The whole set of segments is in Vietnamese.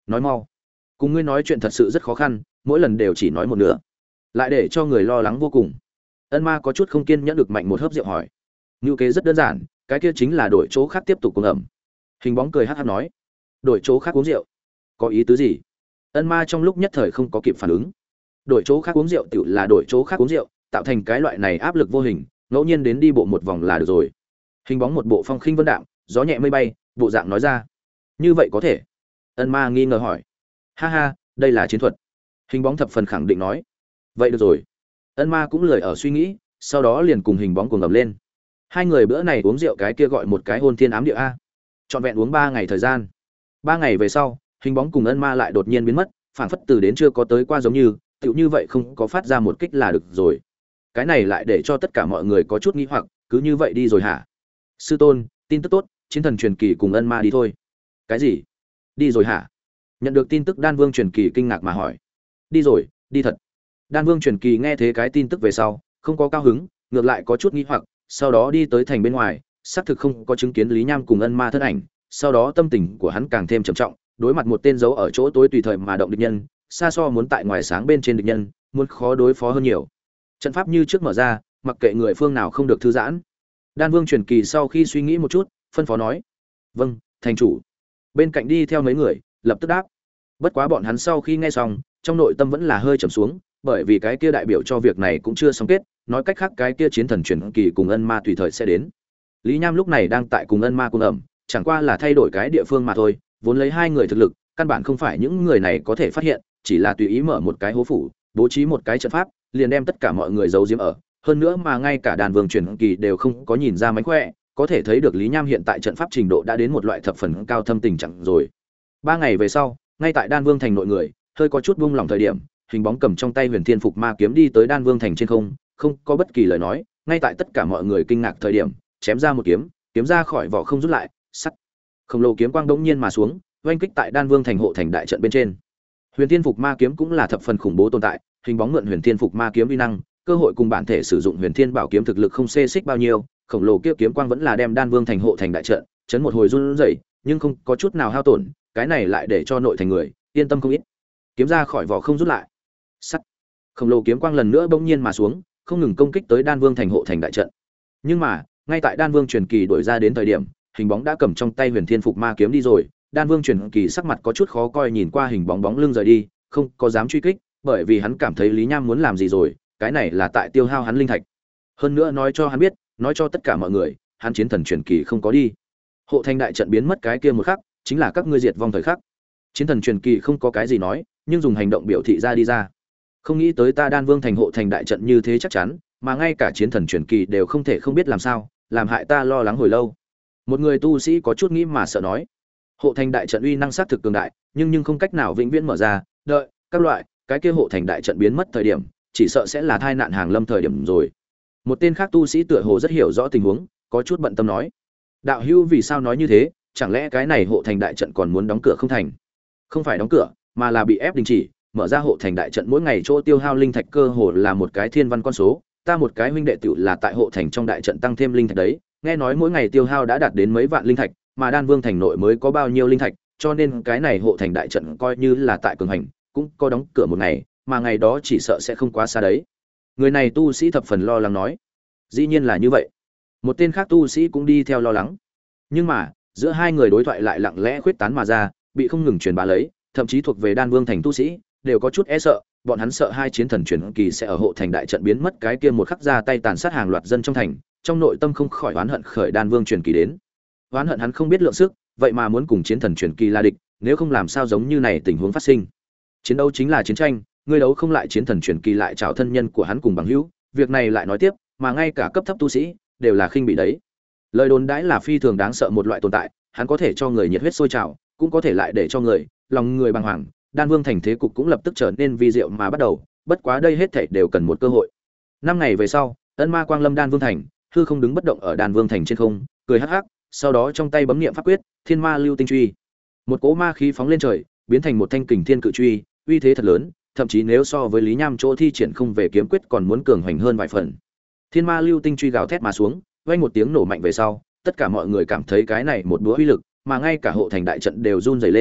nói mau, cùng ngươi nói chuyện thật sự rất khó khăn, mỗi lần đều chỉ nói một nửa, lại để cho người lo lắng vô cùng. Ân Ma có chút không kiên nhẫn được mạnh một hớp rượu hỏi. Ngưu kế rất đơn giản, cái kia chính là đổi chỗ khác tiếp tục cùng ẩm. Hình bóng cười hắc hắc nói, đổi chỗ khác uống rượu, có ý tứ gì? Ân Ma trong lúc nhất thời không có kịp phản ứng. Đổi chỗ khác uống rượu tự là đổi chỗ khác uống rượu, tạo thành cái loại này áp lực vô hình, ngẫu nhiên đến đi bộ một vòng là được rồi. Hình bóng một bộ phong khinh vân đạm, gió nhẹ mây bay, bộ dạng nói ra. Như vậy có thể? Ân Ma nghi ngờ hỏi. Ha ha, đây là chiến thuật. Hình bóng thập phần khẳng định nói. Vậy được rồi. Ân Ma cũng lười ở suy nghĩ, sau đó liền cùng hình bóng cuồng ngầm lên. Hai người bữa này uống rượu cái kia gọi một cái hôn thiên ám địa a. Trọn vẹn uống 3 ngày thời gian. 3 ngày về sau, hình bóng cùng Ân Ma lại đột nhiên biến mất, phảng phất từ đến chưa có tới qua giống như, tựu như vậy không có phát ra một kích là được rồi. Cái này lại để cho tất cả mọi người có chút nghi hoặc, cứ như vậy đi rồi hả? Sư tôn, tin tức tốt, chiến thần truyền kỳ cùng Ân Ma đi thôi. Cái gì? Đi rồi hả? Nhận được tin tức Đan Vương truyền kỳ kinh ngạc mà hỏi. Đi rồi, đi thật. Đan Vương truyền kỳ nghe thế cái tin tức về sau, không có cao hứng, ngược lại có chút nghi hoặc, sau đó đi tới thành bên ngoài, xác thực không có chứng kiến Lý Nham cùng Ân Ma thân ảnh, sau đó tâm tình của hắn càng thêm trầm trọng, đối mặt một tên giấu ở chỗ tối tùy thời mà động địch nhân, xa so muốn tại ngoài sáng bên trên địch nhân, muốn khó đối phó hơn nhiều. Trận pháp như trước mở ra, mặc kệ người phương nào không được thư giãn. Đan Vương truyền kỳ sau khi suy nghĩ một chút, phân phó nói: "Vâng, thành chủ." Bên cạnh đi theo mấy người, lập tức đáp. Bất quá bọn hắn sau khi nghe xong, trong nội tâm vẫn là hơi trầm xuống, bởi vì cái kia đại biểu cho việc này cũng chưa xong kết, nói cách khác cái kia chiến thần truyền kỳ cùng Ân Ma tùy thời sẽ đến. Lý Nham lúc này đang tại cùng Ân Ma cùng ẩm, chẳng qua là thay đổi cái địa phương mà thôi, vốn lấy hai người thực lực, căn bản không phải những người này có thể phát hiện, chỉ là tùy ý mở một cái hố phủ, bố trí một cái trận pháp, liền đem tất cả mọi người giấu giếm ở. Hơn nữa mà ngay cả đàn vương truyền kỳ đều không có nhìn ra mánh khỏe, có thể thấy được Lý Nham hiện tại trận pháp trình độ đã đến một loại thập phần cao thâm tình trạng rồi. 3 ngày về sau, ngay tại Đan Vương thành nội người, hơi có chút buông lỏng thời điểm, hình bóng cầm trong tay Huyền Thiên Phục Ma kiếm đi tới Đan Vương thành trên không, không có bất kỳ lời nói, ngay tại tất cả mọi người kinh ngạc thời điểm, chém ra một kiếm, kiếm ra khỏi vỏ không rút lại, sắt. Khổng lồ kiếm quang đống nhiên mà xuống, oanh kích tại Đan Vương thành hộ thành đại trận bên trên. Huyền Thiên Phục Ma kiếm cũng là thập phần khủng bố tồn tại, hình bóng mượn Huyền Thiên Phục Ma kiếm uy năng, cơ hội cùng bản thể sử dụng Huyền Thiên Bảo kiếm thực lực không xê xích bao nhiêu, khổng lồ kia kiếm quang vẫn là đem Đan Vương thành hộ thành đại trận, chấn một hồi run rẩy, nhưng không có chút nào hao tổn, cái này lại để cho nội thành người yên tâm không ít. Kiếm ra khỏi vỏ không rút lại. Sắt. Khổng lồ kiếm quang lần nữa bỗng nhiên mà xuống, không ngừng công kích tới Đan Vương thành hộ thành đại trận. Nhưng mà, ngay tại Đan Vương truyền kỳ đuổi ra đến thời điểm, hình bóng đã cầm trong tay Huyền Thiên Phục Ma kiếm đi rồi. Đan Vương truyền kỳ sắc mặt có chút khó coi nhìn qua hình bóng bóng lưng rời đi, không có dám truy kích, bởi vì hắn cảm thấy Lý Nham muốn làm gì rồi, cái này là tại tiêu hao hắn linh thạch. Hơn nữa nói cho hắn biết, nói cho tất cả mọi người, hắn chiến thần truyền kỳ không có đi. Hộ thành đại trận biến mất cái kia một khắc, chính là các ngươi diệt vong thời khắc. Chiến thần truyền kỳ không có cái gì nói, nhưng dùng hành động biểu thị ra đi ra. Không nghĩ tới ta Đan Vương thành hộ thành đại trận như thế chắc chắn, mà ngay cả chiến thần truyền kỳ đều không thể không biết làm sao, làm hại ta lo lắng hồi lâu. Một người tu sĩ có chút nghĩ mà sợ nói, hộ thành đại trận uy năng sát thực cường đại, nhưng không cách nào vĩnh viễn mở ra, đợi các loại cái kia hộ thành đại trận biến mất thời điểm, chỉ sợ sẽ là tai nạn hàng lâm thời điểm rồi. Một tên khác tu sĩ tựa hồ rất hiểu rõ tình huống, có chút bận tâm nói, đạo hữu vì sao nói như thế, chẳng lẽ cái này hộ thành đại trận còn muốn đóng cửa không thành? Không phải đóng cửa, mà là bị ép đình chỉ, mở ra hộ thành đại trận mỗi ngày chỗ tiêu hao linh thạch cơ hồ là một cái thiên văn con số, ta một cái huynh đệ tiểu là tại hộ thành trong đại trận tăng thêm linh thạch đấy, nghe nói mỗi ngày tiêu hao đã đạt đến mấy vạn linh thạch, mà Đan Vương thành nội mới có bao nhiêu linh thạch, cho nên cái này hộ thành đại trận coi như là tại cường hành, cũng có đóng cửa một ngày, mà ngày đó chỉ sợ sẽ không quá xa đấy. Người này tu sĩ thập phần lo lắng nói. Dĩ nhiên là như vậy. Một tên khác tu sĩ cũng đi theo lo lắng. Nhưng mà, giữa hai người đối thoại lại lặng lẽ khuyết tán mà ra, bị không ngừng truyền bá lấy, thậm chí thuộc về Đan Vương thành tu sĩ đều có chút e sợ, bọn hắn sợ hai chiến thần truyền kỳ sẽ ở hộ thành đại trận biến mất cái kia một khắc ra tay tàn sát hàng loạt dân trong thành, trong nội tâm không khỏi oán hận khởi Đan Vương truyền kỳ đến. Oán hận hắn không biết lượng sức, vậy mà muốn cùng chiến thần truyền kỳ là địch, nếu không làm sao giống như này tình huống phát sinh. Chiến đấu chính là chiến tranh, người đấu không lại chiến thần truyền kỳ lại chào thân nhân của hắn cùng bằng hữu, việc này lại nói tiếp, mà ngay cả cấp thấp tu sĩ đều là khinh bị đấy. Lời đồn đãi là phi thường đáng sợ một loại tồn tại, hắn có thể cho người nhiệt huyết sôi trào, cũng có thể lại để cho người lòng người bàng hoàng. Đan Vương thành thế cục cũng lập tức trở nên vi diệu mà bắt đầu, bất quá đây hết thảy đều cần một cơ hội. 5 ngày về sau, Ân Ma quang lâm Đan Vương thành, hư không đứng bất động ở Đan Vương thành trên không, cười hắc hắc, sau đó trong tay bấm niệm pháp quyết, Thiên Ma Lưu Tinh Truy. Một cỗ ma khí phóng lên trời, biến thành một thanh kình thiên cự truy, uy thế thật lớn, thậm chí nếu so với Lý Nham chỗ thi triển không về kiếm quyết còn muốn cường hoành hơn vài phần. Thiên Ma Lưu Tinh Truy gào thét mà xuống, vang một tiếng nổ mạnh về sau, tất cả mọi người cảm thấy cái này một búa uy lực, mà ngay cả hộ thành đại trận đều run rẩy lên,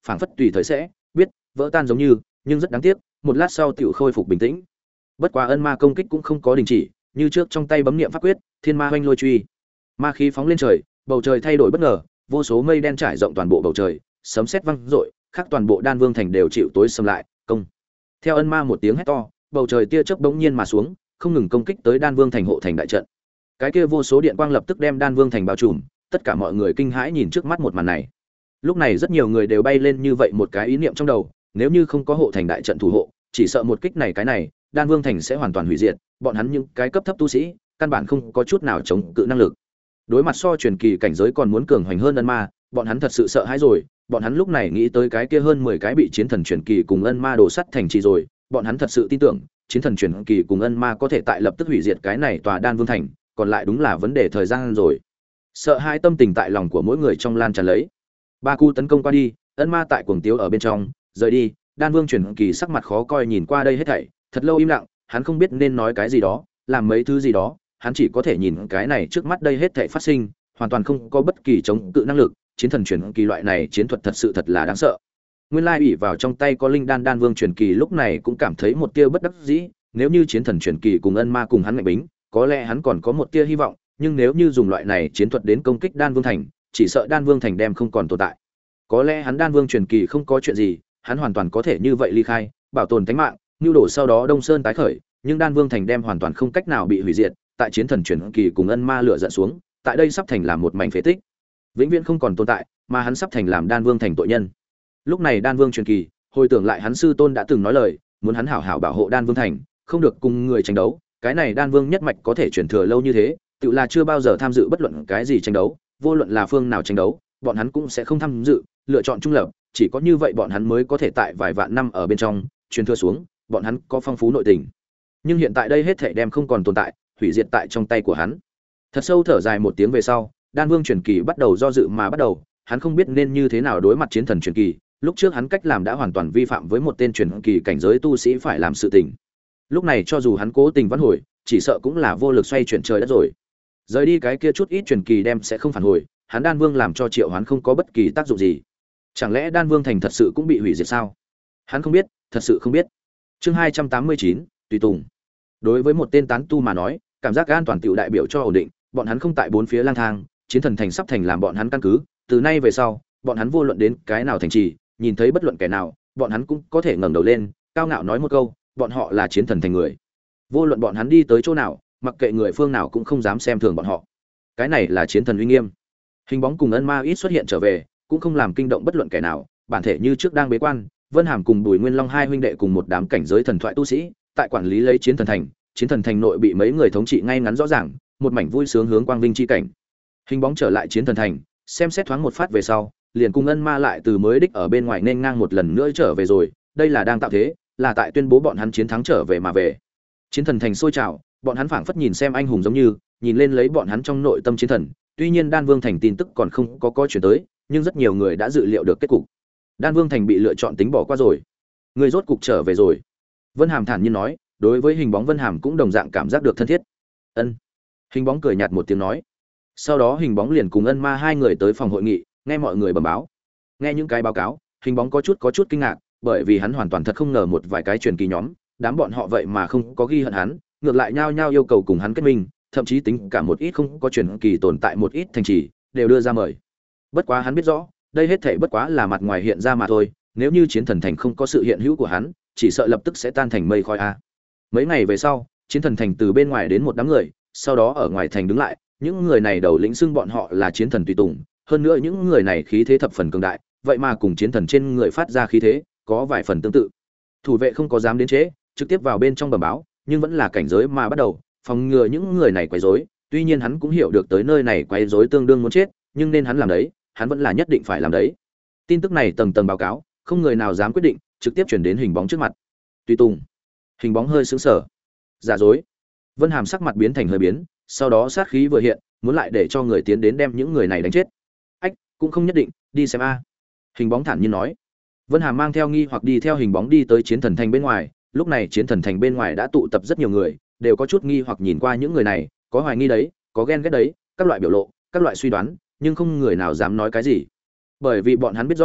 phảng phất tùy thời sẽ biết vỡ tan giống như, nhưng rất đáng tiếc, một lát sau tiểu khôi phục bình tĩnh. Bất quá ân ma công kích cũng không có đình chỉ, như trước trong tay bấm niệm pháp quyết, thiên ma hoanh lôi truy. Ma khí phóng lên trời, bầu trời thay đổi bất ngờ, vô số mây đen trải rộng toàn bộ bầu trời, sấm sét vang rội, khắc toàn bộ Đan Vương thành đều chịu tối sầm lại, công. Theo ân ma một tiếng hét to, bầu trời tia chớp bỗng nhiên mà xuống, không ngừng công kích tới Đan Vương thành hộ thành đại trận. Cái kia vô số điện quang lập tức đem Đan Vương thành bao trùm, tất cả mọi người kinh hãi nhìn trước mắt một màn này. Lúc này rất nhiều người đều bay lên như vậy một cái ý niệm trong đầu, nếu như không có hộ thành đại trận thủ hộ, chỉ sợ một kích này cái này, Đan Vương thành sẽ hoàn toàn hủy diệt, bọn hắn những cái cấp thấp tu sĩ, căn bản không có chút nào chống cự năng lực. Đối mặt so truyền kỳ cảnh giới còn muốn cường hoành hơn ân ma, bọn hắn thật sự sợ hãi rồi, bọn hắn lúc này nghĩ tới cái kia hơn 10 cái bị chiến thần truyền kỳ cùng ân ma đổ sắt thành trì rồi, bọn hắn thật sự tin tưởng, chiến thần truyền kỳ cùng ân ma có thể tại lập tức hủy diệt cái này tòa Đan Vương thành, còn lại đúng là vấn đề thời gian rồi. Sợ hãi tâm tình tại lòng của mỗi người trong lan tràn lấy. Ba cú tấn công qua đi, ân ma tại cuồng tiếu ở bên trong, rời đi, Đan Vương truyền kỳ sắc mặt khó coi nhìn qua đây hết thảy, thật lâu im lặng, hắn không biết nên nói cái gì đó, làm mấy thứ gì đó, hắn chỉ có thể nhìn cái này trước mắt đây hết thảy phát sinh, hoàn toàn không có bất kỳ chống cự năng lực, chiến thần truyền kỳ loại này chiến thuật thật sự thật là đáng sợ. Nguyên lai ủy vào trong tay có linh đan Đan Vương truyền kỳ lúc này cũng cảm thấy một tia bất đắc dĩ, nếu như chiến thần truyền kỳ cùng ân ma cùng hắn ngạnh bính, có lẽ hắn còn có một tia hy vọng, nhưng nếu như dùng loại này chiến thuật đến công kích Đan Vương thành, chỉ sợ Đan Vương thành đem không còn tồn tại. Có lẽ hắn Đan Vương truyền kỳ không có chuyện gì, hắn hoàn toàn có thể như vậy ly khai, bảo tồn tính mạng, nưu đổ sau đó Đông Sơn tái khởi, nhưng Đan Vương thành đem hoàn toàn không cách nào bị hủy diệt, tại chiến thần truyền kỳ cùng ân ma lửa giận xuống, tại đây sắp thành làm một mảnh phế tích, vĩnh viễn không còn tồn tại, mà hắn sắp thành làm Đan Vương thành tội nhân. Lúc này Đan Vương truyền kỳ hồi tưởng lại hắn sư tôn đã từng nói lời, muốn hắn hảo hảo bảo hộ Đan Vương thành, không được cùng người tranh đấu, cái này Đan Vương nhất mạch có thể truyền thừa lâu như thế, tự là chưa bao giờ tham dự bất luận cái gì tranh đấu, vô luận là phương nào tranh đấu, bọn hắn cũng sẽ không tham dự, lựa chọn trung lập, chỉ có như vậy bọn hắn mới có thể tại vài vạn năm ở bên trong truyền thừa xuống, bọn hắn có phong phú nội tình. Nhưng hiện tại đây hết thảy đem không còn tồn tại, hủy diệt tại trong tay của hắn. Thật sâu thở dài một tiếng về sau, Đan Vương truyền kỳ bắt đầu do dự mà bắt đầu, hắn không biết nên như thế nào đối mặt chiến thần truyền kỳ, lúc trước hắn cách làm đã hoàn toàn vi phạm với một tên truyền kỳ cảnh giới tu sĩ phải làm sự tình. Lúc này cho dù hắn cố tình vãn hồi, chỉ sợ cũng là vô lực xoay chuyển trời đất rồi. Rời đi cái kia chút ít truyền kỳ đem sẽ không phản hồi, hắn Đan Vương làm cho Triệu Hoán không có bất kỳ tác dụng gì. Chẳng lẽ Đan Vương thành thật sự cũng bị hủy diệt sao? Hắn không biết, thật sự không biết. Chương 289, tùy tùng. Đối với một tên tán tu mà nói, cảm giác an toàn tiểu đại biểu cho ổn định, bọn hắn không tại bốn phía lang thang, chiến thần thành sắp thành làm bọn hắn căn cứ, từ nay về sau, bọn hắn vô luận đến cái nào thành trì, nhìn thấy bất luận kẻ nào, bọn hắn cũng có thể ngẩng đầu lên, cao ngạo nói một câu, bọn họ là chiến thần thành người. Vô luận bọn hắn đi tới chỗ nào, mặc kệ người phương nào cũng không dám xem thường bọn họ. Cái này là chiến thần uy nghiêm. Hình bóng cùng ân ma ít xuất hiện trở về, cũng không làm kinh động bất luận kẻ nào, bản thể như trước đang bế quan, Vân Hàm cùng Bùi Nguyên Long hai huynh đệ cùng một đám cảnh giới thần thoại tu sĩ, tại quản lý lấy chiến thần thành nội bị mấy người thống trị ngay ngắn rõ ràng, một mảnh vui sướng hướng quang vinh chi cảnh. Hình bóng trở lại chiến thần thành, xem xét thoáng một phát về sau, liền cùng ân ma lại từ mới đích ở bên ngoài nên ngang một lần nữa trở về rồi, đây là đang tạo thế, là tại tuyên bố bọn hắn chiến thắng trở về mà về. Chiến thần thành sôi trào, bọn hắn phảng phất nhìn xem anh hùng giống như, nhìn lên lấy bọn hắn trong nội tâm chiến thần. Tuy nhiên Đan Vương thành tin tức còn không có chuyển tới, nhưng rất nhiều người đã dự liệu được kết cục. Đan Vương thành bị lựa chọn tính bỏ qua rồi. Người rốt cục trở về rồi. Vân Hàm thản nhiên nói, đối với hình bóng Vân Hàm cũng đồng dạng cảm giác được thân thiết. Ân. Hình bóng cười nhạt một tiếng nói. Sau đó hình bóng liền cùng ân ma hai người tới phòng hội nghị, nghe mọi người bẩm báo. Nghe những cái báo cáo, hình bóng có chút kinh ngạc, bởi vì hắn hoàn toàn thật không ngờ một vài cái truyền kỳ nhóm, đám bọn họ vậy mà không có ghi hận hắn, ngược lại nhao nhao yêu cầu cùng hắn kết minh, thậm chí tính cả một ít không có truyền kỳ tồn tại một ít thành trì đều đưa ra mời. Bất quá hắn biết rõ, đây hết thảy bất quá là mặt ngoài hiện ra mà thôi, nếu như chiến thần thành không có sự hiện hữu của hắn, chỉ sợ lập tức sẽ tan thành mây khói a. Mấy ngày về sau, chiến thần thành từ bên ngoài đến một đám người, sau đó ở ngoài thành đứng lại, những người này đầu lĩnh xưng bọn họ là chiến thần tùy tùng, hơn nữa những người này khí thế thập phần cường đại, vậy mà cùng chiến thần trên người phát ra khí thế có vài phần tương tự. Thủ vệ không có dám đến chế, trực tiếp vào bên trong bẩm báo, nhưng vẫn là cảnh giới mà bắt đầu phòng ngừa những người này quấy rối. Tuy nhiên hắn cũng hiểu được tới nơi này quấy rối tương đương muốn chết, nhưng nên hắn làm đấy, hắn vẫn là nhất định phải làm đấy. Tin tức này tầng tầng báo cáo, không người nào dám quyết định, trực tiếp chuyển đến hình bóng trước mặt. Tùy tùng. Hình bóng hơi sững sờ. Giả dối. Vân Hàm sắc mặt biến thành hơi biến, sau đó sát khí vừa hiện, muốn lại để cho người tiến đến đem những người này đánh chết. Ách, cũng không nhất định, đi xem a. Hình bóng thản nhiên nói. Vân Hàm mang theo nghi hoặc đi theo hình bóng đi tới chiến thần thành bên ngoài, lúc này chiến thần thành bên ngoài đã tụ tập rất nhiều người, đều có chút nghi hoặc nhìn qua những người này, có hoài nghi đấy, có ghen ghét đấy, các loại biểu lộ, các loại suy đoán, nhưng không người nào dám nói cái gì. Bởi vì bọn hắn biết rõ,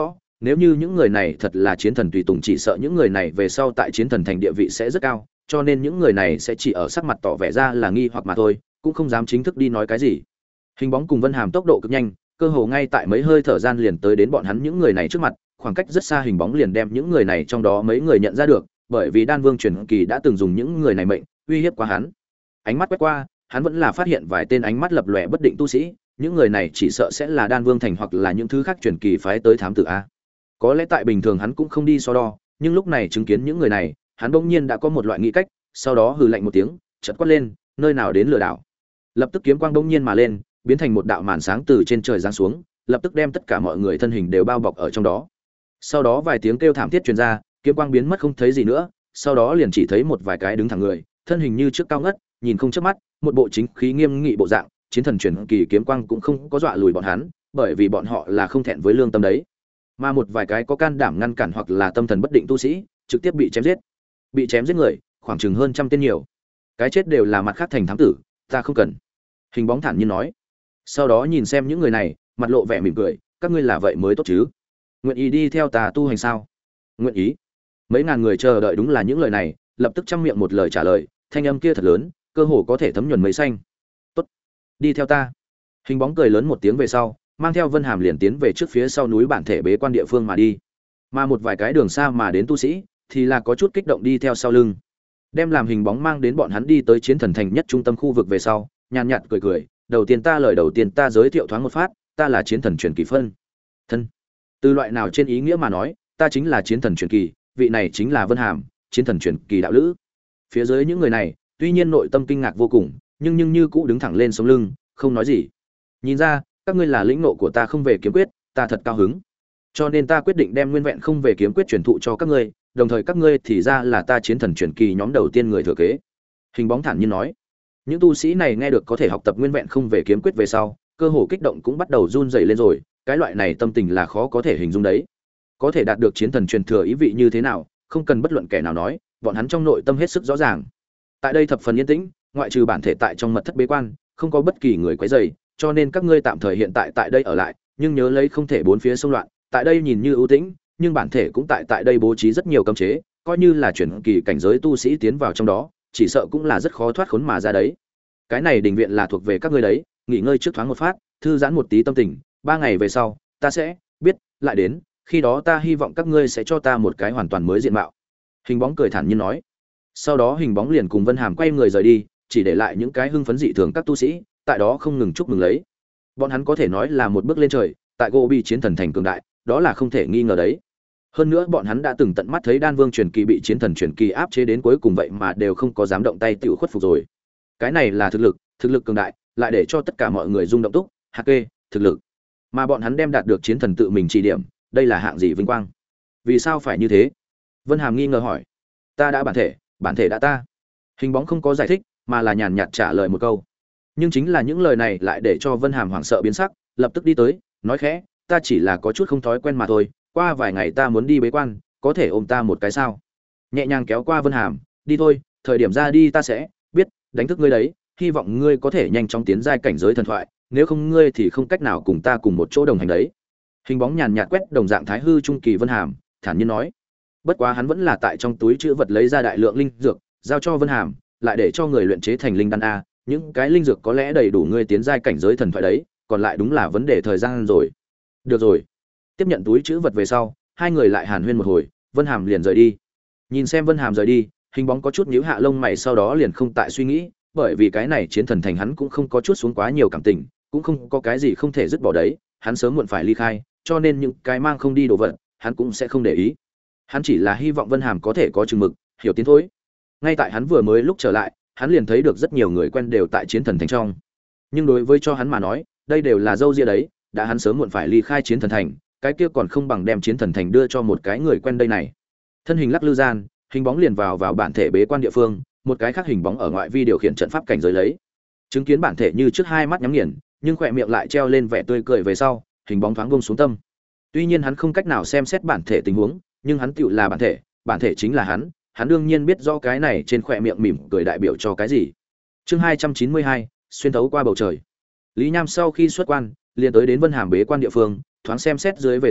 nếu như những người này thật là chiến thần tùy tùng, chỉ sợ những người này về sau tại chiến thần thành địa vị sẽ rất cao, cho nên những người này sẽ chỉ ở sắc mặt tỏ vẻ ra là nghi hoặc mà thôi, cũng không dám chính thức đi nói cái gì. Hình bóng cùng Vân Hàm tốc độ cực nhanh, cơ hồ ngay tại mấy hơi thở gian liền tới đến bọn hắn những người này trước mặt, khoảng cách rất xa hình bóng liền đem những người này trong đó mấy người nhận ra được, bởi vì Đan Vương truyền kỳ đã từng dùng những người này mệnh uy hiếp qua hắn. Ánh mắt quét qua, hắn vẫn là phát hiện vài tên ánh mắt lập lòe bất định tu sĩ, những người này chỉ sợ sẽ là Đan Vương thành hoặc là những thứ khác truyền kỳ phái tới thám tử a. Có lẽ tại bình thường hắn cũng không đi so đo, nhưng lúc này chứng kiến những người này, hắn bỗng nhiên đã có một loại nghĩ cách, sau đó hừ lạnh một tiếng, chợt quát lên, nơi nào đến lừa đảo. Lập tức kiếm quang bỗng nhiên mà lên, biến thành một đạo màn sáng từ trên trời giáng xuống, lập tức đem tất cả mọi người thân hình đều bao bọc ở trong đó. Sau đó vài tiếng kêu thảm thiết truyền ra, kiếm quang biến mất không thấy gì nữa, sau đó liền chỉ thấy một vài cái đứng thẳng người, thân hình như trước cao ngất, nhìn không chớp mắt, một bộ chính khí nghiêm nghị bộ dạng, chiến thần truyền kỳ kiếm quang cũng không có dọa lùi bọn hắn, bởi vì bọn họ là không thẹn với lương tâm đấy. Mà một vài cái có can đảm ngăn cản hoặc là tâm thần bất định tu sĩ, trực tiếp bị chém giết. Bị chém giết người, khoảng chừng hơn trăm tên nhiều. Cái chết đều là mặt khác thành thám tử, ta không cần. Hình bóng thản nhiên nói. Sau đó nhìn xem những người này, mặt lộ vẻ mỉm cười, các ngươi là vậy mới tốt chứ? Nguyện ý đi theo ta tu hành sao? Nguyện ý. Mấy ngàn người chờ đợi đúng là những lời này, lập tức trăm miệng một lời trả lời, thanh âm kia thật lớn, cơ hồ có thể thấm nhuần mây xanh. Tốt, đi theo ta. Hình bóng cười lớn một tiếng về sau, mang theo Vân Hàm liền tiến về trước phía sau núi bản thể bế quan địa phương mà đi. Mà một vài cái đường xa mà đến tu sĩ thì là có chút kích động đi theo sau lưng. Đem làm hình bóng mang đến bọn hắn đi tới chiến thần thành nhất trung tâm khu vực về sau, nhàn nhạt cười cười, đầu tiên ta giới thiệu thoáng một phát, ta là chiến thần truyền kỳ phân thân. Từ loại nào trên ý nghĩa mà nói, ta chính là chiến thần truyền kỳ, vị này chính là Vân Hàm, chiến thần truyền kỳ đạo lữ. Phía dưới những người này, tuy nhiên nội tâm kinh ngạc vô cùng, nhưng như cũ đứng thẳng lên sống lưng, không nói gì. Nhìn ra, các ngươi là lĩnh ngộ của ta không về kiếm quyết, ta thật cao hứng. Cho nên ta quyết định đem nguyên vẹn không về kiếm quyết truyền thụ cho các ngươi, đồng thời các ngươi thì ra là ta chiến thần truyền kỳ nhóm đầu tiên người thừa kế. Hình bóng thản nhiên nói. Những tu sĩ này nghe được có thể học tập nguyên vẹn không về kiếm quyết về sau, cơ hồ kích động cũng bắt đầu run rẩy lên rồi, cái loại này tâm tình là khó có thể hình dung đấy. Có thể đạt được chiến thần truyền thừa ý vị như thế nào, không cần bất luận kẻ nào nói, bọn hắn trong nội tâm hết sức rõ ràng. Tại đây thập phần yên tĩnh, ngoại trừ bản thể tại trong mật thất bế quan, không có bất kỳ người quấy rầy, cho nên các ngươi tạm thời hiện tại đây ở lại, nhưng nhớ lấy không thể bốn phía xung loạn, tại đây nhìn như ưu tĩnh, nhưng bản thể cũng tại đây bố trí rất nhiều cấm chế, coi như là chuyển kỳ cảnh giới tu sĩ tiến vào trong đó, chỉ sợ cũng là rất khó thoát khốn mà ra đấy. Cái này đình viện là thuộc về các ngươi đấy, nghỉ ngơi trước thoáng một phát, thư giãn một tí tâm tình, 3 ngày về sau, ta sẽ biết lại đến, khi đó ta hy vọng các ngươi sẽ cho ta một cái hoàn toàn mới diện mạo. Hình bóng cười thản nhiên nói. Sau đó hình bóng liền cùng Vân Hàm quay người rời đi, chỉ để lại những cái hưng phấn dị thường các tu sĩ, tại đó không ngừng chúc mừng lấy. Bọn hắn có thể nói là một bước lên trời, tại Gobi chiến thần thành cường đại, đó là không thể nghi ngờ đấy. Hơn nữa bọn hắn đã từng tận mắt thấy Đan Vương truyền kỳ bị chiến thần truyền kỳ áp chế đến cuối cùng vậy mà đều không có dám động tay tiểu khuất phục rồi. Cái này là thực lực cường đại, lại để cho tất cả mọi người rung động túc, hạt kê, thực lực. Mà bọn hắn đem đạt được chiến thần tự mình chỉ điểm, đây là hạng gì vinh quang? Vì sao phải như thế? Vân Hàm nghi ngờ hỏi. Ta đã bản thể đã ta. Hình bóng không có giải thích, mà là nhàn nhạt trả lời một câu. Nhưng chính là những lời này lại để cho Vân Hàm hoảng sợ biến sắc, lập tức đi tới, nói khẽ, ta chỉ là có chút không thói quen mà thôi, qua vài ngày ta muốn đi bế quan, có thể ôm ta một cái sao? Nhẹ nhàng kéo qua Vân Hàm, đi thôi, thời điểm ra đi ta sẽ biết đánh thức ngươi đấy, hy vọng ngươi có thể nhanh chóng tiến giai cảnh giới thần thoại, nếu không ngươi thì không cách nào cùng ta cùng một chỗ đồng hành đấy. Hình bóng nhàn nhạt quét đồng dạng thái hư trung kỳ Vân Hàm, thản nhiên nói. Bất quá hắn vẫn là tại trong túi trữ vật lấy ra đại lượng linh dược, giao cho Vân Hàm, lại để cho người luyện chế thành linh đan a, những cái linh dược có lẽ đầy đủ ngươi tiến giai cảnh giới thần thoại đấy, còn lại đúng là vấn đề thời gian rồi. Được rồi. Tiếp nhận túi trữ vật về sau, hai người lại hàn huyên một hồi, Vân Hàm liền rời đi. Nhìn xem Vân Hàm rời đi, hình bóng có chút nhíu hạ lông mày, sau đó liền không tại suy nghĩ, bởi vì cái này chiến thần thành hắn cũng không có chút xuống quá nhiều cảm tình, cũng không có cái gì không thể dứt bỏ đấy, hắn sớm muộn phải ly khai, cho nên những cái mang không đi đồ vật, hắn cũng sẽ không để ý. Hắn chỉ là hy vọng Vân Hàm có thể có chừng mực, hiểu tiến thôi. Ngay tại hắn vừa mới lúc trở lại, hắn liền thấy được rất nhiều người quen đều tại chiến thần thành trong. Nhưng đối với cho hắn mà nói, đây đều là dâu ria đấy, đã hắn sớm muộn phải ly khai chiến thần thành, cái kia còn không bằng đem chiến thần thành đưa cho một cái người quen đây này. Thân hình lắc lư gian, hình bóng liền vào bản thể bế quan địa phương, một cái khác hình bóng ở ngoại vi điều khiển trận pháp cảnh giới lấy. Chứng kiến bản thể như trước hai mắt nhắm nghiền, nhưng khỏe miệng lại treo lên vẻ tươi cười về sau, hình bóng thoáng buông xuống tâm. Tuy nhiên hắn không cách nào xem xét bản thể tình huống, nhưng hắn tựu là bản thể chính là hắn đương nhiên biết rõ cái này trên khỏe miệng mỉm cười đại biểu cho cái gì. Chương 292, xuyên thấu qua bầu trời. Lý Nham sau khi xuất quan, liền tới đến Vân Hàm bế quan địa phương, thoáng xem xét dưới về sau,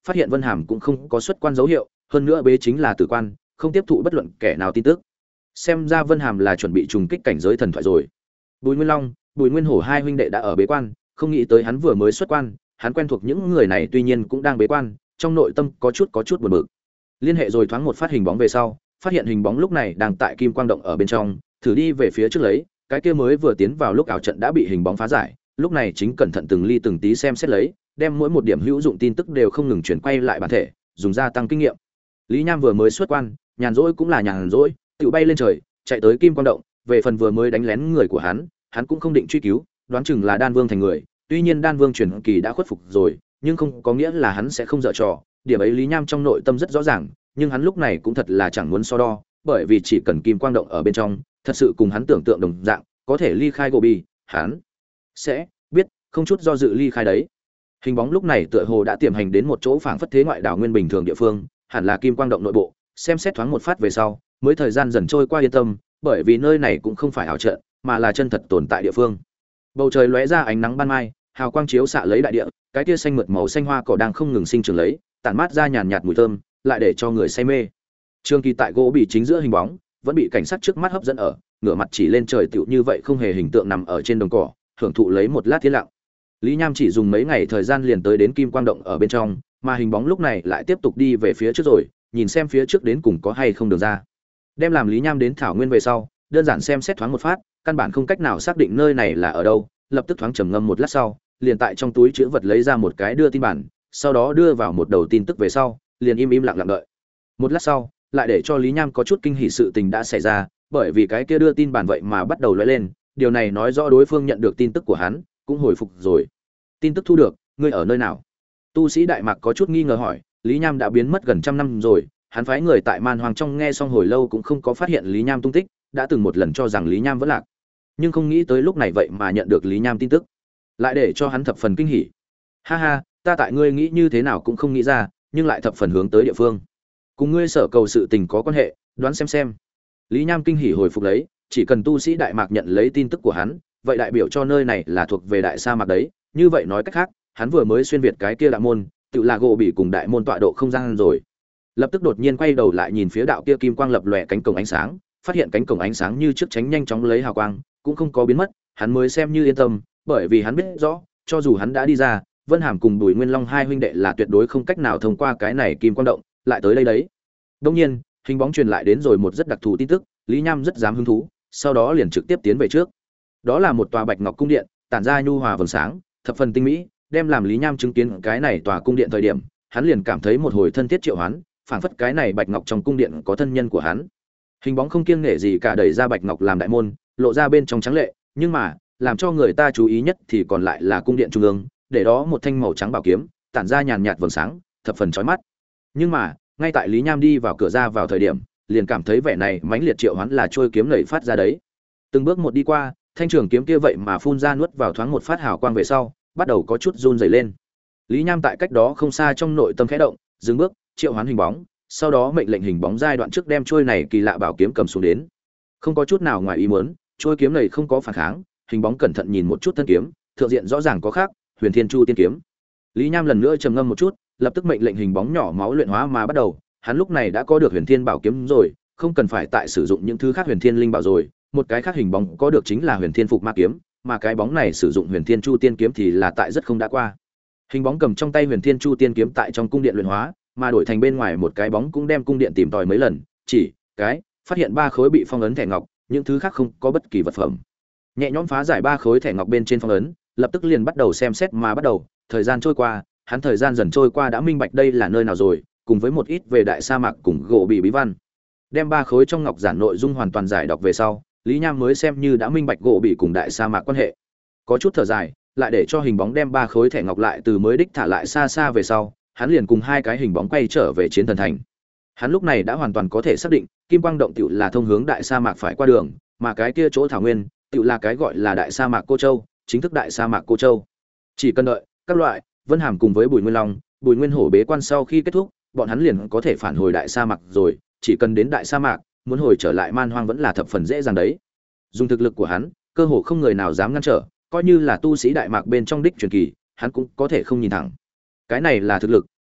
phát hiện Vân Hàm cũng không có xuất quan dấu hiệu, hơn nữa bế chính là tử quan, không tiếp thụ bất luận kẻ nào tin tức. Xem ra Vân Hàm là chuẩn bị trùng kích cảnh giới thần thoại rồi. Bùi Nguyên Long, Bùi Nguyên Hổ hai huynh đệ đã ở bế quan, không nghĩ tới hắn vừa mới xuất quan, hắn quen thuộc những người này tuy nhiên cũng đang bế quan, trong nội tâm có chút buồn bực. Liên hệ rồi thoáng một phát hình bóng về sau, phát hiện hình bóng lúc này đang tại kim quang động ở bên trong, thử đi về phía trước lấy, cái kia mới vừa tiến vào lúc ảo trận đã bị hình bóng phá giải, lúc này chính cẩn thận từng ly từng tí xem xét lấy, đem mỗi một điểm hữu dụng tin tức đều không ngừng chuyển quay lại bản thể, dùng gia tăng kinh nghiệm. Lý Nham vừa mới xuất quan, nhàn rỗi cũng là nhàn rỗi, tự bay lên trời, chạy tới kim quang động, về phần vừa mới đánh lén người của hắn cũng không định truy cứu, đoán chừng là Đan Vương thành người, tuy nhiên Đan Vương truyền kỳ đã khuất phục rồi, nhưng không có nghĩa là hắn sẽ không dở trò, điểm ấy Lý Nham trong nội tâm rất rõ ràng, nhưng hắn lúc này cũng thật là chẳng muốn so đo, bởi vì chỉ cần kim quang động ở bên trong, thật sự cùng hắn tưởng tượng đồng dạng, có thể ly khai Gobi, hắn sẽ biết, không chút do dự ly khai đấy. Hình bóng lúc này tựa hồ đã tiềm hành đến một chỗ phảng phất thế ngoại đảo nguyên bình thường địa phương, hẳn là kim quang động nội bộ, xem xét thoáng một phát về sau, mới thời gian dần trôi qua yên tâm, bởi vì nơi này cũng không phải ảo trận, mà là chân thật tồn tại địa phương. Bầu trời lóe ra ánh nắng ban mai, hào quang chiếu xạ lấy đại địa, cái kia xanh mượt màu xanh hoa cỏ đang không ngừng sinh trưởng lấy, tản mát ra nhàn nhạt mùi thơm, lại để cho người say mê. Trương Kỳ tại gỗ bị chính giữa hình bóng, vẫn bị cảnh sát trước mắt hấp dẫn ở, ngửa mặt chỉ lên trời tựu như vậy không hề hình tượng nằm ở trên đồng cỏ, hưởng thụ lấy một lát thiên lặng. Lý Nham chỉ dùng mấy ngày thời gian liền tới đến kim quang động ở bên trong, mà hình bóng lúc này lại tiếp tục đi về phía trước rồi, nhìn xem phía trước đến cùng có hay không đường ra. Đem làm Lý Nham đến thảo nguyên về sau, đơn giản xem xét thoáng một phát, căn bản không cách nào xác định nơi này là ở đâu, lập tức thoáng trầm ngâm một lát sau, liền tại trong túi chữ vật lấy ra một cái đưa tin bản, sau đó đưa vào một đầu tin tức về sau, liền im lặng đợi. Một lát sau, lại để cho Lý Nham có chút kinh hỉ sự tình đã xảy ra, bởi vì cái kia đưa tin bản vậy mà bắt đầu lóe lên, điều này nói rõ đối phương nhận được tin tức của hắn, cũng hồi phục rồi. Tin tức thu được, ngươi ở nơi nào? Tu sĩ Đại Mạc có chút nghi ngờ hỏi, Lý Nham đã biến mất gần trăm năm rồi, hắn phái người tại Man Hoang trong nghe xong hồi lâu cũng không có phát hiện Lý Nham tung tích, đã từng một lần cho rằng Lý Nham vẫn lạc, nhưng không nghĩ tới lúc này vậy mà nhận được Lý Nham tin tức, lại để cho hắn thập phần kinh hỉ. Ha ha, ta tại ngươi nghĩ như thế nào cũng không nghĩ ra, nhưng lại thập phần hướng tới địa phương, cùng ngươi sở cầu sự tình có quan hệ, đoán xem. Lý Nham kinh hỉ hồi phục lấy, chỉ cần tu sĩ Đại Mạc nhận lấy tin tức của hắn, vậy đại biểu cho nơi này là thuộc về đại sa mạc đấy, như vậy nói cách khác, hắn vừa mới xuyên việt cái kia đạo môn, tự là gỗ bị cùng đại môn tọa độ không gian rồi. Lập tức đột nhiên quay đầu lại nhìn phía đạo kia kim quang lập lòe cánh cổng ánh sáng, phát hiện cánh cổng ánh sáng như trước tránh nhanh chóng lấy hào quang, cũng không có biến mất, hắn mới xem như yên tâm, bởi vì hắn biết rõ, cho dù hắn đã đi ra, Vân Hàm cùng Bùi Nguyên Long hai huynh đệ là tuyệt đối không cách nào thông qua cái này kim quang động, lại tới đây đấy. Đương nhiên, hình bóng truyền lại đến rồi một rất đặc thù tin tức, Lý Nham rất dám hứng thú, sau đó liền trực tiếp tiến về trước. Đó là một tòa bạch ngọc cung điện, tản ra nhu hòa vầng sáng, thập phần tinh mỹ, đem làm Lý Nham chứng kiến cái này tòa cung điện thời điểm, hắn liền cảm thấy một hồi thân thiết triệu hoán, phảng phất cái này bạch ngọc trong cung điện có thân nhân của hắn. Hình bóng không kiêng nể gì cả đẩy ra bạch ngọc làm đại môn, lộ ra bên trong trắng lệ, nhưng mà, làm cho người ta chú ý nhất thì còn lại là cung điện trung ương, để đó một thanh màu trắng bảo kiếm, tản ra nhàn nhạt vầng sáng, thập phần chói mắt. Nhưng mà, ngay tại Lý Nham đi vào cửa ra vào thời điểm, liền cảm thấy vẻ này mãnh liệt triệu hoán là trôi kiếm lẩy phát ra đấy. Từng bước một đi qua, thanh trường kiếm kia vậy mà phun ra nuốt vào thoáng một phát hào quang về sau, bắt đầu có chút run rẩy lên. Lý Nham tại cách đó không xa trong nội tâm khẽ động, dừng bước, triệu hoán hình bóng, sau đó mệnh lệnh hình bóng giai đoạn trước đem trôi này kỳ lạ bảo kiếm cầm xuống đến. Không có chút nào ngoài ý muốn, trôi kiếm này không có phản kháng, hình bóng cẩn thận nhìn một chút thân kiếm, thượng diện rõ ràng có khác, Huyền Thiên Chu Tiên kiếm. Lý Nham lần nữa trầm ngâm một chút, lập tức mệnh lệnh hình bóng nhỏ máu luyện hóa mà bắt đầu, hắn lúc này đã có được Huyền Thiên Bảo kiếm rồi, không cần phải tại sử dụng những thứ khác Huyền Thiên Linh Bảo rồi, một cái khác hình bóng có được chính là Huyền Thiên Phục Ma kiếm, mà cái bóng này sử dụng Huyền Thiên Chu Tiên kiếm thì là tại rất không đã qua. Hình bóng cầm trong tay Huyền Thiên Chu Tiên kiếm tại trong cung điện luyện hóa, mà đổi thành bên ngoài một cái bóng cũng đem cung điện tìm tòi mấy lần, chỉ cái phát hiện ba khối bị phong ấn thẻ ngọc, những thứ khác không có bất kỳ vật phẩm. Nhẹ nhõm phá giải ba khối thẻ ngọc bên trên phong ấn, lập tức liền bắt đầu xem xét mà bắt đầu, thời gian trôi qua, hắn thời gian dần trôi qua đã minh bạch đây là nơi nào rồi, cùng với một ít về đại sa mạc cùng gỗ bị bí văn. Đem ba khối trong ngọc giản nội dung hoàn toàn giải đọc về sau, Lý Nham mới xem như đã minh bạch gỗ bị cùng đại sa mạc quan hệ. Có chút thở dài, lại để cho hình bóng đem ba khối thẻ ngọc lại từ mới đích thả lại xa xa về sau, hắn liền cùng hai cái hình bóng quay trở về Chiến Thần Thành. Hắn lúc này đã hoàn toàn có thể xác định, Kim Quang động tiểu là thông hướng đại sa mạc phải qua đường, mà cái kia chỗ thảo nguyên, tiểu là cái gọi là đại sa mạc Cô Châu, chính thức đại sa mạc Cô Châu. Chỉ cần đợi các loại Vân Hàm cùng với Bùi Nguyên Long, Bùi Nguyên Hổ bế quan sau khi kết thúc, bọn hắn liền có thể phản hồi đại sa mạc rồi, chỉ cần đến đại sa mạc, muốn hồi trở lại Man Hoang vẫn là thập phần dễ dàng đấy. Dùng thực lực của hắn, cơ hồ không người nào dám ngăn trở, coi như là tu sĩ đại mạc bên trong đích truyền kỳ, hắn cũng có thể không nhìn thẳng. Cái này là thực lực,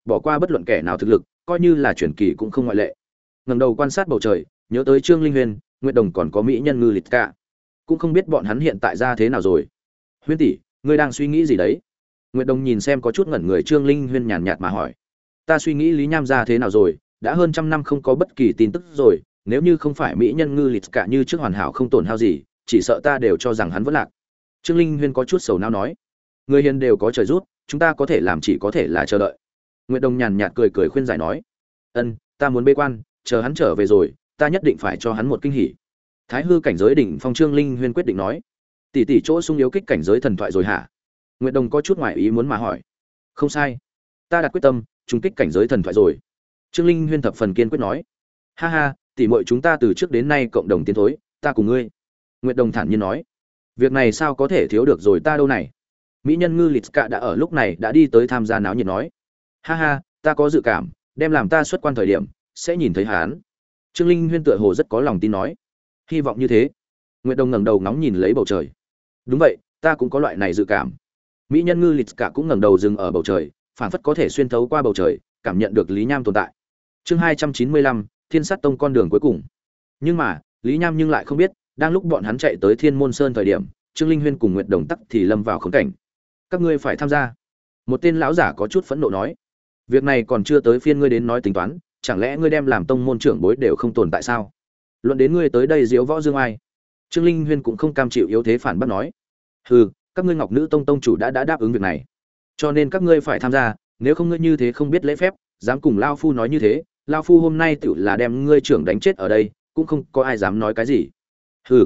bỏ qua bất luận kẻ nào thực lực, coi như là truyền kỳ cũng không ngoại lệ. Ngẩng đầu quan sát bầu trời, nhớ tới Trương Linh Huyền, Nguyệt Đồng còn có mỹ nhân Ngư Lịch Cả, cũng không biết bọn hắn hiện tại ra thế nào rồi. Huyên tỷ, ngươi đang suy nghĩ gì đấy? Nguyệt Đồng nhìn xem có chút ngẩn người Trương Linh Huyền nhàn nhạt mà hỏi. Ta suy nghĩ Lý Nham ra thế nào rồi, đã hơn trăm năm không có bất kỳ tin tức rồi, nếu như không phải mỹ nhân Ngư Lịch Cả như trước hoàn hảo không tổn hao gì, chỉ sợ ta đều cho rằng hắn vẫn lạc. Trương Linh Huyền có chút sầu não nói. Người hiền đều có trời rút, chúng ta có thể làm chỉ có thể là chờ đợi. Nguyệt Đồng nhàn nhạt cười cười khuyên giải nói. Ta muốn bế quan, chờ hắn trở về rồi, ta nhất định phải cho hắn một kinh hỉ. Thái hư cảnh giới đỉnh phong Trương Linh Huyền quyết định nói. Tỷ tỷ chỗ sung yếu kích cảnh giới thần thoại rồi hả? Nguyệt Đồng có chút ngoài ý muốn mà hỏi. Không sai, ta đặt quyết tâm trùng kích cảnh giới thần thoại rồi. Trương Linh Huyền thập phần kiên quyết nói. Ha ha, tỷ muội chúng ta từ trước đến nay cộng đồng tiến thối, ta cùng ngươi. Nguyệt Đồng thản nhiên nói. Việc này sao có thể thiếu được rồi ta đâu này. Mỹ nhân Ngư Lịch Cả đã ở lúc này đã đi tới tham gia náo nhiệt nói. Ha ha, ta có dự cảm, đem làm ta xuất quan thời điểm sẽ nhìn thấy hắn. Trương Linh Huyền tựa hồ rất có lòng tin nói. Hy vọng như thế. Nguyệt Đồng ngẩng đầu ngóng nhìn lấy bầu trời. Đúng vậy, ta cũng có loại này dự cảm. Mỹ nhân Ngư Lịch Cả cũng ngẩng đầu dừng ở bầu trời, phảng phất có thể xuyên thấu qua bầu trời, cảm nhận được Lý Nham tồn tại. Chương 295, Thiên Sát Tông con đường cuối cùng. Nhưng mà, Lý Nham nhưng lại không biết, đang lúc bọn hắn chạy tới Thiên Môn Sơn thời điểm, Trương Linh Huyền cùng Nguyệt Đồng tắc thì lâm vào khốn cảnh. Các ngươi phải tham gia. Một tên lão giả có chút phẫn nộ nói. Việc này còn chưa tới phiên ngươi đến nói tính toán, chẳng lẽ ngươi đem làm tông môn trưởng bối đều không tồn tại sao? Luận đến ngươi tới đây diếu võ dương ai? Trương Linh Huyền cũng không cam chịu yếu thế phản bác nói. Hừ, các ngươi Ngọc Nữ Tông tông chủ đã đáp ứng việc này, cho nên các ngươi phải tham gia, nếu không ngươi như thế không biết lễ phép, dám cùng lão phu nói như thế, lão phu hôm nay tựu là đem ngươi trưởng đánh chết ở đây, cũng không có ai dám nói cái gì. Hừ,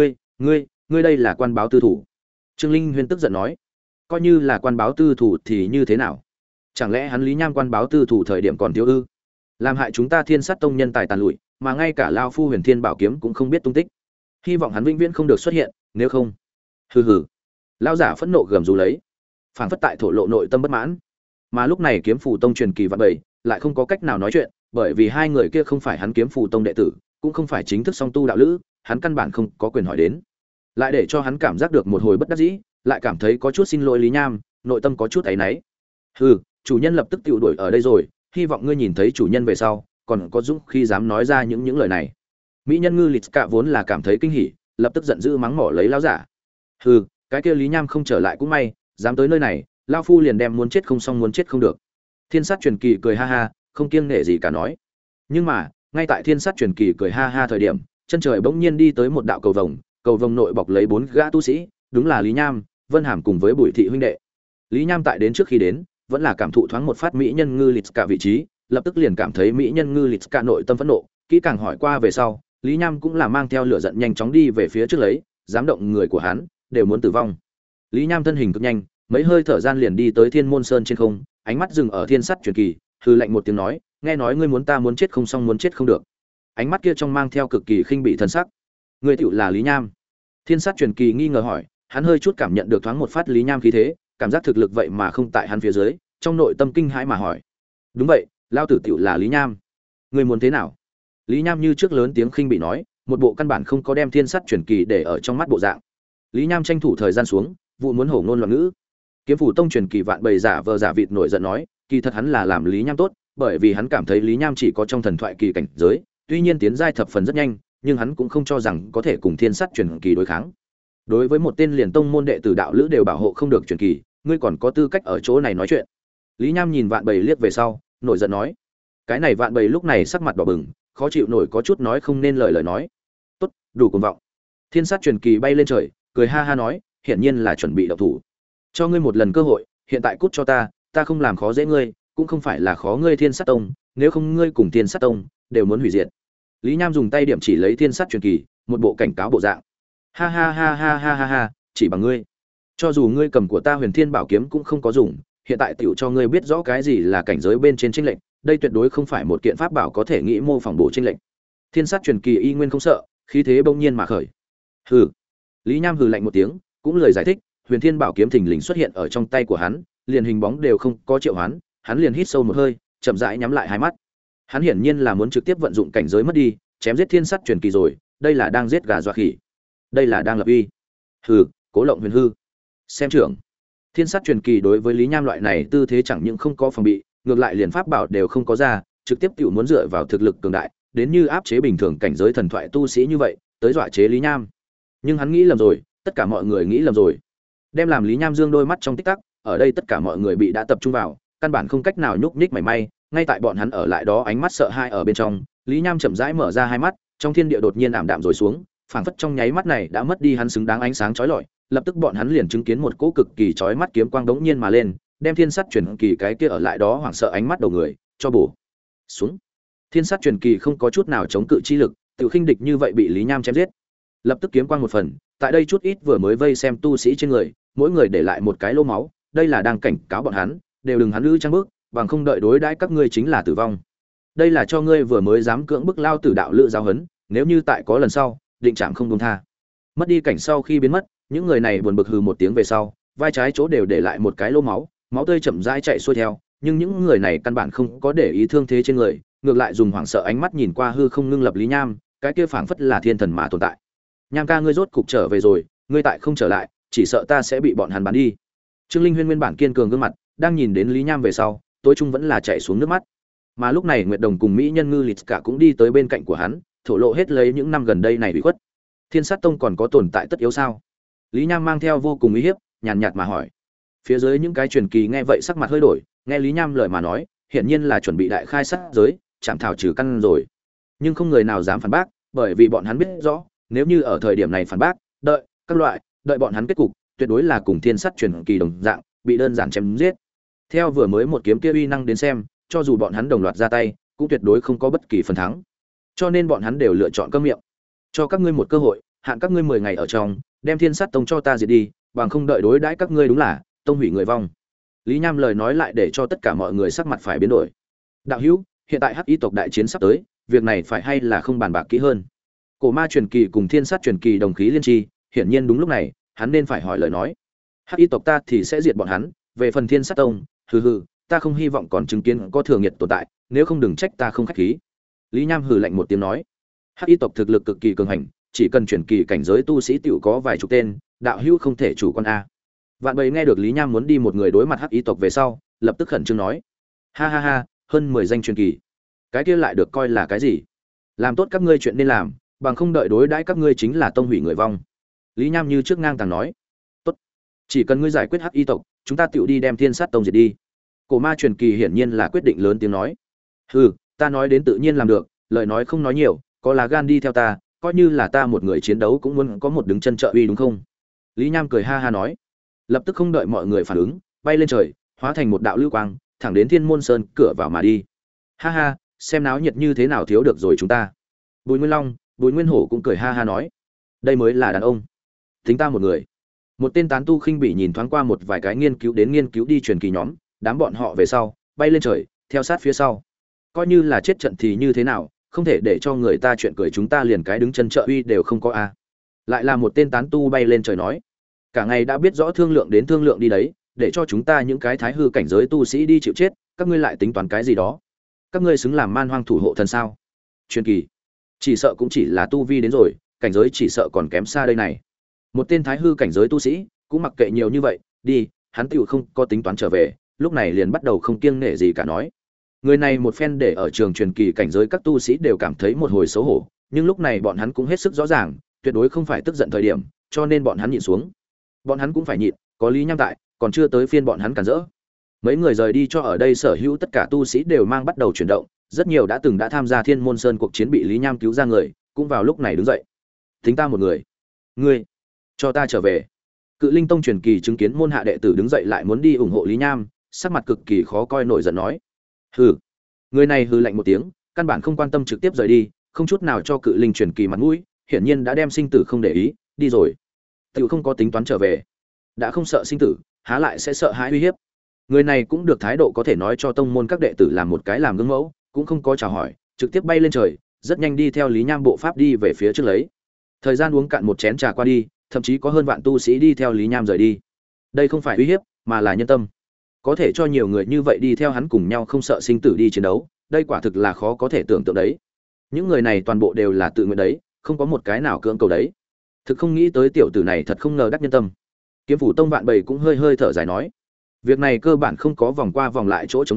ngươi đây là quan báo tư thủ. Trương Linh Huyền tức giận nói. Coi như là quan báo tư thủ thì như thế nào? Chẳng lẽ hắn Lý Nham quan báo tư thủ thời điểm còn thiếu ư? Làm hại chúng ta Thiên Sát Tông nhân tài tàn lụi, mà ngay cả lão phu Huyền Thiên Bảo kiếm cũng không biết tung tích. Hy vọng hắn vĩnh viễn không được xuất hiện, nếu không. Hừ hừ. Lão giả phẫn nộ gầm rú lấy, phảng phất tại thổ lộ nội tâm bất mãn. Mà lúc này Kiếm Phù Tông truyền kỳ vạn bảy lại không có cách nào nói chuyện, bởi vì hai người kia không phải hắn Kiếm Phù Tông đệ tử, cũng không phải chính thức song tu đạo lữ, hắn căn bản không có quyền hỏi đến. Lại để cho hắn cảm giác được một hồi bất đắc dĩ, lại cảm thấy có chút xin lỗi Lý Nham, nội tâm có chút áy náy. Hừ, chủ nhân lập tức tiểu đuổi ở đây rồi, hy vọng ngươi nhìn thấy chủ nhân về sau, còn có dũng khi dám nói ra những lời này. Mỹ nhân Ngư Lịch Cả vốn là cảm thấy kinh hỉ, lập tức giận dữ mắng mỏ lấy lão giả. Hừ, cái kia Lý Nham không trở lại cũng may, dám tới nơi này, lão phu liền đem muốn chết không xong muốn chết không được. Thiên Sát truyền kỳ cười ha ha, không kiêng nể gì cả nói. Nhưng mà, ngay tại Thiên Sát truyền kỳ cười ha ha thời điểm, chân trời bỗng nhiên đi tới một đạo cầu vồng nội bọc lấy 4 gã tu sĩ, đúng là Lý Nham, Vân Hàm cùng với Bùi Thị huynh đệ. Lý Nham tại đến trước khi đến, vẫn là cảm thụ thoáng một phát mỹ nhân Ngư Lịch Cả vị trí, lập tức liền cảm thấy mỹ nhân Ngư Lịch Cả nội tâm phẫn nộ, kỹ càng hỏi qua về sau, Lý Nham cũng là mang theo lửa giận nhanh chóng đi về phía trước lấy, dám động người của hắn, đều muốn tử vong. Lý Nham thân hình cực nhanh, mấy hơi thở gian liền đi tới Thiên Môn Sơn trên không, ánh mắt dừng ở Thiên Sắt truyền kỳ, hừ lạnh một tiếng nói, nghe nói ngươi muốn ta muốn chết không xong muốn chết không được. Ánh mắt kia trong mang theo cực kỳ khinh bỉ thần sắc. Ngươi tựu là Lý Nham? Thiên Sắt truyền kỳ nghi ngờ hỏi, hắn hơi chút cảm nhận được thoáng một phát Lý Nham khí thế, cảm giác thực lực vậy mà không tại hắn phía dưới, trong nội tâm kinh hãi mà hỏi. Đúng vậy, lao tử tựu là Lý Nham. Ngươi muốn thế nào? Lý Nham như trước lớn tiếng khinh bỉ nói, một bộ căn bản không có đem Thiên Sắt truyền kỳ để ở trong mắt bộ dạng. Lý Nham tranh thủ thời gian xuống, vụ muốn hổ ngôn loạn ngữ. Kiếm Phủ Tông truyền kỳ vạn bầy giả vờ giả vịt nổi giận nói, kỳ thật hắn là làm Lý Nham tốt, bởi vì hắn cảm thấy Lý Nham chỉ có trong thần thoại kỳ cảnh giới, tuy nhiên tiến giai thập phần rất nhanh, nhưng hắn cũng không cho rằng có thể cùng Thiên Sắt truyền kỳ đối kháng. Đối với một tên liền tông môn đệ tử đạo lữ đều bảo hộ không được truyền kỳ, ngươi còn có tư cách ở chỗ này nói chuyện. Lý Nham nhìn vạn bầy liếc về sau, nổi giận nói. Cái này vạn bầy lúc này sắc mặt đỏ bừng, khó chịu nổi có chút nói không nên lời nói. Tốt, đủ cuồng vọng. Thiên Sát truyền kỳ bay lên trời, cười ha ha nói, hiển nhiên là chuẩn bị động thủ. Cho ngươi một lần cơ hội, hiện tại cút cho ta không làm khó dễ ngươi, cũng không phải là khó ngươi Thiên Sát Tông, nếu không ngươi cùng Thiên Sát Tông đều muốn hủy diệt. Lý Nham dùng tay điểm chỉ lấy Thiên Sát truyền kỳ, một bộ cảnh cáo bộ dạng. Ha ha ha ha ha ha ha, chỉ bằng ngươi. Cho dù ngươi cầm của ta Huyền Thiên Bảo kiếm cũng không có dùng, hiện tại tiểu cho ngươi biết rõ cái gì là cảnh giới bên trên chênh lệnh, đây tuyệt đối không phải một kiện pháp bảo có thể nghĩ mô phỏng bổ chênh lệnh. Thiên Sát truyền kỳ y nguyên không sợ, khí thế bỗng nhiên mà khởi. Hừ. Lý Nham hừ lạnh một tiếng, cũng lời giải thích, Huyền Thiên Bảo kiếm thình lình xuất hiện ở trong tay của hắn, liền hình bóng đều không có triệu hoán, hắn liền hít sâu một hơi, chậm rãi nhắm lại hai mắt. Hắn hiển nhiên là muốn trực tiếp vận dụng cảnh giới mất đi, chém giết Thiên Sát truyền kỳ rồi, đây là đang giết gà dọa khỉ. Đây là đang lập uy. Hừ, Cố Lộng Huyền hư. Xem trưởng. Thiên Sát truyền kỳ đối với Lý Nham loại này tư thế chẳng những không có phòng bị, ngược lại liền pháp bảo đều không có ra, trực tiếp tiểu muốn dựa vào thực lực cường đại, đến như áp chế bình thường cảnh giới thần thoại tu sĩ như vậy, tới dọa chế Lý Nham. Nhưng hắn nghĩ lầm rồi, tất cả mọi người nghĩ lầm rồi. Đem làm Lý Nham dương đôi mắt trong tích tắc, ở đây tất cả mọi người bị đã tập trung vào, căn bản không cách nào nhúc nhích mảy may, ngay tại bọn hắn ở lại đó ánh mắt sợ hãi ở bên trong, Lý Nham chậm rãi mở ra hai mắt, trong thiên địa đột nhiên ảm đạm rồi xuống, phảng phất trong nháy mắt này đã mất đi hắn xứng đáng ánh sáng chói lọi, lập tức bọn hắn liền chứng kiến một cỗ cực kỳ chói mắt kiếm quang đống nhiên mà lên, đem thiên sắt truyền kỳ cái kia ở lại đó hoảng sợ ánh mắt đầu người cho bổ xuống. Thiên sắt truyền kỳ không có chút nào chống cự chi lực, tự khinh địch như vậy bị Lý Nham chém giết. Lập tức kiếm quang một phần, tại đây chút ít vừa mới vây xem tu sĩ trên người, mỗi người để lại một cái lỗ máu, đây là đang cảnh cáo bọn hắn, đều đừng hắn lữ trang bước, bằng không đợi đối đãi các ngươi chính là tử vong. Đây là cho ngươi vừa mới dám cưỡng bức lao tử đạo lữ giáo huấn, nếu như tại có lần sau, định trạng không buông tha. Mất đi cảnh sau khi biến mất, những người này buồn bực hừ một tiếng về sau, vai trái chỗ đều để lại một cái lỗ máu, máu tươi chậm rãi chạy xuôi theo, nhưng những người này căn bản không có để ý thương thế trên người, ngược lại dùng hoảng sợ ánh mắt nhìn qua hư không ngưng lập Lý Nham, cái kia phảng phất là thiên thần mà tồn tại. Nham ca, ngươi rốt cục trở về rồi, ngươi tại không trở lại, chỉ sợ ta sẽ bị bọn hắn bắn đi. Trương Linh Huyên nguyên bản kiên cường gương mặt, đang nhìn đến Lý Nham về sau, tối trung vẫn là chảy xuống nước mắt. Mà lúc này Nguyệt Đồng cùng mỹ nhân Ngư Lịch cả cũng đi tới bên cạnh của hắn, thổ lộ hết lấy những năm gần đây này bị khuất. Thiên Sát Tông còn có tồn tại tất yếu sao? Lý Nham mang theo vô cùng uy hiếp, nhàn nhạt mà hỏi. Phía dưới những cái truyền kỳ nghe vậy sắc mặt hơi đổi, nghe Lý Nham lời mà nói, hiển nhiên là chuẩn bị đại khai sát giới, chạm thảo trừ căn rồi. Nhưng không người nào dám phản bác, bởi vì bọn hắn biết rõ, nếu như ở thời điểm này phản bác, đợi bọn hắn kết cục, tuyệt đối là cùng Thiên Sắt truyền kỳ đồng dạng, bị đơn giản chém giết. Theo vừa mới một kiếm kia uy năng đến xem, cho dù bọn hắn đồng loạt ra tay, cũng tuyệt đối không có bất kỳ phần thắng. Cho nên bọn hắn đều lựa chọn câm miệng. Cho các ngươi một cơ hội, hạn các ngươi 10 ngày ở trong, đem Thiên Sắt Tông cho ta diệt đi, bằng không đợi đối đãi các ngươi đúng là tông hủy người vong. Lý Nham lời nói lại để cho tất cả mọi người sắc mặt phải biến đổi. Đạo hữu, hiện tại Hắc Y tộc đại chiến sắp tới, việc này phải hay là không bàn bạc kỹ hơn? Cổ ma truyền kỳ cùng Thiên Sát truyền kỳ đồng khí liên tri, hiển nhiên đúng lúc này, hắn nên phải hỏi lời nói. Hắc Y tộc ta thì sẽ diệt bọn hắn, về phần Thiên Sát tông, hừ, ta không hy vọng còn chứng kiến có thường nghiệt tồn tại, nếu không đừng trách ta không khách khí. Lý Nham hừ lạnh một tiếng nói. Hắc Y tộc thực lực cực kỳ cường hành, chỉ cần chuyển kỳ cảnh giới tu sĩ tiểu có vài chục tên, đạo hữu không thể chủ quan a. Vạn Bầy nghe được Lý Nham muốn đi một người đối mặt Hắc Y tộc về sau, lập tức khẩn trương nói: ha, hơn 10 danh truyền kỳ, cái kia lại được coi là cái gì? Làm tốt các ngươi chuyện nên làm, bằng không đợi đối đãi các ngươi chính là tông hủy người vong. Lý Nham như trước ngang tàng nói: tốt, chỉ cần ngươi giải quyết Hắc Y tộc, chúng ta tựu đi đem Thiên Sát tông diệt đi. Cổ ma truyền kỳ hiển nhiên là quyết định lớn tiếng nói: hừ, ta nói đến tự nhiên làm được, lời nói không nói nhiều, có là gan đi theo ta, coi như là ta một người chiến đấu cũng muốn có một đứng chân trợ uy đúng không? Lý Nham cười ha ha nói. Lập tức không đợi mọi người phản ứng, bay lên trời, hóa thành một đạo lưu quang, thẳng đến Thiên Môn Sơn cửa vào mà đi. Ha, xem náo nhiệt như thế nào thiếu được rồi chúng ta. Bùi Nguyên Long, Bùi Nguyên Hổ cũng cười ha ha nói, đây mới là đàn ông. Tính ta một người. Một tên tán tu khinh bỉ nhìn thoáng qua một vài cái nghiên cứu đi truyền kỳ nhóm, đám bọn họ về sau, bay lên trời, theo sát phía sau. Coi như là chết trận thì như thế nào, không thể để cho người ta chuyện cười chúng ta liền cái đứng chân trợ uy đều không có a. Lại là một tên tán tu bay lên trời nói, cả ngày đã biết rõ thương lượng đến thương lượng đi đấy, để cho chúng ta những cái thái hư cảnh giới tu sĩ đi chịu chết, các ngươi lại tính toán cái gì đó? Các ngươi xứng làm man hoang thủ hộ thần sao? Truyền kỳ, chỉ sợ cũng chỉ là tu vi đến rồi, cảnh giới chỉ sợ còn kém xa đây này. Một tên thái hư cảnh giới tu sĩ cũng mặc kệ nhiều như vậy, đi, hắn tiểu không có tính toán trở về, lúc này liền bắt đầu không kiêng nể gì cả nói. Người này một phen để ở trường truyền kỳ cảnh giới các tu sĩ đều cảm thấy một hồi xấu hổ, nhưng lúc này bọn hắn cũng hết sức rõ ràng, tuyệt đối không phải tức giận thời điểm, cho nên bọn hắn nhịn xuống. Bọn hắn cũng phải nhịn, có Lý Nham tại, còn chưa tới phiên bọn hắn cản rỡ. Mấy người rời đi cho ở đây sở hữu tất cả tu sĩ đều mang bắt đầu chuyển động, rất nhiều đã từng đã tham gia Thiên Môn Sơn cuộc chiến bị Lý Nham cứu ra người, cũng vào lúc này đứng dậy. Tính ta một người. Ngươi, cho ta trở về. Cự Linh Tông truyền kỳ chứng kiến môn hạ đệ tử đứng dậy lại muốn đi ủng hộ Lý Nham, sắc mặt cực kỳ khó coi nổi giận nói: "Hừ." Người này hừ lạnh một tiếng, căn bản không quan tâm trực tiếp rời đi, không chút nào cho Cự Linh truyền kỳ mặt mũi, hiển nhiên đã đem sinh tử không để ý, đi rồi. Tiểu không có tính toán trở về. Đã không sợ sinh tử, há lại sẽ sợ hãi uy hiếp. Người này cũng được thái độ có thể nói cho tông môn các đệ tử làm một cái làm gương mẫu, cũng không có chào hỏi, trực tiếp bay lên trời, rất nhanh đi theo Lý Nham bộ pháp đi về phía trước lấy. Thời gian uống cạn một chén trà qua đi, thậm chí có hơn vạn tu sĩ đi theo Lý Nham rời đi. Đây không phải uy hiếp, mà là nhân tâm. Có thể cho nhiều người như vậy đi theo hắn cùng nhau không sợ sinh tử đi chiến đấu, đây quả thực là khó có thể tưởng tượng đấy. Những người này toàn bộ đều là tự nguyện đấy, không có một cái nào cưỡng cầu đấy. Thực không nghĩ tới tiểu tử này thật không ngờ đắc nhân tâm. Kiếm phủ tông Vạn Bầy cũng hơi hơi thở dài nói, việc này cơ bản không có vòng qua vòng lại chỗ trống rồi,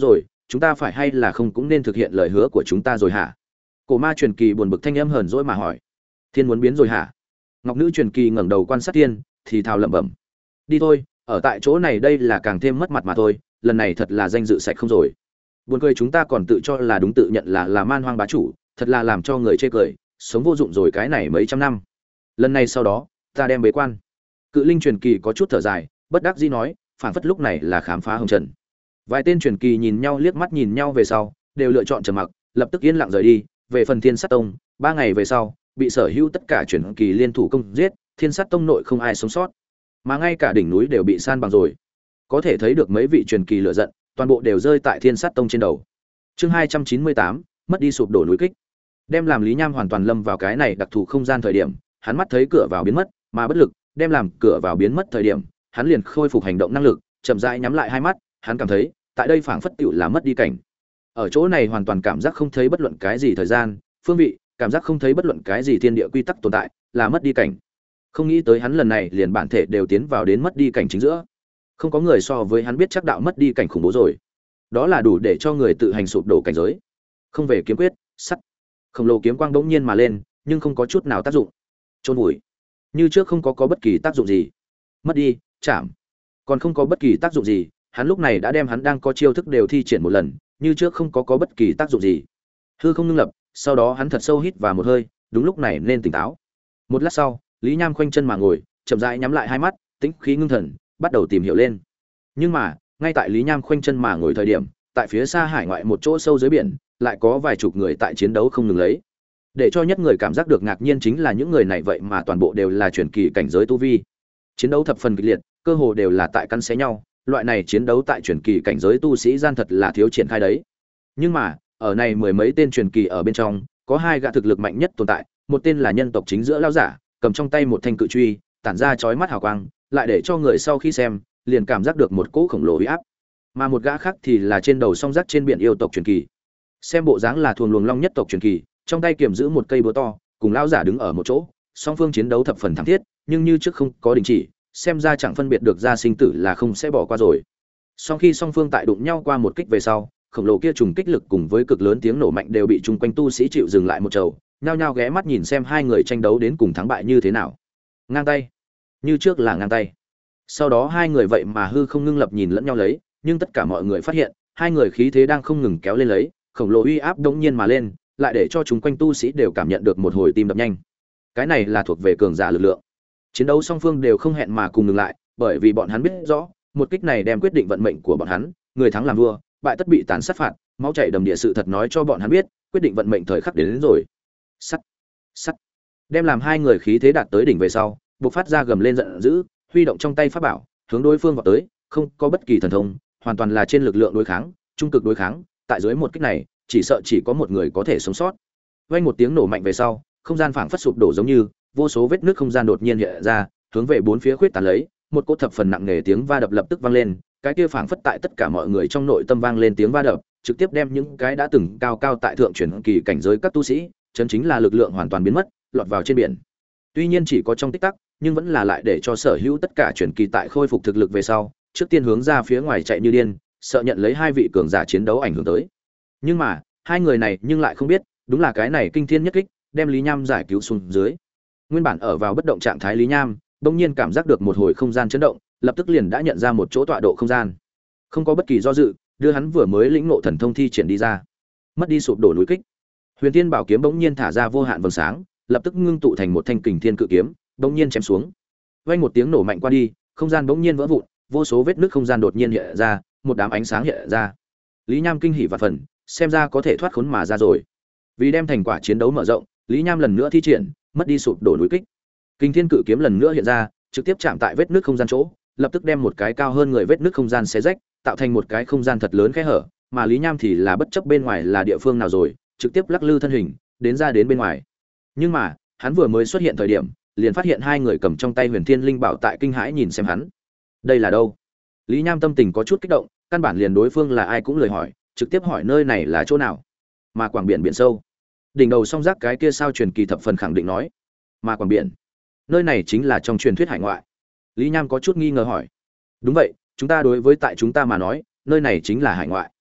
chúng ta phải hay là không cũng nên thực hiện lời hứa của chúng ta rồi hả? Cổ ma truyền kỳ buồn bực thanh âm hờn dỗi mà hỏi. Thiên muốn biến rồi hả? Ngọc nữ truyền kỳ ngẩng đầu quan sát thiên, thì thào lẩm bẩm. Đi thôi, ở tại chỗ này đây là càng thêm mất mặt mà thôi, lần này thật là danh dự sạch không rồi. Buồn cười chúng ta còn tự cho là đúng tự nhận là man hoang bá chủ, thật là làm cho người chê cười, sống vô dụng rồi cái này mấy trăm năm. Lần này sau đó, ta đem bế quan. Cự linh truyền kỳ có chút thở dài, bất đắc dĩ nói, phảng phất lúc này là khám phá hồng trần. Vài tên truyền kỳ nhìn nhau liếc mắt nhìn nhau về sau, đều lựa chọn trầm mặc, lập tức yên lặng rời đi. Về phần Thiên Sát Tông, 3 ngày về sau, bị sở hữu tất cả truyền kỳ liên thủ công giết, Thiên Sát Tông nội không ai sống sót, mà ngay cả đỉnh núi đều bị san bằng rồi. Có thể thấy được mấy vị truyền kỳ lựa giận, toàn bộ đều rơi tại Thiên Sát Tông trên đầu. Chương 298, mất đi sụp đổ núi kích. Đem làm Lý Nham hoàn toàn lâm vào cái này đặc thù không gian thời điểm, hắn mắt thấy cửa vào biến mất, mà bất lực, đem làm cửa vào biến mất thời điểm, hắn liền khôi phục hành động năng lực, chậm rãi nhắm lại hai mắt, hắn cảm thấy, tại đây phảng phất tựu là mất đi cảnh. Ở chỗ này hoàn toàn cảm giác không thấy bất luận cái gì thời gian, phương vị, cảm giác không thấy bất luận cái gì thiên địa quy tắc tồn tại, là mất đi cảnh. Không nghĩ tới hắn lần này liền bản thể đều tiến vào đến mất đi cảnh chính giữa. Không có người so với hắn biết chắc đạo mất đi cảnh khủng bố rồi. Đó là đủ để cho người tự hành sụp đổ cảnh giới. Không về kiếm quyết, sắt. Khổng lồ kiếm quang bỗng nhiên mà lên, nhưng không có chút nào tác dụng. Chôn vùi. Như trước không có bất kỳ tác dụng gì. Mất đi, chạm. Còn không có bất kỳ tác dụng gì, hắn lúc này đã đem hắn đang có chiêu thức đều thi triển một lần, như trước không có bất kỳ tác dụng gì. Hư không ngưng lập, sau đó hắn thật sâu hít vào một hơi, đúng lúc này nên tỉnh táo. Một lát sau, Lý Nham khoanh chân mà ngồi, chậm rãi nhắm lại hai mắt, tĩnh khí ngưng thần, bắt đầu tìm hiểu lên. Nhưng mà, ngay tại Lý Nham khoanh chân mà ngồi thời điểm, tại phía xa hải ngoại một chỗ sâu dưới biển, lại có vài chục người tại chiến đấu không ngừng lấy. Để cho nhất người cảm giác được ngạc nhiên chính là những người này vậy mà toàn bộ đều là truyền kỳ cảnh giới tu vi. Chiến đấu thập phần kịch liệt, cơ hồ đều là tại căn xé nhau, loại này chiến đấu tại truyền kỳ cảnh giới tu sĩ gian thật là thiếu triển khai đấy. Nhưng mà, ở này mười mấy tên truyền kỳ ở bên trong, có hai gã thực lực mạnh nhất tồn tại, một tên là nhân tộc chính giữa lão giả, cầm trong tay một thanh cự truy, tản ra chói mắt hào quang, lại để cho người sau khi xem, liền cảm giác được một cỗ khổng lồ uy áp. Mà một gã khác thì là trên đầu song giác trên biển yêu tộc truyền kỳ. Xem bộ dáng là thuần luồng long nhất tộc truyền kỳ, trong tay kiềm giữ một cây búa to, cùng lão giả đứng ở một chỗ, song phương chiến đấu thập phần thảm thiết, nhưng như trước không có đình chỉ, xem ra chẳng phân biệt được ra sinh tử là không sẽ bỏ qua rồi. Sau khi song phương tại đụng nhau qua một kích về sau, khổng lồ kia trùng kích lực cùng với cực lớn tiếng nổ mạnh đều bị chung quanh tu sĩ chịu dừng lại một trầu, nhao nhao ghé mắt nhìn xem hai người tranh đấu đến cùng thắng bại như thế nào. Ngang tay, như trước là ngang tay. Sau đó hai người vậy mà hư không ngưng lập nhìn lẫn nhau lấy, nhưng tất cả mọi người phát hiện, hai người khí thế đang không ngừng kéo lên lấy, khổng lồ uy áp đống nhiên mà lên, lại để cho chúng quanh tu sĩ đều cảm nhận được một hồi tim đập nhanh. Cái này là thuộc về cường giả lực lượng. Chiến đấu song phương đều không hẹn mà cùng ngừng lại, bởi vì bọn hắn biết rõ, một kích này đem quyết định vận mệnh của bọn hắn, người thắng làm vua, bại tất bị tàn sát phạt, máu chảy đầm địa sự thật nói cho bọn hắn biết, quyết định vận mệnh thời khắc đến rồi. Sắt, sắt. Đem làm hai người khí thế đạt tới đỉnh về sau, bộc phát ra gầm lên giận dữ, huy động trong tay pháp bảo, hướng đối phương vào tới, không có bất kỳ thần thông, hoàn toàn là trên lực lượng đối kháng, trung cực đối kháng, tại dưới một kích này, chỉ sợ chỉ có một người có thể sống sót. Vang một tiếng nổ mạnh về sau, không gian phảng phất sụp đổ giống như, vô số vết nứt không gian đột nhiên hiện ra, hướng về bốn phía khuyết tán lấy, một cỗ thập phần nặng nề tiếng va đập lập tức vang lên, cái kia phảng phất tại tất cả mọi người trong nội tâm vang lên tiếng va đập, trực tiếp đem những cái đã từng cao cao tại thượng truyền kỳ cảnh giới các tu sĩ, chân chính là lực lượng hoàn toàn biến mất, lọt vào trên biển. Tuy nhiên chỉ có trong tích tắc, nhưng vẫn là lại để cho sở hữu tất cả truyền kỳ tại khôi phục thực lực về sau, trước tiên hướng ra phía ngoài chạy như điên, sợ nhận lấy hai vị cường giả chiến đấu ảnh hưởng tới. Nhưng mà, hai người này nhưng lại không biết, đúng là cái này kinh thiên nhất kích, đem Lý Nham giải cứu xuống dưới. Nguyên bản ở vào bất động trạng thái Lý Nham, bỗng nhiên cảm giác được một hồi không gian chấn động, lập tức liền đã nhận ra một chỗ tọa độ không gian. Không có bất kỳ do dự, đưa hắn vừa mới lĩnh ngộ thần thông thi triển đi ra. Mất đi sụp đổ núi kích. Huyền Thiên Bảo kiếm bỗng nhiên thả ra vô hạn vầng sáng, lập tức ngưng tụ thành một thanh kình thiên cự kiếm, bỗng nhiên chém xuống. Vang một tiếng nổ mạnh qua đi, không gian bỗng nhiên vỡ vụn, vô số vết nứt không gian đột nhiên hiện ra, một đám ánh sáng hiện ra. Lý Nham kinh hỉ vạn phần, xem ra có thể thoát khốn mà ra rồi. Vì đem thành quả chiến đấu mở rộng, Lý Nham lần nữa thi triển, mất đi sụp đổ núi kích. Kình thiên cự kiếm lần nữa hiện ra, trực tiếp chạm tại vết nứt không gian chỗ, lập tức đem một cái cao hơn người vết nứt không gian xé rách, tạo thành một cái không gian thật lớn khe hở, mà Lý Nham thì là bất chấp bên ngoài là địa phương nào rồi, trực tiếp lắc lư thân hình, đến bên ngoài. Nhưng mà, hắn vừa mới xuất hiện thời điểm, liền phát hiện hai người cầm trong tay Huyền Thiên Linh Bảo tại kinh hãi nhìn xem hắn. Đây là đâu? Lý Nham tâm tình có chút kích động, căn bản liền đối phương là ai cũng lời hỏi, trực tiếp hỏi nơi này là chỗ nào. Mà quảng biển biển sâu. Đỉnh đầu song giác cái kia sao truyền kỳ thập phần khẳng định nói, mà quảng biển, nơi này chính là trong truyền thuyết hải ngoại. Lý Nham có chút nghi ngờ hỏi. Đúng vậy, chúng ta đối với tại chúng ta mà nói, nơi này chính là hải ngoại.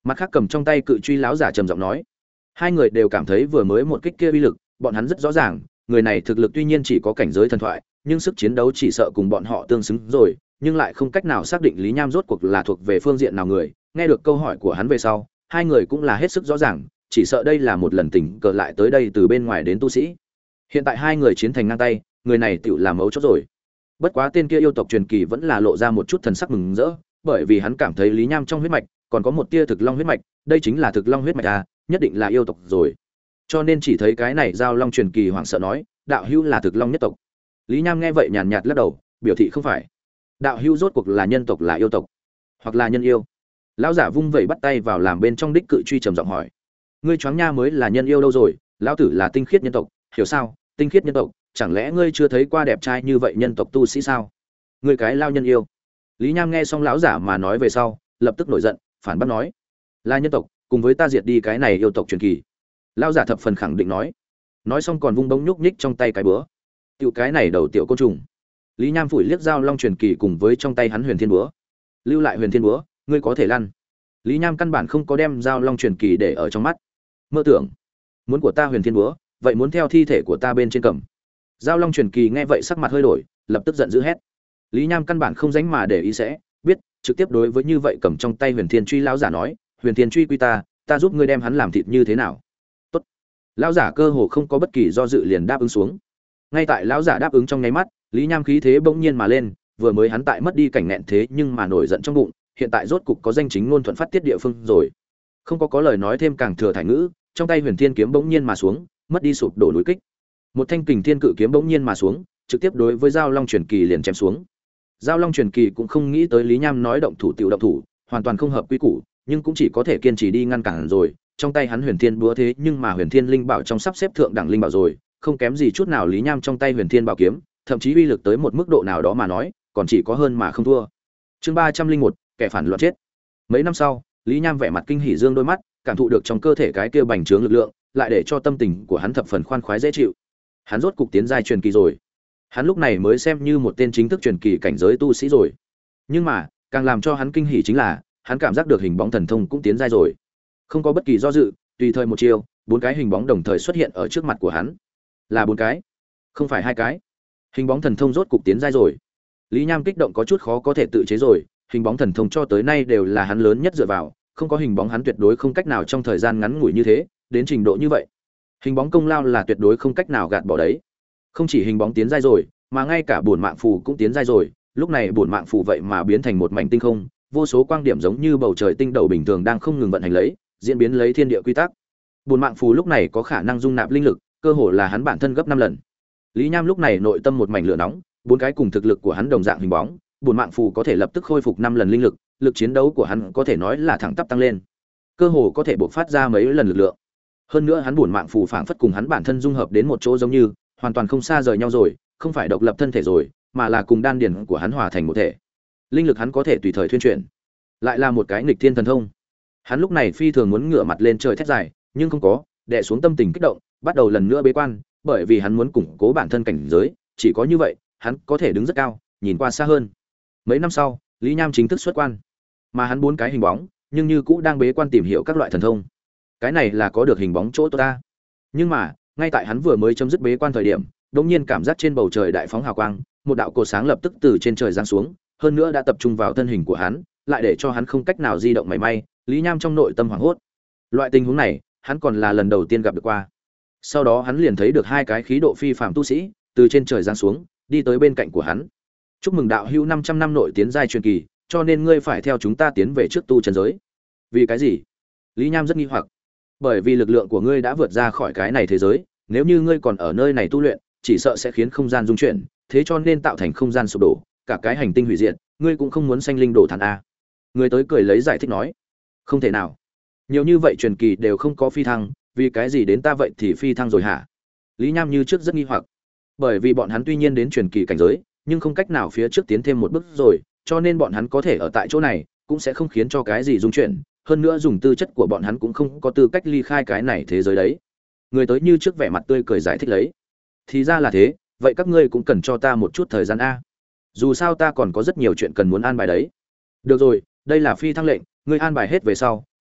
Mặt khác cầm trong tay cự truy lão giả trầm giọng nói. Hai người đều cảm thấy vừa mới một kích kia uy lực, bọn hắn rất rõ ràng, người này thực lực tuy nhiên chỉ có cảnh giới thần thoại, nhưng sức chiến đấu chỉ sợ cùng bọn họ tương xứng rồi, nhưng lại không cách nào xác định Lý Nham rốt cuộc là thuộc về phương diện nào người. Nghe được câu hỏi của hắn về sau, hai người cũng là hết sức rõ ràng, chỉ sợ đây là một lần tình cờ lại tới đây từ bên ngoài đến tu sĩ. Hiện tại hai người chiến thành ngang tay, người này tựu là mấu chốt rồi. Bất quá tên kia yêu tộc truyền kỳ vẫn là lộ ra một chút thần sắc mừng rỡ, bởi vì hắn cảm thấy Lý Nham trong huyết mạch còn có một tia thực long huyết mạch, đây chính là thực long huyết mạch à, nhất định là yêu tộc rồi. Cho nên chỉ thấy cái này giao long truyền kỳ hoảng sợ nói, đạo hữu là thực long nhất tộc. Lý Nham nghe vậy nhàn nhạt lắc đầu, biểu thị không phải. Đạo hữu rốt cuộc là nhân tộc là yêu tộc, hoặc là nhân yêu? Lão giả vung vẩy bắt tay vào làm bên trong đích cự truy trầm giọng hỏi. Ngươi choáng nha mới là nhân yêu đâu rồi, lão tử là tinh khiết nhân tộc, hiểu sao? Tinh khiết nhân tộc, chẳng lẽ ngươi chưa thấy qua đẹp trai như vậy nhân tộc tu sĩ sao? Ngươi cái lao nhân yêu. Lý Nham nghe xong lão giả mà nói về sau, lập tức nổi giận, phản bác nói: "Là nhân tộc, cùng với ta diệt đi cái này yêu tộc truyền kỳ." Lão giả thập phần khẳng định nói. Nói xong còn vung bóng nhúc nhích trong tay cái búa. Tiểu cái này đầu tiểu côn trùng. Lý Nham phủi liếc giao long truyền kỳ cùng với trong tay hắn huyền thiên búa. Lưu lại huyền thiên búa, ngươi có thể lăn. Lý Nham căn bản không có đem giao long truyền kỳ để ở trong mắt. Mơ tưởng, muốn của ta huyền thiên búa, vậy muốn theo thi thể của ta bên trên cầm. Giao long truyền kỳ nghe vậy sắc mặt hơi đổi, lập tức giận dữ hét. Lý Nham căn bản không dánh mà để ý sẽ biết, trực tiếp đối với như vậy cầm trong tay huyền thiên truy lão giả nói, huyền thiên truy quy ta, ta giúp ngươi đem hắn làm thịt như thế nào? Tốt. Lão giả cơ hồ không có bất kỳ do dự liền đáp ứng xuống. Ngay tại lão giả đáp ứng trong nháy mắt, Lý Nham khí thế bỗng nhiên mà lên, vừa mới hắn tại mất đi cảnh nẹn thế nhưng mà nổi giận trong bụng, hiện tại rốt cục có danh chính ngôn thuận phát tiết địa phương rồi. Không có lời nói thêm càng thừa thải ngữ, trong tay huyền thiên kiếm bỗng nhiên mà xuống, mất đi sụp đổ núi kích. Một thanh kình thiên cự kiếm bỗng nhiên mà xuống, trực tiếp đối với giao long truyền kỳ liền chém xuống. Giao long truyền kỳ cũng không nghĩ tới Lý Nham nói động thủ tiểu động thủ, hoàn toàn không hợp quy củ, nhưng cũng chỉ có thể kiên trì đi ngăn cản rồi. Trong tay hắn huyền thiên búa thế nhưng mà huyền thiên linh bảo trong sắp xếp thượng đẳng linh bảo rồi, không kém gì chút nào Lý Nham trong tay huyền thiên bảo kiếm, thậm chí uy lực tới một mức độ nào đó mà nói, còn chỉ có hơn mà không thua. Chương 301, kẻ phản loạn chết. Mấy năm sau, Lý Nham vẻ mặt kinh hỉ dương đôi mắt, cảm thụ được trong cơ thể cái kia bành trướng lực lượng, lại để cho tâm tình của hắn thập phần khoan khoái dễ chịu. Hắn rốt cục tiến giai truyền kỳ rồi. Hắn lúc này mới xem như một tên chính thức truyền kỳ cảnh giới tu sĩ rồi. Nhưng mà, càng làm cho hắn kinh hỉ chính là, hắn cảm giác được hình bóng thần thông cũng tiến giai rồi. Không có bất kỳ do dự, tùy thời một chiều, bốn cái hình bóng đồng thời xuất hiện ở trước mặt của hắn. Là bốn cái, không phải hai cái. Hình bóng thần thông rốt cục tiến giai rồi. Lý Nham kích động có chút khó có thể tự chế rồi, hình bóng thần thông cho tới nay đều là hắn lớn nhất dựa vào, không có hình bóng hắn tuyệt đối không cách nào trong thời gian ngắn ngủi như thế, đến trình độ như vậy. Hình bóng công lao là tuyệt đối không cách nào gạt bỏ đấy. Không chỉ hình bóng tiến giai rồi, mà ngay cả bổn mạng phù cũng tiến giai rồi, lúc này bổn mạng phù vậy mà biến thành một mảnh tinh không, vô số quang điểm giống như bầu trời tinh đầu bình thường đang không ngừng vận hành lấy, diễn biến lấy thiên địa quy tắc. Bổn mạng phù lúc này có khả năng dung nạp linh lực, cơ hồ là hắn bản thân gấp 5 lần. Lý Nham lúc này nội tâm một mảnh lửa nóng, bốn cái cùng thực lực của hắn đồng dạng hình bóng, bổn mạng phù có thể lập tức khôi phục 5 lần linh lực, lực chiến đấu của hắn có thể nói là thẳng tắp tăng lên, cơ hồ có thể bộc phát ra mấy lần lực lượng. Hơn nữa hắn bổn mạng phù phảng phất cùng hắn bản thân dung hợp đến một chỗ giống như, hoàn toàn không xa rời nhau rồi, không phải độc lập thân thể rồi, mà là cùng đan điền của hắn hòa thành một thể. Linh lực hắn có thể tùy thời thuyên chuyển, lại là một cái nghịch thiên thần thông. Hắn lúc này phi thường muốn ngửa mặt lên trời thét dài, nhưng không có, đè xuống tâm tình kích động, bắt đầu lần nữa bế quan, bởi vì hắn muốn củng cố bản thân cảnh giới, chỉ có như vậy, hắn có thể đứng rất cao, nhìn qua xa hơn. Mấy năm sau, Lý Nham chính thức xuất quan, mà hắn bốn cái hình bóng, nhưng như cũ đang bế quan tìm hiểu các loại thần thông. Cái này là có được hình bóng chỗ tốt ta. Nhưng mà, ngay tại hắn vừa mới chấm dứt bế quan thời điểm, đột nhiên cảm giác trên bầu trời đại phóng hào quang, một đạo cột sáng lập tức từ trên trời giáng xuống, hơn nữa đã tập trung vào thân hình của hắn, lại để cho hắn không cách nào di động mảy may. Lý Nham trong nội tâm hoảng hốt. Loại tình huống này, hắn còn là lần đầu tiên gặp được qua. Sau đó hắn liền thấy được hai cái khí độ phi phàm tu sĩ từ trên trời giáng xuống, đi tới bên cạnh của hắn. Chúc mừng đạo hữu 500 năm nội tiến giai truyền kỳ, cho nên ngươi phải theo chúng ta tiến về trước tu chân giới. Vì cái gì? Lý Nham rất nghi hoặc. Bởi vì lực lượng của ngươi đã vượt ra khỏi cái này thế giới, nếu như ngươi còn ở nơi này tu luyện, chỉ sợ sẽ khiến không gian rung chuyển, thế cho nên tạo thành không gian sụp đổ, cả cái hành tinh hủy diệt, ngươi cũng không muốn sanh linh đổ thán a. Người tới cười lấy giải thích nói, không thể nào, nhiều như vậy truyền kỳ đều không có phi thăng, vì cái gì đến ta vậy thì phi thăng rồi hả? Lý Nham như trước rất nghi hoặc, bởi vì bọn hắn tuy nhiên đến truyền kỳ cảnh giới, nhưng không cách nào phía trước tiến thêm một bước rồi, cho nên bọn hắn có thể ở tại chỗ này, cũng sẽ không khiến cho cái gì rung chuyển, hơn nữa dùng tư chất của bọn hắn cũng không có tư cách ly khai cái này thế giới đấy. Người tới như trước vẻ mặt tươi cười giải thích lấy, thì ra là thế, vậy các ngươi cũng cần cho ta một chút thời gian a, dù sao ta còn có rất nhiều chuyện cần muốn an bài đấy. Được rồi, đây là phi thăng lệnh, ngươi an bài hết về sau,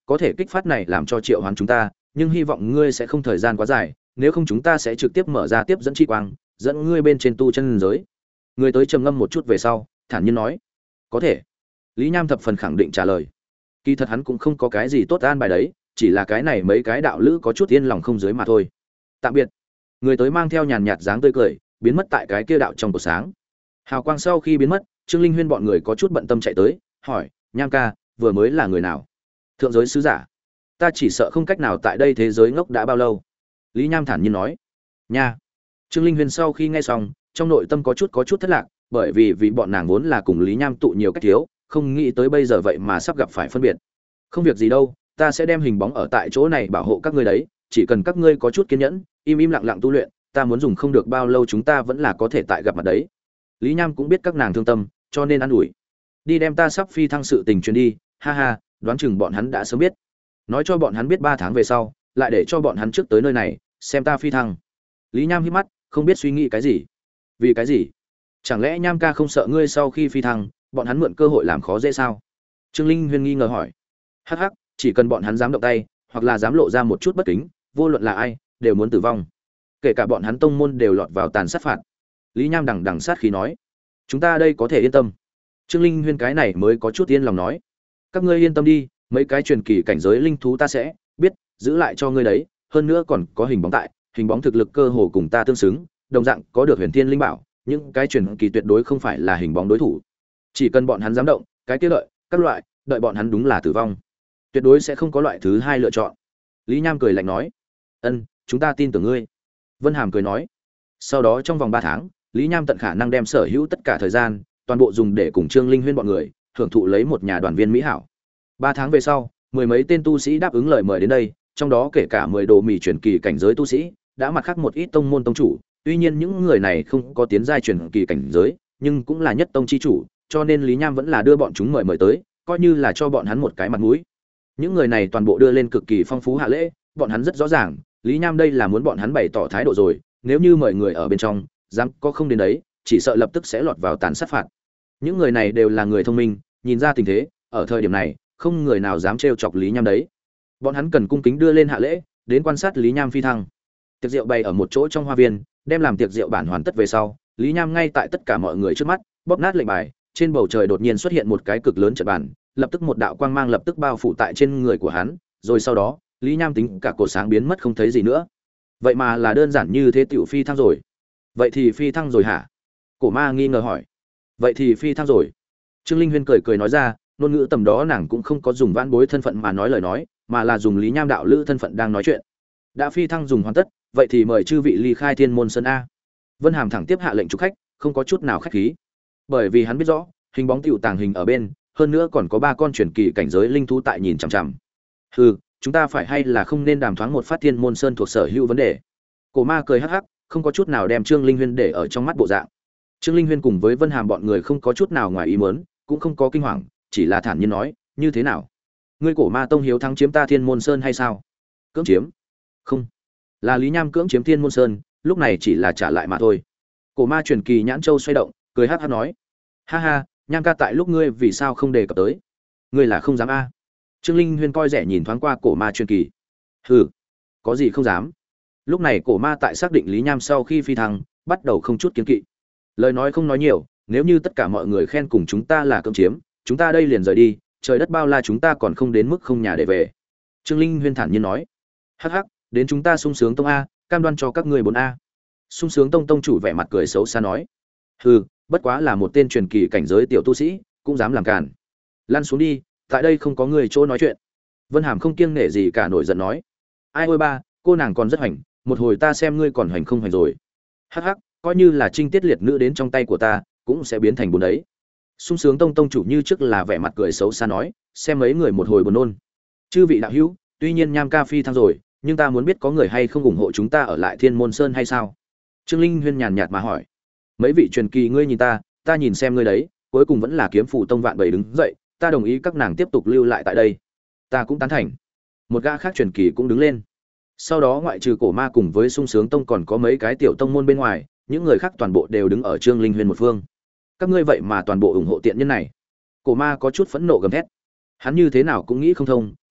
có thể kích phát này làm cho triệu hoán chúng ta, nhưng hy vọng ngươi sẽ không thời gian quá dài, nếu không chúng ta sẽ trực tiếp mở ra tiếp dẫn chi quang, dẫn ngươi bên trên tu chân giới. Người tới trầm ngâm một chút về sau, thản nhiên nói: "Có thể." Lý Nham thập phần khẳng định trả lời. Kỳ thật hắn cũng không có cái gì tốt an bài đấy, chỉ là cái này mấy cái đạo lữ có chút yên lòng không dưới mà thôi. Tạm biệt. Người tới mang theo nhàn nhạt dáng tươi cười, biến mất tại cái kia đạo trong cổ sáng. Hào quang sau khi biến mất, Trương Linh Huyên bọn người có chút bận tâm chạy tới, hỏi: "Nham ca, vừa mới là người nào?" "Thượng giới sứ giả." "Ta chỉ sợ không cách nào tại đây thế giới ngốc đã bao lâu." Lý Nham thản nhiên nói. "Nha." Trương Linh Huyên sau khi nghe xong, trong nội tâm có chút thất lạc, bởi vì bọn nàng vốn là cùng Lý Nham tụ nhiều cách thiếu, không nghĩ tới bây giờ vậy mà sắp gặp phải phân biệt. "Không việc gì đâu, ta sẽ đem hình bóng ở tại chỗ này bảo hộ các ngươi đấy, chỉ cần các ngươi có chút kiên nhẫn, im lặng lặng tu luyện, ta muốn dùng không được bao lâu chúng ta vẫn là có thể tại gặp mặt đấy." Lý Nham cũng biết các nàng thương tâm, cho nên an ủi. "Đi đem ta sắp phi thăng sự tình truyền đi, ha ha, đoán chừng bọn hắn đã sớm biết. Nói cho bọn hắn biết 3 tháng về sau, lại để cho bọn hắn trước tới nơi này, xem ta phi thăng." Lý Nham híp mắt, không biết suy nghĩ cái gì. "Vì cái gì? Chẳng lẽ Nham ca không sợ ngươi sau khi phi thăng, bọn hắn mượn cơ hội làm khó dễ sao?" Trương Linh Huyên nghi ngờ hỏi. "Hắc hắc, chỉ cần bọn hắn dám động tay, hoặc là dám lộ ra một chút bất kính, vô luận là ai, đều muốn tử vong. Kể cả bọn hắn tông môn đều lọt vào tàn sát phạt." Lý Nham đằng sát khí nói. "Chúng ta đây có thể yên tâm." Trương Linh Huyên cái này mới có chút yên lòng nói. "Các ngươi yên tâm đi, mấy cái truyền kỳ cảnh giới linh thú ta sẽ biết giữ lại cho ngươi đấy, hơn nữa còn có hình bóng tại, hình bóng thực lực cơ hồ cùng ta tương xứng, đồng dạng có được huyền thiên linh bảo, những cái truyền kỳ tuyệt đối không phải là hình bóng đối thủ. Chỉ cần bọn hắn dám động, cái kia lợi, các loại, đợi bọn hắn đúng là tử vong. Tuyệt đối sẽ không có loại thứ hai lựa chọn." Lý Nham cười lạnh nói. "Ân, chúng ta tin tưởng ngươi." Vân Hàm cười nói. Sau đó trong vòng 3 tháng, Lý Nham tận khả năng đem sở hữu tất cả thời gian, toàn bộ dùng để cùng Trương Linh Huyên bọn người hưởng thụ lấy một nhà đoàn viên mỹ hảo. 3 tháng về sau, mười mấy tên tu sĩ đáp ứng lời mời đến đây, trong đó kể cả 10 đồ mì truyền kỳ cảnh giới tu sĩ, đã mặt khác một ít tông môn tông chủ, tuy nhiên những người này không có tiến giai truyền kỳ cảnh giới, nhưng cũng là nhất tông chi chủ, cho nên Lý Nham vẫn là đưa bọn chúng mời tới, coi như là cho bọn hắn một cái mặt mũi. Những người này toàn bộ đưa lên cực kỳ phong phú hạ lễ, bọn hắn rất rõ ràng, Lý Nham đây là muốn bọn hắn bày tỏ thái độ rồi, nếu như mời người ở bên trong, dám có không đến đấy, chỉ sợ lập tức sẽ lọt vào tàn sát phạt. Những người này đều là người thông minh, nhìn ra tình thế, ở thời điểm này, không người nào dám trêu chọc Lý Nham đấy. Bọn hắn cần cung kính đưa lên hạ lễ, đến quan sát Lý Nham phi thăng. Tiệc rượu bày ở một chỗ trong hoa viên, đem làm tiệc rượu bản hoàn tất về sau, Lý Nham ngay tại tất cả mọi người trước mắt, bóp nát lệnh bài, trên bầu trời đột nhiên xuất hiện một cái cực lớn trận bàn, lập tức một đạo quang mang lập tức bao phủ tại trên người của hắn, rồi sau đó, Lý Nham tính cả cột sáng biến mất không thấy gì nữa. Vậy mà là đơn giản như thế tiểu phi thăng rồi. Vậy thì phi thăng rồi hả? Cổ ma nghi ngờ hỏi. Vậy thì phi thăng rồi. Trương Linh Huyên cười nói ra, ngôn ngữ tầm đó nàng cũng không có dùng vãn bối thân phận mà nói lời nói, mà là dùng Lý Nham đạo lữ thân phận đang nói chuyện. Đã phi thăng dùng hoàn tất, vậy thì mời chư vị ly khai Thiên Môn Sơn a. Vân Hàm thẳng tiếp hạ lệnh chúc khách, không có chút nào khách khí. Bởi vì hắn biết rõ, hình bóng tiểu tàng hình ở bên, hơn nữa còn có 3 con truyền kỳ cảnh giới linh thú tại nhìn chằm chằm. Hừ, chúng ta phải hay là không nên đàm thoáng một phát Thiên Môn Sơn thuộc sở hữu vấn đề. Cổ ma cười hắc hắc, không có chút nào đem Trương Linh Huyên để ở trong mắt bộ dạng. Trương Linh Huyên cùng với Vân Hàm bọn người không có chút nào ngoài ý muốn, cũng không có kinh hoàng, chỉ là thản nhiên nói, như thế nào? Ngươi Cổ Ma Tông hiếu thắng chiếm ta Thiên Môn Sơn hay sao? Cưỡng chiếm? Không, là Lý Nham cưỡng chiếm Thiên Môn Sơn, lúc này chỉ là trả lại mà thôi. Cổ Ma truyền kỳ nhãn châu xoay động, cười hắc hắc nói, ha ha, Nham ca tại lúc ngươi vì sao không đề cập tới? Ngươi là không dám a? Trương Linh Huyên coi rẻ nhìn thoáng qua Cổ Ma truyền kỳ. Hừ, có gì không dám? Lúc này Cổ Ma tại xác định Lý Nham sau khi phi thăng, bắt đầu không chút kiến kỵ. Lời nói không nói nhiều, nếu như tất cả mọi người khen cùng chúng ta là cưỡng chiếm, chúng ta đây liền rời đi, trời đất bao la chúng ta còn không đến mức không nhà để về. Trương Linh Huyên thản nhiên nói, hắc hắc, đến chúng ta sung sướng tông a, cam đoan cho các ngươi 4A. Sung sướng tông tông chủ vẻ mặt cười xấu xa nói, hừ, bất quá là một tên truyền kỳ cảnh giới tiểu tu sĩ, cũng dám làm càn. Lăn xuống đi, tại đây không có người chỗ nói chuyện. Vân Hàm không kiêng nể gì cả nổi giận nói, ai ôi ba, cô nàng còn rất hoành, một hồi ta xem ngươi còn hoành không hoành rồi. Hắc hắc, coi như là trinh tiết liệt nữ đến trong tay của ta, cũng sẽ biến thành buồn đấy. Sung sướng tông tông chủ như trước là vẻ mặt cười xấu xa nói, xem mấy người một hồi buồn nôn. Chư vị đạo hữu, tuy nhiên Nham ca phi thăng rồi, nhưng ta muốn biết có người hay không ủng hộ chúng ta ở lại Thiên Môn Sơn hay sao? Trương Linh Huyên nhàn nhạt mà hỏi. Mấy vị truyền kỳ ngươi nhìn ta nhìn xem ngươi đấy, cuối cùng vẫn là Kiếm Phủ tông vạn bảy đứng dậy, ta đồng ý các nàng tiếp tục lưu lại tại đây. Ta cũng tán thành. Một gã khác truyền kỳ cũng đứng lên. Sau đó ngoại trừ Cổ Ma cùng với Sung Sướng tông còn có mấy cái tiểu tông môn bên ngoài, những người khác toàn bộ đều đứng ở Trương Linh Huyên một phương. Các ngươi vậy mà toàn bộ ủng hộ tiện nhân này. Cổ Ma có chút phẫn nộ gầm thét. Hắn như thế nào cũng nghĩ không thông,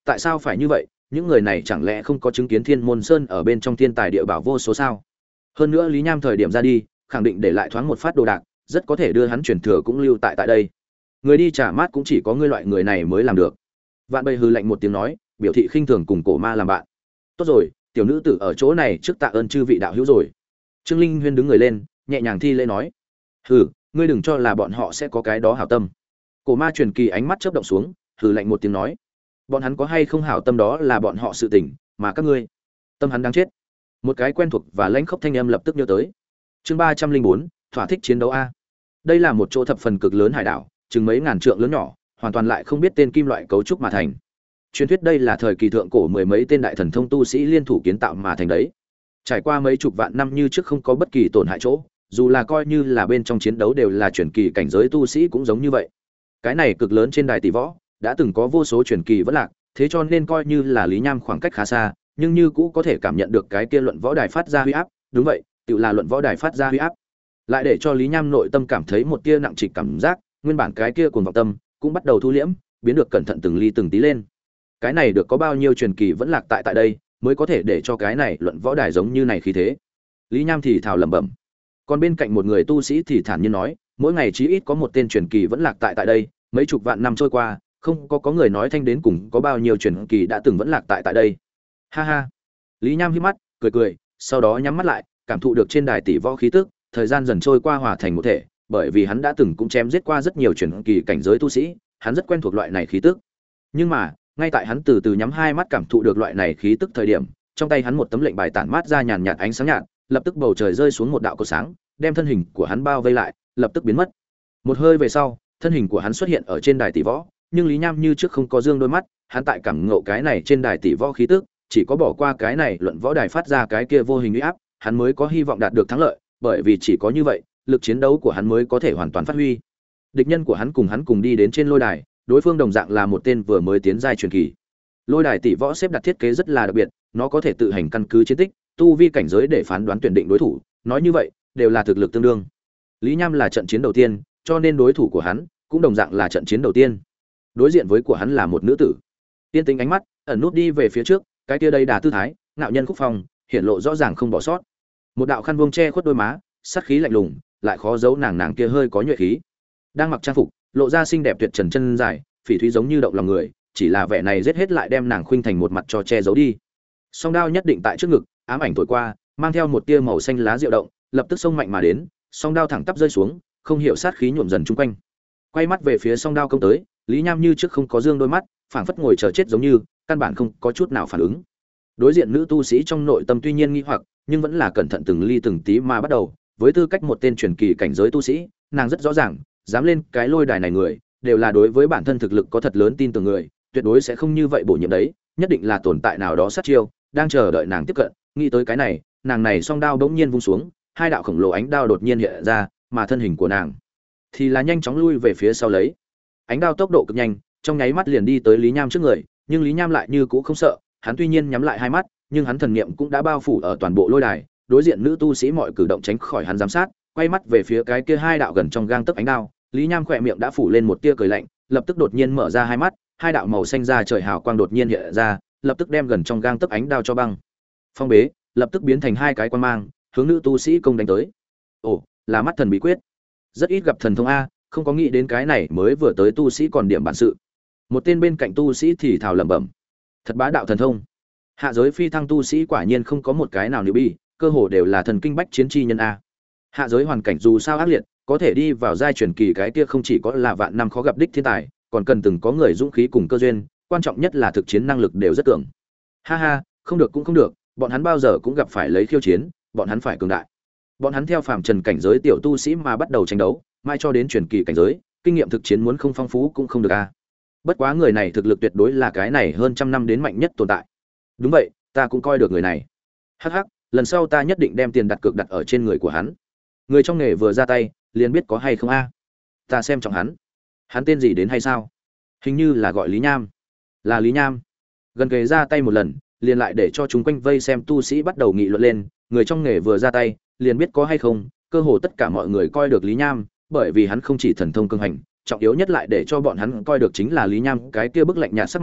tại sao phải như vậy? Những người này chẳng lẽ không có chứng kiến Thiên Môn Sơn ở bên trong thiên tài địa bảo vô số sao? Hơn nữa Lý Nham thời điểm ra đi, khẳng định để lại thoáng một phát đồ đạc, rất có thể đưa hắn truyền thừa cũng lưu tại đây. Người đi trả mát cũng chỉ có ngươi loại người này mới làm được. Vạn Bầy hừ lạnh một tiếng nói, biểu thị khinh thường cùng Cổ Ma làm bạn. Tốt rồi, tiểu nữ tử ở chỗ này trước tạ ơn chư vị đạo hữu rồi. Trương Linh Huyên đứng người lên, nhẹ nhàng thi lễ nói, hừ, ngươi đừng cho là bọn họ sẽ có cái đó hảo tâm. Cổ Ma truyền kỳ ánh mắt chớp động xuống, hừ lạnh một tiếng nói, bọn hắn có hay không hảo tâm đó là bọn họ sự tình, mà các ngươi, tâm hắn đáng chết. Một cái quen thuộc và lãnh khốc thanh âm lập tức nhớ tới. Chương 304, thỏa thích chiến đấu a. Đây là một chỗ thập phần cực lớn hải đảo, chừng mấy ngàn trượng lớn nhỏ, hoàn toàn lại không biết tên kim loại cấu trúc mà thành. Truyền thuyết đây là thời kỳ thượng cổ mười mấy tên đại thần thông tu sĩ liên thủ kiến tạo mà thành đấy. Trải qua mấy chục vạn năm như trước không có bất kỳ tổn hại chỗ, dù là coi như là bên trong chiến đấu đều là truyền kỳ cảnh giới tu sĩ cũng giống như vậy. Cái này cực lớn trên đài tỷ võ, đã từng có vô số truyền kỳ vẫn lạc, thế cho nên coi như là Lý Nham khoảng cách khá xa, nhưng như cũ có thể cảm nhận được cái kia luận võ đài phát ra huy áp, đúng vậy, tự là luận võ đài phát ra huy áp. Lại để cho Lý Nham nội tâm cảm thấy một tia nặng trịch cảm giác, nguyên bản cái kia cuồng vọng tâm cũng bắt đầu thu liễm, biến được cẩn thận từng ly từng tí lên. Cái này được có bao nhiêu truyền kỳ vẫn lạc tại đây, mới có thể để cho cái này luận võ đài giống như này khí thế. Lý Nham thì thào lẩm bẩm. Còn bên cạnh một người tu sĩ thì thản nhiên nói, mỗi ngày chí ít có một tên truyền kỳ vẫn lạc tại đây, mấy chục vạn năm trôi qua, không có người nói thanh đến cùng có bao nhiêu truyền kỳ đã từng vẫn lạc tại đây. Ha ha. Lý Nham híp mắt, cười cười, sau đó nhắm mắt lại, cảm thụ được trên đài tỷ võ khí tức, thời gian dần trôi qua hòa thành một thể, bởi vì hắn đã từng cũng chém giết qua rất nhiều truyền kỳ cảnh giới tu sĩ, hắn rất quen thuộc loại này khí tức. Nhưng mà, ngay tại hắn từ từ nhắm hai mắt cảm thụ được loại này khí tức thời điểm, trong tay hắn một tấm lệnh bài tản mát ra nhàn nhạt ánh sáng nhạt, lập tức bầu trời rơi xuống một đạo cột sáng, đem thân hình của hắn bao vây lại, lập tức biến mất. Một hơi về sau, thân hình của hắn xuất hiện ở trên đài tỷ võ, nhưng Lý Nham như trước không có dương đôi mắt, hắn tại cảm ngộ cái này trên đài tỷ võ khí tức, chỉ có bỏ qua cái này luận võ đài phát ra cái kia vô hình uy áp, hắn mới có hy vọng đạt được thắng lợi, bởi vì chỉ có như vậy, lực chiến đấu của hắn mới có thể hoàn toàn phát huy. Địch nhân của hắn cùng đi đến trên lôi đài, đối phương đồng dạng là một tên vừa mới tiến giai truyền kỳ. Lôi đài tỷ võ xếp đặt thiết kế rất là đặc biệt, nó có thể tự hành căn cứ chiến tích, tu vi cảnh giới để phán đoán tuyển định đối thủ, nói như vậy, đều là thực lực tương đương. Lý Nham là trận chiến đầu tiên, cho nên đối thủ của hắn cũng đồng dạng là trận chiến đầu tiên. Đối diện với của hắn là một nữ tử. Tiên tính ánh mắt, ẩn nút đi về phía trước, cái kia đây đà tư thái, ngạo nhân khúc phong, hiện lộ rõ ràng không bỏ sót. Một đạo khăn vuông che khuất đôi má, sát khí lạnh lùng, lại khó giấu nàng kia hơi có nhuệ khí. Đang mặc trang phục, lộ ra xinh đẹp tuyệt trần chân dài, phỉ thúy giống như động lòng người, chỉ là vẻ này giết hết lại đem nàng khuynh thành một mặt cho che giấu đi. Song đao nhất định tại trước ngực, ám ảnh thổi qua, mang theo một tia màu xanh lá diệu động, lập tức xông mạnh mà đến, song đao thẳng tắp rơi xuống, không hiểu sát khí nhuộm dần chung quanh. Quay mắt về phía song đao công tới, Lý Nham như trước không có dương đôi mắt, phảng phất ngồi chờ chết giống như, căn bản không có chút nào phản ứng. Đối diện nữ tu sĩ trong nội tâm tuy nhiên nghi hoặc, nhưng vẫn là cẩn thận từng ly từng tí mà bắt đầu, với tư cách một tên truyền kỳ cảnh giới tu sĩ, nàng rất rõ ràng, dám lên cái lôi đài này người, đều là đối với bản thân thực lực có thật lớn tin tưởng người, tuyệt đối sẽ không như vậy bổ nhiệm đấy, nhất định là tồn tại nào đó sát chiêu, đang chờ đợi nàng tiếp cận. Nghĩ tới cái này, nàng này song đao bỗng nhiên vung xuống, hai đạo khổng lồ ánh đao đột nhiên hiện ra, mà thân hình của nàng thì là nhanh chóng lui về phía sau lấy. Ánh đao tốc độ cực nhanh, trong nháy mắt liền đi tới Lý Nham trước người, nhưng Lý Nham lại như cũ không sợ, hắn tuy nhiên nhắm lại hai mắt, nhưng hắn thần niệm cũng đã bao phủ ở toàn bộ lôi đài, đối diện nữ tu sĩ mọi cử động tránh khỏi hắn giám sát, quay mắt về phía cái kia hai đạo gần trong gang tấc ánh đao, Lý Nham khỏe miệng đã phủ lên một tia cười lạnh, lập tức đột nhiên mở ra hai mắt, hai đạo màu xanh da trời hào quang đột nhiên hiện ra, lập tức đem gần trong gang tấc ánh đao cho băng phong bế, lập tức biến thành hai cái quang mang, hướng nữ tu sĩ công đánh tới. Ồ, là mắt thần bí quyết. Rất ít gặp thần thông a, không có nghĩ đến cái này mới vừa tới tu sĩ còn điểm bản sự. Một tên bên cạnh tu sĩ thì thào lẩm bẩm, thật bá đạo thần thông. Hạ giới phi thăng tu sĩ quả nhiên không có một cái nào newbie, cơ hồ đều là thần kinh bách chiến chi nhân a. Hạ giới hoàn cảnh dù sao ác liệt, có thể đi vào giai truyền kỳ cái kia không chỉ có là vạn năm khó gặp đích thiên tài, còn cần từng có người dũng khí cùng cơ duyên, quan trọng nhất là thực chiến năng lực đều rất cường. Ha ha, không được cũng không được, bọn hắn bao giờ cũng gặp phải lấy khiêu chiến, bọn hắn phải cường đại. Bọn hắn theo phàm trần cảnh giới tiểu tu sĩ mà bắt đầu tranh đấu, mai cho đến truyền kỳ cảnh giới, kinh nghiệm thực chiến muốn không phong phú cũng không được a. Bất quá người này thực lực tuyệt đối là cái này hơn trăm năm đến mạnh nhất tồn tại. Đúng vậy, ta cũng coi được người này. Hắc hắc, lần sau ta nhất định đem tiền đặt cược đặt ở trên người của hắn. Người trong nghề vừa ra tay, liền biết có hay không a. Ta xem trọng hắn. Hắn tên gì đến hay sao? Hình như là gọi Lý Nham. Là Lý Nham. Gần kề ra tay một lần, liền lại để cho chúng quanh vây xem tu sĩ bắt đầu nghị luận lên, người trong nghề vừa ra tay, liền biết có hay không, cơ hồ tất cả mọi người coi được Lý Nham, bởi vì hắn không chỉ thần thông cường hành, trọng yếu nhất lại để cho bọn hắn coi được chính là Lý Nham cái kia bức lạnh nhạt sắc mặt,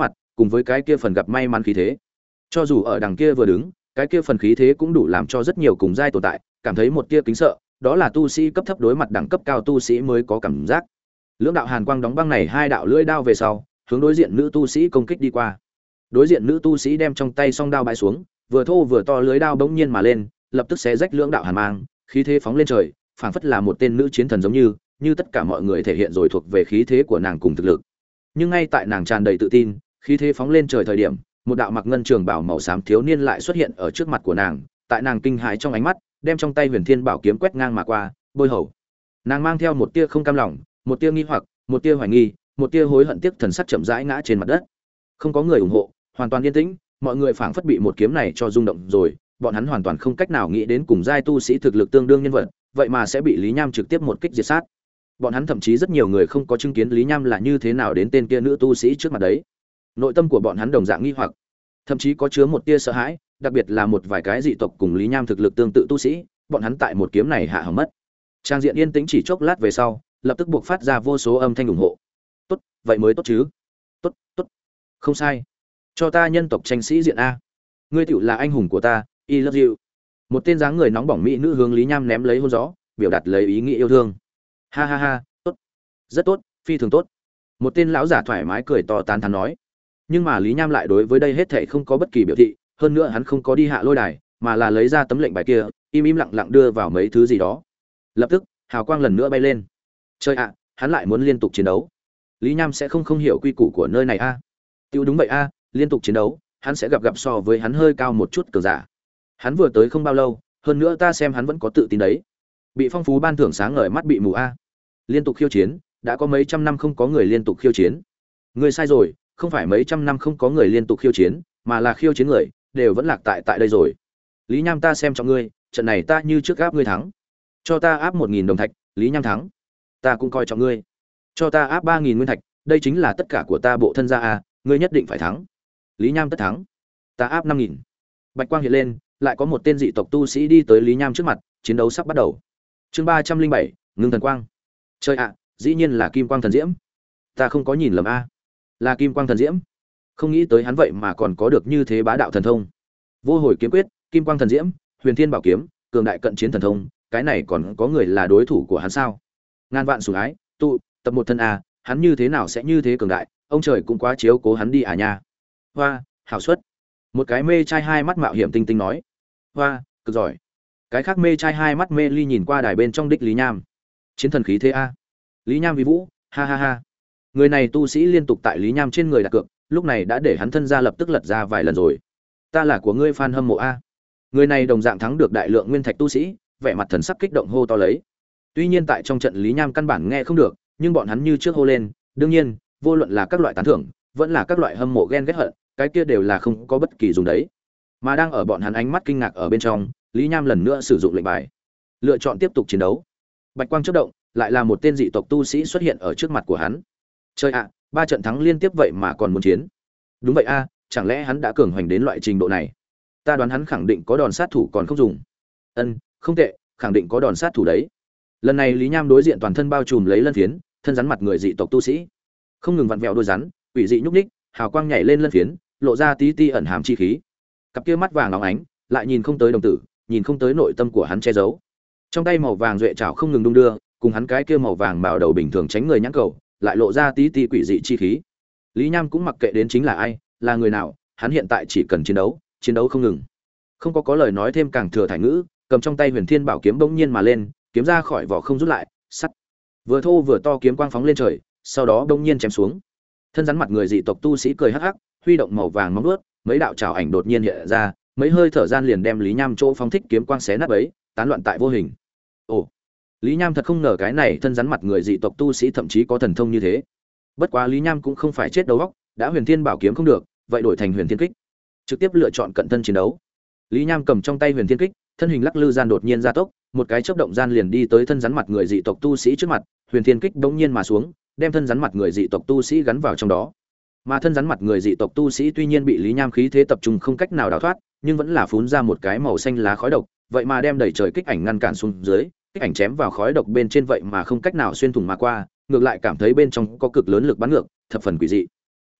cùng với cái kia phần gặp may mắn khí thế. Cho dù ở đằng kia vừa đứng, cái kia phần khí thế cũng đủ làm cho rất nhiều cùng giai tồn tại cảm thấy một tia kính sợ, đó là tu sĩ cấp thấp đối mặt đẳng cấp cao tu sĩ mới có cảm giác. Lưỡng đạo hàn quang đóng băng này hai đạo lưỡi đao về sau, hướng đối diện nữ tu sĩ công kích đi qua. Đối diện nữ tu sĩ đem trong tay song đao bãi xuống, vừa thô vừa to lưỡi đao bỗng nhiên mà lên, lập tức xé rách lưỡng đạo hàn mang, khí thế phóng lên trời, phảng phất là một tên nữ chiến thần giống như tất cả mọi người thể hiện rồi thuộc về khí thế của nàng cùng thực lực. Nhưng ngay tại nàng tràn đầy tự tin, khí thế phóng lên trời thời điểm, một đạo mặc ngân trường bảo màu xám thiếu niên lại xuất hiện ở trước mặt của nàng, tại nàng kinh hãi trong ánh mắt, đem trong tay Huyền Thiên Bảo kiếm quét ngang mà qua, bôi hầu. Nàng mang theo một tia không cam lòng, một tia nghi hoặc, một tia hoài nghi, một tia hối hận tiếc thần sắc chậm rãi ngã trên mặt đất. Không có người ủng hộ, hoàn toàn yên tĩnh, mọi người phảng phất bị một kiếm này cho rung động rồi, bọn hắn hoàn toàn không cách nào nghĩ đến cùng giai tu sĩ thực lực tương đương nhân vật, vậy mà sẽ bị Lý Nham trực tiếp một kích diệt sát. Bọn hắn thậm chí rất nhiều người không có chứng kiến Lý Nham là như thế nào đến tên kia nữ tu sĩ trước mặt đấy. Nội tâm của bọn hắn đồng dạng nghi hoặc, thậm chí có chứa một tia sợ hãi, đặc biệt là một vài cái dị tộc cùng Lý Nham thực lực tương tự tu sĩ, bọn hắn tại một kiếm này hạ hỏng mất. Trang diện yên tĩnh chỉ chốc lát về sau, lập tức buộc phát ra vô số âm thanh ủng hộ. Tốt, vậy mới tốt chứ. Tốt, tốt. Không sai. Cho ta nhân tộc tranh sĩ diện a. Ngươi tựu là anh hùng của ta, I love you. Một tên dáng người nóng bỏng mỹ nữ hướng Lý Nham ném lấy hôn gió, biểu đạt lấy ý nghĩa yêu thương. Ha ha ha, tốt. Rất tốt, phi thường tốt. Một tên lão giả thoải mái cười to tán thán nói. Nhưng mà Lý Nham lại đối với đây hết thảy không có bất kỳ biểu thị, hơn nữa hắn không có đi hạ lôi đài, mà là lấy ra tấm lệnh bài kia, im lặng lặng đưa vào mấy thứ gì đó. Lập tức, hào quang lần nữa bay lên. Chơi ạ, hắn lại muốn liên tục chiến đấu. Lý Nham sẽ không hiểu quy củ của nơi này a. Tiêu đúng vậy a, liên tục chiến đấu, hắn sẽ gặp so với hắn hơi cao một chút cường giả. Hắn vừa tới không bao lâu, hơn nữa ta xem hắn vẫn có tự tin đấy. Bị phong phú ban thưởng sáng ngời mắt bị mù a. Liên tục khiêu chiến, đã có mấy trăm năm không có người liên tục khiêu chiến. Ngươi sai rồi, không phải mấy trăm năm không có người liên tục khiêu chiến, mà là khiêu chiến người đều vẫn lạc tại đây rồi. Lý Nham ta xem trọng ngươi, trận này ta như trước áp ngươi thắng. Cho ta áp 1000 đồng thạch, Lý Nham thắng. Ta cũng coi trọng ngươi. Cho ta áp 3000 nguyên thạch, đây chính là tất cả của ta bộ thân gia a, ngươi nhất định phải thắng. Lý Nham tất thắng. Ta áp 5000. Bạch quang hiện lên, lại có một tên dị tộc tu sĩ đi tới Lý Nham trước mặt, chiến đấu sắp bắt đầu. Chương 307, ngưng thần quang. Chơi ạ, dĩ nhiên là kim quang thần diễm. Ta không có nhìn lầm a. Là kim quang thần diễm. Không nghĩ tới hắn vậy mà còn có được như thế bá đạo thần thông. Vô hồi kiếm quyết, kim quang thần diễm, Huyền Thiên Bảo kiếm, cường đại cận chiến thần thông, cái này còn có người là đối thủ của hắn sao? Ngàn vạn sủng ái, tụ tập một thân a, hắn như thế nào sẽ như thế cường đại, ông trời cũng quá chiếu cố hắn đi à nha. Hoa, hảo suất. Một cái mê trai hai mắt mạo hiểm tinh tinh nói. Hoa, cực giỏi. Cái khác mê trai hai mắt mê ly nhìn qua đài bên trong đích Lý Nham. Chiến thần khí thế a. Lý Nham vi vũ, ha ha ha. Người này tu sĩ liên tục tại Lý Nham trên người đặt cược, lúc này đã để hắn thân ra lập tức lật ra vài lần rồi. Ta là của ngươi fan hâm mộ a. Người này đồng dạng thắng được đại lượng nguyên thạch tu sĩ, vẻ mặt thần sắc kích động hô to lấy. Tuy nhiên tại trong trận Lý Nham căn bản nghe không được, nhưng bọn hắn như trước hô lên, đương nhiên, vô luận là các loại tán thưởng, vẫn là các loại hâm mộ ghen ghét hận, cái kia đều là không có bất kỳ dùng đấy. Mà đang ở bọn hắn ánh mắt kinh ngạc ở bên trong, Lý Nham lần nữa sử dụng lệnh bài, lựa chọn tiếp tục chiến đấu. Bạch quang chớp động, lại là một tên dị tộc tu sĩ xuất hiện ở trước mặt của hắn. Chơi ạ, 3 trận thắng liên tiếp vậy mà còn muốn chiến. Đúng vậy a, chẳng lẽ hắn đã cường hoành đến loại trình độ này? Ta đoán hắn khẳng định có đòn sát thủ còn không dùng. Không tệ, khẳng định có đòn sát thủ đấy. Lần này Lý Nham đối diện toàn thân bao trùm lấy lân phiến, thân rắn mặt người dị tộc tu sĩ, không ngừng vặn vẹo đôi rắn, quỷ dị nhúc nhích, hào quang nhảy lên lân phiến, lộ ra tí ti ẩn hàm chi khí. Cặp kia mắt vàng óng ánh, lại nhìn không tới đồng tử, nhìn không tới nội tâm của hắn che giấu. Trong tay màu vàng duệ trảo không ngừng đung đưa, cùng hắn cái kia màu vàng mạo đầu bình thường tránh người nhãn cầu, lại lộ ra tí ti quỷ dị chi khí. Lý Nham cũng mặc kệ đến chính là ai, là người nào, hắn hiện tại chỉ cần chiến đấu không ngừng. Không có lời nói thêm càng thừa thải ngữ, cầm trong tay Huyền Thiên Bảo kiếm bỗng nhiên mà lên, kiếm ra khỏi vỏ không rút lại, sắt. Vừa thô vừa to kiếm quang phóng lên trời, sau đó bỗng nhiên chém xuống. Thân rắn mặt người dị tộc tu sĩ cười hắc hắc, huy động màu vàng móng vuốt, mấy đạo trảo ảnh đột nhiên hiện ra, mấy hơi thở gian liền đem Lý Nham chỗ phóng thích kiếm quang xé nát bấy, tán loạn tại vô hình. Ồ, Lý Nham thật không ngờ cái này thân rắn mặt người dị tộc tu sĩ thậm chí có thần thông như thế. Bất quá Lý Nham cũng không phải chết đầu óc, đã Huyền Thiên Bảo kiếm không được, vậy đổi thành Huyền Thiên Kích, trực tiếp lựa chọn cận thân chiến đấu. Lý Nham cầm trong tay Huyền Thiên Kích, thân hình lắc lư gian đột nhiên gia tốc, một cái chớp động gian liền đi tới thân rắn mặt người dị tộc tu sĩ trước mặt, Huyền Thiên Kích bỗng nhiên mà xuống, đem thân rắn mặt người dị tộc tu sĩ gắn vào trong đó. Mà thân rắn mặt người dị tộc tu sĩ tuy nhiên bị Lý Nham khí thế tập trung không cách nào đào thoát, nhưng vẫn là phún ra một cái màu xanh lá khói độc, vậy mà đem đẩy trời kích ảnh ngăn cản xuống dưới, kích ảnh chém vào khói độc bên trên vậy mà không cách nào xuyên thủng mà qua, ngược lại cảm thấy bên trong có cực lớn lực bắn ngược, thập phần quỷ dị.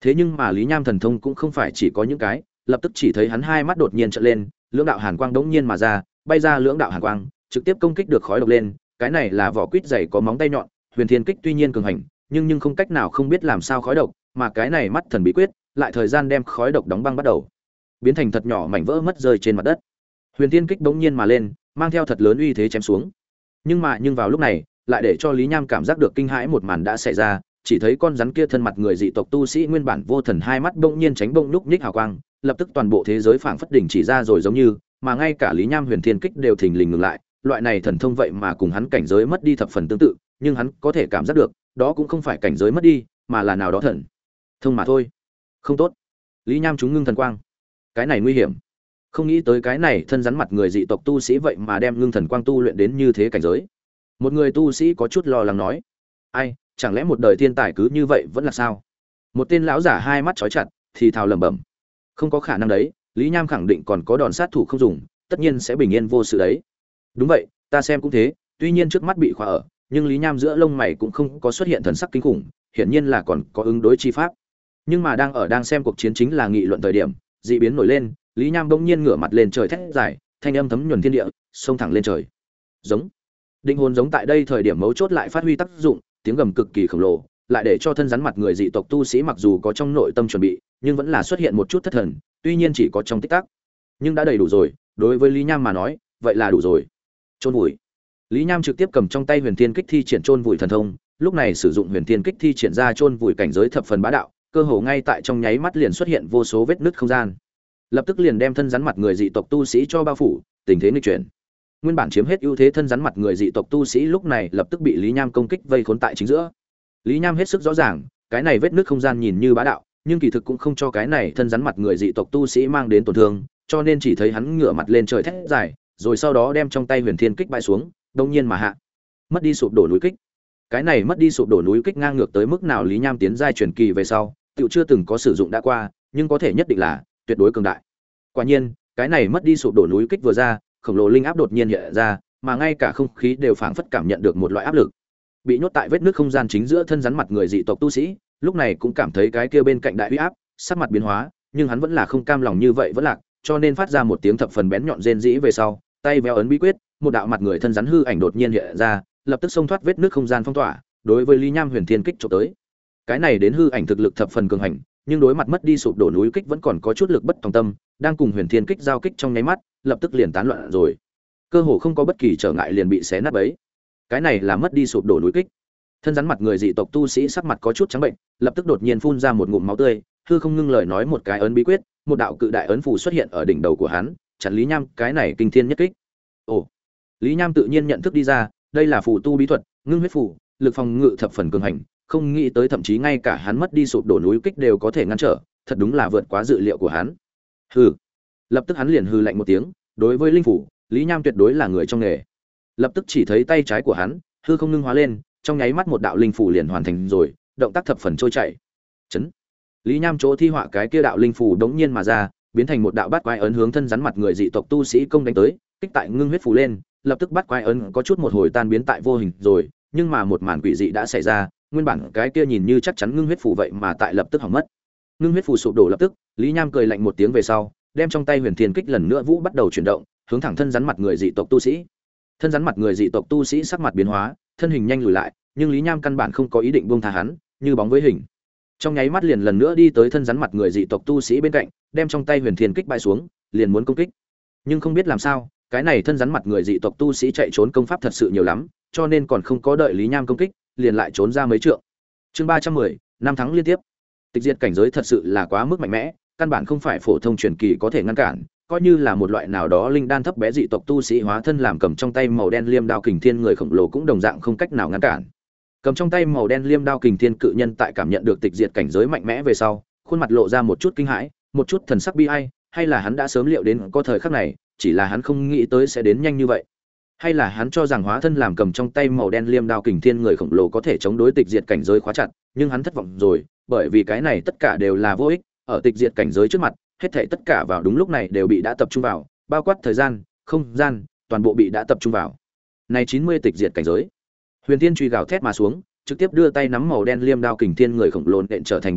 Thế nhưng mà Lý Nham thần thông cũng không phải chỉ có những cái, lập tức chỉ thấy hắn hai mắt đột nhiên trợn lên, lưỡng đạo hàn quang đống nhiên mà ra, bay ra lưỡng đạo hàn quang, trực tiếp công kích được khói độc lên, cái này là vỏ quýt dày có móng tay nhọn, Huyền Thiên Kích tuy nhiên cường hành, nhưng không cách nào không biết làm sao khói độc, mà cái này mắt thần bí quyết, lại thời gian đem khói độc đóng băng bắt đầu, biến thành thật nhỏ mảnh vỡ mất rơi trên mặt đất. Huyền Thiên Kích bỗng nhiên mà lên, mang theo thật lớn uy thế chém xuống. Nhưng vào lúc này, lại để cho Lý Nham cảm giác được kinh hãi một màn đã xảy ra, chỉ thấy con rắn kia thân mặt người dị tộc tu sĩ nguyên bản vô thần hai mắt bỗng nhiên tránh bỗng nhúc nhích hào quang, lập tức toàn bộ thế giới phảng phất đỉnh chỉ ra rồi giống như, mà ngay cả Lý Nham Huyền Thiên Kích đều thình lình ngừng lại, loại này thần thông vậy mà cùng hắn cảnh giới mất đi thập phần tương tự, nhưng hắn có thể cảm giác được, đó cũng không phải cảnh giới mất đi, mà là nào đó thần thông mà thôi. Không tốt. Lý Nham chúng ngưng thần quang. Cái này nguy hiểm. Không nghĩ tới cái này thân rắn mặt người dị tộc tu sĩ vậy mà đem ngưng thần quang tu luyện đến như thế cảnh giới. Một người tu sĩ có chút lo lắng nói: "Ai, chẳng lẽ một đời thiên tài cứ như vậy vẫn là sao?" Một tên lão giả hai mắt chói chặt, thì thào lẩm bẩm: "Không có khả năng đấy, Lý Nham khẳng định còn có đòn sát thủ không dùng, tất nhiên sẽ bình yên vô sự đấy." "Đúng vậy, ta xem cũng thế, tuy nhiên trước mắt bị khóa ở, nhưng Lý Nham giữa lông mày cũng không có xuất hiện thần sắc kinh khủng, hiển nhiên là còn có ứng đối chi pháp." Nhưng mà đang xem cuộc chiến chính là nghị luận thời điểm, dị biến nổi lên, Lý Nham bỗng nhiên ngửa mặt lên trời thét dài, thanh âm thấm nhuần thiên địa, xông thẳng lên trời. Giống. Định hồn giống tại đây thời điểm mấu chốt lại phát huy tác dụng, tiếng gầm cực kỳ khổng lồ, lại để cho thân rắn mặt người dị tộc tu sĩ mặc dù có trong nội tâm chuẩn bị, nhưng vẫn là xuất hiện một chút thất thần, tuy nhiên chỉ có trong tích tắc, nhưng đã đầy đủ rồi, đối với Lý Nham mà nói, vậy là đủ rồi. Chôn vùi. Lý Nham trực tiếp cầm trong tay Huyền Thiên Kích thi triển chôn vùi thần thông, lúc này sử dụng Huyền Thiên Kích thi triển ra chôn vùi cảnh giới thập phần bá đạo, cơ hồ ngay tại trong nháy mắt liền xuất hiện vô số vết nứt không gian, lập tức liền đem thân rắn mặt người dị tộc tu sĩ cho bao phủ, tình thế nghịch chuyển. Nguyên bản chiếm hết ưu thế thân rắn mặt người dị tộc tu sĩ lúc này lập tức bị Lý Nham công kích vây khốn tại chính giữa. Lý Nham hết sức rõ ràng, cái này vết nứt không gian nhìn như bá đạo, nhưng kỳ thực cũng không cho cái này thân rắn mặt người dị tộc tu sĩ mang đến tổn thương, cho nên chỉ thấy hắn ngửa mặt lên trời thét dài, rồi sau đó đem trong tay Huyền Thiên Kích bãi xuống, đột nhiên mà hạ. Mất đi sụp đổ núi kích. Cái này mất đi sụp đổ núi kích ngang ngược tới mức nào Lý Nham tiến giai truyền kỳ về sau, tựu chưa từng có sử dụng đã qua, nhưng có thể nhất định là tuyệt đối cường đại. Quả nhiên, cái này mất đi sụp đổ núi kích vừa ra, khổng lồ linh áp đột nhiên hiện ra, mà ngay cả không khí đều phảng phất cảm nhận được một loại áp lực. Bị nhốt tại vết nước không gian chính giữa thân rắn mặt người dị tộc tu sĩ, lúc này cũng cảm thấy cái kia bên cạnh đại uy áp, sắc mặt biến hóa, nhưng hắn vẫn là không cam lòng như vậy vẫn lạc, cho nên phát ra một tiếng thập phần bén nhọn rên rỉ về sau, tay véo ấn bí quyết, một đạo mặt người thân rắn hư ảnh đột nhiên hiện ra, lập tức xông thoát vết nước không gian phong tỏa, đối với Lý Nham Huyền Thiên Kích chụp tới. Cái này đến hư ảnh thực lực thập phần cường hành, nhưng đối mặt mất đi sụp đổ núi kích vẫn còn có chút lực bất tòng tâm, đang cùng Huyền Thiên Kích giao kích trong nháy mắt, lập tức liền tán loạn rồi. Cơ hồ không có bất kỳ trở ngại liền bị xé nát bấy. Cái này là mất đi sụp đổ núi kích. Thân rắn mặt người dị tộc tu sĩ sắc mặt có chút trắng bệnh, lập tức đột nhiên phun ra một ngụm máu tươi, hư không ngưng lời nói một cái ấn bí quyết, một đạo cự đại ấn phù xuất hiện ở đỉnh đầu của hắn, chặn Lý Nham cái này kinh thiên nhất kích. Ồ, Lý Nham tự nhiên nhận thức đi ra, đây là phù tu bí thuật, ngưng huyết phù, lực phòng ngự thập phần cường hành, không nghĩ tới thậm chí ngay cả hắn mất đi sụp đổ núi kích đều có thể ngăn trở, thật đúng là vượt quá dự liệu của hắn. Hừ. Lập tức hắn liền hừ lạnh một tiếng, đối với linh phủ, Lý Nham tuyệt đối là người trong nghề. Lập tức chỉ thấy tay trái của hắn, hư không ngưng hóa lên, trong nháy mắt một đạo linh phủ liền hoàn thành rồi, động tác thập phần trôi chảy. Chấn. Lý Nham chỗ thi họa cái kia đạo linh phủ đống nhiên mà ra, biến thành một đạo bát quái ấn hướng thân rắn mặt người dị tộc tu sĩ công đánh tới, kích tại ngưng huyết phủ lên, lập tức bát quái ấn có chút một hồi tan biến tại vô hình rồi, nhưng mà một màn quỷ dị đã xảy ra, nguyên bản cái kia nhìn như chắc chắn ngưng huyết phủ vậy mà tại lập tức hỏng mất. Ngưng huyết phủ sụp đổ lập tức, Lý Nham cười lạnh một tiếng về sau, đem trong tay Huyền Thiên Kích lần nữa vũ bắt đầu chuyển động, hướng thẳng thân rắn mặt người dị tộc tu sĩ. Thân rắn mặt người dị tộc tu sĩ sắc mặt biến hóa, thân hình nhanh lùi lại, nhưng Lý Nham căn bản không có ý định buông tha hắn, như bóng với hình. Trong nháy mắt liền lần nữa đi tới thân rắn mặt người dị tộc tu sĩ bên cạnh, đem trong tay Huyền Thiên Kích bãi xuống, liền muốn công kích. Nhưng không biết làm sao, cái này thân rắn mặt người dị tộc tu sĩ chạy trốn công pháp thật sự nhiều lắm, cho nên còn không có đợi Lý Nham công kích, liền lại trốn ra mấy trượng. Chương 310, năm thắng liên tiếp. Tịch diệt cảnh giới thật sự là quá mức mạnh mẽ, căn bản không phải phổ thông truyền kỳ có thể ngăn cản, coi như là một loại nào đó linh đan thấp bé dị tộc tu sĩ hóa thân làm cầm trong tay màu đen liêm đao kình thiên người khổng lồ cũng đồng dạng không cách nào ngăn cản. Cầm trong tay màu đen liêm đao kình thiên cự nhân tại cảm nhận được tịch diệt cảnh giới mạnh mẽ về sau, khuôn mặt lộ ra một chút kinh hãi, một chút thần sắc bi ai, hay là hắn đã sớm liệu đến có thời khắc này, chỉ là hắn không nghĩ tới sẽ đến nhanh như vậy. Hay là hắn cho rằng hóa thân làm cầm trong tay màu đen liêm đao kình thiên người khổng lồ có thể chống đối tịch diệt cảnh giới khóa chặt, nhưng hắn thất vọng rồi, bởi vì cái này tất cả đều là vô ích, ở tịch diệt cảnh giới trước mặt, hết thảy tất cả vào đúng lúc này đều bị đã tập trung vào, bao quát thời gian, không gian, toàn bộ bị đã tập trung vào. Này 90 tịch diệt cảnh giới. Huyền Thiên truy gào thét mà xuống, trực tiếp đưa tay nắm màu đen liêm đao kình thiên người khổng lồ nện trở thành bánh thịt,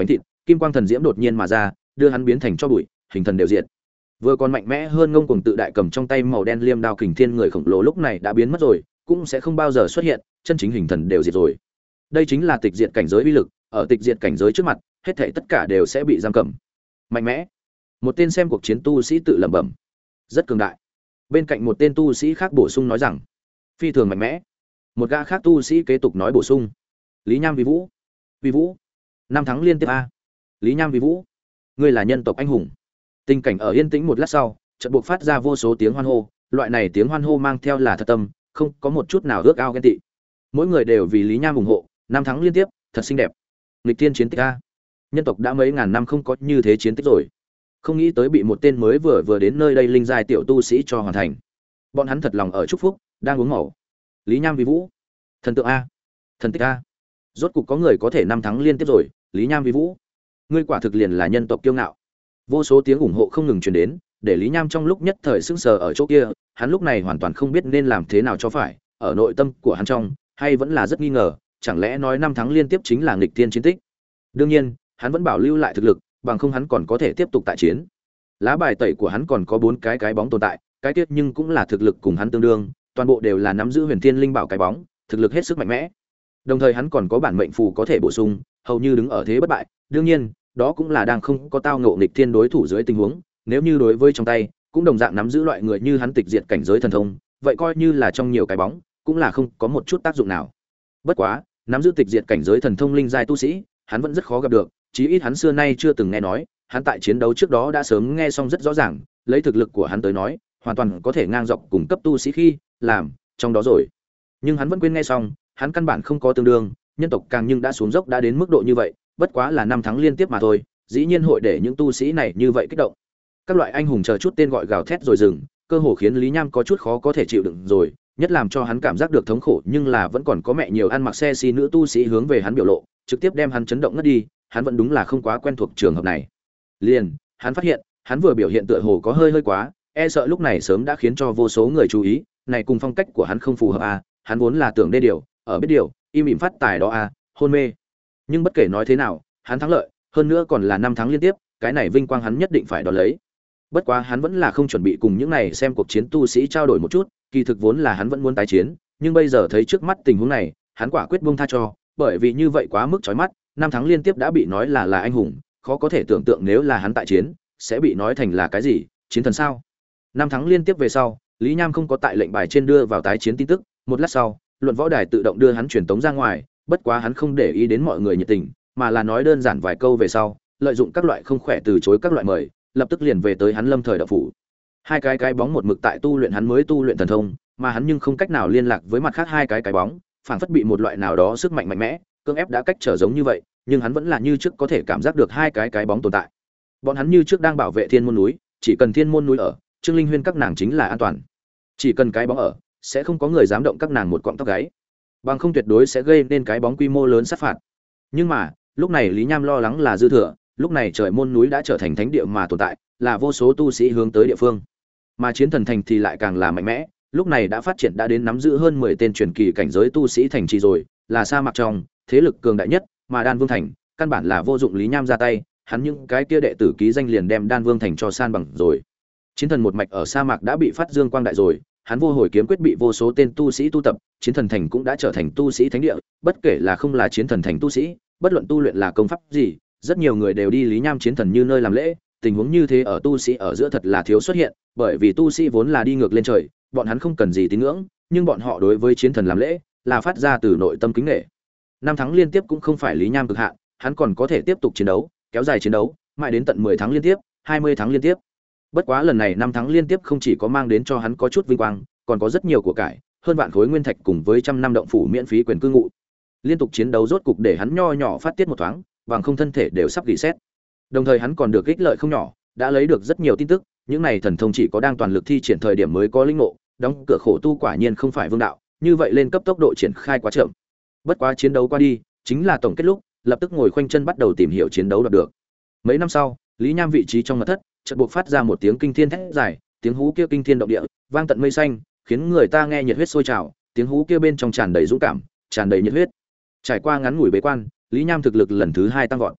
kim quang thần diễm đột nhiên mà ra, đưa hắn biến thành tro bụi, hình thần đều diệt. Vừa còn mạnh mẽ hơn ngông cuồng tự đại cầm trong tay màu đen liêm đao kình thiên người khổng lồ lúc này đã biến mất rồi, cũng sẽ không bao giờ xuất hiện, chân chính hình thần đều diệt rồi. Đây chính là tịch diệt cảnh giới uy lực, ở tịch diệt cảnh giới trước mặt, hết thảy tất cả đều sẽ bị giam cầm. Mạnh mẽ. Một tên xem cuộc chiến tu sĩ tự lẩm bẩm. Rất cường đại. Bên cạnh một tên tu sĩ khác bổ sung nói rằng, phi thường mạnh mẽ. Một gã khác tu sĩ kế tục nói bổ sung, Lý Nham Vi Vũ. Vi Vũ. Năm thắng liên tiếp a. Lý Nham Vi Vũ. Ngươi là nhân tộc anh hùng. Tình cảnh ở yên tĩnh một lát sau, chợt buộc phát ra vô số tiếng hoan hô, loại này tiếng hoan hô mang theo là thật tâm, không có một chút nào ước ao ghen tị. Mỗi người đều vì Lý Nham ủng hộ, năm thắng liên tiếp, thật xinh đẹp. Nghịch tiên chiến tích a. Nhân tộc đã mấy ngàn năm không có như thế chiến tích rồi. Không nghĩ tới bị một tên mới vừa đến nơi đây linh giai tiểu tu sĩ cho hoàn thành. Bọn hắn thật lòng ở chúc phúc, đang uống màu. Lý Nham Vi Vũ. Thần tượng a. Thần tích a. Rốt cục có người có thể năm thắng liên tiếp rồi, Lý Nham Vi Vũ. Ngươi quả thực liền là nhân tộc kiêu ngạo. Vô số tiếng ủng hộ không ngừng truyền đến, để Lý Nham trong lúc nhất thời sững sờ ở chỗ kia, hắn lúc này hoàn toàn không biết nên làm thế nào cho phải, ở nội tâm của hắn trong, hay vẫn là rất nghi ngờ, chẳng lẽ nói năm tháng liên tiếp chính là nghịch thiên chiến tích. Đương nhiên, hắn vẫn bảo lưu lại thực lực, bằng không hắn còn có thể tiếp tục tại chiến. Lá bài tẩy của hắn còn có 4 cái bóng tồn tại, cái tiết nhưng cũng là thực lực cùng hắn tương đương, toàn bộ đều là nắm giữ Huyền Thiên Linh Bảo cái bóng, thực lực hết sức mạnh mẽ. Đồng thời hắn còn có bản mệnh phù có thể bổ sung, hầu như đứng ở thế bất bại, đương nhiên, đó cũng là đang không có tao ngộ nghịch thiên đối thủ dưới tình huống, nếu như đối với trong tay, cũng đồng dạng nắm giữ loại người như hắn tịch diệt cảnh giới thần thông, vậy coi như là trong nhiều cái bóng, cũng là không có một chút tác dụng nào. Bất quá, nắm giữ tịch diệt cảnh giới thần thông linh giai tu sĩ, hắn vẫn rất khó gặp được, chí ít hắn xưa nay chưa từng nghe nói, hắn tại chiến đấu trước đó đã sớm nghe xong rất rõ ràng, lấy thực lực của hắn tới nói, hoàn toàn có thể ngang dọc cùng cấp tu sĩ khi làm trong đó rồi. Nhưng hắn vẫn quên nghe xong, hắn căn bản không có tương đương, nhân tộc càng nhưng đã xuống dốc đã đến mức độ như vậy, bất quá là năm tháng liên tiếp mà thôi, dĩ nhiên hội để những tu sĩ này như vậy kích động. Các loại anh hùng chờ chút tên gọi gào thét rồi dừng, cơ hồ khiến Lý Nham có chút khó có thể chịu đựng rồi, nhất làm cho hắn cảm giác được thống khổ, nhưng là vẫn còn có mẹ nhiều ăn mặc xe xi nữ tu sĩ hướng về hắn biểu lộ, trực tiếp đem hắn chấn động ngất đi, hắn vẫn đúng là không quá quen thuộc trường hợp này. Liền, hắn phát hiện, hắn vừa biểu hiện tựa hồ có hơi quá, e sợ lúc này sớm đã khiến cho vô số người chú ý, này cùng phong cách của hắn không phù hợp a, hắn vốn là tưởng đê điều, ở biết điều, im ỉm phát tài đó a, hôn mê. Nhưng bất kể nói thế nào, hắn thắng lợi, hơn nữa còn là 5 tháng liên tiếp, cái này vinh quang hắn nhất định phải đón lấy. Bất quá hắn vẫn là không chuẩn bị cùng những này xem cuộc chiến tu sĩ trao đổi một chút, kỳ thực vốn là hắn vẫn muốn tái chiến, nhưng bây giờ thấy trước mắt tình huống này, hắn quả quyết buông tha cho, bởi vì như vậy quá mức chói mắt, 5 tháng liên tiếp đã bị nói là anh hùng, khó có thể tưởng tượng nếu là hắn tại chiến, sẽ bị nói thành là cái gì, chiến thần sao? 5 tháng liên tiếp về sau, Lý Nham không có tại lệnh bài trên đưa vào tái chiến tin tức, một lát sau, luận võ đài tự động đưa hắn truyền tống ra ngoài, bất quá hắn không để ý đến mọi người nhiệt tình, mà là nói đơn giản vài câu về sau, lợi dụng các loại không khỏe từ chối các loại mời, lập tức liền về tới hắn Lâm Thời đạo phủ. Hai cái bóng một mực tại tu luyện hắn mới tu luyện thần thông, mà hắn nhưng không cách nào liên lạc với mặt khác hai cái bóng, phảng phất bị một loại nào đó sức mạnh mạnh mẽ cưỡng ép đã cách trở giống như vậy, nhưng hắn vẫn là như trước có thể cảm giác được hai cái bóng tồn tại. Bọn hắn như trước đang bảo vệ Thiên Môn núi, chỉ cần Thiên Môn núi ở, Trương Linh Huyên các nàng chính là an toàn. Chỉ cần cái bóng ở, sẽ không có người dám động các nàng một cọng tóc gáy. Bằng không tuyệt đối sẽ gây nên cái bóng quy mô lớn sát phạt. Nhưng mà, lúc này Lý Nham lo lắng là dư thừa, lúc này Trời Môn núi đã trở thành thánh địa mà tồn tại, là vô số tu sĩ hướng tới địa phương. Mà Chiến Thần thành thì lại càng là mạnh mẽ, lúc này đã phát triển đã đến nắm giữ hơn 10 tên truyền kỳ cảnh giới tu sĩ thành trì rồi, là sa mạc trong thế lực cường đại nhất, mà Đan Vương thành, căn bản là vô dụng Lý Nham ra tay, hắn những cái kia đệ tử ký danh liền đem Đan Vương thành cho san bằng rồi. Chiến thần một mạch ở sa mạc đã bị phát dương quang đại rồi, hắn vô hồi kiếm quyết bị vô số tên tu sĩ tu tập, Chiến thần thành cũng đã trở thành tu sĩ thánh địa, bất kể là không là Chiến thần thành tu sĩ, bất luận tu luyện là công pháp gì, rất nhiều người đều đi Lý Nham Chiến thần như nơi làm lễ, tình huống như thế ở tu sĩ ở giữa thật là thiếu xuất hiện, bởi vì tu sĩ vốn là đi ngược lên trời, bọn hắn không cần gì tín ngưỡng, nhưng bọn họ đối với Chiến thần làm lễ, là phát ra từ nội tâm kính nể. Năm tháng liên tiếp cũng không phải Lý Nham cực hạn, hắn còn có thể tiếp tục chiến đấu, kéo dài chiến đấu, mãi đến tận 10 tháng liên tiếp, 20 tháng liên tiếp. Bất quá lần này 5 tháng liên tiếp không chỉ có mang đến cho hắn có chút vinh quang, còn có rất nhiều của cải, hơn vạn khối nguyên thạch cùng với trăm năm động phủ miễn phí quyền cư ngụ. Liên tục chiến đấu rốt cục để hắn nho nhỏ phát tiết một thoáng, bằng không thân thể đều sắp reset. Đồng thời hắn còn được ích lợi không nhỏ, đã lấy được rất nhiều tin tức, những này thần thông chỉ có đang toàn lực thi triển thời điểm mới có linh ngộ, đóng cửa khổ tu quả nhiên không phải vương đạo, như vậy lên cấp tốc độ triển khai quá chậm. Bất quá chiến đấu qua đi, chính là tổng kết lúc, lập tức ngồi khoanh chân bắt đầu tìm hiểu chiến đấu đạt được. Mấy năm sau, Lý Nham vị trí trong mật thất, chợt buộc phát ra một tiếng kinh thiên thét dài, tiếng hú kia kinh thiên động địa, vang tận mây xanh, khiến người ta nghe nhiệt huyết sôi trào, tiếng hú kia bên trong tràn đầy dũng cảm, tràn đầy nhiệt huyết. Trải qua ngắn ngủi bế quan, Lý Nham thực lực lần thứ 2 tăng vọt.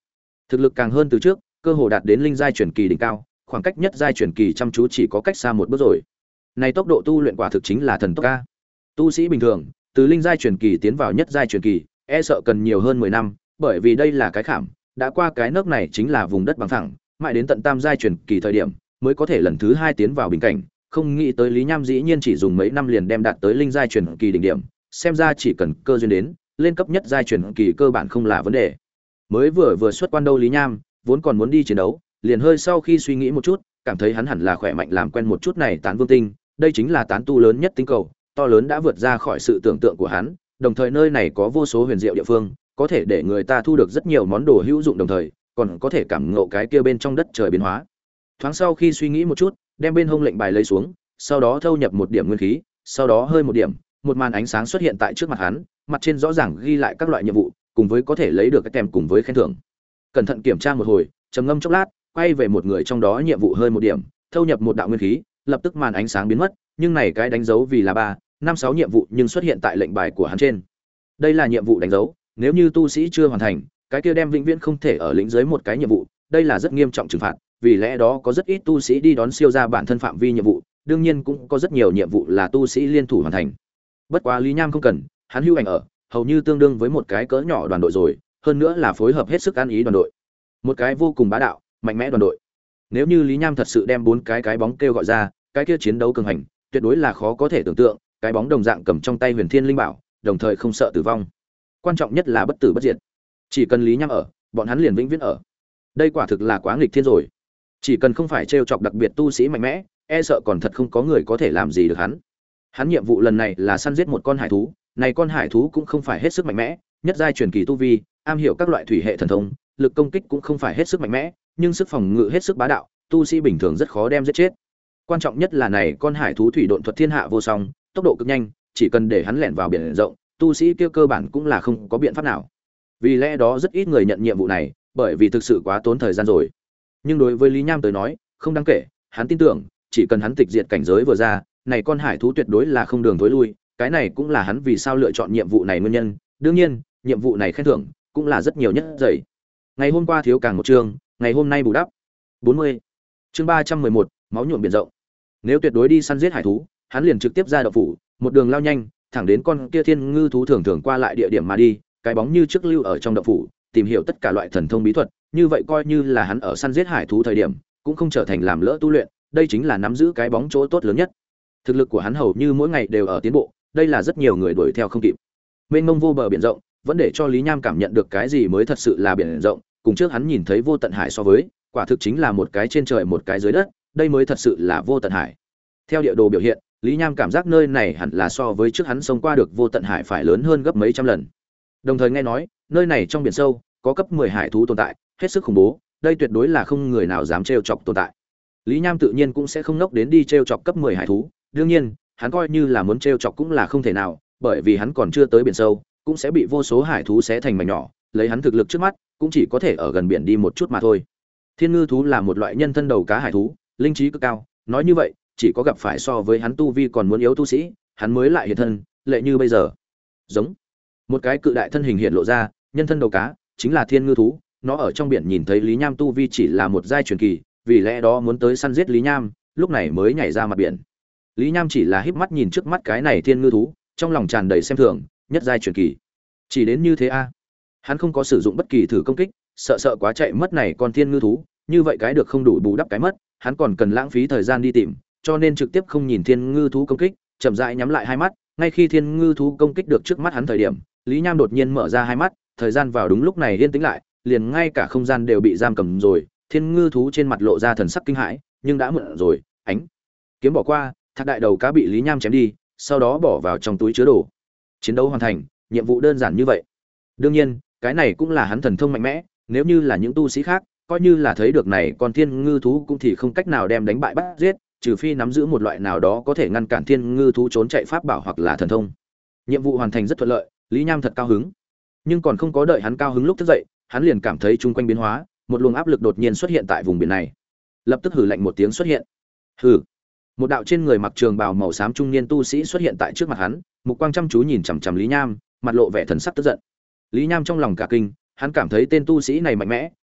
thực lực càng hơn từ trước, cơ hồ đạt đến linh giai truyền kỳ đỉnh cao, khoảng cách nhất giai truyền kỳ chăm chú chỉ có cách xa một bước rồi. Này tốc độ tu luyện quả thực chính là thần tốc a. Tu sĩ bình thường, từ linh giai truyền kỳ tiến vào nhất giai truyền kỳ, e sợ cần nhiều hơn 10 năm, bởi vì đây là cái khảm, đã qua cái nấc này chính là vùng đất bằng phẳng, mãi đến tận tam giai truyền kỳ thời điểm, mới có thể lần thứ 2 tiến vào bình cảnh, không nghĩ tới Lý Nham dĩ nhiên chỉ dùng mấy năm liền đem đạt tới linh giai truyền kỳ đỉnh điểm, xem ra chỉ cần cơ duyên đến, lên cấp nhất giai truyền kỳ cơ bản không là vấn đề. Mới vừa xuất quan đâu Lý Nham, vốn còn muốn đi chiến đấu, liền hơi sau khi suy nghĩ một chút, cảm thấy hắn hẳn là khỏe mạnh làm quen một chút này Tán Vương tinh, đây chính là tán tu lớn nhất tinh cầu, to lớn đã vượt ra khỏi sự tưởng tượng của hắn, đồng thời nơi này có vô số huyền diệu địa phương, có thể để người ta thu được rất nhiều món đồ hữu dụng, đồng thời còn có thể cảm ngộ cái kia bên trong đất trời biến hóa. Thoáng sau khi suy nghĩ một chút, đem bên hông lệnh bài lấy xuống, sau đó thâu nhập một điểm nguyên khí, sau đó hơi một điểm, một màn ánh sáng xuất hiện tại trước mặt hắn, mặt trên rõ ràng ghi lại các loại nhiệm vụ, cùng với có thể lấy được cái kèm cùng với khen thưởng. Cẩn thận kiểm tra một hồi, trầm ngâm chốc lát, quay về một người trong đó nhiệm vụ hơi một điểm, thâu nhập một đạo nguyên khí, lập tức màn ánh sáng biến mất, nhưng này cái đánh dấu vì là 3, 5, 6 nhiệm vụ nhưng xuất hiện tại lệnh bài của hắn trên. Đây là nhiệm vụ đánh dấu, nếu như tu sĩ chưa hoàn thành, cái kia đem vĩnh viễn không thể ở lĩnh dưới một cái nhiệm vụ, đây là rất nghiêm trọng trừng phạt, vì lẽ đó có rất ít tu sĩ đi đón siêu ra bản thân phạm vi nhiệm vụ, đương nhiên cũng có rất nhiều nhiệm vụ là tu sĩ liên thủ hoàn thành. Bất quá Lý Nham không cần, hắn hưu ảnh ở, hầu như tương đương với một cái cỡ nhỏ đoàn đội rồi, hơn nữa là phối hợp hết sức ăn ý đoàn đội. Một cái vô cùng bá đạo, mạnh mẽ đoàn đội. Nếu như Lý Nham thật sự đem 4 cái bóng kêu gọi ra, cái kia chiến đấu cường hành, tuyệt đối là khó có thể tưởng tượng, cái bóng đồng dạng cầm trong tay Huyền Thiên Linh Bảo, đồng thời không sợ tử vong. Quan trọng nhất là bất tử bất diệt. Chỉ cần Lý Nham ở, bọn hắn liền vĩnh viễn ở. Đây quả thực là quá nghịch thiên rồi. Chỉ cần không phải trêu chọc đặc biệt tu sĩ mạnh mẽ, e sợ còn thật không có người có thể làm gì được hắn. Hắn nhiệm vụ lần này là săn giết một con hải thú, này con hải thú cũng không phải hết sức mạnh mẽ, nhất giai truyền kỳ tu vi, am hiểu các loại thủy hệ thần thông, lực công kích cũng không phải hết sức mạnh mẽ, nhưng sức phòng ngự hết sức bá đạo, tu sĩ bình thường rất khó đem giết chết. Quan trọng nhất là này con hải thú thủy độn thuật thiên hạ vô song, tốc độ cực nhanh, chỉ cần để hắn lẻn vào biển rộng, tu sĩ kia cơ bản cũng là không có biện pháp nào. Vì lẽ đó rất ít người nhận nhiệm vụ này, bởi vì thực sự quá tốn thời gian rồi. Nhưng đối với Lý Nham tới nói, không đáng kể, hắn tin tưởng, chỉ cần hắn tịch diệt cảnh giới vừa ra, này con hải thú tuyệt đối là không đường thối lui, cái này cũng là hắn vì sao lựa chọn nhiệm vụ này nguyên nhân. Đương nhiên, nhiệm vụ này khen thưởng cũng là rất nhiều nhất dày. Ngày hôm qua thiếu càng một chương, ngày hôm nay bù đắp. 40. Chương 311, máu nhuộm biển rộng. Nếu tuyệt đối đi săn giết hải thú, hắn liền trực tiếp ra động phủ, một đường lao nhanh, thẳng đến con kia thiên ngư thú thường thường qua lại địa điểm mà đi, cái bóng như trước lưu ở trong động phủ, tìm hiểu tất cả loại thần thông bí thuật, như vậy coi như là hắn ở săn giết hải thú thời điểm, cũng không trở thành làm lỡ tu luyện, đây chính là nắm giữ cái bóng chỗ tốt lớn nhất. Thực lực của hắn hầu như mỗi ngày đều ở tiến bộ, đây là rất nhiều người đuổi theo không kịp. Mênh mông vô bờ biển rộng, vẫn để cho Lý Nham cảm nhận được cái gì mới thật sự là biển rộng, cùng trước hắn nhìn thấy vô tận hải so với, quả thực chính là một cái trên trời một cái dưới đất, đây mới thật sự là vô tận hải. Theo địa đồ biểu hiện, Lý Nham cảm giác nơi này hẳn là so với trước hắn xông qua được vô tận hải phải lớn hơn gấp mấy trăm lần. Đồng thời nghe nói, nơi này trong biển sâu có cấp 10 hải thú tồn tại, hết sức khủng bố, đây tuyệt đối là không người nào dám trêu chọc tồn tại. Lý Nham tự nhiên cũng sẽ không nốc đến đi trêu chọc cấp 10 hải thú, đương nhiên, hắn coi như là muốn trêu chọc cũng là không thể nào, bởi vì hắn còn chưa tới biển sâu, cũng sẽ bị vô số hải thú xé thành mảnh nhỏ, lấy hắn thực lực trước mắt, cũng chỉ có thể ở gần biển đi một chút mà thôi. Thiên ngư thú là một loại nhân thân đầu cá hải thú, linh trí cực cao, nói như vậy, chỉ có gặp phải so với hắn tu vi còn muốn yếu tu sĩ, hắn mới lại hiện thân, lệ như bây giờ. Giống một cái cự đại thân hình hiện lộ ra, nhân thân đầu cá, chính là thiên ngư thú, nó ở trong biển nhìn thấy Lý Nham tu vi chỉ là một giai truyền kỳ, vì lẽ đó muốn tới săn giết Lý Nham, lúc này mới nhảy ra mặt biển. Lý Nham chỉ là híp mắt nhìn trước mắt cái này thiên ngư thú, trong lòng tràn đầy xem thường, nhất giai truyền kỳ. Chỉ đến như thế a? Hắn không có sử dụng bất kỳ thử công kích, sợ quá chạy mất này con thiên ngư thú, như vậy cái được không đủ bù đắp cái mất, hắn còn cần lãng phí thời gian đi tìm, cho nên trực tiếp không nhìn thiên ngư thú công kích, chậm rãi nhắm lại hai mắt, ngay khi thiên ngư thú công kích được trước mắt hắn thời điểm, Lý Nham đột nhiên mở ra hai mắt, thời gian vào đúng lúc này yên tĩnh lại, liền ngay cả không gian đều bị giam cầm rồi, thiên ngư thú trên mặt lộ ra thần sắc kinh hãi, nhưng đã muộn rồi, ánh kiếm bỏ qua, thác đại đầu cá bị Lý Nham chém đi, sau đó bỏ vào trong túi chứa đồ. Chiến đấu hoàn thành, nhiệm vụ đơn giản như vậy. Đương nhiên, cái này cũng là hắn thần thông mạnh mẽ, nếu như là những tu sĩ khác, coi như là thấy được này còn thiên ngư thú cũng thì không cách nào đem đánh bại bắt giết, trừ phi nắm giữ một loại nào đó có thể ngăn cản thiên ngư thú trốn chạy pháp bảo hoặc là thần thông. Nhiệm vụ hoàn thành rất thuận lợi, Lý Nham thật cao hứng. Nhưng còn không có đợi hắn cao hứng lúc thức dậy, hắn liền cảm thấy chung quanh biến hóa, một luồng áp lực đột nhiên xuất hiện tại vùng biển này. Lập tức hừ lạnh một tiếng xuất hiện. Hừ. Một đạo trên người mặc trường bào màu xám trung niên tu sĩ xuất hiện tại trước mặt hắn, mục quang chăm chú nhìn chằm chằm Lý Nham, mặt lộ vẻ thần sắc tức giận. Lý Nham trong lòng cả kinh, hắn cảm thấy tên tu sĩ này mạnh mẽ,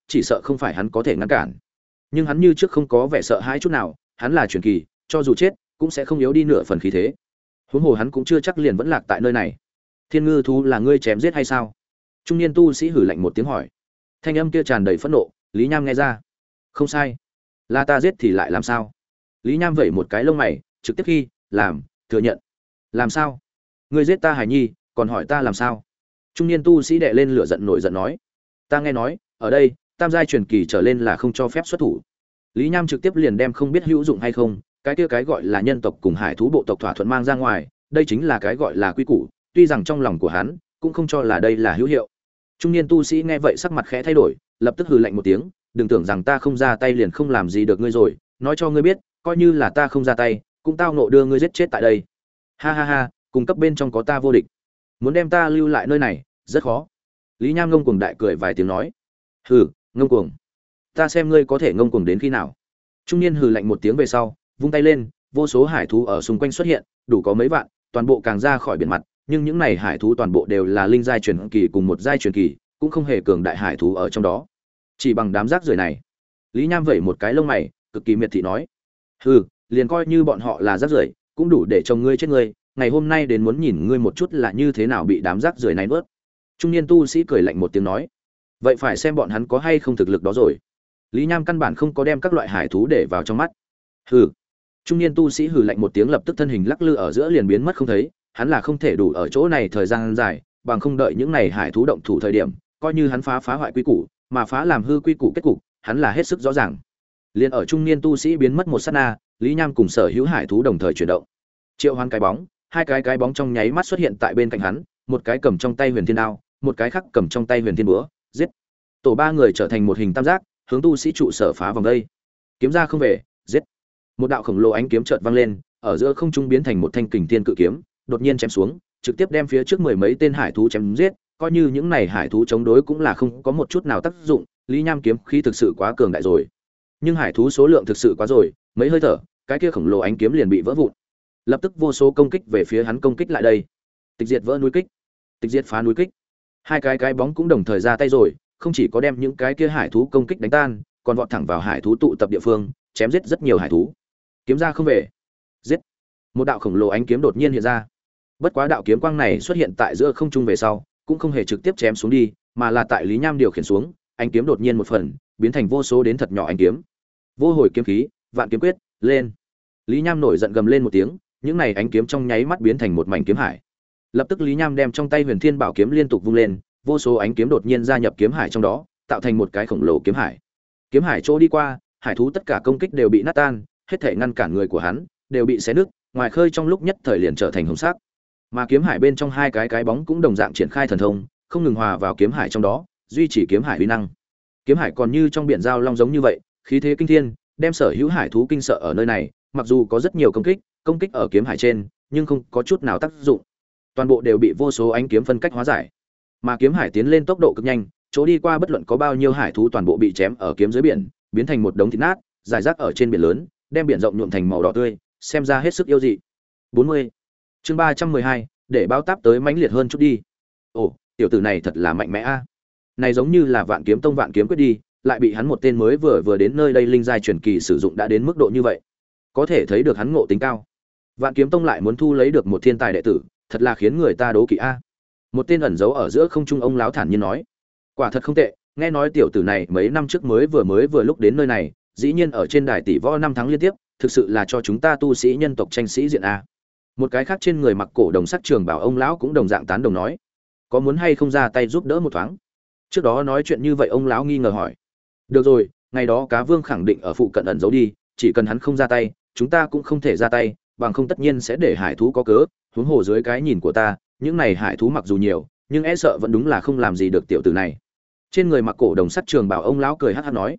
chỉ sợ không phải hắn có thể ngăn cản. Nhưng hắn như trước không có vẻ sợ hãi chút nào, hắn là truyền kỳ, cho dù chết cũng sẽ không yếu đi nửa phần khí thế. Huống hồ hắn cũng chưa chắc liền vẫn lạc tại nơi này. Thiên ngư thú là ngươi chém giết hay sao? Trung niên tu sĩ hử lạnh một tiếng hỏi. Thanh âm kia tràn đầy phẫn nộ, Lý Nham nghe ra. Không sai, là ta giết thì lại làm sao? Lý Nham vẩy một cái lông mày, trực tiếp khi làm thừa nhận. Làm sao? Ngươi giết ta Hải Nhi, còn hỏi ta làm sao? Trung niên tu sĩ đệ lên lửa giận nổi giận nói. Ta nghe nói, ở đây, tam giai truyền kỳ trở lên là không cho phép xuất thủ. Lý Nham trực tiếp liền đem không biết hữu dụng hay không, cái kia cái gọi là nhân tộc cùng hải thú bộ tộc thỏa thuận mang ra ngoài, đây chính là cái gọi là quy củ, tuy rằng trong lòng của hắn cũng không cho là đây là hữu hiệu. Trung niên tu sĩ nghe vậy sắc mặt khẽ thay đổi, lập tức hừ lạnh một tiếng, đừng tưởng rằng ta không ra tay liền không làm gì được ngươi rồi, nói cho ngươi biết, coi như là ta không ra tay, cũng tao nộ đưa ngươi giết chết tại đây. Ha ha ha, cùng cấp bên trong có ta vô địch, muốn đem ta lưu lại nơi này, rất khó. Lý Nham ngông cuồng đại cười vài tiếng nói. Hừ, ngông cuồng, ta xem ngươi có thể ngông cuồng đến khi nào. Trung niên hừ lạnh một tiếng về sau, vung tay lên, vô số hải thú ở xung quanh xuất hiện, đủ có mấy vạn, toàn bộ càng ra khỏi biển mặt, nhưng những này hải thú toàn bộ đều là linh giai truyền kỳ cùng một giai truyền kỳ, cũng không hề cường đại hải thú ở trong đó. Chỉ bằng đám rác rưởi này. Lý Nham vẩy một cái lông mày, cực kỳ miệt thị nói: "Hừ, liền coi như bọn họ là rác rưởi, cũng đủ để trông ngươi chết ngươi, ngày hôm nay đến muốn nhìn ngươi một chút là như thế nào bị đám rác rưởi này nuốt." Trung niên tu sĩ cười lạnh một tiếng nói: "Vậy phải xem bọn hắn có hay không thực lực đó rồi." Lý Nham căn bản không có đem các loại hải thú để vào trong mắt. Hừ. Trung niên tu sĩ hừ lạnh một tiếng lập tức thân hình lắc lư ở giữa liền biến mất không thấy, hắn là không thể đủ ở chỗ này thời gian dài, bằng không đợi những này hải thú động thủ thời điểm, coi như hắn phá hoại quy củ, mà phá làm hư quy củ kết cục, hắn là hết sức rõ ràng. Liên ở trung niên tu sĩ biến mất một sát na, Lý Nham cùng sở hữu hải thú đồng thời chuyển động. Triệu Hoán cái bóng, hai cái bóng trong nháy mắt xuất hiện tại bên cạnh hắn, một cái cầm trong tay Huyền Thiên Đao, một cái khác cầm trong tay Huyền Thiên Búa, giết. Tổ ba người trở thành một hình tam giác, hướng tu sĩ trụ sở phá vòng đây. Kiếm ra không về, giết. Một đạo khổng lồ ánh kiếm chợt vang lên, ở giữa không trung biến thành một thanh kình thiên cự kiếm, đột nhiên chém xuống, trực tiếp đem phía trước mười mấy tên hải thú chém giết, coi như những này hải thú chống đối cũng là không có một chút nào tác dụng, Lý Nham kiếm khí thực sự quá cường đại rồi. Nhưng hải thú số lượng thực sự quá rồi, mấy hơi thở, cái kia khổng lồ ánh kiếm liền bị vỡ vụn. Lập tức vô số công kích về phía hắn công kích lại đây. Tịch diệt vỡ núi kích, tịch diệt phá núi kích. Hai cái bóng cũng đồng thời ra tay rồi, không chỉ có đem những cái kia hải thú công kích đánh tan, còn vọt thẳng vào hải thú tụ tập địa phương, chém giết rất nhiều hải thú. Kiếm ra không về, giết. Một đạo khổng lồ ánh kiếm đột nhiên hiện ra. Bất quá đạo kiếm quang này xuất hiện tại giữa không trung về sau, cũng không hề trực tiếp chém xuống đi, mà là tại Lý Nham điều khiển xuống, ánh kiếm đột nhiên một phần, biến thành vô số đến thật nhỏ ánh kiếm. Vô hồi kiếm khí, vạn kiếm quyết, lên. Lý Nham nổi giận gầm lên một tiếng, những này ánh kiếm trong nháy mắt biến thành một mảnh kiếm hải. Lập tức Lý Nham đem trong tay Huyền Thiên Bảo kiếm liên tục vung lên, vô số ánh kiếm đột nhiên gia nhập kiếm hải trong đó, tạo thành một cái khổng lồ kiếm hải. Kiếm hải chỗ đi qua, hải thú tất cả công kích đều bị nát tan, hết thể ngăn cản người của hắn đều bị xé nứt, ngoài khơi trong lúc nhất thời liền trở thành hồng sắc. Mà kiếm hải bên trong hai cái bóng cũng đồng dạng triển khai thần thông, không ngừng hòa vào kiếm hải trong đó, duy trì kiếm hải uy năng. Kiếm hải còn như trong biển giao long giống như vậy, khí thế kinh thiên, đem sở hữu hải thú kinh sợ ở nơi này, mặc dù có rất nhiều công kích ở kiếm hải trên, nhưng không có chút nào tác dụng. Toàn bộ đều bị vô số ánh kiếm phân cách hóa giải. Mà kiếm hải tiến lên tốc độ cực nhanh, chỗ đi qua bất luận có bao nhiêu hải thú toàn bộ bị chém ở kiếm dưới biển, biến thành một đống thịt nát, rải rác ở trên biển lớn, đem biển rộng nhuộm thành màu đỏ tươi, xem ra hết sức yêu dị. 40. Chương 312, để báo táp tới mãnh liệt hơn chút đi. Ồ, tiểu tử này thật là mạnh mẽ a. Này giống như là Vạn Kiếm Tông Vạn Kiếm quyết đi, lại bị hắn một tên mới vừa đến nơi đây linh giai truyền kỳ sử dụng đã đến mức độ như vậy. Có thể thấy được hắn ngộ tính cao. Vạn Kiếm Tông lại muốn thu lấy được một thiên tài đệ tử, thật là khiến người ta đố kỵ a. Một tên ẩn giấu ở giữa không trung ông lão thản nhiên nói, quả thật không tệ, nghe nói tiểu tử này mấy năm trước mới vừa lúc đến nơi này, dĩ nhiên ở trên đài tỷ võ 5 tháng liên tiếp, thực sự là cho chúng ta tu sĩ nhân tộc tranh sĩ diện a. Một cái khác trên người mặc cổ đồng sắc trường bảo ông lão cũng đồng dạng tán đồng nói, có muốn hay không ra tay giúp đỡ một thoáng. Trước đó nói chuyện như vậy ông lão nghi ngờ hỏi, được rồi, ngày đó Cá Vương khẳng định ở phụ cận ẩn giấu đi, chỉ cần hắn không ra tay, chúng ta cũng không thể ra tay, bằng không tất nhiên sẽ để hải thú có cớ. Huống hồ dưới cái nhìn của ta, những này hải thú mặc dù nhiều, nhưng e sợ vẫn đúng là không làm gì được tiểu tử này. Trên người mặc cổ đồng sắt trường bảo ông lão cười hắc hắc nói,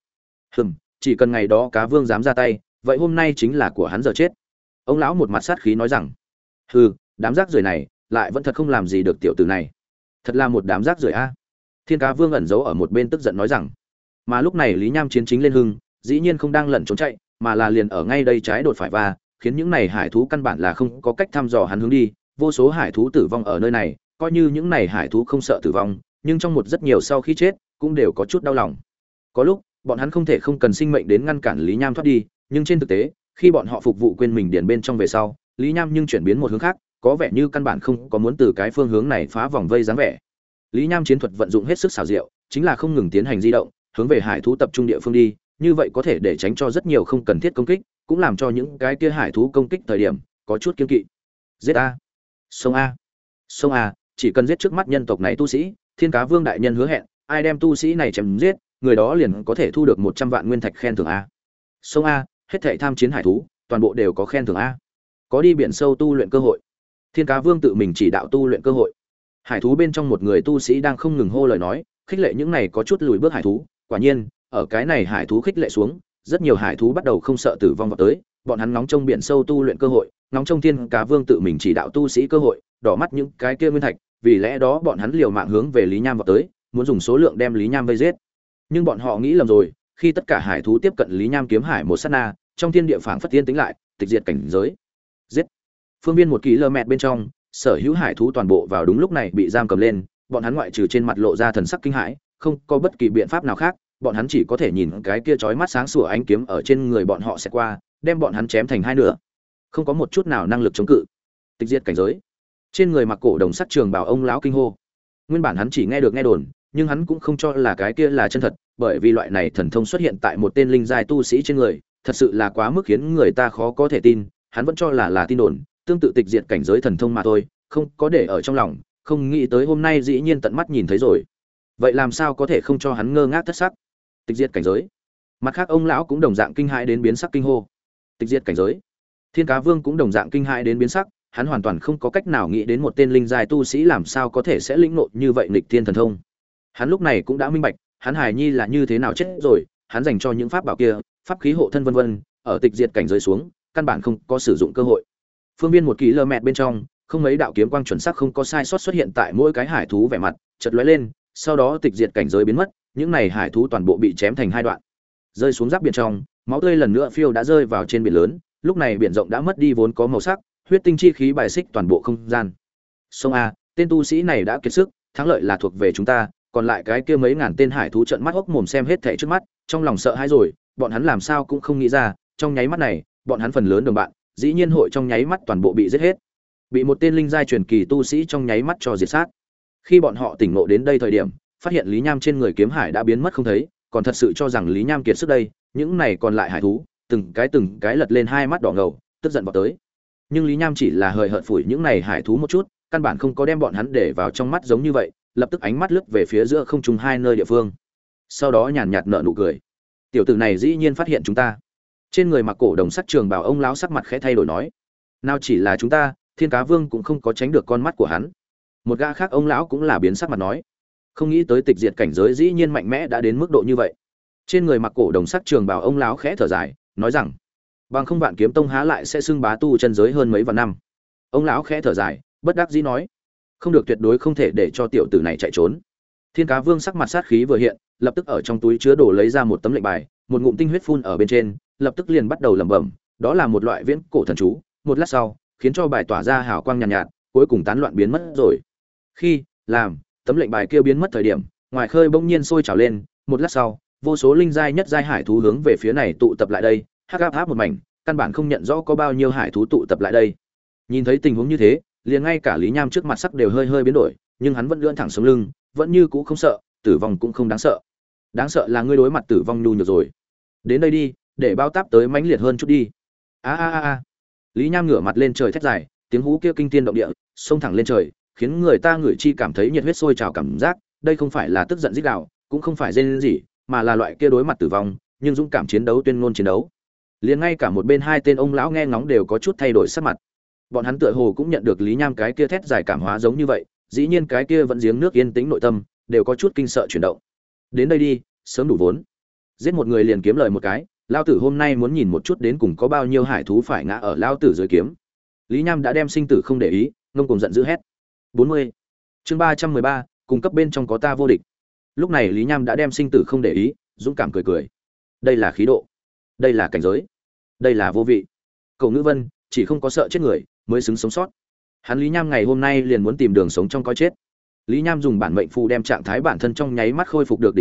chỉ cần ngày đó Cá Vương dám ra tay, vậy hôm nay chính là của hắn giờ chết. Ông lão một mặt sát khí nói rằng, hừ, đám rác rưởi này lại vẫn thật không làm gì được tiểu tử này, thật là một đám rác rưởi a. Thiên Cá Vương ẩn giấu ở một bên tức giận nói rằng. Mà lúc này Lý Nham chiến chính lên hưng, dĩ nhiên không đang lẩn trốn chạy, mà là liền ở ngay đây trái đột phải va, khiến những này hải thú căn bản là không có cách thăm dò hắn hướng đi, vô số hải thú tử vong ở nơi này, coi như những này hải thú không sợ tử vong, nhưng trong một rất nhiều sau khi chết, cũng đều có chút đau lòng. Có lúc bọn hắn không thể không cần sinh mệnh đến ngăn cản Lý Nham thoát đi, nhưng trên thực tế khi bọn họ phục vụ quên mình điền bên trong về sau, Lý Nham nhưng chuyển biến một hướng khác, có vẻ như căn bản không có muốn từ cái phương hướng này phá vòng vây dáng vẻ. Lý Nham chiến thuật vận dụng hết sức xảo diệu, chính là không ngừng tiến hành di động, hướng về hải thú tập trung địa phương đi, như vậy có thể để tránh cho rất nhiều không cần thiết công kích, cũng làm cho những cái kia hải thú công kích thời điểm có chút kiêng kỵ. Giết a, sông a, sông a, chỉ cần giết trước mắt nhân tộc này tu sĩ, Thiên Cá Vương đại nhân hứa hẹn, ai đem tu sĩ này chém giết, người đó liền có thể thu được 100 vạn nguyên thạch khen thưởng a. Sông a, hết thảy tham chiến hải thú, toàn bộ đều có khen thưởng a. Có đi biển sâu tu luyện cơ hội. Thiên Cá Vương tự mình chỉ đạo tu luyện cơ hội. Hải thú bên trong một người tu sĩ đang không ngừng hô lời nói, khích lệ những này có chút lùi bước hải thú. Quả nhiên, ở cái này hải thú khích lệ xuống, rất nhiều hải thú bắt đầu không sợ tử vong vào tới, bọn hắn ngóng trông biển sâu tu luyện cơ hội, ngóng trông Thiên Cá Vương tự mình chỉ đạo tu sĩ cơ hội, đỏ mắt những cái kia nguyên thạch, vì lẽ đó bọn hắn liều mạng hướng về Lý Nham vào tới, muốn dùng số lượng đem Lý Nham vây giết. Nhưng bọn họ nghĩ lầm rồi, khi tất cả hải thú tiếp cận Lý Nham kiếm hải một sát na, trong thiên địa phảng phất tiên tĩnh lại, tịch diệt cảnh giới. Giết. Phương viên 1 km bên trong, sở hữu hải thú toàn bộ vào đúng lúc này bị giam cầm lên, bọn hắn ngoại trừ trên mặt lộ ra thần sắc kinh hãi, không có bất kỳ biện pháp nào khác, bọn hắn chỉ có thể nhìn cái kia chói mắt sáng sủa ánh kiếm ở trên người bọn họ sẽ qua, đem bọn hắn chém thành hai nửa. Không có một chút nào năng lực chống cự. Tịch diệt cảnh giới. Trên người mặc cổ đồng sắc trường bào ông lão kinh hô. Nguyên bản hắn chỉ nghe được nghe đồn, nhưng hắn cũng không cho là cái kia là chân thật, bởi vì loại này thần thông xuất hiện tại một tên linh giai tu sĩ trên người, thật sự là quá mức khiến người ta khó có thể tin, hắn vẫn cho là tin đồn, tương tự tịch diệt cảnh giới thần thông mà thôi, không có để ở trong lòng, không nghĩ tới hôm nay dĩ nhiên tận mắt nhìn thấy rồi. Vậy làm sao có thể không cho hắn ngơ ngác thất sắc? Tịch diệt cảnh giới. Mặt khác ông lão cũng đồng dạng kinh hãi đến biến sắc kinh hô. Tịch diệt cảnh giới. Thiên Cá Vương cũng đồng dạng kinh hãi đến biến sắc, hắn hoàn toàn không có cách nào nghĩ đến một tên linh giai tu sĩ làm sao có thể sẽ lĩnh ngộ như vậy nghịch thiên thần thông. Hắn lúc này cũng đã minh bạch, hắn hài nhi là như thế nào chết rồi, hắn dành cho những pháp bảo kia, pháp khí hộ thân vân vân, ở tịch diệt cảnh giới xuống, căn bản không có sử dụng cơ hội. Phương viên 1 km bên trong, không mấy đạo kiếm quang chuẩn xác không có sai sót xuất hiện tại mỗi cái hải thú vẻ mặt, chợt lóe lên, sau đó tịch diệt cảnh giới biến mất, những này hải thú toàn bộ bị chém thành hai đoạn. Rơi xuống giáp biển trong, máu tươi lần nữa phiêu đã rơi vào trên biển lớn, lúc này biển rộng đã mất đi vốn có màu sắc, huyết tinh chi khí bài xích toàn bộ không gian. Sông a, tên tu sĩ này đã kiệt sức, thắng lợi là thuộc về chúng ta, còn lại cái kia mấy ngàn tên hải thú trợn mắt hốc mồm xem hết thảy trước mắt, trong lòng sợ hãi rồi, bọn hắn làm sao cũng không nghĩ ra, trong nháy mắt này, bọn hắn phần lớn đồng bạn, dĩ nhiên hội trong nháy mắt toàn bộ bị giết hết. Bị một tên linh giai truyền kỳ tu sĩ trong nháy mắt cho diệt sát. Khi bọn họ tỉnh ngộ đến đây thời điểm, phát hiện Lý Nham trên người kiếm hải đã biến mất không thấy, còn thật sự cho rằng Lý Nham kiệt sức đây, những này còn lại hải thú, từng cái lật lên hai mắt đỏ ngầu, tức giận vọt tới. Nhưng Lý Nham chỉ là hời hợt phủi những này hải thú một chút, căn bản không có đem bọn hắn để vào trong mắt giống như vậy, lập tức ánh mắt lướt về phía giữa không trung hai nơi địa phương. Sau đó nhàn nhạt nở nụ cười. Tiểu tử này dĩ nhiên phát hiện chúng ta. Trên người mặc cổ đồng sắc trường bào ông lão sắc mặt khẽ thay đổi nói: "Nào chỉ là chúng ta, Thiên Cá Vương cũng không có tránh được con mắt của hắn." Một gã khác ông lão cũng là biến sắc mặt nói: "Không nghĩ tới tịch diệt cảnh giới dĩ nhiên mạnh mẽ đã đến mức độ như vậy." Trên người mặc cổ đồng sắc trường bào ông lão khẽ thở dài, nói rằng: "Bằng không Vạn Kiếm Tông há lại sẽ xưng bá tu chân giới hơn mấy vạn năm." Ông lão khẽ thở dài, bất đắc dĩ nói: "Không được, tuyệt đối không thể để cho tiểu tử này chạy trốn." Thiên Cá Vương sắc mặt sát khí vừa hiện, lập tức ở trong túi chứa đồ lấy ra một tấm lệnh bài, một ngụm tinh huyết phun ở bên trên, lập tức liền bắt đầu lẩm bẩm, đó là một loại viễn cổ thần chú, một lát sau, khiến cho bài tỏa ra hào quang nhàn nhạt, cuối cùng tán loạn biến mất rồi. Khi làm tấm lệnh bài kia biến mất thời điểm, ngoài khơi bỗng nhiên sôi trào lên, một lát sau, vô số linh giai nhất giai hải thú hướng về phía này tụ tập lại đây, hắc áp một mảnh, căn bản không nhận rõ có bao nhiêu hải thú tụ tập lại đây. Nhìn thấy tình huống như thế, liền ngay cả Lý Nham trước mặt sắc đều hơi hơi biến đổi, nhưng hắn vẫn lưỡn thẳng sống lưng, vẫn như cũ không sợ, tử vong cũng không đáng sợ. Đáng sợ là ngươi đối mặt tử vong nhu nhược rồi. Đến đây đi, để bao táp tới mãnh liệt hơn chút đi. A a a a. Lý Nham ngửa mặt lên trời thét dài, tiếng hú kia kinh thiên động địa, xông thẳng lên trời, khiến người ta ngửi chi cảm thấy nhiệt huyết sôi trào cảm giác, đây không phải là tức giận rít gào, cũng không phải rên rỉ, mà là loại kia đối mặt tử vong, nhưng dũng cảm chiến đấu tuyên ngôn chiến đấu. Liền ngay cả một bên hai tên ông lão nghe ngóng đều có chút thay đổi sắc mặt. Bọn hắn tựa hồ cũng nhận được Lý Nham cái kia thét dài cảm hóa giống như vậy, dĩ nhiên cái kia vẫn giếng nước yên tĩnh nội tâm, đều có chút kinh sợ chuyển động. Đến đây đi, sớm đủ vốn. Giết một người liền kiếm lời một cái, lao tử hôm nay muốn nhìn một chút đến cùng có bao nhiêu hải thú phải ngã ở lao tử dưới kiếm. Lý Nham đã đem sinh tử không để ý, ngông cuồng giận dữ hét. 40. Chương 313, cung cấp bên trong có ta vô địch. Lúc này Lý Nham đã đem sinh tử không để ý, dũng cảm cười cười. Đây là khí độ, đây là cảnh giới, đây là vô vị. Cậu Ngữ Vân chỉ không có sợ chết người mới xứng sống sót. Hắn Lý Nham ngày hôm nay liền muốn tìm đường sống trong coi chết. Lý Nham dùng bản mệnh phù đem trạng thái bản thân trong nháy mắt khôi phục được đỉnh cao,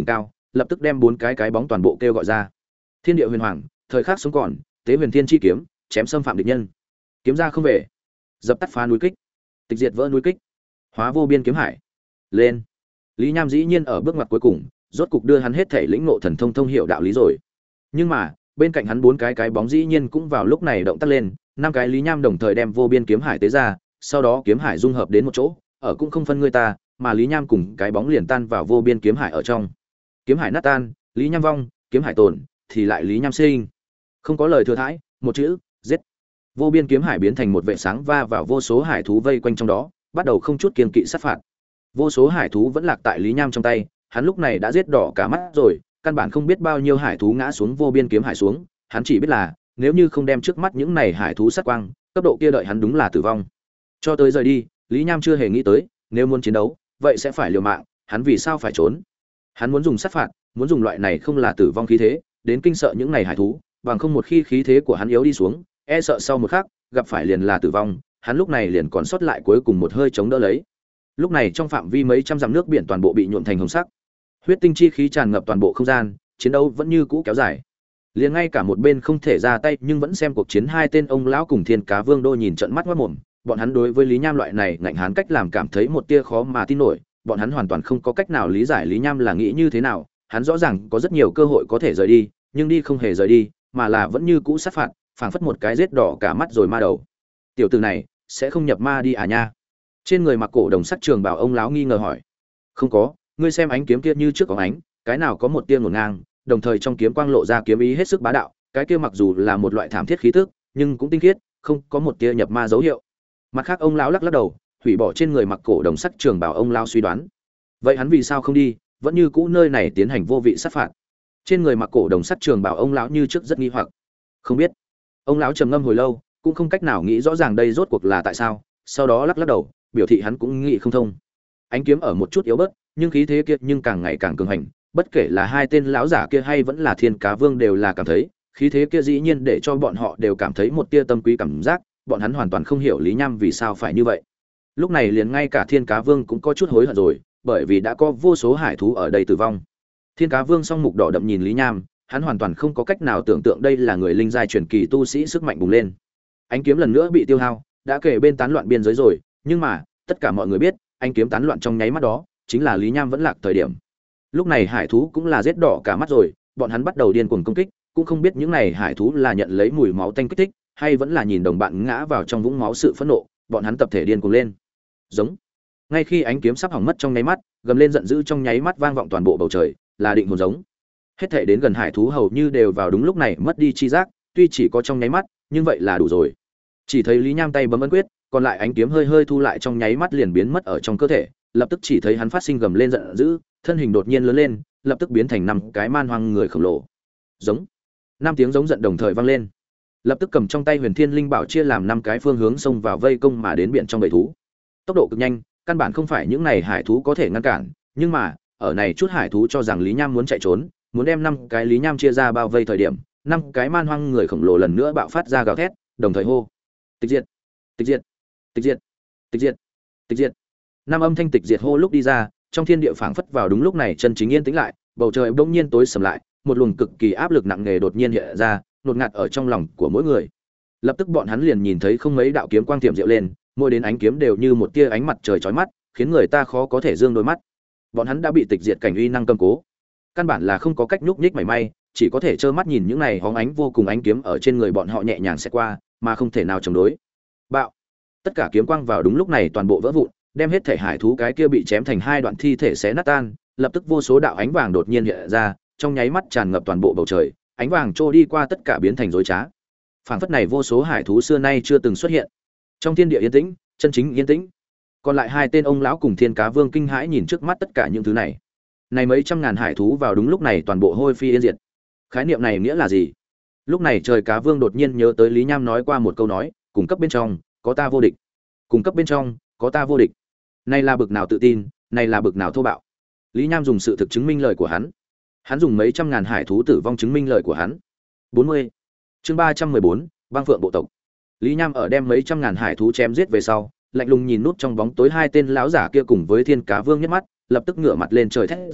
lập tức đem bốn cái bóng toàn bộ kêu gọi ra. Thiên địa huyền hoàng, thời khắc sống còn, tế huyền thiên chi kiếm, chém xâm phạm địch nhân. Kiếm ra không về, dập tắt phá núi kích, tịch diệt vỡ núi kích, hóa vô biên kiếm hải. Lên. Lý Nham dĩ nhiên ở bước ngoặt cuối cùng, rốt cục đưa hắn hết thể lĩnh ngộ thần thông thông hiểu đạo lý rồi. Nhưng mà, bên cạnh hắn bốn cái bóng dĩ nhiên cũng vào lúc này động tác lên, năm cái Lý Nham đồng thời đem vô biên kiếm hải tế ra, sau đó kiếm hải dung hợp đến một chỗ, ở cũng không phân người ta, mà Lý Nham cùng cái bóng liền tan vào vô biên kiếm hải ở trong. Kiếm hải nát tan, Lý Nham vong, kiếm hải tồn, thì lại Lý Nham sinh. Không có lời thừa thãi, một chữ, giết. Vô biên kiếm hải biến thành một vệ sáng va vào vô số hải thú vây quanh trong đó, bắt đầu không chút kiêng kỵ sát phạt. Vô số hải thú vẫn lạc tại Lý Nham trong tay, hắn lúc này đã giết đỏ cả mắt rồi, căn bản không biết bao nhiêu hải thú ngã xuống vô biên kiếm hải xuống, hắn chỉ biết là nếu như không đem trước mắt những này hải thú sát quang, cấp độ kia đợi hắn đúng là tử vong. Cho tới rời đi, Lý Nham chưa hề nghĩ tới, nếu muốn chiến đấu, vậy sẽ phải liều mạng, hắn vì sao phải trốn? Hắn muốn dùng sát phạt, muốn dùng loại này không là tử vong khí thế, đến kinh sợ những này hải thú, bằng không một khi khí thế của hắn yếu đi xuống, e sợ sau một khắc, gặp phải liền là tử vong, hắn lúc này liền còn sót lại cuối cùng một hơi chống đỡ lấy. Lúc này trong phạm vi mấy trăm dặm nước biển toàn bộ bị nhuộm thành hồng sắc. Huyết tinh chi khí tràn ngập toàn bộ không gian, chiến đấu vẫn như cũ kéo dài. Liền ngay cả một bên không thể ra tay nhưng vẫn xem cuộc chiến hai tên ông lão cùng Thiên Cá Vương đô nhìn trợn mắt ngoác mồm, bọn hắn đối với Lý Nham loại này ngạnh hán cách làm cảm thấy một tia khó mà tin nổi, bọn hắn hoàn toàn không có cách nào lý giải Lý Nham là nghĩ như thế nào, hắn rõ ràng có rất nhiều cơ hội có thể rời đi, nhưng đi không hề rời đi, mà là vẫn như cũ sát phạt, phảng phất một cái giết đỏ cả mắt rồi ma đầu. Tiểu tử này sẽ không nhập ma đi à nha? Trên người mặc cổ đồng sắc trường bảo ông lão nghi ngờ hỏi. Không có, ngươi xem ánh kiếm kia như trước có ánh, cái nào có một tia ngổn ngang, đồng thời trong kiếm quang lộ ra kiếm ý hết sức bá đạo, cái kia mặc dù là một loại thảm thiết khí tức, nhưng cũng tinh khiết, không có một tia nhập ma dấu hiệu. Mặt khác ông lão lắc lắc đầu, hủy bỏ trên người mặc cổ đồng sắc trường bảo ông lão suy đoán. Vậy hắn vì sao không đi, vẫn như cũ nơi này tiến hành vô vị sát phạt? Trên người mặc cổ đồng sắc trường bảo ông lão như trước rất nghi hoặc. Không biết. Ông lão trầm ngâm hồi lâu, cũng không cách nào nghĩ rõ ràng đây rốt cuộc là tại sao, sau đó lắc lắc đầu, biểu thị hắn cũng nghĩ không thông. Ánh kiếm ở một chút yếu bớt, nhưng khí thế kia nhưng càng ngày càng cường hành, bất kể là hai tên lão giả kia hay vẫn là Thiên Cá Vương đều là cảm thấy, khí thế kia dĩ nhiên để cho bọn họ đều cảm thấy một tia tâm quý cảm giác, bọn hắn hoàn toàn không hiểu Lý Nham vì sao phải như vậy. Lúc này liền ngay cả Thiên Cá Vương cũng có chút hối hận rồi, bởi vì đã có vô số hải thú ở đây tử vong. Thiên Cá Vương song mục đỏ đậm nhìn Lý Nham, hắn hoàn toàn không có cách nào tưởng tượng đây là người linh giai truyền kỳ tu sĩ sức mạnh bùng lên. Ánh kiếm lần nữa bị tiêu hao, đã kể bên tán loạn biên giới rồi, nhưng mà, tất cả mọi người biết, ánh kiếm tán loạn trong nháy mắt đó, chính là Lý Nham vẫn lạc thời điểm. Lúc này hải thú cũng là giết đỏ cả mắt rồi, bọn hắn bắt đầu điên cuồng công kích, cũng không biết những này hải thú là nhận lấy mùi máu tanh kích thích, hay vẫn là nhìn đồng bạn ngã vào trong vũng máu sự phẫn nộ, bọn hắn tập thể điên cuồng lên. Giống. Ngay khi ánh kiếm sắp hỏng mất trong nháy mắt, gầm lên giận dữ trong nháy mắt vang vọng toàn bộ bầu trời, là định hồn giống. Hết thể đến gần hải thú hầu như đều vào đúng lúc này mất đi chi giác, tuy chỉ có trong nháy mắt, nhưng vậy là đủ rồi. Chỉ thấy Lý Nham tay bấm ấn quyết, còn lại ánh kiếm hơi hơi thu lại trong nháy mắt liền biến mất ở trong cơ thể, lập tức chỉ thấy hắn phát sinh gầm lên giận dữ, thân hình đột nhiên lớn lên, lập tức biến thành năm cái man hoang người khổng lồ. Giống. Năm tiếng giống giận đồng thời vang lên. Lập tức cầm trong tay Huyền Thiên Linh Bảo chia làm năm cái phương hướng xông vào vây công mà đến biển trong bầy thú. Tốc độ cực nhanh, căn bản không phải những này hải thú có thể ngăn cản, nhưng mà, ở này chút hải thú cho rằng Lý Nham muốn chạy trốn, muốn đem năm cái Lý Nham chia ra bao vây thời điểm, năm cái man hoang người khổng lồ lần nữa bạo phát ra gào thét, đồng thời hô: "Tịch diệt! Tịch diệt! Tịch diệt! Tịch diệt! Tịch diệt!" Năm âm thanh tịch diệt hô lúc đi ra, trong thiên địa phảng phất vào đúng lúc này chân chính yên tĩnh lại, bầu trời bỗng nhiên tối sầm lại, một luồng cực kỳ áp lực nặng nề đột nhiên hiện ra, đột ngạt ở trong lòng của mỗi người. Lập tức bọn hắn liền nhìn thấy không mấy đạo kiếm quang tiệm diệu lên, mỗi đến ánh kiếm đều như một tia ánh mặt trời chói mắt, khiến người ta khó có thể dương đôi mắt. Bọn hắn đã bị tịch diệt cảnh uy năng cầm cố, căn bản là không có cách nhúc nhích mảy may, chỉ có thể trơ mắt nhìn những này hóng ánh vô cùng ánh kiếm ở trên người bọn họ nhẹ nhàng xẹt qua, mà không thể nào chống đối. Bạo! Tất cả kiếm quang vào đúng lúc này toàn bộ vỡ vụn, đem hết thể hải thú cái kia bị chém thành hai đoạn thi thể xé nát tan, lập tức vô số đạo ánh vàng đột nhiên hiện ra, trong nháy mắt tràn ngập toàn bộ bầu trời, ánh vàng trôi đi qua tất cả biến thành rối trá. Phảng phất này vô số hải thú xưa nay chưa từng xuất hiện. Trong thiên địa yên tĩnh, chân chính yên tĩnh. Còn lại hai tên ông lão cùng Thiên Cá Vương kinh hãi nhìn trước mắt tất cả những thứ này. Này mấy trăm ngàn hải thú vào đúng lúc này toàn bộ hôi phi yên diệt. Khái niệm này nghĩa là gì? Lúc này Trời Cá Vương đột nhiên nhớ tới Lý Nham nói qua một câu nói, cùng cấp bên trong, có ta vô địch. Cùng cấp bên trong, có ta vô địch. Này là bực nào tự tin, này là bực nào thô bạo. Lý Nham dùng sự thực chứng minh lời của hắn. Hắn dùng mấy trăm ngàn hải thú tử vong chứng minh lời của hắn. 40. Chương 314, Băng Phượng bộ tộc. Lý Nham ở đem mấy trăm ngàn hải thú chém giết về sau, lạnh lùng nhìn nút trong bóng tối hai tên lão giả kia cùng với Thiên Cá Vương nhất mắt, lập tức ngửa mặt lên trời thét dài,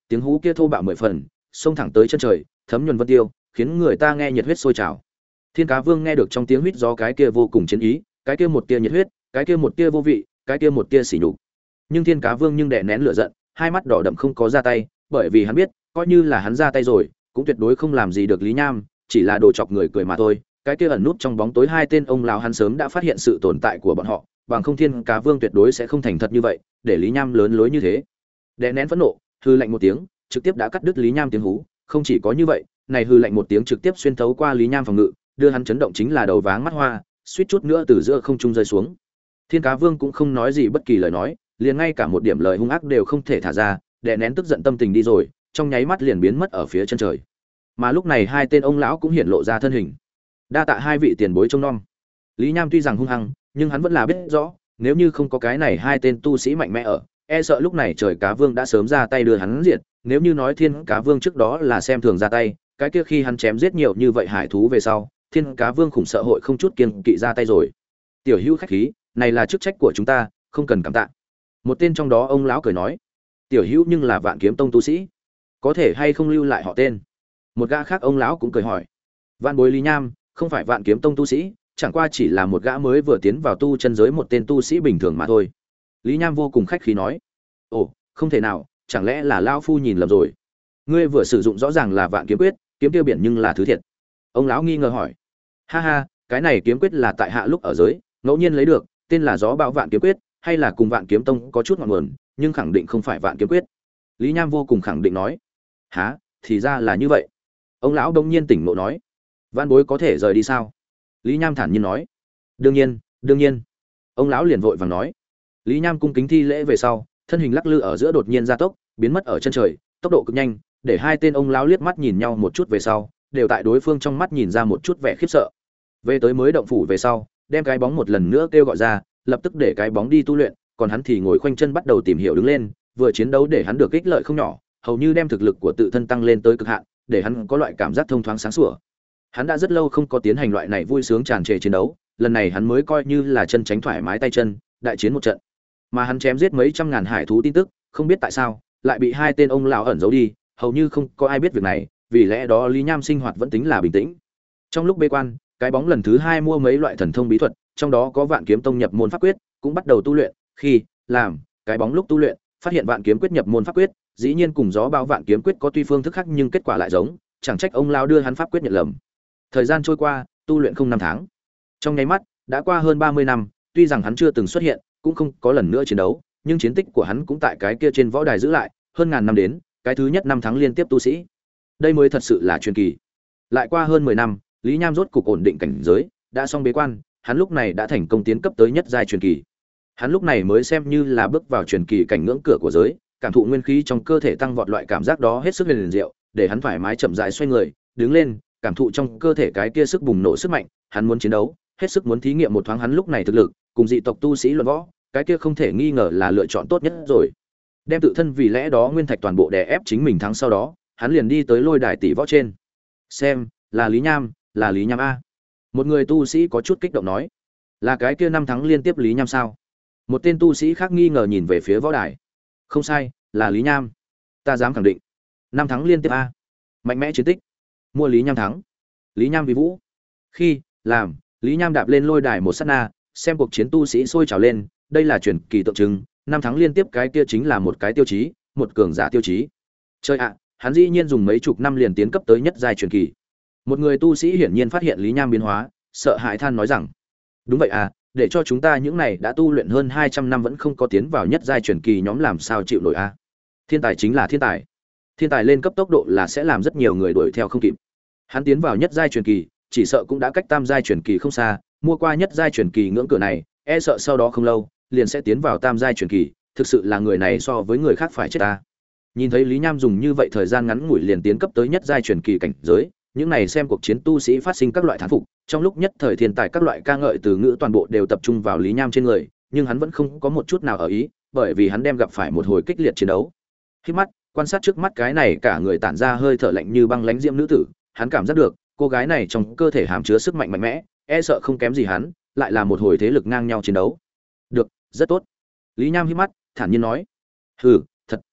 tiếng hú kia thô bạo mười phần, xông thẳng tới chân trời, thấm nhuần vân tiêu, khiến người ta nghe nhiệt huyết sôi trào. Thiên Cá Vương nghe được trong tiếng huýt gió cái kia vô cùng chiến ý, cái kia một tia nhiệt huyết, cái kia một tia vô vị, cái kia một tia sỉ nhục. Nhưng Thiên Cá Vương nhưng đè nén lửa giận, hai mắt đỏ đậm không có ra tay, bởi vì hắn biết, coi như là hắn ra tay rồi, cũng tuyệt đối không làm gì được Lý Nham, chỉ là đồ chọc người cười mà thôi. Cái kia ẩn nút trong bóng tối hai tên ông lão hắn sớm đã phát hiện sự tồn tại của bọn họ, bằng không Thiên Cá Vương tuyệt đối sẽ không thành thật như vậy, để Lý Nham lớn lối như thế. Đè nén phẫn nộ, hư lạnh một tiếng, trực tiếp đã cắt đứt Lý Nham tiếng hú, không chỉ có như vậy, này hư lạnh một tiếng trực tiếp xuyên thấu qua Lý Nham phòng ngự, đưa hắn chấn động chính là đầu váng mắt hoa, suýt chút nữa từ giữa không trung rơi xuống. Thiên Cá Vương cũng không nói gì bất kỳ lời nói, liền ngay cả một điểm lời hung ác đều không thể thả ra, đè nén tức giận tâm tình đi rồi, trong nháy mắt liền biến mất ở phía chân trời. Mà lúc này hai tên ông lão cũng hiện lộ ra thân hình. Đa tạ hai vị tiền bối trông nom. Lý Nham tuy rằng hung hăng, nhưng hắn vẫn là biết rõ, nếu như không có cái này hai tên tu sĩ mạnh mẽ ở, e sợ lúc này Trời Cá Vương đã sớm ra tay đưa hắn diệt. Nếu như nói Thiên Cá Vương trước đó là xem thường ra tay, cái kia khi hắn chém giết nhiều như vậy hải thú về sau, Thiên Cá Vương khủng sợ hội không chút kiêng kỵ ra tay rồi. Tiểu Hữu khách khí, này là chức trách của chúng ta, không cần cảm tạ. Một tên trong đó ông lão cười nói, Tiểu Hữu nhưng là Vạn Kiếm Tông tu sĩ, có thể hay không lưu lại họ tên? Một gã khác ông lão cũng cười hỏi. Vạn Bối Lý Nham, không phải Vạn Kiếm Tông tu sĩ, chẳng qua chỉ là một gã mới vừa tiến vào tu chân giới một tên tu sĩ bình thường mà thôi. Lý Nham vô cùng khách khí nói. Ồ, không thể nào, chẳng lẽ là lão phu nhìn lầm rồi? Ngươi vừa sử dụng rõ ràng là Vạn Kiếm Quyết, kiếm tiêu biển nhưng là thứ thiệt. Ông lão nghi ngờ hỏi. Ha ha, cái này kiếm quyết là tại hạ lúc ở giới ngẫu nhiên lấy được, tên là Gió Bão Vạn Kiếm Quyết, hay là cùng Vạn Kiếm Tông có chút ngọn nguồn, nhưng khẳng định không phải Vạn Kiếm Quyết. Lý Nham vô cùng khẳng định nói. Hả, thì ra là như vậy. Ông lão đông nhiên tỉnh ngộ nói. Vạn Bối có thể rời đi sao? Lý Nham thản nhiên nói. Đương nhiên, đương nhiên. Ông lão liền vội vàng nói. Lý Nham cung kính thi lễ về sau, thân hình lắc lư ở giữa đột nhiên gia tốc, biến mất ở chân trời, tốc độ cực nhanh, để hai tên ông lão liếc mắt nhìn nhau một chút về sau, đều tại đối phương trong mắt nhìn ra một chút vẻ khiếp sợ. Về tới mới động phủ về sau, đem cái bóng một lần nữa kêu gọi ra, lập tức để cái bóng đi tu luyện, còn hắn thì ngồi khoanh chân bắt đầu tìm hiểu đứng lên, vừa chiến đấu để hắn được ích lợi không nhỏ, hầu như đem thực lực của tự thân tăng lên tới cực hạn, để hắn có loại cảm giác thông thoáng sáng sủa. Hắn đã rất lâu không có tiến hành loại này vui sướng tràn trề chiến đấu, lần này hắn mới coi như là chân tránh thoải mái tay chân, đại chiến một trận. Mà hắn chém giết mấy trăm ngàn hải thú tin tức, không biết tại sao, lại bị hai tên ông lão ẩn giấu đi, hầu như không có ai biết việc này, vì lẽ đó Lý Nham sinh hoạt vẫn tính là bình tĩnh. Trong lúc bế quan, cái bóng lần thứ hai mua mấy loại thần thông bí thuật, trong đó có Vạn Kiếm Tông nhập môn pháp quyết, cũng bắt đầu tu luyện. Khi làm cái bóng lúc tu luyện, phát hiện Vạn Kiếm quyết nhập môn pháp quyết, dĩ nhiên cùng Gió Bão Vạn Kiếm quyết có tuy phương thức khác nhưng kết quả lại giống, chẳng trách ông lão đưa hắn pháp quyết nhận lầm. Thời gian trôi qua, tu luyện không năm tháng. Trong nháy mắt, đã qua hơn 30 năm, tuy rằng hắn chưa từng xuất hiện, cũng không có lần nữa chiến đấu, nhưng chiến tích của hắn cũng tại cái kia trên võ đài giữ lại, hơn ngàn năm đến, cái thứ nhất năm tháng liên tiếp tu sĩ. Đây mới thật sự là truyền kỳ. Lại qua hơn 10 năm, Lý Nham rốt cục ổn định cảnh giới, đã xong bế quan, hắn lúc này đã thành công tiến cấp tới nhất giai truyền kỳ. Hắn lúc này mới xem như là bước vào truyền kỳ cảnh ngưỡng cửa của giới, cảm thụ nguyên khí trong cơ thể tăng vọt, loại cảm giác đó hết sức huyền diệu, để hắn thoải mái chậm rãi xoay người, đứng lên, cảm thụ trong cơ thể cái kia sức bùng nổ sức mạnh, hắn muốn chiến đấu, hết sức muốn thí nghiệm một thoáng hắn lúc này thực lực, cùng dị tộc tu sĩ luận võ, cái kia không thể nghi ngờ là lựa chọn tốt nhất rồi. Đem tự thân vì lẽ đó nguyên thạch toàn bộ đè ép chính mình thắng sau đó, hắn liền đi tới lôi đài tỷ võ trên. Xem, là Lý Nham a. Một người tu sĩ có chút kích động nói, là cái kia năm thắng liên tiếp Lý Nham sao? Một tên tu sĩ khác nghi ngờ nhìn về phía võ đài. Không sai, là Lý Nham. Ta dám khẳng định, năm thắng liên tiếp a. Mạnh mẽ chiến tích. Mua Lý Nham thắng. Lý Nham vì vũ. Khi làm Lý Nham đạp lên lôi đài một sát na, xem cuộc chiến tu sĩ sôi trào lên, đây là truyền kỳ tượng trưng, năm thắng liên tiếp cái kia chính là một cái tiêu chí, một cường giả tiêu chí. Chơi ạ, hắn dĩ nhiên dùng mấy chục năm liền tiến cấp tới nhất giai truyền kỳ. Một người tu sĩ hiển nhiên phát hiện Lý Nham biến hóa, sợ hãi than nói rằng: "Đúng vậy à, để cho chúng ta những này đã tu luyện hơn 200 năm vẫn không có tiến vào nhất giai truyền kỳ nhóm làm sao chịu nổi a?" Thiên tài chính là thiên tài. Thiên tài lên cấp tốc độ là sẽ làm rất nhiều người đuổi theo không kịp. Hắn tiến vào nhất giai truyền kỳ, chỉ sợ cũng đã cách tam giai truyền kỳ không xa, mua qua nhất giai truyền kỳ ngưỡng cửa này, e sợ sau đó không lâu, liền sẽ tiến vào tam giai truyền kỳ, thực sự là người này so với người khác phải chết ta. Nhìn thấy Lý Nham dùng như vậy thời gian ngắn ngủi liền tiến cấp tới nhất giai truyền kỳ cảnh giới, những này xem cuộc chiến tu sĩ phát sinh các loại thán phục, trong lúc nhất thời thiên tài các loại ca ngợi từ ngữ toàn bộ đều tập trung vào Lý Nham trên người, nhưng hắn vẫn không có một chút nào ở ý, bởi vì hắn đem gặp phải một hồi kích liệt chiến đấu. Khi mắt, quan sát trước mắt cái này cả người tản ra hơi thở lạnh như băng lãnh diễm nữ tử, hắn cảm giác được, cô gái này trong cơ thể hàm chứa sức mạnh mạnh mẽ, e sợ không kém gì hắn, lại là một hồi thế lực ngang nhau chiến đấu. Được, rất tốt. Lý Nham hít mắt, thản nhiên nói: "Hừ, thật."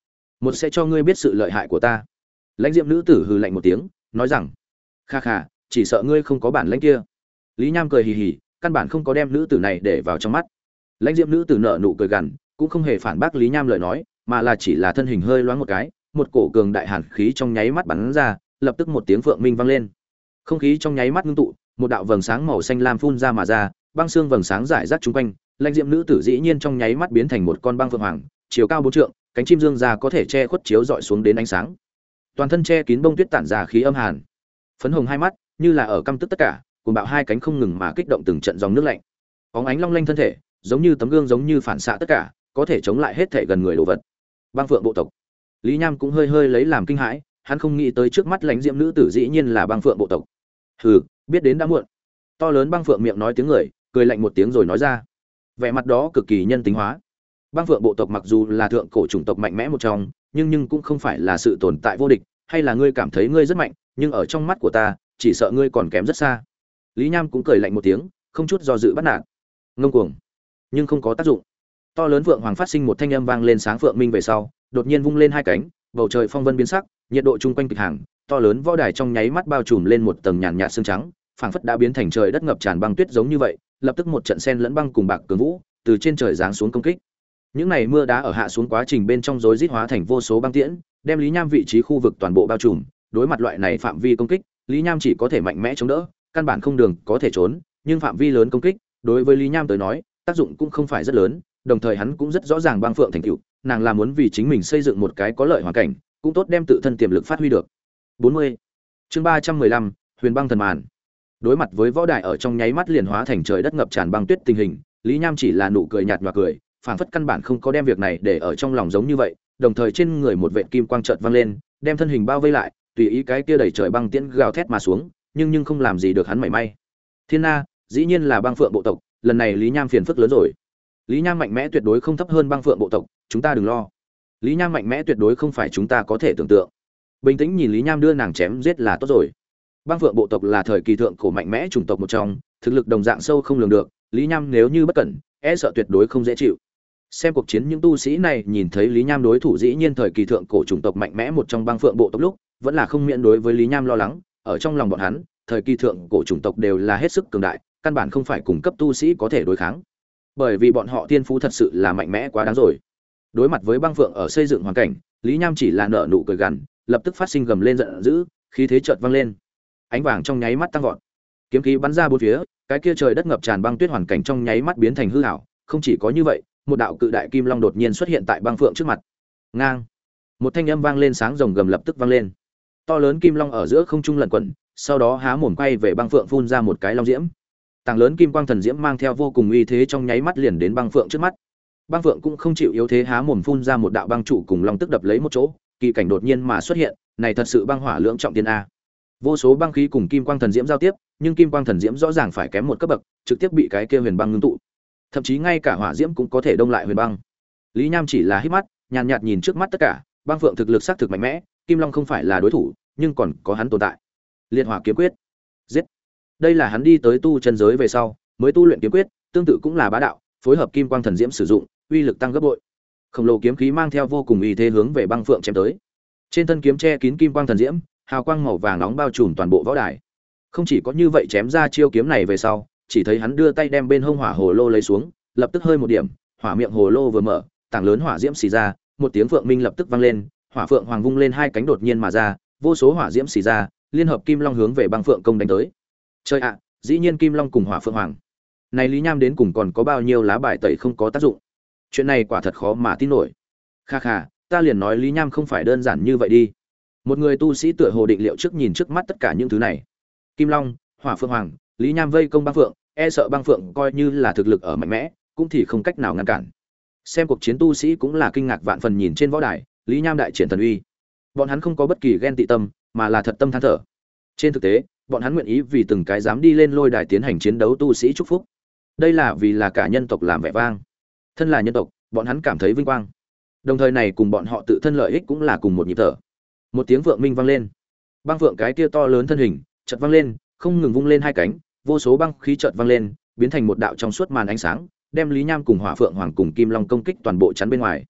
một sẽ cho ngươi biết sự lợi hại của ta. Lãnh diệm nữ tử hừ lạnh một tiếng, nói rằng: kha kha, chỉ sợ ngươi không có bản lãnh kia. Lý Nham cười hì hì, căn bản không có đem nữ tử này để vào trong mắt. Lãnh diệm nữ tử nở nụ cười gằn, cũng không hề phản bác Lý Nham lời nói, mà là chỉ là thân hình hơi loáng một cái, một cổ cường đại hàn khí trong nháy mắt bắn ra, lập tức một tiếng phượng minh vang lên. Không khí trong nháy mắt ngưng tụ, một đạo vầng sáng màu xanh lam phun ra mà ra, băng xương vầng sáng rải rác chung quanh, lãnh diệm nữ tử dĩ nhiên trong nháy mắt biến thành một con băng phượng hoàng, chiều cao 4 trượng, cánh chim dương ra có thể che khuất chiếu rọi xuống đến ánh sáng. Toàn thân che kín bông tuyết tản ra khí âm hàn. Phấn hồng hai mắt, như là ở căm tức tất cả, cuồng bạo hai cánh không ngừng mà kích động từng trận dòng nước lạnh. Bóng ánh long lanh thân thể, giống như tấm gương giống như phản xạ tất cả, có thể chống lại hết thể gần người đồ vật. Băng phượng bộ tộc. Lý Nham cũng hơi hơi lấy làm kinh hãi, hắn không nghĩ tới trước mắt lãnh diệm nữ tử dĩ nhiên là băng phượng bộ tộc. Hừ, biết đến đã muộn. To lớn băng phượng miệng nói tiếng người, cười lạnh một tiếng rồi nói ra. Vẻ mặt đó cực kỳ nhân tính hóa. Băng phượng bộ tộc mặc dù là thượng cổ chủng tộc mạnh mẽ một trong, nhưng cũng không phải là sự tồn tại vô địch, hay là ngươi cảm thấy ngươi rất mạnh, nhưng ở trong mắt của ta, chỉ sợ ngươi còn kém rất xa. Lý Nham cũng cười lạnh một tiếng, không chút do dự bắt nạt. Ngông cuồng, nhưng không có tác dụng. To lớn vượng hoàng phát sinh một thanh âm vang lên sáng phượng minh về sau, đột nhiên vung lên hai cánh, bầu trời phong vân biến sắc, nhiệt độ chung quanh kịch hàng, to lớn võ đài trong nháy mắt bao trùm lên một tầng nhàn nhạt sương trắng, phảng phất đã biến thành trời đất ngập tràn băng tuyết giống như vậy, lập tức một trận sen lẫn băng cùng bạc cường vũ, từ trên trời giáng xuống công kích. Những này mưa đá ở hạ xuống quá trình bên trong rối rít hóa thành vô số băng tiễn, đem Lý Nham vị trí khu vực toàn bộ bao trùm, đối mặt loại này phạm vi công kích, Lý Nham chỉ có thể mạnh mẽ chống đỡ, căn bản không đường có thể trốn, nhưng phạm vi lớn công kích, đối với Lý Nham tới nói, tác dụng cũng không phải rất lớn, đồng thời hắn cũng rất rõ ràng băng phượng thành tựu, nàng là muốn vì chính mình xây dựng một cái có lợi hoàn cảnh, cũng tốt đem tự thân tiềm lực phát huy được. 40. Chương 315, Huyền băng thần màn. Đối mặt với võ đài ở trong nháy mắt liền hóa thành trời đất ngập tràn băng tuyết tình hình, Lý Nham chỉ là nụ cười nhạt nhòa cười, phảng phất căn bản không có đem việc này để ở trong lòng giống như vậy, đồng thời trên người một vệt kim quang chợt vang lên, đem thân hình bao vây lại, tùy ý cái kia đẩy trời băng tiễn gào thét mà xuống, nhưng không làm gì được hắn mảy may. Thiên Na, dĩ nhiên là băng phượng bộ tộc, lần này Lý Nham phiền phức lớn rồi. Lý Nham mạnh mẽ tuyệt đối không thấp hơn băng phượng bộ tộc, chúng ta đừng lo. Lý Nham mạnh mẽ tuyệt đối không phải chúng ta có thể tưởng tượng. Bình tĩnh nhìn Lý Nham đưa nàng chém giết là tốt rồi. Băng phượng bộ tộc là thời kỳ thượng cổ mạnh mẽ chủng tộc một trong, thực lực đồng dạng sâu không lường được, Lý Nham nếu như bất cẩn, e sợ tuyệt đối không dễ chịu. Xem cuộc chiến những tu sĩ này nhìn thấy Lý Nham đối thủ dĩ nhiên thời kỳ thượng cổ chủng tộc mạnh mẽ một trong băng phượng bộ tộc lúc, vẫn là không miễn đối với Lý Nham lo lắng, ở trong lòng bọn hắn, thời kỳ thượng cổ chủng tộc đều là hết sức cường đại, căn bản không phải cùng cấp tu sĩ có thể đối kháng. Bởi vì bọn họ thiên phú thật sự là mạnh mẽ quá đáng rồi. Đối mặt với băng phượng ở xây dựng hoàn cảnh, Lý Nham chỉ là nở nụ cười gằn, lập tức phát sinh gầm lên giận dữ, khí thế chợt vang lên. Ánh vàng trong nháy mắt tăng vọt. Kiếm khí bắn ra bốn phía, cái kia trời đất ngập tràn băng tuyết hoàn cảnh trong nháy mắt biến thành hư ảo, không chỉ có như vậy, một đạo cự đại kim long đột nhiên xuất hiện tại băng phượng trước mặt. Ngang. Một thanh âm vang lên sáng rồng gầm lập tức vang lên. To lớn kim long ở giữa không trung lẩn quẩn, sau đó há mồm quay về băng phượng phun ra một cái long diễm. Tảng lớn kim quang thần diễm mang theo vô cùng uy thế trong nháy mắt liền đến băng phượng trước mắt. Băng phượng cũng không chịu yếu thế há mồm phun ra một đạo băng trụ cùng long tức đập lấy một chỗ, kỳ cảnh đột nhiên mà xuất hiện, này thật sự băng hỏa lưỡng trọng tiên a. Vô số băng khí cùng kim quang thần diễm giao tiếp, nhưng kim quang thần diễm rõ ràng phải kém một cấp bậc, trực tiếp bị cái kia huyền băng ngưng tụ. Thậm chí ngay cả hỏa diễm cũng có thể đông lại huyền băng. Lý Nham chỉ là hít mắt, nhàn nhạt nhìn trước mắt tất cả, băng phượng thực lực xác thực mạnh mẽ, kim long không phải là đối thủ, nhưng còn có hắn tồn tại. Liệt hỏa kiếm quyết. Giết. Đây là hắn đi tới tu chân giới về sau, mới tu luyện kiếm quyết, tương tự cũng là bá đạo, phối hợp kim quang thần diễm sử dụng, uy lực tăng gấp bội. Khổng lồ kiếm khí mang theo vô cùng uy thế hướng về băng phượng chém tới. Trên thân kiếm che kín kim quang thần diễm, hào quang màu vàng nóng bao trùm toàn bộ võ đài. Không chỉ có như vậy, chém ra chiêu kiếm này về sau, chỉ thấy hắn đưa tay đem bên hông hỏa hồ lô lấy xuống, lập tức hơi một điểm, hỏa miệng hồ lô vừa mở, tảng lớn hỏa diễm xì ra, một tiếng phượng minh lập tức vang lên, hỏa phượng hoàng vung lên hai cánh đột nhiên mà ra, vô số hỏa diễm xì ra, liên hợp kim long hướng về băng phượng công đánh tới. Trời ạ, dĩ nhiên kim long cùng hỏa phượng hoàng. Này Lý Nham đến cùng còn có bao nhiêu lá bài tẩy không có tác dụng. Chuyện này quả thật khó mà tin nổi. Kha kha, ta liền nói Lý Nham không phải đơn giản như vậy đi. Một người tu sĩ tựa hồ định liệu trước nhìn trước mắt tất cả những thứ này. Kim long, hỏa phượng hoàng, Lý Nham vây công băng phượng, e sợ băng phượng coi như là thực lực ở mạnh mẽ, cũng thì không cách nào ngăn cản. Xem cuộc chiến tu sĩ cũng là kinh ngạc vạn phần nhìn trên võ đài, Lý Nham đại triển thần uy. Bọn hắn không có bất kỳ ghen tị tâm, mà là thật tâm than thở. Trên thực tế, bọn hắn nguyện ý vì từng cái dám đi lên lôi đài tiến hành chiến đấu tu sĩ chúc phúc. Đây là vì là cả nhân tộc làm vẻ vang. Thân là nhân tộc, bọn hắn cảm thấy vinh quang. Đồng thời này cùng bọn họ tự thân lợi ích cũng là cùng một nhịp thở. Một tiếng vượng minh vang lên. Băng phượng cái kia to lớn thân hình, chợt vang lên, không ngừng vung lên hai cánh, vô số băng khí chợt vang lên, biến thành một đạo trong suốt màn ánh sáng, đem Lý Nham cùng Hỏa Phượng Hoàng cùng Kim Long công kích toàn bộ chắn bên ngoài.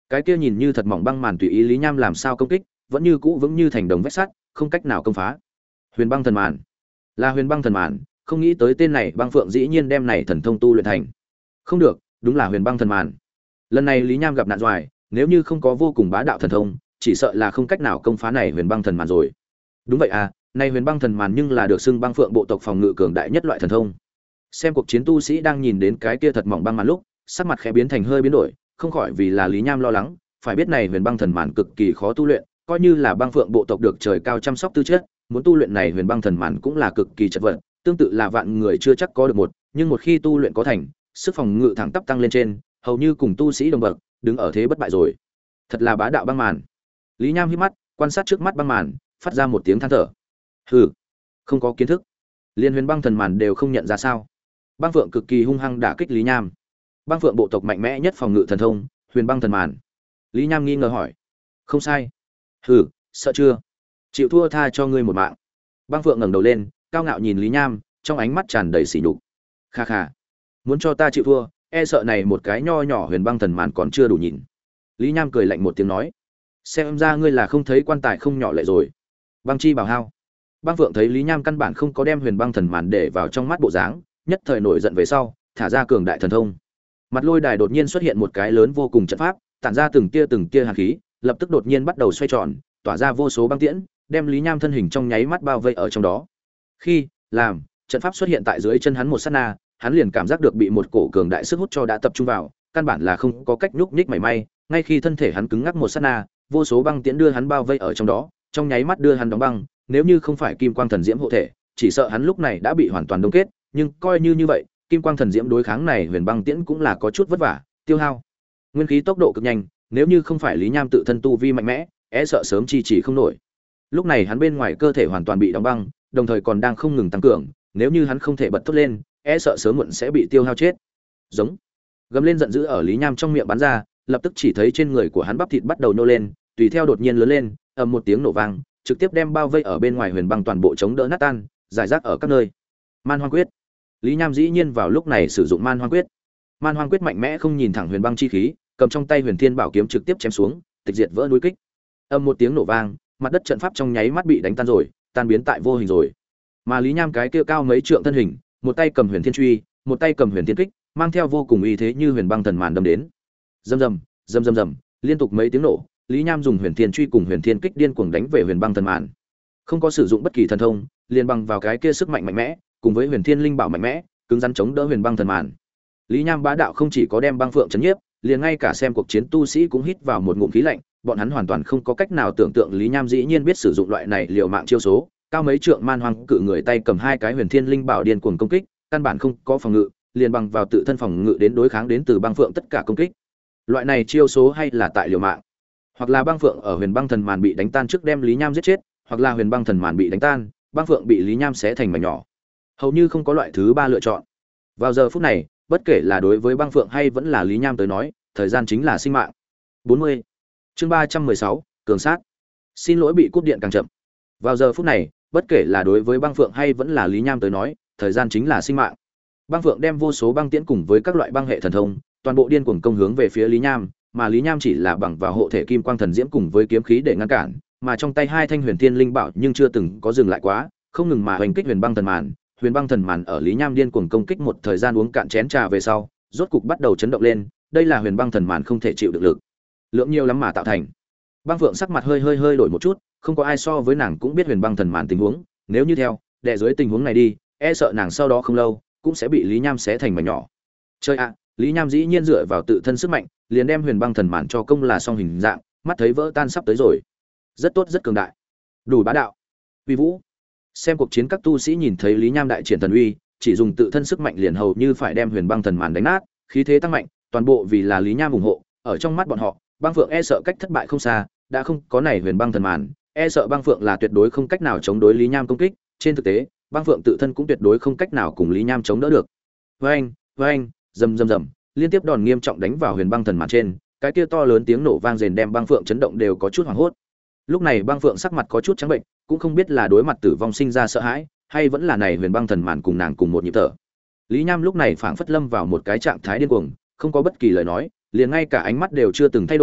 Cái kia nhìn như thật mỏng băng màn tùy ý Lý Nham làm sao công kích, vẫn như cũ vững như thành đồng vách sắt, không cách nào công phá. Huyền băng thần màn, là huyền băng thần màn, không nghĩ tới tên này băng phượng dĩ nhiên đem này thần thông tu luyện thành. Không được, đúng là huyền băng thần màn. Lần này Lý Nham gặp nạn doài, nếu như không có vô cùng bá đạo thần thông, chỉ sợ là không cách nào công phá này huyền băng thần màn rồi. Đúng vậy à, này huyền băng thần màn nhưng là được xưng băng phượng bộ tộc phòng ngự cường đại nhất loại thần thông. Xem cuộc chiến tu sĩ đang nhìn đến cái kia thật mỏng băng màn lúc, sắc mặt khẽ biến thành hơi biến đổi, không khỏi vì là Lý Nham lo lắng, phải biết này huyền băng thần màn cực kỳ khó tu luyện, coi như là băng phượng bộ tộc được trời cao chăm sóc tư chất, muốn tu luyện này huyền băng thần màn cũng là cực kỳ chật vật, tương tự là vạn người chưa chắc có được một, nhưng một khi tu luyện có thành, sức phòng ngự thẳng tắp tăng lên trên, hầu như cùng tu sĩ đồng bậc, đứng ở thế bất bại rồi. Thật là bá đạo băng màn. Lý Nham híp mắt, quan sát trước mắt băng màn, phát ra một tiếng than thở. Hừ, không có kiến thức, liên huyền băng thần màn đều không nhận ra sao? Băng phượng cực kỳ hung hăng đả kích Lý Nham. Băng phượng bộ tộc mạnh mẽ nhất phòng ngự thần thông, huyền băng thần màn. Lý Nham nghi ngờ hỏi. Không sai. Hừ, sợ chưa? Chịu thua tha cho ngươi một mạng. Băng phượng ngẩng đầu lên, cao ngạo nhìn Lý Nham, trong ánh mắt tràn đầy sỉ nhục. Kha kha, muốn cho ta chịu thua, e sợ này một cái nho nhỏ huyền băng thần màn còn chưa đủ nhìn. Lý Nham cười lạnh một tiếng nói. Xem ra ngươi là không thấy quan tài không nhỏ lệ rồi. Băng chi bảo hao. Băng phượng thấy Lý Nham căn bản không có đem huyền băng thần màn để vào trong mắt bộ dáng, nhất thời nổi giận về sau, thả ra cường đại thần thông. Mặt lôi đài đột nhiên xuất hiện một cái lớn vô cùng trận pháp, tản ra từng tia hàn khí, lập tức đột nhiên bắt đầu xoay tròn, tỏa ra vô số băng tiễn, đem Lý Nham thân hình trong nháy mắt bao vây ở trong đó. Khi làm trận pháp xuất hiện tại dưới chân hắn một sát na, hắn liền cảm giác được bị một cổ cường đại sức hút cho đã tập trung vào, căn bản là không có cách nhúc nhích mảy may. Ngay khi thân thể hắn cứng ngắc một sát na, vô số băng tiễn đưa hắn bao vây ở trong đó, trong nháy mắt đưa hắn đóng băng. Nếu như không phải kim quang thần diễm hộ thể, chỉ sợ hắn lúc này đã bị hoàn toàn đông kết. Nhưng coi như vậy, kim quang thần diễm đối kháng này huyền băng tiễn cũng là có chút vất vả, tiêu hao nguyên khí tốc độ cực nhanh. Nếu như không phải Lý Nham tự thân tu vi mạnh mẽ, e sợ sớm chi chỉ không nổi. Lúc này hắn bên ngoài cơ thể hoàn toàn bị đóng băng, đồng thời còn đang không ngừng tăng cường, nếu như hắn không thể bật thốt lên, e sợ sớm muộn sẽ bị tiêu hao chết. Giống, gầm lên giận dữ ở Lý Nham trong miệng bắn ra, lập tức chỉ thấy trên người của hắn bắp thịt bắt đầu nô lên, tùy theo đột nhiên lớn lên, ầm một tiếng nổ vang, trực tiếp đem bao vây ở bên ngoài huyền băng toàn bộ chống đỡ nát tan, giải rác ở các nơi. Man Hoang Quyết. Lý Nham dĩ nhiên vào lúc này sử dụng Man Hoang Quyết. Man Hoang Quyết mạnh mẽ không nhìn thẳng huyền băng chi khí, cầm trong tay Huyền Thiên Bảo kiếm trực tiếp chém xuống, tịch diệt vỡ núi kích. Âm một tiếng nổ vang, mặt đất trận pháp trong nháy mắt bị đánh tan rồi, tan biến tại vô hình rồi. Mà Lý Nham cái kia cao mấy trượng thân hình, một tay cầm Huyền Thiên Truy, một tay cầm Huyền Thiên Kích, mang theo vô cùng uy thế như huyền băng thần màn đâm đến. Rầm rầm, rầm rầm rầm, liên tục mấy tiếng nổ, Lý Nham dùng Huyền Thiên Truy cùng Huyền Thiên Kích điên cuồng đánh về huyền băng thần màn. Không có sử dụng bất kỳ thần thông, liền bằng vào cái kia sức mạnh mạnh mẽ, cùng với Huyền Thiên Linh Bảo mạnh mẽ, cứng rắn chống đỡ huyền băng thần màn. Lý Nham bá đạo không chỉ có đem băng phượng chấn nhiếp, liền ngay cả xem cuộc chiến tu sĩ cũng hít vào một ngụm khí lạnh, bọn hắn hoàn toàn không có cách nào tưởng tượng Lý Nham dĩ nhiên biết sử dụng loại này liều mạng chiêu số, cao mấy trượng man hoang cự người tay cầm hai cái Huyền Thiên Linh Bảo điên cuồng công kích, căn bản không có phòng ngự, liền bằng vào tự thân phòng ngự đến đối kháng đến từ băng phượng tất cả công kích. Loại này chiêu số hay là tại liều mạng, hoặc là băng phượng ở huyền băng thần màn bị đánh tan trước đem Lý Nham giết chết, hoặc là huyền băng thần màn bị đánh tan, băng phượng bị Lý Nham xé thành mảnh nhỏ. Hầu như không có loại thứ ba lựa chọn. Vào giờ phút này, bất kể là đối với băng phượng hay vẫn là Lý Nham tới nói, thời gian chính là sinh mạng. 40. Chương 316, cường sát. Xin lỗi bị cúp điện càng chậm. Vào giờ phút này, bất kể là đối với băng phượng hay vẫn là Lý Nham tới nói, thời gian chính là sinh mạng. Băng phượng đem vô số băng tiễn cùng với các loại băng hệ thần thông, toàn bộ điên cuồng công hướng về phía Lý Nham, mà Lý Nham chỉ là bằng vào hộ thể kim quang thần diễm cùng với kiếm khí để ngăn cản, mà trong tay hai thanh Huyền Thiên Linh Bảo nhưng chưa từng có dừng lại quá, không ngừng mà hoành kích huyền băng thần màn. Huyền băng thần màn ở Lý Nham điên cuồng công kích một thời gian uống cạn chén trà về sau, rốt cục bắt đầu chấn động lên, đây là huyền băng thần màn không thể chịu được lực lượng nhiều lắm mà tạo thành. Băng Phượng sắc mặt hơi đổi một chút, không có ai so với nàng cũng biết huyền băng thần màn tình huống, nếu như theo đè dưới tình huống này đi, e sợ nàng sau đó không lâu cũng sẽ bị Lý Nham xé thành mảnh nhỏ. Chơi ạ, Lý Nham dĩ nhiên dựa vào tự thân sức mạnh, liền đem huyền băng thần màn cho công là xong hình dạng, mắt thấy vỡ tan sắp tới rồi. Rất tốt, rất cường đại, đủ bá đạo, uy vũ. Xem cuộc chiến các tu sĩ nhìn thấy Lý Nham đại triển thần uy, chỉ dùng tự thân sức mạnh liền hầu như phải đem huyền băng thần màn đánh nát, khí thế tăng mạnh, toàn bộ vì là Lý Nham ủng hộ. Ở trong mắt bọn họ, băng phượng e sợ cách thất bại không xa, đã không có này huyền băng thần màn, e sợ băng phượng là tuyệt đối không cách nào chống đối Lý Nham công kích. Trên thực tế, băng phượng tự thân cũng tuyệt đối không cách nào cùng Lý Nham chống đỡ được. Vang, vang, rầm rầm rầm, liên tiếp đòn nghiêm trọng đánh vào huyền băng thần màn trên, cái kia to lớn tiếng nổ vang rền đem băng phượng chấn động đều có chút hoảng hốt. Lúc này băng phượng sắc mặt có chút trắng bệnh, cũng không biết là đối mặt tử vong sinh ra sợ hãi, hay vẫn là này huyền băng thần màn cùng nàng cùng một nhịp thở. Lý Nham lúc này phảng phất lâm vào một cái trạng thái điên cuồng, không có bất kỳ lời nói, liền ngay cả ánh mắt đều chưa từng thay đổi,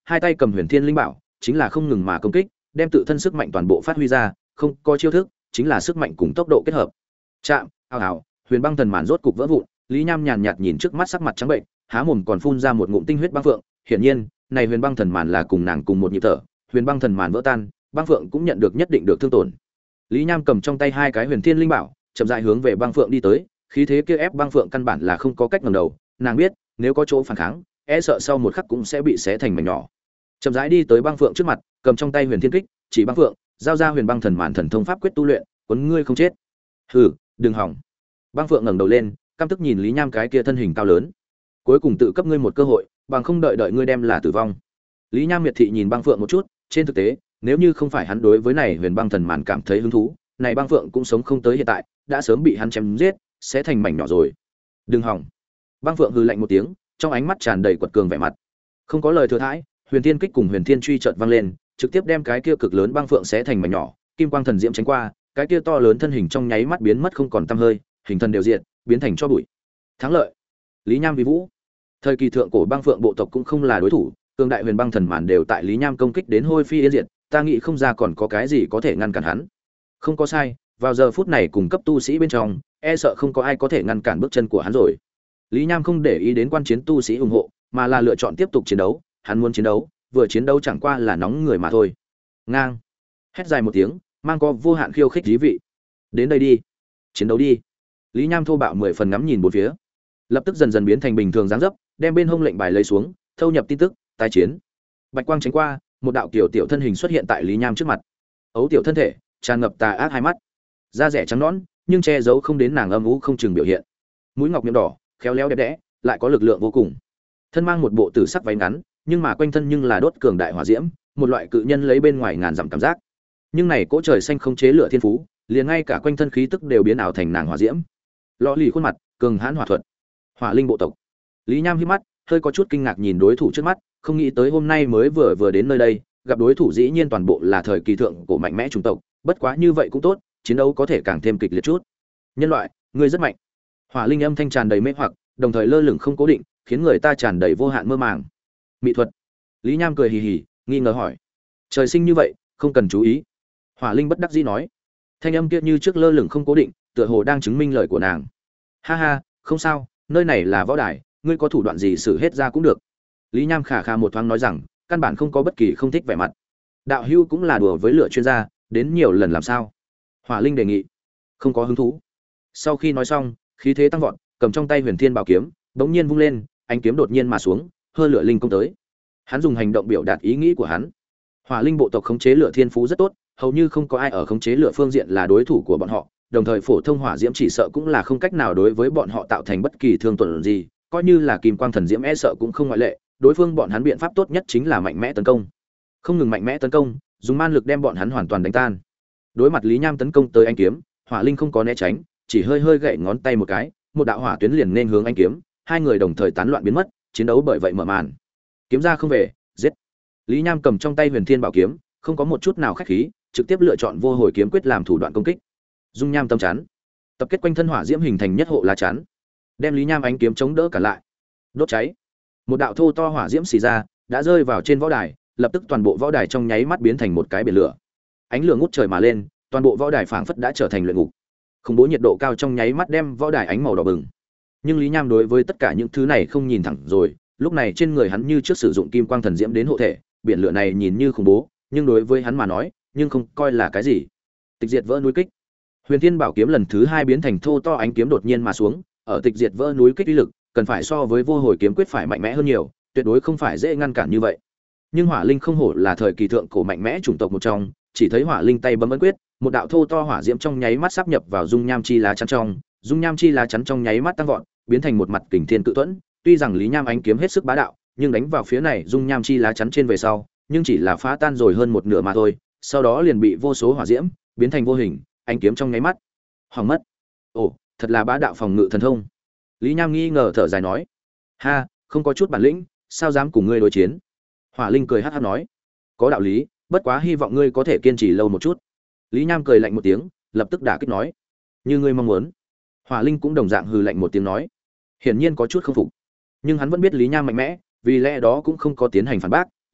hai tay cầm huyền thiên linh bảo chính là không ngừng mà công kích, đem tự thân sức mạnh toàn bộ phát huy ra, không có chiêu thức, chính là sức mạnh cùng tốc độ kết hợp. Chạm, ào ào, huyền băng thần màn rốt cục vỡ vụn, Lý Nham nhàn nhạt nhìn trước mắt sắc mặt trắng bệnh, há mồm còn phun ra một ngụm tinh huyết băng phượng, hiển nhiên, này huyền băng thần màn là cùng nàng cùng một nhịp thở, huyền băng thần màn vỡ tan, băng phượng cũng nhận được nhất định được thương tổn. Lý Nham cầm trong tay hai cái huyền thiên linh bảo, chậm rãi hướng về băng phượng đi tới, khí thế kia ép băng phượng căn bản là không có cách ngẩng đầu, nàng biết, nếu có chỗ phản kháng, e sợ sau một khắc cũng sẽ bị xé thành mảnh nhỏ. Chậm rãi đi tới băng phượng trước mặt, cầm trong tay huyền thiên kích, chỉ băng phượng, giao ra huyền băng thần màn thần thông pháp quyết tu luyện, cuốn ngươi không chết. Hừ, đừng hỏng. Băng phượng ngẩng đầu lên, căm tức nhìn Lý Nham cái kia thân hình cao lớn. Cuối cùng tự cấp ngươi một cơ hội, bằng không đợi ngươi đem là tử vong. Lý Nham miệt thị nhìn băng phượng một chút, trên thực tế, nếu như không phải hắn đối với này huyền băng thần màn cảm thấy hứng thú, này băng phượng cũng sống không tới hiện tại, đã sớm bị hắn chém giết, sẽ thành mảnh nhỏ rồi. Đừng hỏng. Băng phượng hừ lạnh một tiếng, trong ánh mắt tràn đầy quật cường vẻ mặt. Không có lời thừa thãi, huyền thiên kích cùng huyền thiên truy chợt vang lên, trực tiếp đem cái kia cực lớn băng phượng xé thành mảnh nhỏ, kim quang thần diễm tránh qua, cái kia to lớn thân hình trong nháy mắt biến mất không còn tăm hơi, hình thần đều diệt, biến thành cho bụi. Thắng lợi. Lý Nham vi vũ. Thời kỳ thượng cổ băng phượng bộ tộc cũng không là đối thủ, cường đại huyền băng thần màn đều tại Lý Nham công kích đến hôi phi yên diệt, ta nghĩ không ra còn có cái gì có thể ngăn cản hắn. Không có sai, vào giờ phút này cùng cấp tu sĩ bên trong, e sợ không có ai có thể ngăn cản bước chân của hắn rồi. Lý Nham không để ý đến quan chiến tu sĩ ủng hộ, mà là lựa chọn tiếp tục chiến đấu, hắn muốn chiến đấu, vừa chiến đấu chẳng qua là nóng người mà thôi. Ngang. Hét dài một tiếng, mang có vô hạn khiêu khích dí vị. Đến đây đi, chiến đấu đi. Lý Nham thô bạo 10 phần ngắm nhìn bốn phía, lập tức dần dần biến thành bình thường dáng dấp, đem bên hông lệnh bài lấy xuống, thâu nhập tin tức, tái chiến. Bạch quang tránh qua, một đạo kiểu tiểu thân hình xuất hiện tại Lý Nham trước mặt. Ấu tiểu thân thể, tràn ngập tà ác hai mắt, da rẻ trắng nõn, nhưng che giấu không đến nàng âm u không chừng biểu hiện. Mũi ngọc miệng đỏ, khéo léo đẹp đẽ, lại có lực lượng vô cùng. Thân mang một bộ tử sắc váy ngắn, nhưng mà quanh thân nhưng là đốt cường đại hỏa diễm, một loại cự nhân lấy bên ngoài ngàn dặm cảm giác. Nhưng này cỗ trời xanh không chế lửa thiên phú, liền ngay cả quanh thân khí tức đều biến ảo thành nàng hỏa diễm. Lọ lì khuôn mặt, cường hãn hỏa thuật, hỏa linh bộ tộc. Lý Nham híp mắt, hơi có chút kinh ngạc nhìn đối thủ trước mắt, không nghĩ tới hôm nay mới vừa đến nơi đây, gặp đối thủ dĩ nhiên toàn bộ là thời kỳ thượng cổ mạnh mẽ chủng tộc, bất quá như vậy cũng tốt, chiến đấu có thể càng thêm kịch liệt chút. Nhân loại, ngươi rất mạnh. Hỏa linh âm thanh tràn đầy mê hoặc, đồng thời lơ lửng không cố định, khiến người ta tràn đầy vô hạn mơ màng. Mỹ thuật. Lý Nham cười hì hì, nghi ngờ hỏi: trời sinh như vậy, không cần chú ý. Hỏa linh bất đắc dĩ nói. Thanh âm kia như trước lơ lửng không cố định, tựa hồ đang chứng minh lời của nàng. Ha ha, không sao, nơi này là võ đài, ngươi có thủ đoạn gì sử hết ra cũng được. Lý Nham khà khà một thoáng nói rằng, căn bản không có bất kỳ không thích vẻ mặt. Đạo hưu cũng là đùa với lửa chuyên gia, đến nhiều lần làm sao? Hỏa linh đề nghị. Không có hứng thú. Sau khi nói xong, khí thế tăng vọt, cầm trong tay huyền thiên bảo kiếm, bỗng nhiên vung lên, ánh kiếm đột nhiên mà xuống, hơ lửa linh công tới. Hắn dùng hành động biểu đạt ý nghĩ của hắn. Hỏa linh bộ tộc khống chế lửa thiên phú rất tốt, hầu như không có ai ở khống chế lửa phương diện là đối thủ của bọn họ, đồng thời phổ thông hỏa diễm chỉ sợ cũng là không cách nào đối với bọn họ tạo thành bất kỳ thương tổn gì, coi như là kim quang thần diễm e sợ cũng không ngoại lệ, đối phương bọn hắn biện pháp tốt nhất chính là mạnh mẽ tấn công. Không ngừng mạnh mẽ tấn công, dùng man lực đem bọn hắn hoàn toàn đánh tan. Đối mặt Lý Nham tấn công tới anh kiếm, Hỏa Linh không có né tránh, chỉ hơi hơi gậy ngón tay một cái, một đạo hỏa tuyến liền nên hướng anh kiếm, hai người đồng thời tán loạn biến mất, chiến đấu bởi vậy mở màn. Kiếm ra không về, giết. Lý Nham cầm trong tay Huyền Thiên Bảo kiếm, không có một chút nào khách khí, trực tiếp lựa chọn vô hồi kiếm quyết làm thủ đoạn công kích. Dung nham tâm chắn, tập kết quanh thân hỏa diễm hình thành nhất hộ lá chắn, đem Lý Nham ánh kiếm chống đỡ cả lại. Đốt cháy. Một đạo thô to hỏa diễm xì ra, đã rơi vào trên võ đài, lập tức toàn bộ võ đài trong nháy mắt biến thành một cái biển lửa. Ánh lửa ngút trời mà lên, toàn bộ võ đài phảng phất đã trở thành luyện ngục. Khủng bố nhiệt độ cao trong nháy mắt đem võ đài ánh màu đỏ bừng. Nhưng Lý Nham đối với tất cả những thứ này không nhìn thẳng rồi, lúc này trên người hắn như trước sử dụng kim quang thần diễm đến hộ thể, biển lửa này nhìn như khủng bố, nhưng đối với hắn mà nói, nhưng không coi là cái gì. Tịch diệt vỡ núi kích. Huyền Thiên Bảo kiếm lần thứ 2 biến thành thô to ánh kiếm đột nhiên mà xuống, ở tịch diệt vỡ núi kích uy lực, cần phải so với vô hồi kiếm quyết phải mạnh mẽ hơn nhiều, tuyệt đối không phải dễ ngăn cản như vậy. Nhưng Hỏa Linh không hổ là thời kỳ thượng cổ mạnh mẽ chủng tộc một trong, chỉ thấy Hỏa Linh tay bấm ấn quyết, một đạo thô to hỏa diễm trong nháy mắt sáp nhập vào dung nham chi lá chắn trong, dung nham chi lá chắn trong nháy mắt tăng vọt, biến thành một mặt kình thiên cự tuẫn. Tuy rằng Lý Nham ánh kiếm hết sức bá đạo, nhưng đánh vào phía này dung nham chi lá chắn trên về sau, nhưng chỉ là phá tan rồi hơn một nửa mà thôi, sau đó liền bị vô số hỏa diễm biến thành vô hình, ánh kiếm trong nháy mắt hỏng mất. Ồ, thật là bá đạo phòng ngự thần thông. Lý Nham nghi ngờ thở dài nói, ha, không có chút bản lĩnh, sao dám cùng ngươi đối chiến? Hỏa Linh cười hắc hắc nói, có đạo lý, bất quá hy vọng ngươi có thể kiên trì lâu một chút. Lý Nham cười lạnh một tiếng, lập tức đả kích nói, như ngươi mong muốn. Hỏa Linh cũng đồng dạng hừ lạnh một tiếng nói, hiển nhiên có chút không phục, nhưng hắn vẫn biết Lý Nham mạnh mẽ, vì lẽ đó cũng không có tiến hành phản bác,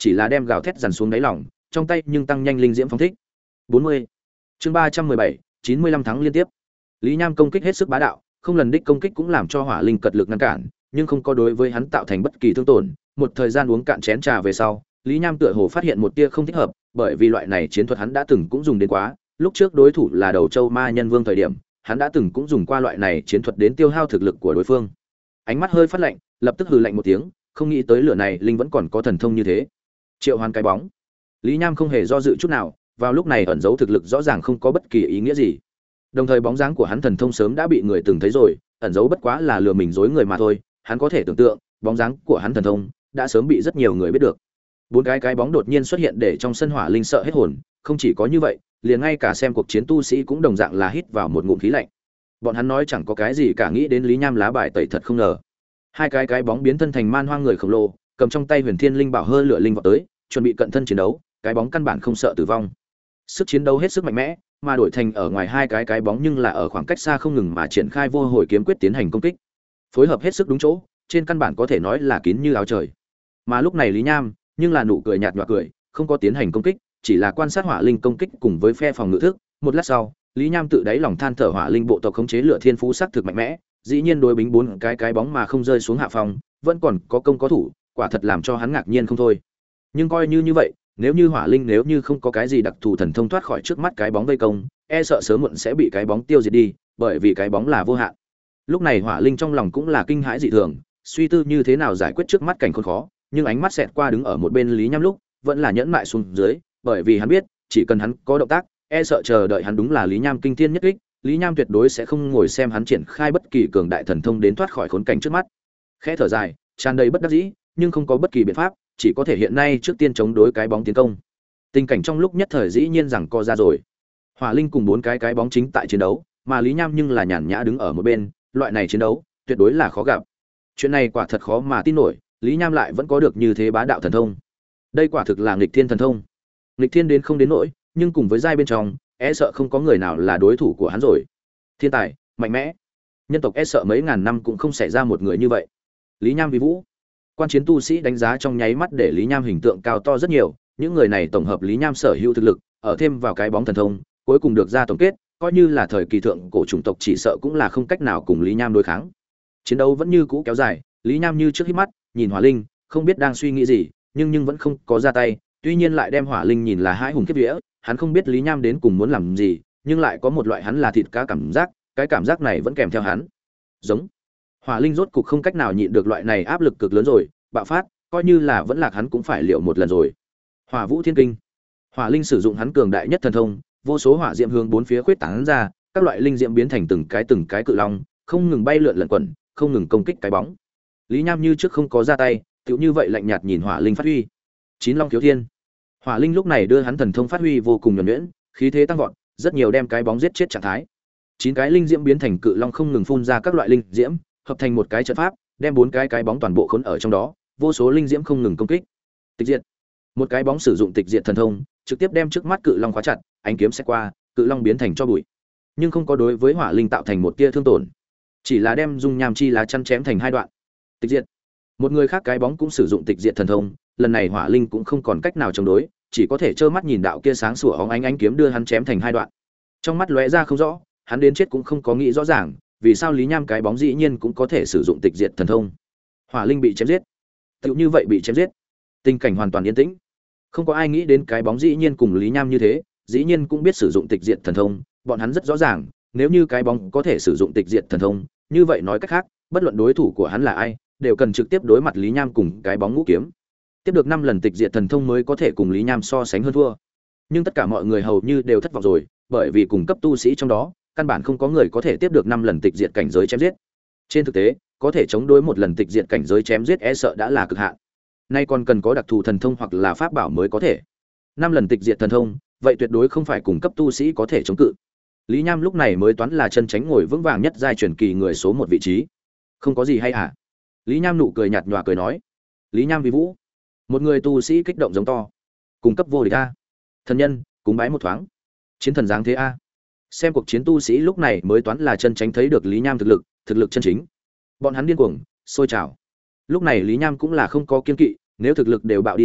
chỉ là đem gào thét dằn xuống đáy lòng, trong tay nhưng tăng nhanh linh diễm phóng thích. 40. Chương 317, 95 tháng liên tiếp. Lý Nham công kích hết sức bá đạo, không lần đích công kích cũng làm cho hỏa linh cật lực ngăn cản, nhưng không có đối với hắn tạo thành bất kỳ thương tổn. Một thời gian uống cạn chén trà về sau, Lý Nham tựa hồ phát hiện một tia không thích hợp, bởi vì loại này chiến thuật hắn đã từng cũng dùng đến quá, lúc trước đối thủ là Đầu Châu Ma Nhân Vương thời điểm, hắn đã từng cũng dùng qua loại này chiến thuật đến tiêu hao thực lực của đối phương. Ánh mắt hơi phát lạnh, lập tức hừ lạnh một tiếng, không nghĩ tới lửa này linh vẫn còn có thần thông như thế. Triệu Hoán cái bóng. Lý Nham không hề do dự chút nào, vào lúc này ẩn giấu thực lực rõ ràng không có bất kỳ ý nghĩa gì. Đồng thời bóng dáng của hắn thần thông sớm đã bị người từng thấy rồi, ẩn giấu bất quá là lừa mình dối người mà thôi, hắn có thể tưởng tượng, bóng dáng của hắn thần thông đã sớm bị rất nhiều người biết được. Bốn cái bóng đột nhiên xuất hiện để trong sân hỏa linh sợ hết hồn, không chỉ có như vậy, liền ngay cả xem cuộc chiến tu sĩ cũng đồng dạng là hít vào một ngụm khí lạnh. Bọn hắn nói chẳng có cái gì cả nghĩ đến Lý Nham lá bài tẩy thật không ngờ. Hai cái bóng biến thân thành man hoang người khổng lồ, cầm trong tay Huyền Thiên Linh Bảo Hơ Lửa Linh vào tới, chuẩn bị cận thân chiến đấu, cái bóng căn bản không sợ tử vong. Sức chiến đấu hết sức mạnh mẽ, mà đổi thành ở ngoài hai cái bóng nhưng là ở khoảng cách xa không ngừng mà triển khai vô hồi kiếm quyết tiến hành công kích. Phối hợp hết sức đúng chỗ, trên căn bản có thể nói là kín như áo trời. Mà lúc này Lý Nham, nhưng là nụ cười nhạt nhòa cười, không có tiến hành công kích, chỉ là quan sát hỏa linh công kích cùng với phe phòng ngự thức. Một lát sau, Lý Nham tự đáy lòng than thở hỏa linh bộ tộc khống chế lửa thiên phú sắc thực mạnh mẽ, dĩ nhiên đối bính bốn cái bóng mà không rơi xuống hạ phòng, vẫn còn có công có thủ, quả thật làm cho hắn ngạc nhiên không thôi. Nhưng coi như vậy, nếu như hỏa linh nếu như không có cái gì đặc thù thần thông thoát khỏi trước mắt cái bóng vây công, e sợ sớm muộn sẽ bị cái bóng tiêu diệt đi, bởi vì cái bóng là vô hạn. Lúc này hỏa linh trong lòng cũng là kinh hãi dị thường, suy tư như thế nào giải quyết trước mắt cảnh khốn khó, nhưng ánh mắt xẹt qua đứng ở một bên Lý Nham lúc, vẫn là nhẫn mại xuống dưới, bởi vì hắn biết, chỉ cần hắn có động tác, e sợ chờ đợi hắn đúng là Lý Nham kinh thiên nhất kích, Lý Nham tuyệt đối sẽ không ngồi xem hắn triển khai bất kỳ cường đại thần thông đến thoát khỏi khốn cảnh trước mắt. Khẽ thở dài, tràn đầy bất đắc dĩ, nhưng không có bất kỳ biện pháp, chỉ có thể hiện nay trước tiên chống đối cái bóng tiến công. Tình cảnh trong lúc nhất thời dĩ nhiên rằng co ra rồi. Hỏa linh cùng bốn cái bóng chính tại chiến đấu, mà Lý Nham nhưng là nhàn nhã đứng ở một bên, loại này chiến đấu tuyệt đối là khó gặp. Chuyện này quả thật khó mà tin nổi, Lý Nham lại vẫn có được như thế bá đạo thần thông. Đây quả thực là nghịch thiên thần thông. Nghịch thiên đến không đến nỗi, nhưng cùng với giai bên trong, e sợ không có người nào là đối thủ của hắn rồi. Thiên tài, mạnh mẽ. Nhân tộc e sợ mấy ngàn năm cũng không xảy ra một người như vậy. Lý Nham vi vũ. Quan chiến tu sĩ đánh giá trong nháy mắt để Lý Nham hình tượng cao to rất nhiều, những người này tổng hợp Lý Nham sở hữu thực lực, ở thêm vào cái bóng thần thông, cuối cùng được ra tổng kết, coi như là thời kỳ thượng cổ chủng tộc chỉ sợ cũng là không cách nào cùng Lý Nham đối kháng. Chiến đấu vẫn như cũ kéo dài, Lý Nham như trước hít mắt, nhìn Hỏa Linh, không biết đang suy nghĩ gì, nhưng vẫn không có ra tay, tuy nhiên lại đem Hỏa Linh nhìn là hãi hùng kiếp vía, hắn không biết Lý Nham đến cùng muốn làm gì, nhưng lại có một loại hắn là thịt cá cảm giác, cái cảm giác này vẫn kèm theo hắn. Giống. Hỏa Linh rốt cục không cách nào nhịn được loại này áp lực cực lớn rồi, bạo phát, coi như là vẫn lạc hắn cũng phải liệu một lần rồi. Hỏa Vũ Thiên Kinh. Hỏa Linh sử dụng hắn cường đại nhất thần thông, vô số hỏa diệm hướng bốn phía khuếch tán ra, các loại linh diệm biến thành từng cái cự long, không ngừng bay lượn lẩn quẩn, không ngừng công kích cái bóng. Lý Nham như trước không có ra tay, tựu như vậy lạnh nhạt nhìn Hỏa Linh phát huy. Chín Long Thiếu Thiên. Hỏa Linh lúc này đưa hắn thần thông phát huy vô cùng nhuần nhuyễn, khí thế tăng vọt, rất nhiều đem cái bóng giết chết trạng thái. Chín cái linh diễm biến thành cự long không ngừng phun ra các loại linh diễm, hợp thành một cái trận pháp, đem bốn cái bóng toàn bộ khốn ở trong đó, vô số linh diễm không ngừng công kích. Tịch diệt. Một cái bóng sử dụng tịch diệt thần thông, trực tiếp đem trước mắt cự long khóa chặt, ánh kiếm sẽ qua, cự long biến thành cho bụi. Nhưng không có đối với Hỏa Linh tạo thành một tia thương tổn, chỉ là đem dung nham chi lá chăn chém thành hai đoạn. Tịch diệt. Một người khác cái bóng cũng sử dụng tịch diệt thần thông, lần này Hỏa Linh cũng không còn cách nào chống đối, chỉ có thể trơ mắt nhìn đạo kia sáng sủa óng ánh kiếm đưa hắn chém thành hai đoạn. Trong mắt lóe ra không rõ, hắn đến chết cũng không có nghĩ rõ ràng, vì sao Lý Nham cái bóng dĩ nhiên cũng có thể sử dụng tịch diệt thần thông. Hỏa Linh bị chém giết, tựu như vậy bị chém giết. Tình cảnh hoàn toàn yên tĩnh, không có ai nghĩ đến cái bóng dĩ nhiên cùng Lý Nham như thế, dĩ nhiên cũng biết sử dụng tịch diệt thần thông. Bọn hắn rất rõ ràng, nếu như cái bóng có thể sử dụng tịch diệt thần thông, như vậy nói cách khác, bất luận đối thủ của hắn là ai, đều cần trực tiếp đối mặt Lý Nham cùng cái bóng ngũ kiếm. Tiếp được 5 lần tịch diệt thần thông mới có thể cùng Lý Nham so sánh hơn thua. Nhưng tất cả mọi người hầu như đều thất vọng rồi, bởi vì cùng cấp tu sĩ trong đó, căn bản không có người có thể tiếp được 5 lần tịch diệt cảnh giới chém giết. Trên thực tế, có thể chống đối một lần tịch diệt cảnh giới chém giết e sợ đã là cực hạn. Nay còn cần có đặc thù thần thông hoặc là pháp bảo mới có thể. 5 lần tịch diệt thần thông, vậy tuyệt đối không phải cùng cấp tu sĩ có thể chống cự. Lý Nham lúc này mới toán là chân tránh ngồi vững vàng nhất giai truyền kỳ người số 1 vị trí. Không có gì hay hả? Lý Nham nụ cười nhạt nhòa cười nói. Lý Nham vi vũ. Một người tu sĩ kích động giống to. Cùng cấp vô địch a. Thần nhân, cúng bái một thoáng. Chiến thần dáng thế a. Xem cuộc chiến tu sĩ lúc này mới toán là chân tránh thấy được Lý Nham thực lực chân chính. Bọn hắn điên cuồng, sôi trào. Lúc này Lý Nham cũng là không có kiên kỵ, nếu thực lực đều bạo đi ra,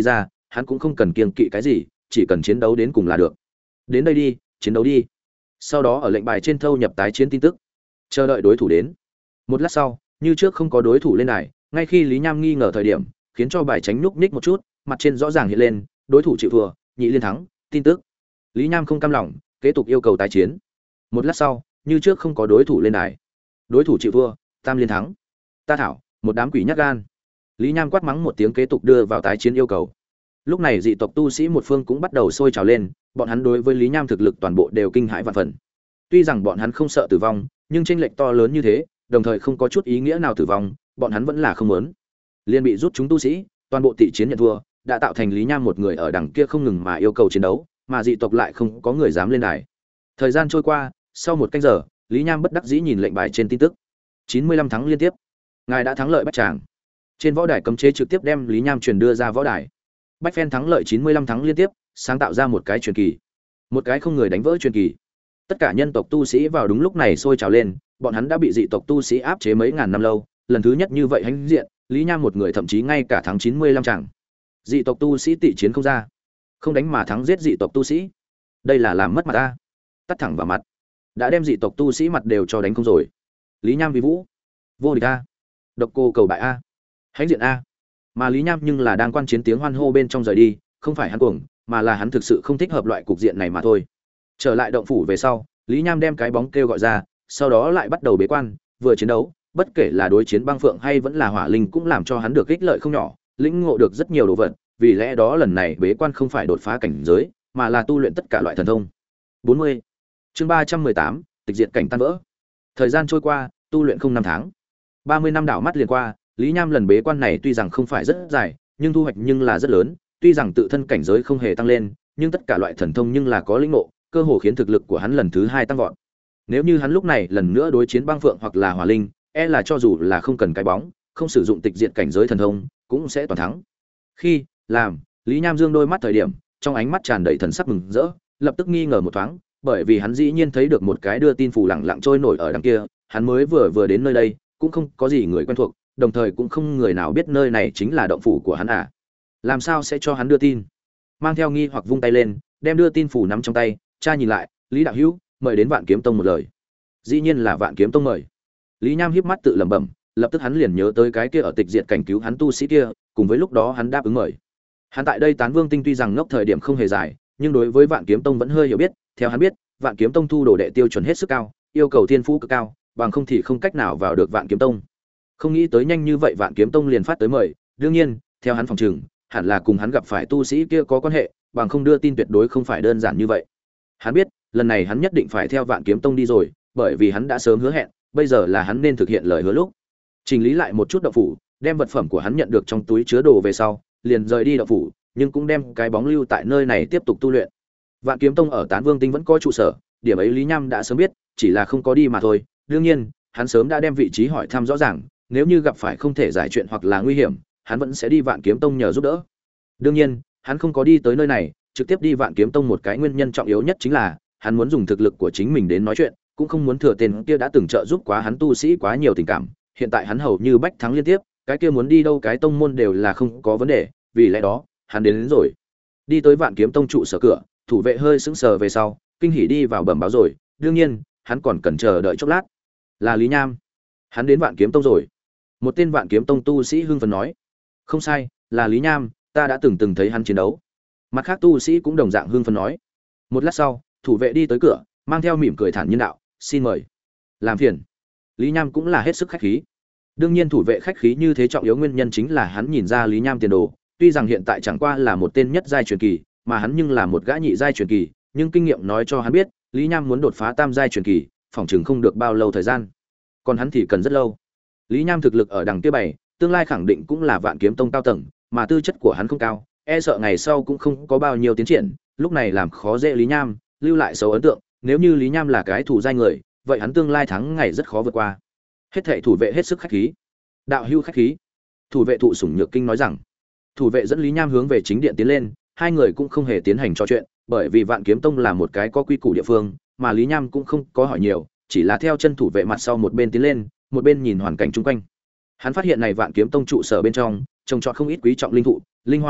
hắn cũng không cần kiêng kỵ cái gì, chỉ cần chiến đấu đến cùng là được. Đến đây đi, chiến đấu đi. Sau đó ở lệnh bài trên thâu nhập tái chiến tin tức, chờ đợi đối thủ đến. Một lát sau, như trước không có đối thủ lên đài, ngay khi Lý Nham nghi ngờ thời điểm, khiến cho bài tránh nhúc nhích một chút, mặt trên rõ ràng hiện lên, đối thủ chịu thua, nhị liên thắng, tin tức. Lý Nham không cam lòng, kế tục yêu cầu tái chiến. Một lát sau, như trước không có đối thủ lên đài. Đối thủ chịu thua, tam liên thắng. Ta thảo, một đám quỷ nhát gan. Lý Nham quát mắng một tiếng kế tục đưa vào tái chiến yêu cầu. Lúc này dị tộc tu sĩ một phương cũng bắt đầu sôi trào lên, bọn hắn đối với Lý Nham thực lực toàn bộ đều kinh hãi vạn phần. Tuy rằng bọn hắn không sợ tử vong, nhưng chênh lệch to lớn như thế, đồng thời không có chút ý nghĩa nào tử vong, bọn hắn vẫn là không muốn. Liên bị rút chúng tu sĩ, toàn bộ tị chiến nhận thua, đã tạo thành Lý Nham một người ở đằng kia không ngừng mà yêu cầu chiến đấu, mà dị tộc lại không có người dám lên đài. Thời gian trôi qua, sau một canh giờ, Lý Nham bất đắc dĩ nhìn lệnh bài trên tin tức. 95 thắng liên tiếp. Ngài đã thắng lợi Bách Tràng. Trên võ đài cấm chế trực tiếp đem Lý Nham truyền đưa ra võ đài. Bách Phen thắng lợi 95 thắng liên tiếp, sáng tạo ra một cái truyền kỳ. Một cái không người đánh vỡ truyền kỳ. Tất cả nhân tộc tu sĩ vào đúng lúc này sôi trào lên, bọn hắn đã bị dị tộc tu sĩ áp chế mấy ngàn năm lâu, lần thứ nhất như vậy hãnh diện, Lý Nham một người thậm chí ngay cả thắng 95 chẳng. Dị tộc tu sĩ tị chiến không ra, không đánh mà thắng giết dị tộc tu sĩ. Đây là làm mất mặt ta. Tắt thẳng vào mặt. Đã đem dị tộc tu sĩ mặt đều cho đánh không rồi. Lý Nham vi vũ, vô địch a. Độc cô cầu bại a. Hãnh diện a. Mà Lý Nham nhưng là đang quan chiến tiếng hoan hô bên trong rời đi, không phải hắn cuồng, mà là hắn thực sự không thích hợp loại cục diện này mà thôi. Trở lại động phủ về sau, Lý Nham đem cái bóng kêu gọi ra, sau đó lại bắt đầu bế quan, vừa chiến đấu, bất kể là đối chiến băng phượng hay vẫn là hỏa linh cũng làm cho hắn được ích lợi không nhỏ, lĩnh ngộ được rất nhiều đồ vật, vì lẽ đó lần này bế quan không phải đột phá cảnh giới, mà là tu luyện tất cả loại thần thông. 40. Chương 318, tịch diệt cảnh tan vỡ. Thời gian trôi qua, tu luyện không năm tháng. 30 năm đảo mắt liền qua, Lý Nham lần bế quan này tuy rằng không phải rất dài, nhưng thu hoạch nhưng là rất lớn, tuy rằng tự thân cảnh giới không hề tăng lên, nhưng tất cả loại thần thông nhưng là có lĩnh ngộ, cơ hồ khiến thực lực của hắn lần thứ 2 tăng vọt. Nếu như hắn lúc này lần nữa đối chiến băng phượng hoặc là hỏa linh, e là cho dù là không cần cái bóng, không sử dụng tịch diệt cảnh giới thần thông, cũng sẽ toàn thắng. Khi làm Lý Nham dương đôi mắt thời điểm, trong ánh mắt tràn đầy thần sắc mừng rỡ, lập tức nghi ngờ một thoáng, bởi vì hắn dĩ nhiên thấy được một cái đưa tin phù lẳng lặng trôi nổi ở đằng kia, hắn mới vừa đến nơi đây, cũng không có gì người quen thuộc, đồng thời cũng không người nào biết nơi này chính là động phủ của hắn à. Làm sao sẽ cho hắn đưa tin? Mang theo nghi hoặc vung tay lên, đem đưa tin phù nắm trong tay, cha nhìn lại, Lý đạo hữu, mời đến Vạn Kiếm Tông một lời. Dĩ nhiên là Vạn Kiếm Tông mời. Lý Nham híp mắt tự lẩm bẩm, lập tức hắn liền nhớ tới cái kia ở tịch diệt cảnh cứu hắn tu sĩ kia, cùng với lúc đó hắn đáp ứng mời. Hắn tại đây Tán Vương Tinh tuy rằng ngốc thời điểm không hề dài, nhưng đối với Vạn Kiếm Tông vẫn hơi hiểu biết, theo hắn biết, Vạn Kiếm Tông thu đồ đệ tiêu chuẩn hết sức cao, yêu cầu thiên phú cực cao, bằng không thì không cách nào vào được Vạn Kiếm Tông. Không nghĩ tới nhanh như vậy Vạn Kiếm Tông liền phát tới mời, đương nhiên, theo hắn phòng trừng, hẳn là cùng hắn gặp phải tu sĩ kia có quan hệ, bằng không đưa tin tuyệt đối không phải đơn giản như vậy. Hắn biết, lần này hắn nhất định phải theo Vạn Kiếm Tông đi rồi, bởi vì hắn đã sớm hứa hẹn, bây giờ là hắn nên thực hiện lời hứa lúc. Chỉnh lý lại một chút động phủ, đem vật phẩm của hắn nhận được trong túi chứa đồ về sau, liền rời đi động phủ, nhưng cũng đem cái bóng lưu tại nơi này tiếp tục tu luyện. Vạn Kiếm Tông ở Tán Vương Tinh vẫn có trụ sở, điểm ấy Lý Nham đã sớm biết, chỉ là không có đi mà thôi. Đương nhiên, hắn sớm đã đem vị trí hỏi thăm rõ ràng, nếu như gặp phải không thể giải chuyện hoặc là nguy hiểm, hắn vẫn sẽ đi Vạn Kiếm Tông nhờ giúp đỡ. Đương nhiên, hắn không có đi tới nơi này, trực tiếp đi Vạn Kiếm Tông một cái nguyên nhân trọng yếu nhất chính là, hắn muốn dùng thực lực của chính mình đến nói chuyện, cũng không muốn thừa tên kia đã từng trợ giúp quá hắn tu sĩ quá nhiều tình cảm, hiện tại hắn hầu như bách thắng liên tiếp, cái kia muốn đi đâu cái tông môn đều là không có vấn đề, vì lẽ đó, hắn đến rồi. Đi tới Vạn Kiếm Tông trụ sở cửa, thủ vệ hơi sững sờ về sau, kinh hỉ đi vào bẩm báo rồi, đương nhiên, hắn còn cần chờ đợi chốc lát. Là Lý Nham. Hắn đến Vạn Kiếm Tông rồi. Một tên Vạn Kiếm Tông tu sĩ hưng phấn nói. Không sai, là Lý Nham, ta đã từng thấy hắn chiến đấu. Mặt khác tu sĩ cũng đồng dạng hưng phấn nói. Một lát sau, thủ vệ đi tới cửa, mang theo mỉm cười thản nhiên đạo, xin mời. Làm phiền. Lý Nham cũng là hết sức khách khí. Đương nhiên thủ vệ khách khí như thế trọng yếu nguyên nhân chính là hắn nhìn ra Lý Nham tiền đồ, tuy rằng hiện tại chẳng qua là một tên nhất giai truyền kỳ, mà hắn nhưng là một gã nhị giai truyền kỳ, nhưng kinh nghiệm nói cho hắn biết, Lý Nham muốn đột phá tam giai truyền kỳ, phòng chừng không được bao lâu thời gian. Còn hắn thì cần rất lâu. Lý Nham thực lực ở đằng kia bày, tương lai khẳng định cũng là Vạn Kiếm Tông cao tầng, mà tư chất của hắn không cao, e sợ ngày sau cũng không có bao nhiêu tiến triển, lúc này làm khó dễ Lý Nham, lưu lại xấu ấn tượng, nếu như Lý Nham là cái thủ giai người, vậy hắn tương lai thắng ngày rất khó vượt qua. Hết thảy thủ vệ hết sức khách khí. Đạo hữu khách khí. Thủ vệ thụ sủng nhược kinh nói rằng. Thủ vệ dẫn Lý Nham hướng về chính điện tiến lên, hai người cũng không hề tiến hành trò chuyện, bởi vì Vạn Kiếm Tông là một cái có quy củ địa phương, mà Lý Nham cũng không có hỏi nhiều, chỉ là theo chân thủ vệ mặt sau một bên tiến lên, một bên nhìn hoàn cảnh chung quanh. Hắn phát hiện này Vạn Kiếm Tông trụ sở bên trong, trồng trọt không ít quý trọng linh thụ, linh hoa,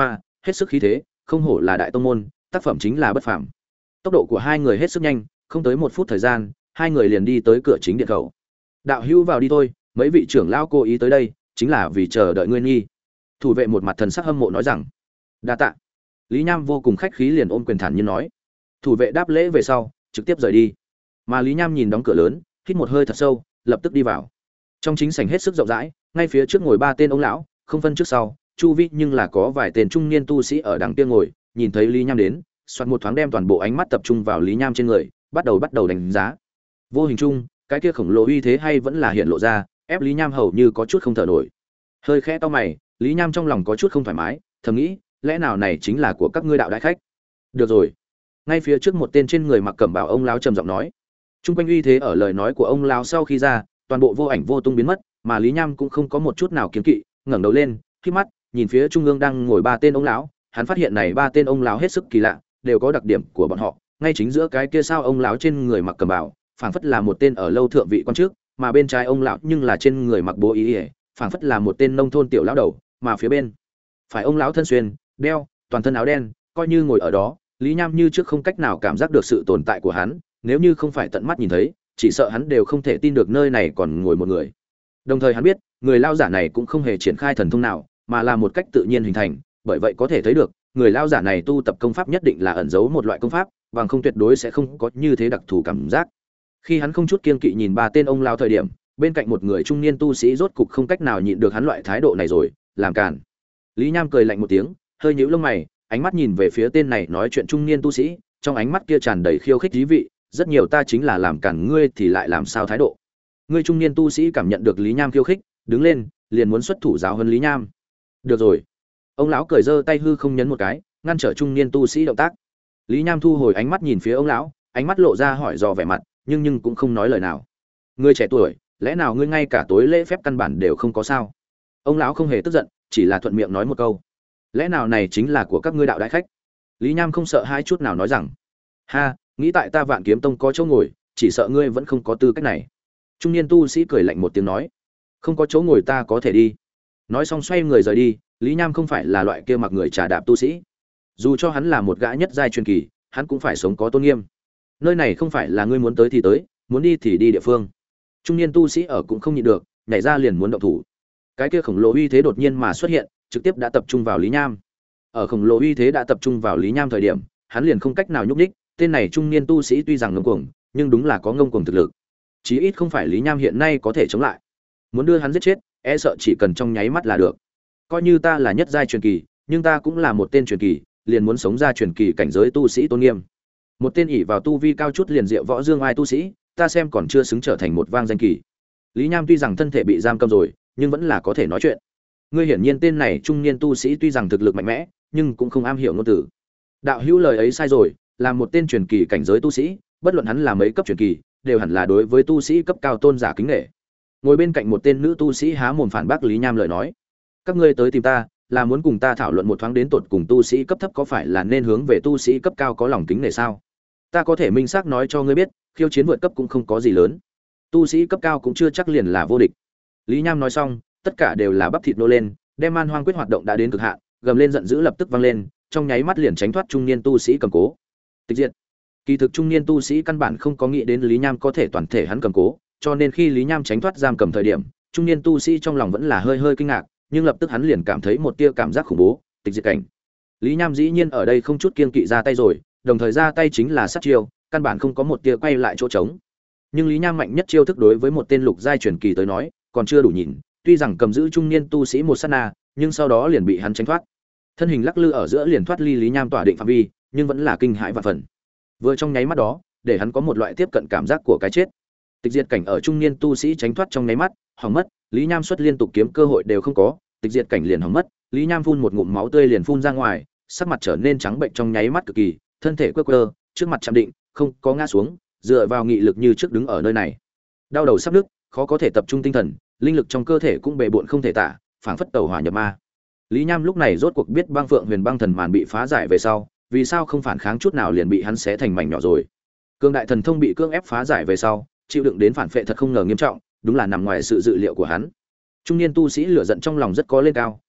hết sức khí thế, không hổ là đại tông môn, tác phẩm chính là bất phàm. Tốc độ của hai người hết sức nhanh, không tới 1 phút thời gian, hai người liền đi tới cửa chính điện khẩu. Đạo hữu vào đi thôi, mấy vị trưởng lão cố ý tới đây, chính là vì chờ đợi ngươi nghi. Thủ vệ một mặt thần sắc hâm mộ nói rằng. Đa tạ. Lý Nham vô cùng khách khí liền ôm quyền thản nhiên nói. Thủ vệ đáp lễ về sau, trực tiếp rời đi. Mà Lý Nham nhìn đóng cửa lớn, hít một hơi thật sâu, lập tức đi vào. Trong chính sảnh hết sức rộng rãi, ngay phía trước ngồi 3 tên ông lão, không phân trước sau, chu vi nhưng là có vài tên trung niên tu sĩ ở đằng kia ngồi, nhìn thấy Lý Nham đến, xoát một thoáng đem toàn bộ ánh mắt tập trung vào Lý Nham trên người, bắt đầu đánh giá. Vô hình chung, cái kia khổng lồ uy thế hay vẫn là hiện lộ ra, ép Lý Nham hầu như có chút không thở nổi. Hơi khẽ to mày, Lý Nham trong lòng có chút không thoải mái, thầm nghĩ, lẽ nào này chính là của các ngươi đạo đại khách? Được rồi. Ngay phía trước một tên trên người mặc cẩm bào ông lão trầm giọng nói. Trung quanh uy thế ở lời nói của ông lão sau khi ra, toàn bộ vô ảnh vô tung biến mất, mà Lý Nham cũng không có một chút nào kiêng kỵ, ngẩng đầu lên, khép mắt, nhìn phía trung ương đang ngồi 3 tên ông lão, hắn phát hiện này 3 tên ông lão hết sức kỳ lạ, đều có đặc điểm của bọn họ, ngay chính giữa cái kia sao ông lão trên người mặc cẩm bào, phảng phất là một tên ở lâu thượng vị quan trước, mà bên trái ông lão nhưng là trên người mặc bố y, phảng phất là một tên nông thôn tiểu lão đầu, mà phía bên phải ông lão thân xuyên, đeo, toàn thân áo đen, coi như ngồi ở đó, Lý Nham như trước không cách nào cảm giác được sự tồn tại của hắn, nếu như không phải tận mắt nhìn thấy, chỉ sợ hắn đều không thể tin được nơi này còn ngồi một người. Đồng thời hắn biết, người lao giả này cũng không hề triển khai thần thông nào, mà là một cách tự nhiên hình thành, bởi vậy có thể thấy được, người lao giả này tu tập công pháp nhất định là ẩn giấu một loại công pháp, bằng không tuyệt đối sẽ không có như thế đặc thù cảm giác. Khi hắn không chút kiêng kỵ nhìn 3 tên ông lao thời điểm, bên cạnh một người trung niên tu sĩ rốt cục không cách nào nhịn được hắn loại thái độ này rồi, làm cản. Lý Nham cười lạnh một tiếng, hơi nhíu lông mày, ánh mắt nhìn về phía tên này nói chuyện trung niên tu sĩ, trong ánh mắt kia tràn đầy khiêu khích thú vị, rất nhiều ta chính là làm cản ngươi thì lại làm sao thái độ. Ngươi trung niên tu sĩ cảm nhận được Lý Nham khiêu khích, đứng lên, liền muốn xuất thủ giáo huấn Lý Nham. Được rồi. Ông lão cười giơ tay hư không nhấn một cái, ngăn trở trung niên tu sĩ động tác. Lý Nham thu hồi ánh mắt nhìn phía ông lão, ánh mắt lộ ra hỏi dò vẻ mặt, nhưng cũng không nói lời nào. Ngươi trẻ tuổi, lẽ nào ngươi ngay cả tối lễ phép căn bản đều không có sao? Ông lão không hề tức giận, chỉ là thuận miệng nói một câu. Lẽ nào này chính là của các ngươi đạo đại khách? Lý Nham không sợ hai chút nào nói rằng. Ha, nghĩ tại ta Vạn Kiếm Tông có chỗ ngồi, chỉ sợ ngươi vẫn không có tư cách này. Trung niên tu sĩ cười lạnh một tiếng nói. Không có chỗ ngồi ta có thể đi. Nói xong xoay người rời đi. Lý Nham không phải là loại kia mặc người trà đạp tu sĩ. Dù cho hắn là một gã nhất giai truyền kỳ, hắn cũng phải sống có tôn nghiêm. Nơi này không phải là ngươi muốn tới thì tới, muốn đi thì đi địa phương. Trung niên tu sĩ ở cũng không nhịn được, nhảy ra liền muốn động thủ. Cái kia khổng lồ uy thế đột nhiên mà xuất hiện, trực tiếp đã tập trung vào Lý Nham. Ở khổng lồ uy thế đã tập trung vào Lý Nham thời điểm, hắn liền không cách nào nhúc nhích, tên này trung niên tu sĩ tuy rằng ngông cuồng, nhưng đúng là có ngông cuồng thực lực. Chí ít không phải Lý Nham hiện nay có thể chống lại. Muốn đưa hắn giết chết, e sợ chỉ cần trong nháy mắt là được. Coi như ta là nhất giai truyền kỳ, nhưng ta cũng là một tên truyền kỳ, liền muốn sống ra truyền kỳ cảnh giới tu sĩ tôn nghiêm. Một tên ỷ vào tu vi cao chút liền diệu võ dương ai tu sĩ, ta xem còn chưa xứng trở thành một vang danh kỳ. Lý Nham tuy rằng thân thể bị giam cầm rồi, nhưng vẫn là có thể nói chuyện. Ngươi hiển nhiên tên này trung niên tu sĩ tuy rằng thực lực mạnh mẽ, nhưng cũng không am hiểu ngôn từ. Đạo hữu lời ấy sai rồi, là một tên truyền kỳ cảnh giới tu sĩ, bất luận hắn là mấy cấp truyền kỳ, đều hẳn là đối với tu sĩ cấp cao tôn giả kính nể. Ngồi bên cạnh một tên nữ tu sĩ há mồm phản bác Lý Nham lời nói. Các ngươi tới tìm ta, là muốn cùng ta thảo luận một thoáng đến tột cùng tu sĩ cấp thấp có phải là nên hướng về tu sĩ cấp cao có lòng kính nể sao? Ta có thể minh xác nói cho ngươi biết, khiêu chiến vượt cấp cũng không có gì lớn. Tu sĩ cấp cao cũng chưa chắc liền là vô địch. Lý Nham nói xong, tất cả đều là bắp thịt nô lên, đem Man Hoang quyết hoạt động đã đến cực hạn, gầm lên giận dữ lập tức vang lên, trong nháy mắt liền tránh thoát trung niên tu sĩ cầm cố. Tịch diệt. Kỳ thực trung niên tu sĩ căn bản không có nghĩ đến Lý Nham có thể toàn thể hắn cầm cố, cho nên khi Lý Nham tránh thoát giam cầm thời điểm, trung niên tu sĩ trong lòng vẫn là hơi kinh ngạc, nhưng lập tức hắn liền cảm thấy một tia cảm giác khủng bố, tịch diệt cảnh. Lý Nham dĩ nhiên ở đây không chút kiêng kỵ ra tay rồi, đồng thời ra tay chính là sát chiêu, căn bản không có một tia quay lại chỗ trống. Nhưng Lý Nham mạnh nhất chiêu thức đối với một tên lục giai truyền kỳ tới nói, còn chưa đủ nhìn, tuy rằng cầm giữ trung niên tu sĩ một sát na, nhưng sau đó liền bị hắn tránh thoát. Thân hình lắc lư ở giữa liền thoát ly Lý Nham tỏa định phạm vi, nhưng vẫn là kinh hãi vạn phần. Vừa trong nháy mắt đó, để hắn có một loại tiếp cận cảm giác của cái chết. Tịch diệt cảnh ở trung niên tu sĩ tránh thoát trong nháy mắt, hỏng mất, Lý Nham xuất liên tục kiếm cơ hội đều không có, tịch diệt cảnh liền hỏng mất, Lý Nham phun một ngụm máu tươi liền phun ra ngoài, sắc mặt trở nên trắng bệnh trong nháy mắt cực kỳ, thân thể quơ quơ, trước mặt chạm định, không có ngã xuống, dựa vào nghị lực như trước đứng ở nơi này. Đau đầu sắp nứt, khó có thể tập trung tinh thần, linh lực trong cơ thể cũng bề bộn không thể tả, phảng phất tẩu hỏa nhập ma. Lý Nham lúc này rốt cuộc biết Băng Phượng Huyền Băng Thần Màn bị phá giải về sau, vì sao không phản kháng chút nào liền bị hắn xé thành mảnh nhỏ rồi. Cương đại thần thông bị cưỡng ép phá giải về sau, chịu đựng đến phản phệ thật không ngờ nghiêm trọng, đúng là nằm ngoài sự dự liệu của hắn. Trung niên tu sĩ lửa giận trong lòng rất có lên cao,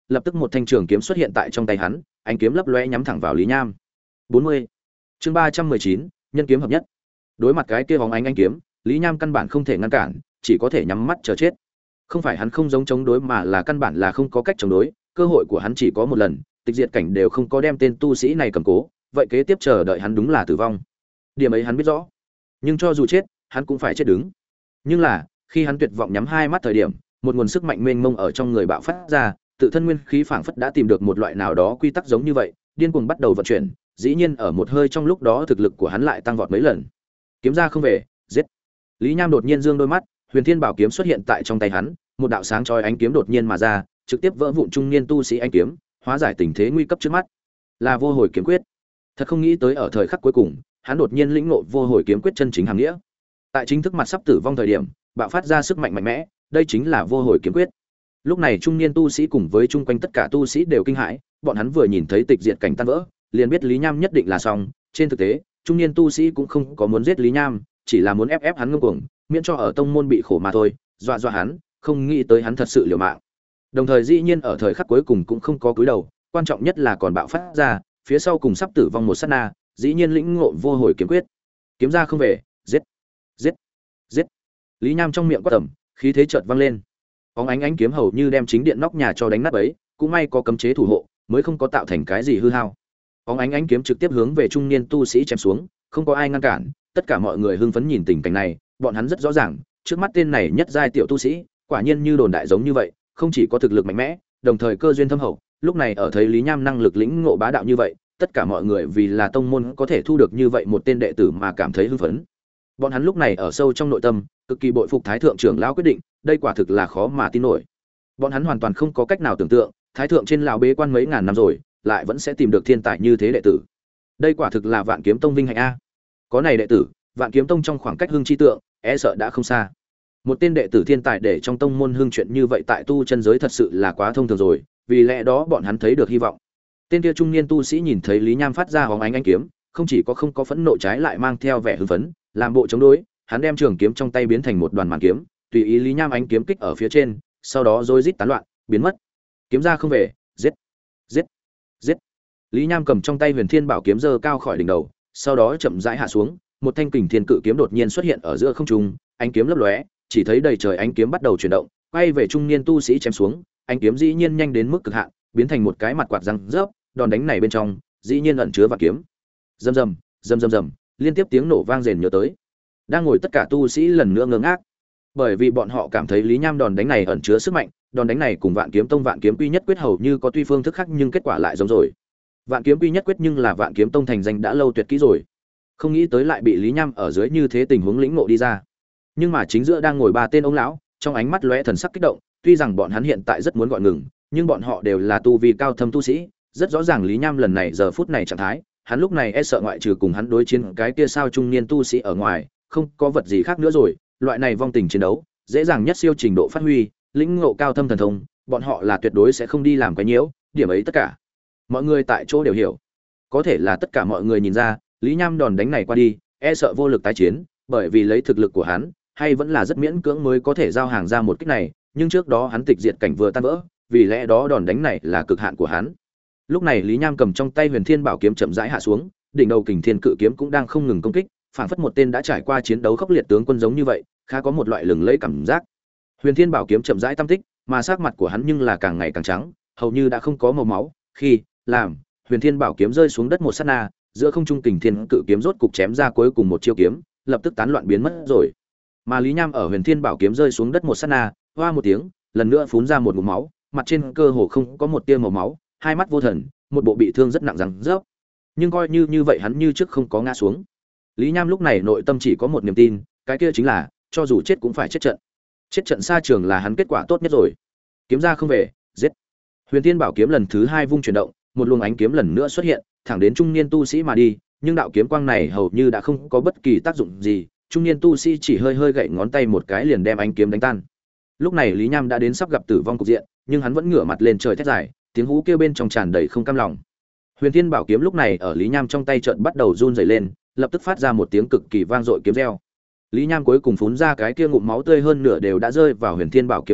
lập tức một thanh trường kiếm xuất hiện tại trong tay hắn, ánh kiếm lấp lóe nhắm thẳng vào Lý Nham. 40. Chương 319, nhân kiếm hợp nhất. Đối mặt cái kia bóng ánh kiếm, Lý Nham căn bản không thể ngăn cản, chỉ có thể nhắm mắt chờ chết. Không phải hắn không giống chống đối mà là căn bản là không có cách chống đối, cơ hội của hắn chỉ có một lần, tịch diệt cảnh đều không có đem tên tu sĩ này cầm cố, vậy kế tiếp chờ đợi hắn đúng là tử vong. Điểm ấy hắn biết rõ. Nhưng cho dù chết, hắn cũng phải chết đứng. Nhưng là, khi hắn tuyệt vọng nhắm hai mắt thời điểm, một nguồn sức mạnh mênh mông ở trong người bạo phát ra, tự thân nguyên khí phảng phất đã tìm được một loại nào đó quy tắc giống như vậy, điên cuồng bắt đầu vận chuyển, dĩ nhiên ở một hơi trong lúc đó thực lực của hắn lại tăng vọt mấy lần. Kiếm ra không về, giết. Lý Nham đột nhiên dương đôi mắt, Huyền Thiên Bảo kiếm xuất hiện tại trong tay hắn, một đạo sáng chói ánh kiếm đột nhiên mà ra, trực tiếp vỡ vụn trung niên tu sĩ ánh kiếm, hóa giải tình thế nguy cấp trước mắt. Là vô hồi kiếm quyết. Thật không nghĩ tới ở thời khắc cuối cùng, hắn đột nhiên lĩnh ngộ vô hồi kiếm quyết chân chính hàm nghĩa. Tại chính thức mặt sắp tử vong thời điểm, bạo phát ra sức mạnh mạnh mẽ, đây chính là vô hồi kiếm quyết. Lúc này trung niên tu sĩ cùng với chung quanh tất cả tu sĩ đều kinh hãi, bọn hắn vừa nhìn thấy tịch diệt cảnh tan vỡ, liền biết Lý Nham nhất định là xong. Trên thực tế, trung niên tu sĩ cũng không có muốn giết Lý Nham, chỉ là muốn ép hắn ngông cuồng, miễn cho ở tông môn bị khổ mà thôi, dọa hắn, không nghĩ tới hắn thật sự liều mạng. Đồng thời dĩ nhiên ở thời khắc cuối cùng cũng không có cúi đầu, quan trọng nhất là còn bạo phát ra, phía sau cùng sắp tử vong một sát na, dĩ nhiên lĩnh ngộ vô hồi kiếm quyết. Kiếm ra không về, giết, giết, giết. Lý Nham trong miệng quát tầm, khí thế chợt vang lên. Bóng ánh kiếm hầu như đem chính điện nóc nhà cho đánh nát ấy, cũng may có cấm chế thủ hộ, mới không có tạo thành cái gì hư hao. Bóng ánh kiếm trực tiếp hướng về trung niên tu sĩ chém xuống, không có ai ngăn cản, tất cả mọi người hưng phấn nhìn tình cảnh này, bọn hắn rất rõ ràng, trước mắt tên này nhất giai tiểu tu sĩ, quả nhiên như đồn đại giống như vậy, không chỉ có thực lực mạnh mẽ, đồng thời cơ duyên thâm hậu, lúc này ở thấy Lý Nham năng lực lĩnh ngộ bá đạo như vậy, tất cả mọi người vì là tông môn có thể thu được như vậy một tên đệ tử mà cảm thấy hưng phấn. Bọn hắn lúc này ở sâu trong nội tâm, cực kỳ bội phục Thái thượng trưởng lão quyết định, đây quả thực là khó mà tin nổi. Bọn hắn hoàn toàn không có cách nào tưởng tượng, Thái thượng trên lão bế quan mấy ngàn năm rồi, lại vẫn sẽ tìm được thiên tài như thế đệ tử. Đây quả thực là Vạn Kiếm Tông vinh hạnh a. Có này đệ tử, Vạn Kiếm Tông trong khoảng cách hưng chi tượng, e sợ đã không xa. Một tên đệ tử thiên tài để trong tông môn hưng chuyện như vậy tại tu chân giới thật sự là quá thông thường rồi, vì lẽ đó bọn hắn thấy được hy vọng. Tên kia trung niên tu sĩ nhìn thấy Lý Nham phát ra hóng ánh kiếm, không chỉ có không có phẫn nộ trái lại mang theo vẻ hưng phấn, làm bộ chống đối, hắn đem trường kiếm trong tay biến thành một đoàn màn kiếm, tùy ý Lý Nham ánh kiếm kích ở phía trên, sau đó rối rít tán loạn, biến mất. Kiếm ra không về, giết, giết, giết. Lý Nham cầm trong tay Huyền Thiên Bảo kiếm giơ cao khỏi đỉnh đầu, sau đó chậm rãi hạ xuống, một thanh kình thiên cự kiếm đột nhiên xuất hiện ở giữa không trung, ánh kiếm lấp lóe, chỉ thấy đầy trời ánh kiếm bắt đầu chuyển động, quay về trung niên tu sĩ chém xuống, ánh kiếm dĩ nhiên nhanh đến mức cực hạn, biến thành một cái mặt quạt răng rớp, đòn đánh này bên trong, dĩ nhiên ẩn chứa vạn kiếm. Rầm rầm, rầm rầm rầm, liên tiếp tiếng nổ vang rền nhớ tới. Đang ngồi tất cả tu sĩ lần nữa ngơ ngác, bởi vì bọn họ cảm thấy Lý Nham đòn đánh này ẩn chứa sức mạnh, đòn đánh này cùng Vạn Kiếm Tông Vạn Kiếm Quy Nhất Quyết hầu như có tuy phương thức khác nhưng kết quả lại giống rồi. Vạn Kiếm Quy Nhất Quyết nhưng là Vạn Kiếm Tông thành danh đã lâu tuyệt kỹ rồi, không nghĩ tới lại bị Lý Nham ở dưới như thế tình huống lĩnh ngộ đi ra. Nhưng mà chính giữa đang ngồi ba tên ông lão, trong ánh mắt lóe thần sắc kích động, tuy rằng bọn hắn hiện tại rất muốn gọi ngừng, nhưng bọn họ đều là tu vi cao thâm tu sĩ, rất rõ ràng Lý Nham lần này giờ phút này trạng thái, hắn lúc này e sợ ngoại trừ cùng hắn đối chiến cái kia sao trung niên tu sĩ ở ngoài, không có vật gì khác nữa rồi, loại này vong tình chiến đấu, dễ dàng nhất siêu trình độ phát huy, lĩnh ngộ cao thâm thần thông, bọn họ là tuyệt đối sẽ không đi làm cái nhiễu, điểm ấy tất cả mọi người tại chỗ đều hiểu. Có thể là tất cả mọi người nhìn ra, Lý Nham đòn đánh này qua đi, e sợ vô lực tái chiến, bởi vì lấy thực lực của hắn, hay vẫn là rất miễn cưỡng mới có thể giao hàng ra một kích này, nhưng trước đó hắn tịch diệt cảnh vừa tan vỡ, vì lẽ đó đòn đánh này là cực hạn của hắn. Lúc này Lý Nham cầm trong tay Huyền Thiên Bảo kiếm chậm rãi hạ xuống, đỉnh đầu Kình Thiên Cự kiếm cũng đang không ngừng công kích, phảng phất một tên đã trải qua chiến đấu khốc liệt tướng quân giống như vậy, khá có một loại lừng lẫy cảm giác. Huyền Thiên Bảo kiếm chậm rãi tam tích, mà sắc mặt của hắn nhưng là càng ngày càng trắng, hầu như đã không có màu máu. Khi làm Huyền Thiên Bảo kiếm rơi xuống đất một sát na, giữa không trung Kình Thiên Cự kiếm rốt cục chém ra cuối cùng một chiêu kiếm, lập tức tán loạn biến mất rồi. Mà Lý Nham ở Huyền Thiên Bảo kiếm rơi xuống đất một sát na, hoa một tiếng, lần nữa phun ra một ngụm máu, mặt trên cơ hồ không có một tia màu máu, hai mắt vô thần, một bộ bị thương rất nặng rằng rớp. Nhưng coi như vậy hắn như trước không có ngã xuống. Lý Nham lúc này nội tâm chỉ có một niềm tin, cái kia chính là cho dù chết cũng phải chết trận. Chết trận xa trường là hắn kết quả tốt nhất rồi. Kiếm ra không về, giết. Huyền Thiên Bảo kiếm lần thứ hai vung chuyển động, một luồng ánh kiếm lần nữa xuất hiện, thẳng đến trung niên tu sĩ mà đi, nhưng đạo kiếm quang này hầu như đã không có bất kỳ tác dụng gì, trung niên tu sĩ chỉ hơi gậy ngón tay một cái liền đem ánh kiếm đánh tan. Lúc này Lý Nham đã đến sắp gặp tử vong cục diện, nhưng hắn vẫn ngửa mặt lên trời thét dài, tiếng hú kêu bên trong tràn đầy không cam lòng. Huyền Thiên Bảo kiếm lúc này ở Lý Nham trong tay chợt bắt đầu run rẩy lên, lập tức phát ra một tiếng cực kỳ vang dội kiếm reo. Lý Nham cuối cùng phun ra cái kia ngụm máu tươi hơn nửa đều đã rơi vào Huyền Thiên Bảo kiếm trên,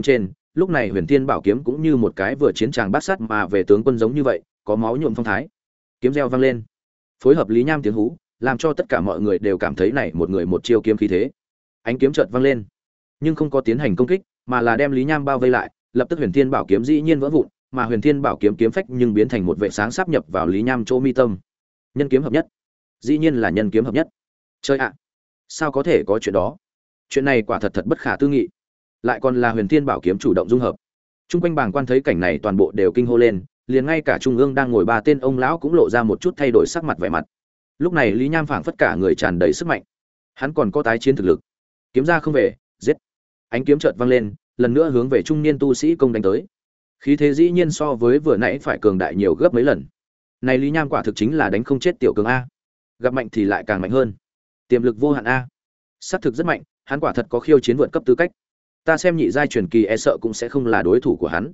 lúc này Huyền Thiên Bảo kiếm cũng như một cái vừa chiến tràng bát sát mà về tướng quân giống như vậy, có máu nhuộm phong thái. Kiếm reo vang lên, phối hợp Lý Nham tiếng hú, làm cho tất cả mọi người đều cảm thấy này một người một chiêu kiếm khí thế. Ánh kiếm chợt vang lên, nhưng không có tiến hành công kích, mà là đem Lý Nham bao vây lại, lập tức Huyền Thiên Bảo kiếm dĩ nhiên vỡ vụn, mà Huyền Thiên Bảo kiếm kiếm phách nhưng biến thành một vệ sáng sáp nhập vào Lý Nham chỗ mi tâm. Nhân kiếm hợp nhất, dĩ nhiên là nhân kiếm hợp nhất. Chơi ạ, sao có thể có chuyện đó? Chuyện này quả thật thật bất khả tư nghị. Lại còn là Huyền Thiên Bảo kiếm chủ động dung hợp. Trung quanh bàng quan thấy cảnh này toàn bộ đều kinh hô lên, liền ngay cả trung ương đang ngồi ba tên ông lão cũng lộ ra một chút thay đổi sắc mặt vẻ mặt. Lúc này Lý Nham phảng phất cả người tràn đầy sức mạnh, hắn còn có tái chiến thực lực. Kiếm ra không về, giết. Ánh kiếm chợt vang lên, lần nữa hướng về trung niên tu sĩ công đánh tới. Khí thế dĩ nhiên so với vừa nãy phải cường đại nhiều gấp mấy lần. Này Lý Nham quả thực chính là đánh không chết tiểu cường a. Gặp mạnh thì lại càng mạnh hơn. Tiềm lực vô hạn a. Sát thực rất mạnh, hắn quả thật có khiêu chiến vượt cấp tư cách. Ta xem nhị giai truyền kỳ e sợ cũng sẽ không là đối thủ của hắn.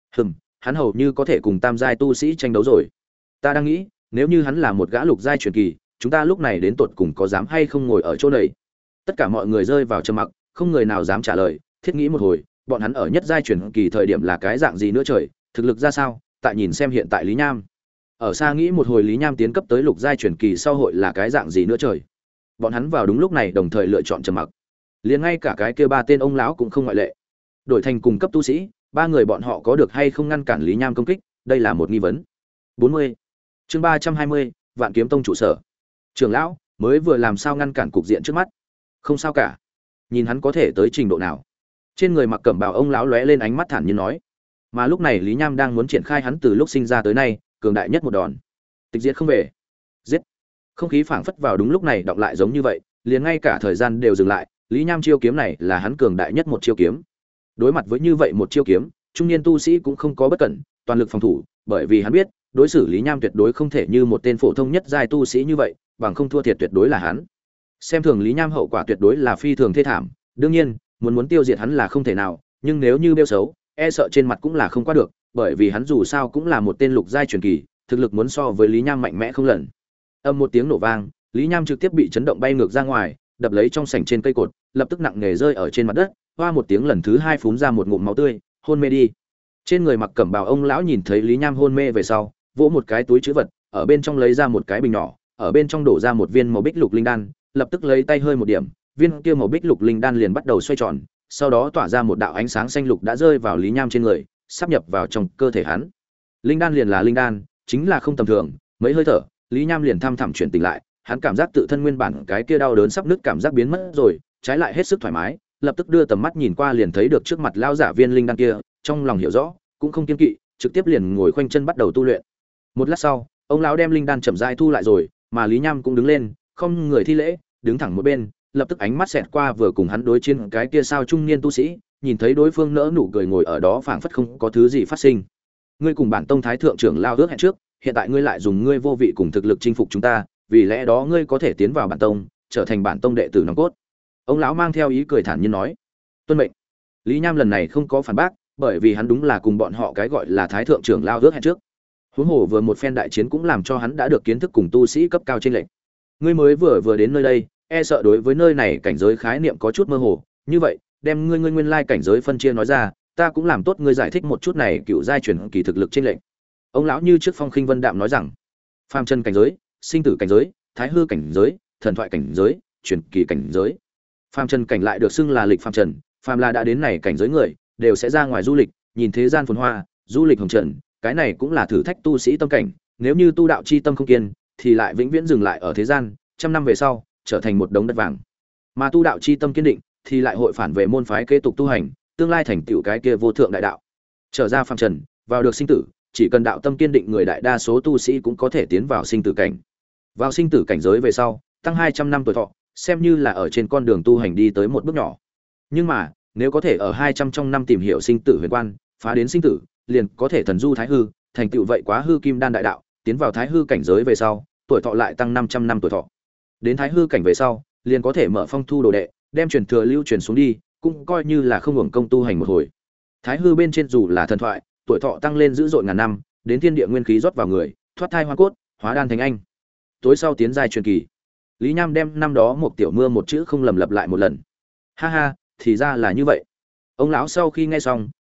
Hắn hầu như có thể cùng tam giai tu sĩ tranh đấu rồi. Ta đang nghĩ, nếu như hắn là một gã lục giai truyền kỳ, chúng ta lúc này đến tột cùng có dám hay không ngồi ở chỗ này? Tất cả mọi người rơi vào trầm mặc, không người nào dám trả lời. Thiết nghĩ một hồi, bọn hắn ở nhất giai truyền kỳ thời điểm là cái dạng gì nữa trời, thực lực ra sao? Tại nhìn xem hiện tại Lý Nham. Ở xa nghĩ một hồi Lý Nham tiến cấp tới lục giai truyền kỳ sau hội là cái dạng gì nữa trời. Bọn hắn vào đúng lúc này đồng thời lựa chọn trầm mặc. Liền ngay cả cái kia ba tên ông lão cũng không ngoại lệ. Đổi thành cùng cấp tu sĩ, ba người bọn họ có được hay không ngăn cản Lý Nham công kích, đây là một nghi vấn. 40. Chương 320, Vạn Kiếm Tông trụ sở. Trưởng lão, mới vừa làm sao ngăn cản cục diện trước mắt? Không sao cả. Nhìn hắn có thể tới trình độ nào. Trên người mặc cẩm bào ông lão lóe lên ánh mắt thản nhiên nói. Mà lúc này Lý Nham đang muốn triển khai hắn từ lúc sinh ra tới nay, cường đại nhất một đòn. Tịch diệt không về. Giết. Không khí phảng phất vào đúng lúc này đọc lại giống như vậy, liền ngay cả thời gian đều dừng lại, Lý Nham chiêu kiếm này là hắn cường đại nhất một chiêu kiếm. Đối mặt với như vậy một chiêu kiếm, trung niên tu sĩ cũng không có bất cẩn, toàn lực phòng thủ, bởi vì hắn biết, đối xử Lý Nham tuyệt đối không thể như một tên phổ thông nhất giai tu sĩ như vậy, bằng không thua thiệt tuyệt đối là hắn. Xem thường Lý Nham hậu quả tuyệt đối là phi thường thê thảm, đương nhiên, muốn tiêu diệt hắn là không thể nào, nhưng nếu như bêu xấu, e sợ trên mặt cũng là không qua được, bởi vì hắn dù sao cũng là một tên lục giai truyền kỳ, thực lực muốn so với Lý Nham mạnh mẽ không lần. Âm một tiếng nổ vang, Lý Nham trực tiếp bị chấn động bay ngược ra ngoài, đập lấy trong sảnh trên cây cột, lập tức nặng nề rơi ở trên mặt đất, hoa một tiếng lần thứ hai phún ra một ngụm máu tươi, hôn mê đi. Trên người mặc cẩm bào ông lão nhìn thấy Lý Nham hôn mê về sau, vỗ một cái túi trữ vật, ở bên trong lấy ra một cái bình nhỏ, ở bên trong đổ ra một viên màu bích lục linh đan, lập tức lấy tay hơi một điểm, viên kia màu bích lục linh đan liền bắt đầu xoay tròn, sau đó tỏa ra một đạo ánh sáng xanh lục đã rơi vào Lý Nham trên người, sắp nhập vào trong cơ thể hắn. Linh đan liền là linh đan, chính là không tầm thường, mấy hơi thở, Lý Nham liền thăm thẳm chuyển tỉnh lại, hắn cảm giác tự thân nguyên bản cái kia đau đớn sắp nứt cảm giác biến mất rồi, trái lại hết sức thoải mái, lập tức đưa tầm mắt nhìn qua liền thấy được trước mặt lão giả viên linh đan kia, trong lòng hiểu rõ, cũng không kiêng kỵ, trực tiếp liền ngồi khoanh chân bắt đầu tu luyện. Một lát sau, ông lão đem linh đan chậm rãi thu lại rồi, mà Lý Nham cũng đứng lên, không người thi lễ, đứng thẳng một bên, lập tức ánh mắt xẹt qua vừa cùng hắn đối chiến cái kia sao trung niên tu sĩ, nhìn thấy đối phương nỡ nụ cười ngồi ở đó phảng phất không có thứ gì phát sinh. Ngươi cùng bản tông thái thượng trưởng lao ước hẹn trước, hiện tại ngươi lại dùng ngươi vô vị cùng thực lực chinh phục chúng ta, vì lẽ đó ngươi có thể tiến vào bản tông, trở thành bản tông đệ tử nòng cốt. Ông lão mang theo ý cười thản nhiên nói. Tuân mệnh. Lý Nham lần này không có phản bác, bởi vì hắn đúng là cùng bọn họ cái gọi là thái thượng trưởng lao ước hẹn trước. Huống hồ vừa một phen đại chiến cũng làm cho hắn đã được kiến thức cùng tu sĩ cấp cao trên lệnh. Ngươi mới vừa đến nơi đây, e sợ đối với nơi này cảnh giới khái niệm có chút mơ hồ, như vậy, đem ngươi nguyên lai cảnh giới phân chia nói ra, ta cũng làm tốt ngươi giải thích một chút này cựu giai truyền kỳ thực lực trên lệnh. Ông lão như trước phong khinh vân đạm nói rằng, phàm chân cảnh giới, sinh tử cảnh giới, thái hư cảnh giới, thần thoại cảnh giới, truyền kỳ cảnh giới. Phàm trần cảnh lại được xưng là lịch phàm trần, phàm là đã đến này cảnh giới người, đều sẽ ra ngoài du lịch, nhìn thế gian phồn hoa, du lịch hồng trần, cái này cũng là thử thách tu sĩ tâm cảnh, nếu như tu đạo chi tâm không kiên, thì lại vĩnh viễn dừng lại ở thế gian, trăm năm về sau, trở thành một đống đất vàng. Mà tu đạo chi tâm kiên định, thì lại hội phản về môn phái kế tục tu hành, tương lai thành tựu cái kia vô thượng đại đạo. Trở ra phàm trần, vào được sinh tử, chỉ cần đạo tâm kiên định người đại đa số tu sĩ cũng có thể tiến vào sinh tử cảnh. Vào sinh tử cảnh giới về sau, tăng 200 năm tuổi thọ, xem như là ở trên con đường tu hành đi tới một bước nhỏ. Nhưng mà, nếu có thể ở 200 trong năm tìm hiểu sinh tử huyền quan, phá đến sinh tử, liền có thể thần du thái hư, thành tựu vậy quá hư kim đan đại đạo, tiến vào thái hư cảnh giới về sau, tuổi thọ lại tăng 500 năm tuổi thọ. Đến thái hư cảnh về sau, liền có thể mở phong thu đồ đệ, đem truyền thừa lưu truyền xuống đi, cũng coi như là không hưởng công tu hành một hồi. Thái hư bên trên dù là thần thoại, tuổi thọ tăng lên dữ dội ngàn năm, đến thiên địa nguyên khí rót vào người, thoát thai hoa cốt, hóa đan thành anh. Tối sau tiến giai truyền kỳ. Lý Nham đem năm đó một tiểu mưa một chữ không lầm lặp lại một lần. Ha ha, thì ra là như vậy. Ông lão sau khi nghe xong,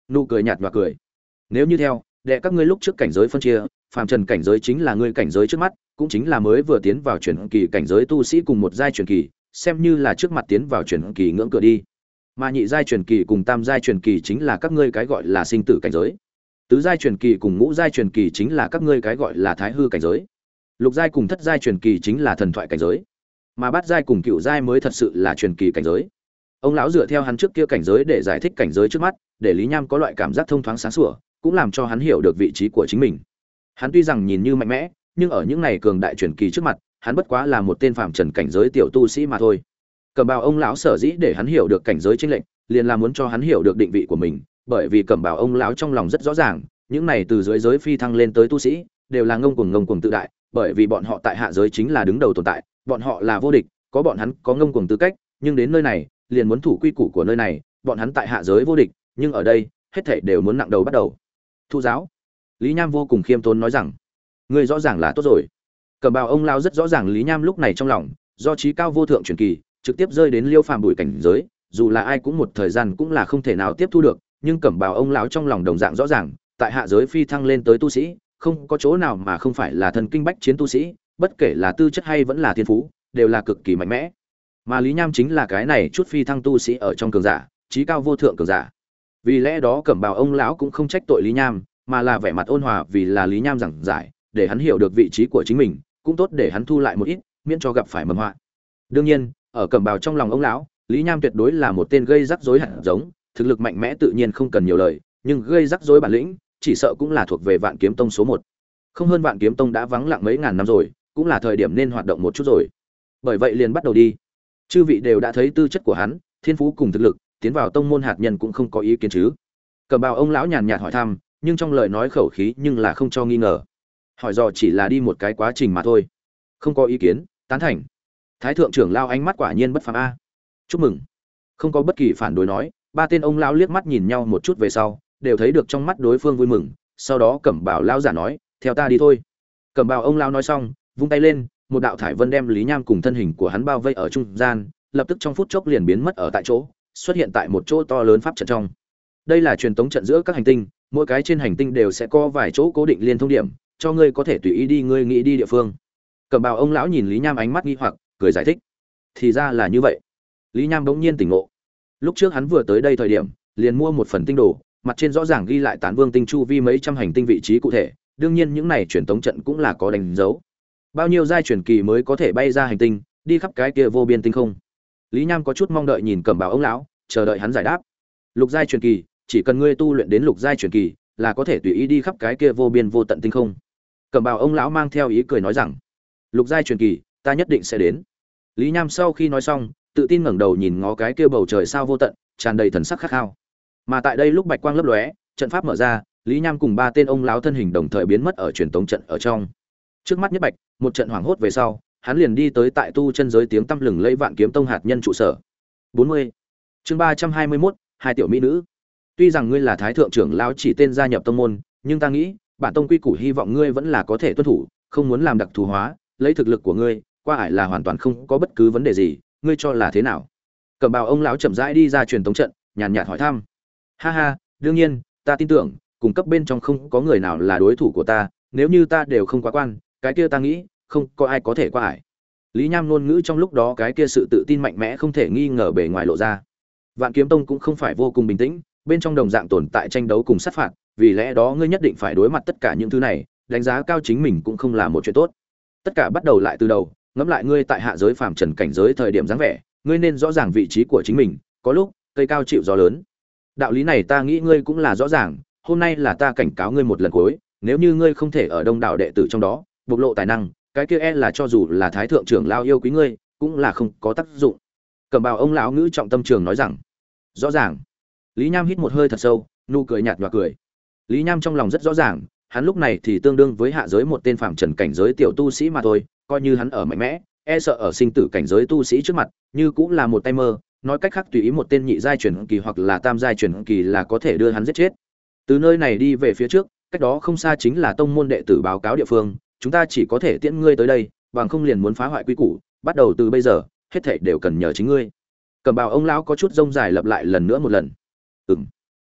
nụ cười nhạt nhòa cười. Nếu như theo đệ các ngươi lúc trước cảnh giới phân chia, phàm trần cảnh giới chính là ngươi cảnh giới trước mắt, cũng chính là mới vừa tiến vào chuyển kỳ cảnh giới tu sĩ cùng một giai truyền kỳ, xem như là trước mặt tiến vào chuyển kỳ ngưỡng cửa đi. Mà nhị giai truyền kỳ cùng tam giai truyền kỳ chính là các ngươi cái gọi là sinh tử cảnh giới. Tứ giai truyền kỳ cùng ngũ giai truyền kỳ chính là các ngươi cái gọi là thái hư cảnh giới. Lục giai cùng thất giai truyền kỳ chính là thần thoại cảnh giới. Mà bát giai cùng cựu giai mới thật sự là truyền kỳ cảnh giới. Ông lão dựa theo hắn trước kia cảnh giới để giải thích cảnh giới trước mắt, để Lý Nham có loại cảm giác thông thoáng sáng sủa, cũng làm cho hắn hiểu được vị trí của chính mình. Hắn tuy rằng nhìn như mạnh mẽ, nhưng ở những này cường đại truyền kỳ trước mặt, hắn bất quá là một tên phàm trần cảnh giới tiểu tu sĩ mà thôi. Cẩm bào ông lão sở dĩ để hắn hiểu được cảnh giới chênh lệch, liền là muốn cho hắn hiểu được định vị của mình, bởi vì cẩm bào ông lão trong lòng rất rõ ràng, những này từ dưới giới phi thăng lên tới tu sĩ, đều là ngông cuồng tự đại, bởi vì bọn họ tại hạ giới chính là đứng đầu tồn tại, bọn họ là vô địch, có bọn hắn có ngông cuồng tư cách, nhưng đến nơi này, liền muốn thủ quy củ của nơi này, bọn hắn tại hạ giới vô địch, nhưng ở đây, hết thảy đều muốn nặng đầu bắt đầu. Thu giáo. Lý Nham vô cùng khiêm tốn nói rằng, ngươi rõ ràng là tốt rồi. Cẩm bào ông lão rất rõ ràng Lý Nham lúc này trong lòng, do trí cao vô thượng truyền kỳ, trực tiếp rơi đến liêu phàm bụi cảnh giới, dù là ai cũng một thời gian cũng là không thể nào tiếp thu được, nhưng cẩm bào ông lão trong lòng đồng dạng rõ ràng, tại hạ giới phi thăng lên tới tu sĩ, không có chỗ nào mà không phải là thần kinh bách chiến tu sĩ, bất kể là tư chất hay vẫn là thiên phú, đều là cực kỳ mạnh mẽ. Mà Lý Nham chính là cái này chút phi thăng tu sĩ ở trong cường giả, trí cao vô thượng cường giả. Vì lẽ đó cẩm bào ông lão cũng không trách tội Lý Nham, mà là vẻ mặt ôn hòa vì là Lý Nham giảng giải, để hắn hiểu được vị trí của chính mình, cũng tốt để hắn thu lại một ít, miễn cho gặp phải mầm họa. Đương nhiên, ở cẩm bào trong lòng ông lão, Lý Nham tuyệt đối là một tên gây rắc rối hạt giống, thực lực mạnh mẽ tự nhiên không cần nhiều lời, nhưng gây rắc rối bản lĩnh, chỉ sợ cũng là thuộc về Vạn Kiếm Tông số 1. Không hơn Vạn Kiếm Tông đã vắng lặng mấy ngàn năm rồi, cũng là thời điểm nên hoạt động một chút rồi. Bởi vậy liền bắt đầu đi. Chư vị đều đã thấy tư chất của hắn, thiên phú cùng thực lực, tiến vào tông môn hạt nhân cũng không có ý kiến chứ? Cẩm bào ông lão nhàn nhạt hỏi thăm, nhưng trong lời nói khẩu khí nhưng là không cho nghi ngờ. Hỏi dò chỉ là đi một cái quá trình mà thôi. Không có ý kiến, tán thành. Thái thượng trưởng lao ánh mắt quả nhiên bất phàm a. Chúc mừng. Không có bất kỳ phản đối nói, ba tên ông lão liếc mắt nhìn nhau một chút về sau, đều thấy được trong mắt đối phương vui mừng, sau đó Cẩm Bảo lão giả nói, "Theo ta đi thôi." Cẩm Bảo ông lão nói xong, vung tay lên, một đạo thải vân đem Lý Nham cùng thân hình của hắn bao vây ở trung gian, lập tức trong phút chốc liền biến mất ở tại chỗ, xuất hiện tại một chỗ to lớn pháp trận trong. Đây là truyền tống trận giữa các hành tinh, mỗi cái trên hành tinh đều sẽ có vài chỗ cố định liên thông điểm, cho ngươi có thể tùy ý đi ngươi nghĩ đi địa phương. Cẩm Bảo ông lão nhìn Lý Nham ánh mắt nghi hoặc, cười giải thích, "Thì ra là như vậy." Lý Nham bỗng nhiên tỉnh ngộ. Lúc trước hắn vừa tới đây thời điểm, liền mua một phần tinh đồ, mặt trên rõ ràng ghi lại Tán Vương tinh chu vi mấy trăm hành tinh vị trí cụ thể, đương nhiên những này truyền tống trận cũng là có đánh dấu. Bao nhiêu giai truyền kỳ mới có thể bay ra hành tinh, đi khắp cái kia vô biên tinh không. Lý Nham có chút mong đợi nhìn Cẩm Bảo ông lão, chờ đợi hắn giải đáp. Lục giai truyền kỳ, chỉ cần ngươi tu luyện đến lục giai truyền kỳ, là có thể tùy ý đi khắp cái kia vô biên vô tận tinh không. Cẩm Bảo ông lão mang theo ý cười nói rằng, lục giai truyền kỳ, ta nhất định sẽ đến. Lý Nham sau khi nói xong, tự tin ngẩng đầu nhìn ngó cái kia bầu trời sao vô tận, tràn đầy thần sắc khát khao. Mà tại đây lúc bạch quang lấp lóe, trận pháp mở ra, Lý Nham cùng ba tên ông lão thân hình đồng thời biến mất ở truyền tống trận ở trong. Trước mắt nhất bạch, một trận hoảng hốt về sau, hắn liền đi tới tại tu chân giới tiếng tăm lừng lẫy Vạn Kiếm Tông hạt nhân trụ sở. 40. Chương 321, hai tiểu mỹ nữ. Tuy rằng ngươi là thái thượng trưởng lão chỉ tên gia nhập tông môn, nhưng ta nghĩ, bản tông quy củ hy vọng ngươi vẫn là có thể tuân thủ, không muốn làm đặc thù hóa, lấy thực lực của ngươi, qua ải là hoàn toàn không có bất cứ vấn đề gì, ngươi cho là thế nào? Cẩm Bào ông lão chậm rãi đi ra truyền tống trận, nhàn nhạt hỏi thăm. Ha ha, đương nhiên, ta tin tưởng, cùng cấp bên trong không có người nào là đối thủ của ta, nếu như ta đều không quá quan, cái kia ta nghĩ, không có ai có thể qua ải. Lý Nham ngôn ngữ trong lúc đó cái kia sự tự tin mạnh mẽ không thể nghi ngờ bề ngoài lộ ra. Vạn Kiếm Tông cũng không phải vô cùng bình tĩnh, bên trong đồng dạng tồn tại tranh đấu cùng sát phạt, vì lẽ đó ngươi nhất định phải đối mặt tất cả những thứ này, đánh giá cao chính mình cũng không là một chuyện tốt. Tất cả bắt đầu lại từ đầu, ngẫm lại ngươi tại hạ giới phàm trần cảnh giới thời điểm dáng vẻ, ngươi nên rõ ràng vị trí của chính mình, có lúc cây cao chịu gió lớn. Đạo lý này ta nghĩ ngươi cũng là rõ ràng, hôm nay là ta cảnh cáo ngươi một lần cuối, nếu như ngươi không thể ở đông đảo đệ tử trong đó bộc lộ tài năng, cái kia là cho dù là thái thượng trưởng lao yêu quý ngươi, cũng là không có tác dụng. Cẩm Bào ông lão ngữ trọng tâm trường nói rằng, rõ ràng. Lý Nham hít một hơi thật sâu, nụ cười nhạt nhòa cười. Lý Nham trong lòng rất rõ ràng, hắn lúc này thì tương đương với hạ giới một tên phàm trần cảnh giới tiểu tu sĩ mà thôi, coi như hắn ở mạnh mẽ, e sợ ở sinh tử cảnh giới tu sĩ trước mặt, như cũng là một tay mơ, nói cách khác tùy ý một tên nhị giai truyền kỳ hoặc là tam giai truyền kỳ là có thể đưa hắn giết chết. Từ nơi này đi về phía trước, cách đó không xa chính là tông môn đệ tử báo cáo địa phương, chúng ta chỉ có thể tiễn ngươi tới đây, bằng không liền muốn phá hoại quy củ, bắt đầu từ bây giờ, hết thảy đều cần nhờ chính ngươi. Cẩm Bào ông lão có chút rông dài lặp lại lần nữa một lần.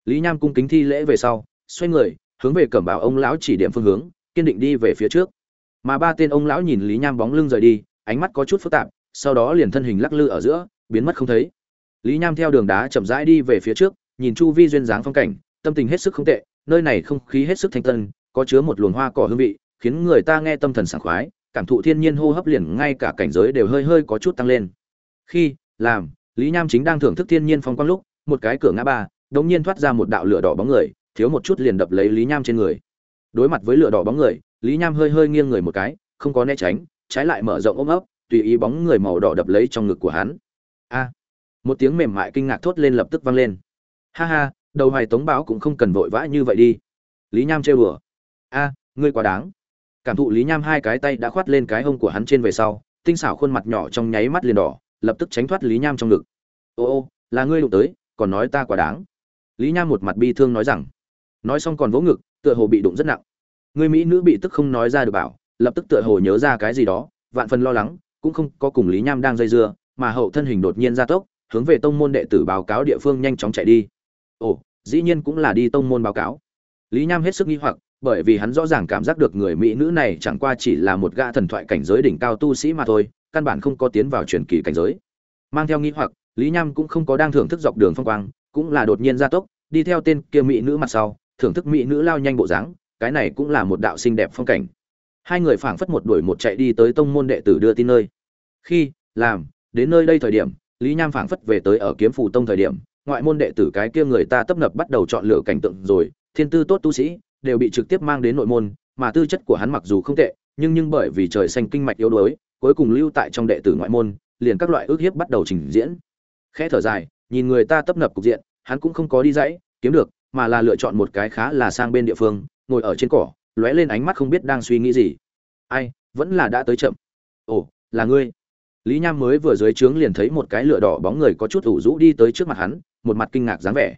Lý Nham cung kính thi lễ về sau, xoay người, hướng về Cẩm Bảo ông lão chỉ điểm phương hướng, kiên định đi về phía trước. Mà ba tên ông lão nhìn Lý Nham bóng lưng rời đi, ánh mắt có chút phức tạp, sau đó liền thân hình lắc lư ở giữa, biến mất không thấy. Lý Nham theo đường đá chậm rãi đi về phía trước, nhìn chu vi duyên dáng phong cảnh, tâm tình hết sức không tệ, nơi này không khí hết sức thanh tân, có chứa một luồng hoa cỏ hương vị, khiến người ta nghe tâm thần sảng khoái, cảm thụ thiên nhiên hô hấp liền ngay cả cảnh giới đều hơi hơi có chút tăng lên. Khi làm Lý Nham chính đang thưởng thức thiên nhiên phong quang lúc, một cái cửa ngã ba, đột nhiên thoát ra một đạo lửa đỏ bóng người, thiếu một chút liền đập lấy Lý Nham trên người. Đối mặt với lửa đỏ bóng người, Lý Nham hơi hơi nghiêng người một cái, không có né tránh, trái lại mở rộng ôm ấp, tùy ý bóng người màu đỏ đập lấy trong ngực của hắn. A! Một tiếng mềm mại kinh ngạc thốt lên lập tức vang lên. Ha ha, đầu hoài tống báo cũng không cần vội vã như vậy đi. Lý Nham trêu đùa. A, ngươi quá đáng. Cảm thụ Lý Nham hai cái tay đã khoát lên cái hông của hắn trên về sau, tinh xảo khuôn mặt nhỏ trong nháy mắt liền đỏ, lập tức tránh thoát Lý Nham trong ngực. Ô ô, là ngươi đụng tới, còn nói ta quá đáng. Lý Nham một mặt bi thương nói rằng. Nói xong còn vỗ ngực, tựa hồ bị đụng rất nặng. Người mỹ nữ bị tức không nói ra được bảo, lập tức tựa hồ nhớ ra cái gì đó, vạn phần lo lắng, cũng không có cùng Lý Nham đang dây dưa, mà hậu thân hình đột nhiên gia tốc, hướng về tông môn đệ tử báo cáo địa phương nhanh chóng chạy đi. Ồ, dĩ nhiên cũng là đi tông môn báo cáo. Lý Nham hết sức nghi hoặc, bởi vì hắn rõ ràng cảm giác được người mỹ nữ này chẳng qua chỉ là một gã thần thoại cảnh giới đỉnh cao tu sĩ mà thôi, căn bản không có tiến vào truyền kỳ cảnh giới. Mang theo nghi hoặc, Lý Nham cũng không có đang thưởng thức dọc đường phong quang, cũng là đột nhiên gia tốc, đi theo tên kia mỹ nữ mặt sau, thưởng thức mỹ nữ lao nhanh bộ dáng, cái này cũng là một đạo xinh đẹp phong cảnh. Hai người phảng phất một đuổi một chạy đi tới tông môn đệ tử đưa tin nơi. Khi làm đến nơi đây thời điểm, Lý Nham phảng phất về tới ở Kiếm Phù Tông thời điểm, ngoại môn đệ tử cái kia người ta tấp nập bắt đầu chọn lựa cảnh tượng rồi, thiên tư tốt tu sĩ đều bị trực tiếp mang đến nội môn, mà tư chất của hắn mặc dù không tệ, nhưng bởi vì trời xanh kinh mạch yếu đuối, cuối cùng lưu tại trong đệ tử ngoại môn, liền các loại ước hiếp bắt đầu trình diễn. Khẽ thở dài, nhìn người ta tấp nập cục diện, hắn cũng không có đi dãy, kiếm được, mà là lựa chọn một cái khá là sang bên địa phương, ngồi ở trên cỏ, lóe lên ánh mắt không biết đang suy nghĩ gì. Ai, vẫn là đã tới chậm. Ồ, là ngươi. Lý Nham mới vừa dưới trướng liền thấy một cái lửa đỏ bóng người có chút ủ rũ đi tới trước mặt hắn, một mặt kinh ngạc dáng vẻ.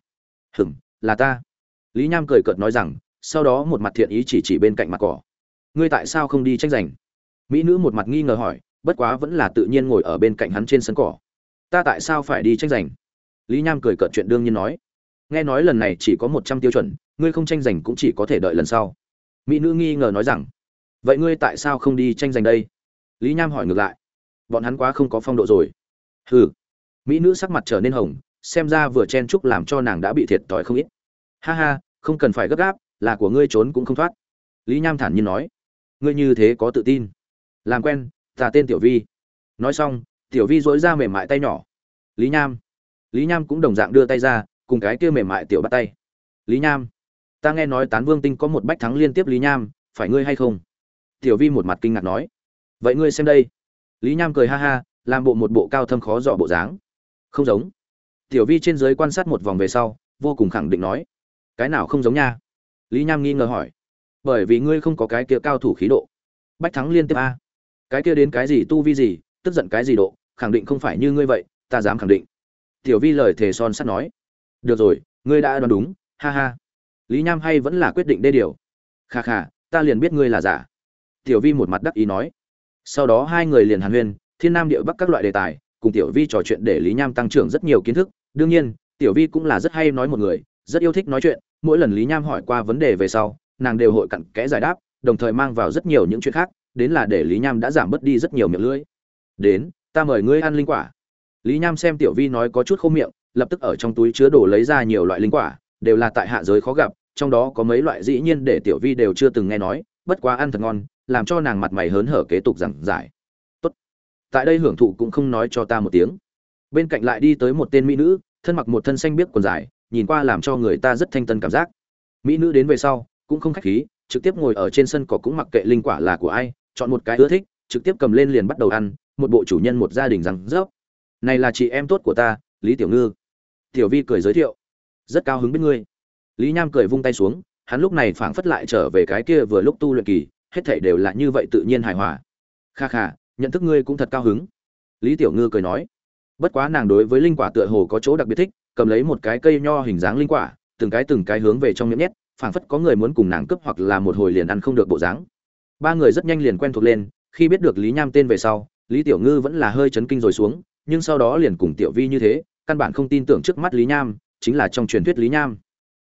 Là ta. Lý Nham cười cợt nói rằng, sau đó một mặt thiện ý chỉ bên cạnh mặt cỏ. Ngươi tại sao không đi tranh giành? Mỹ nữ một mặt nghi ngờ hỏi, bất quá vẫn là tự nhiên ngồi ở bên cạnh hắn trên sân cỏ. Ta tại sao phải đi tranh giành? Lý Nham cười cợt chuyện đương nhiên nói. Nghe nói lần này chỉ có 100 tiêu chuẩn, ngươi không tranh giành cũng chỉ có thể đợi lần sau. Mỹ nữ nghi ngờ nói rằng, vậy ngươi tại sao không đi tranh giành đây? Lý Nham hỏi ngược lại. Bọn hắn quá không có phong độ rồi. Hừ. Mỹ nữ sắc mặt trở nên hồng, xem ra vừa chen chúc làm cho nàng đã bị thiệt thòi không ít. Ha ha, không cần phải gấp gáp, là của ngươi trốn cũng không thoát. Lý Nham thản nhiên nói. Ngươi như thế có tự tin. Làm quen, ta tên Tiểu Vi. Nói xong, Tiểu Vi dỗi ra mềm mại tay nhỏ. Lý Nham. Lý Nham cũng đồng dạng đưa tay ra, cùng cái kia mềm mại tiểu bắt tay. Lý Nham, ta nghe nói Tán Vương Tinh có một bách thắng liên tiếp. Lý Nham, phải ngươi hay không? Tiểu Vi một mặt kinh ngạc nói. Vậy ngươi xem đây. Lý Nham cười ha ha, làm một bộ cao thâm khó dò bộ dáng. Không giống. Tiểu Vi trên dưới quan sát một vòng về sau, vô cùng khẳng định nói. Cái nào không giống nha? Lý Nham nghi ngờ hỏi. Bởi vì ngươi không có cái kia cao thủ khí độ. Bách thắng liên tiếp a? Cái kia đến cái gì tu vi gì, tức giận cái gì độ, khẳng định không phải như ngươi vậy, ta dám khẳng định. Tiểu Vi lời thề son sắt nói. Được rồi, ngươi đã đoán đúng, ha ha. Lý Nham hay vẫn là quyết định đê điều. Kha kha, ta liền biết ngươi là giả. Tiểu Vi một mặt đắc ý nói. Sau đó hai người liền hàn huyên, thiên nam địa bắc các loại đề tài, cùng Tiểu Vi trò chuyện để Lý Nham tăng trưởng rất nhiều kiến thức. Đương nhiên, Tiểu Vi cũng là rất hay nói một người, rất yêu thích nói chuyện, mỗi lần Lý Nham hỏi qua vấn đề về sau, nàng đều hội cặn kẽ giải đáp, đồng thời mang vào rất nhiều những chuyện khác, đến là để Lý Nham đã giảm bớt đi rất nhiều miệng lưỡi. Đến, ta mời ngươi ăn linh quả. Lý Nham xem Tiểu Vi nói có chút khô miệng, lập tức ở trong túi chứa đồ lấy ra nhiều loại linh quả, đều là tại hạ giới khó gặp, trong đó có mấy loại dĩ nhiên để Tiểu Vi đều chưa từng nghe nói, bất quá ăn thật ngon, làm cho nàng mặt mày hớn hở kế tục giảng giải. Tốt, tại đây hưởng thụ cũng không nói cho ta một tiếng. Bên cạnh lại đi tới một tên mỹ nữ, thân mặc một thân xanh biếc quần dài, nhìn qua làm cho người ta rất thanh tân cảm giác. Mỹ nữ đến về sau, cũng không khách khí, trực tiếp ngồi ở trên sân cỏ cũng mặc kệ linh quả là của ai, chọn một cái ưa thích, trực tiếp cầm lên liền bắt đầu ăn, một bộ chủ nhân một gia đình rằng rớp. Này là chị em tốt của ta, Lý Tiểu Ngư. Tiểu Vi cười giới thiệu. Rất cao hứng biết ngươi. Lý Nham cười vung tay xuống, hắn lúc này phảng phất lại trở về cái kia vừa lúc tu luyện kỳ, hết thảy đều là như vậy tự nhiên hài hòa. Kha kha, nhận thức ngươi cũng thật cao hứng. Lý Tiểu Ngư cười nói. Bất quá nàng đối với linh quả tựa hồ có chỗ đặc biệt thích, cầm lấy một cái cây nho hình dáng linh quả, từng cái hướng về trong miệng nhét, phảng phất có người muốn cùng nàng cướp hoặc là một hồi liền ăn không được bộ dáng. Ba người rất nhanh liền quen thuộc lên, khi biết được Lý Nham tên về sau, Lý Tiểu Ngư vẫn là hơi chấn kinh rồi xuống, nhưng sau đó liền cùng Tiểu Vi như thế, căn bản không tin tưởng trước mắt Lý Nham chính là trong truyền thuyết Lý Nham.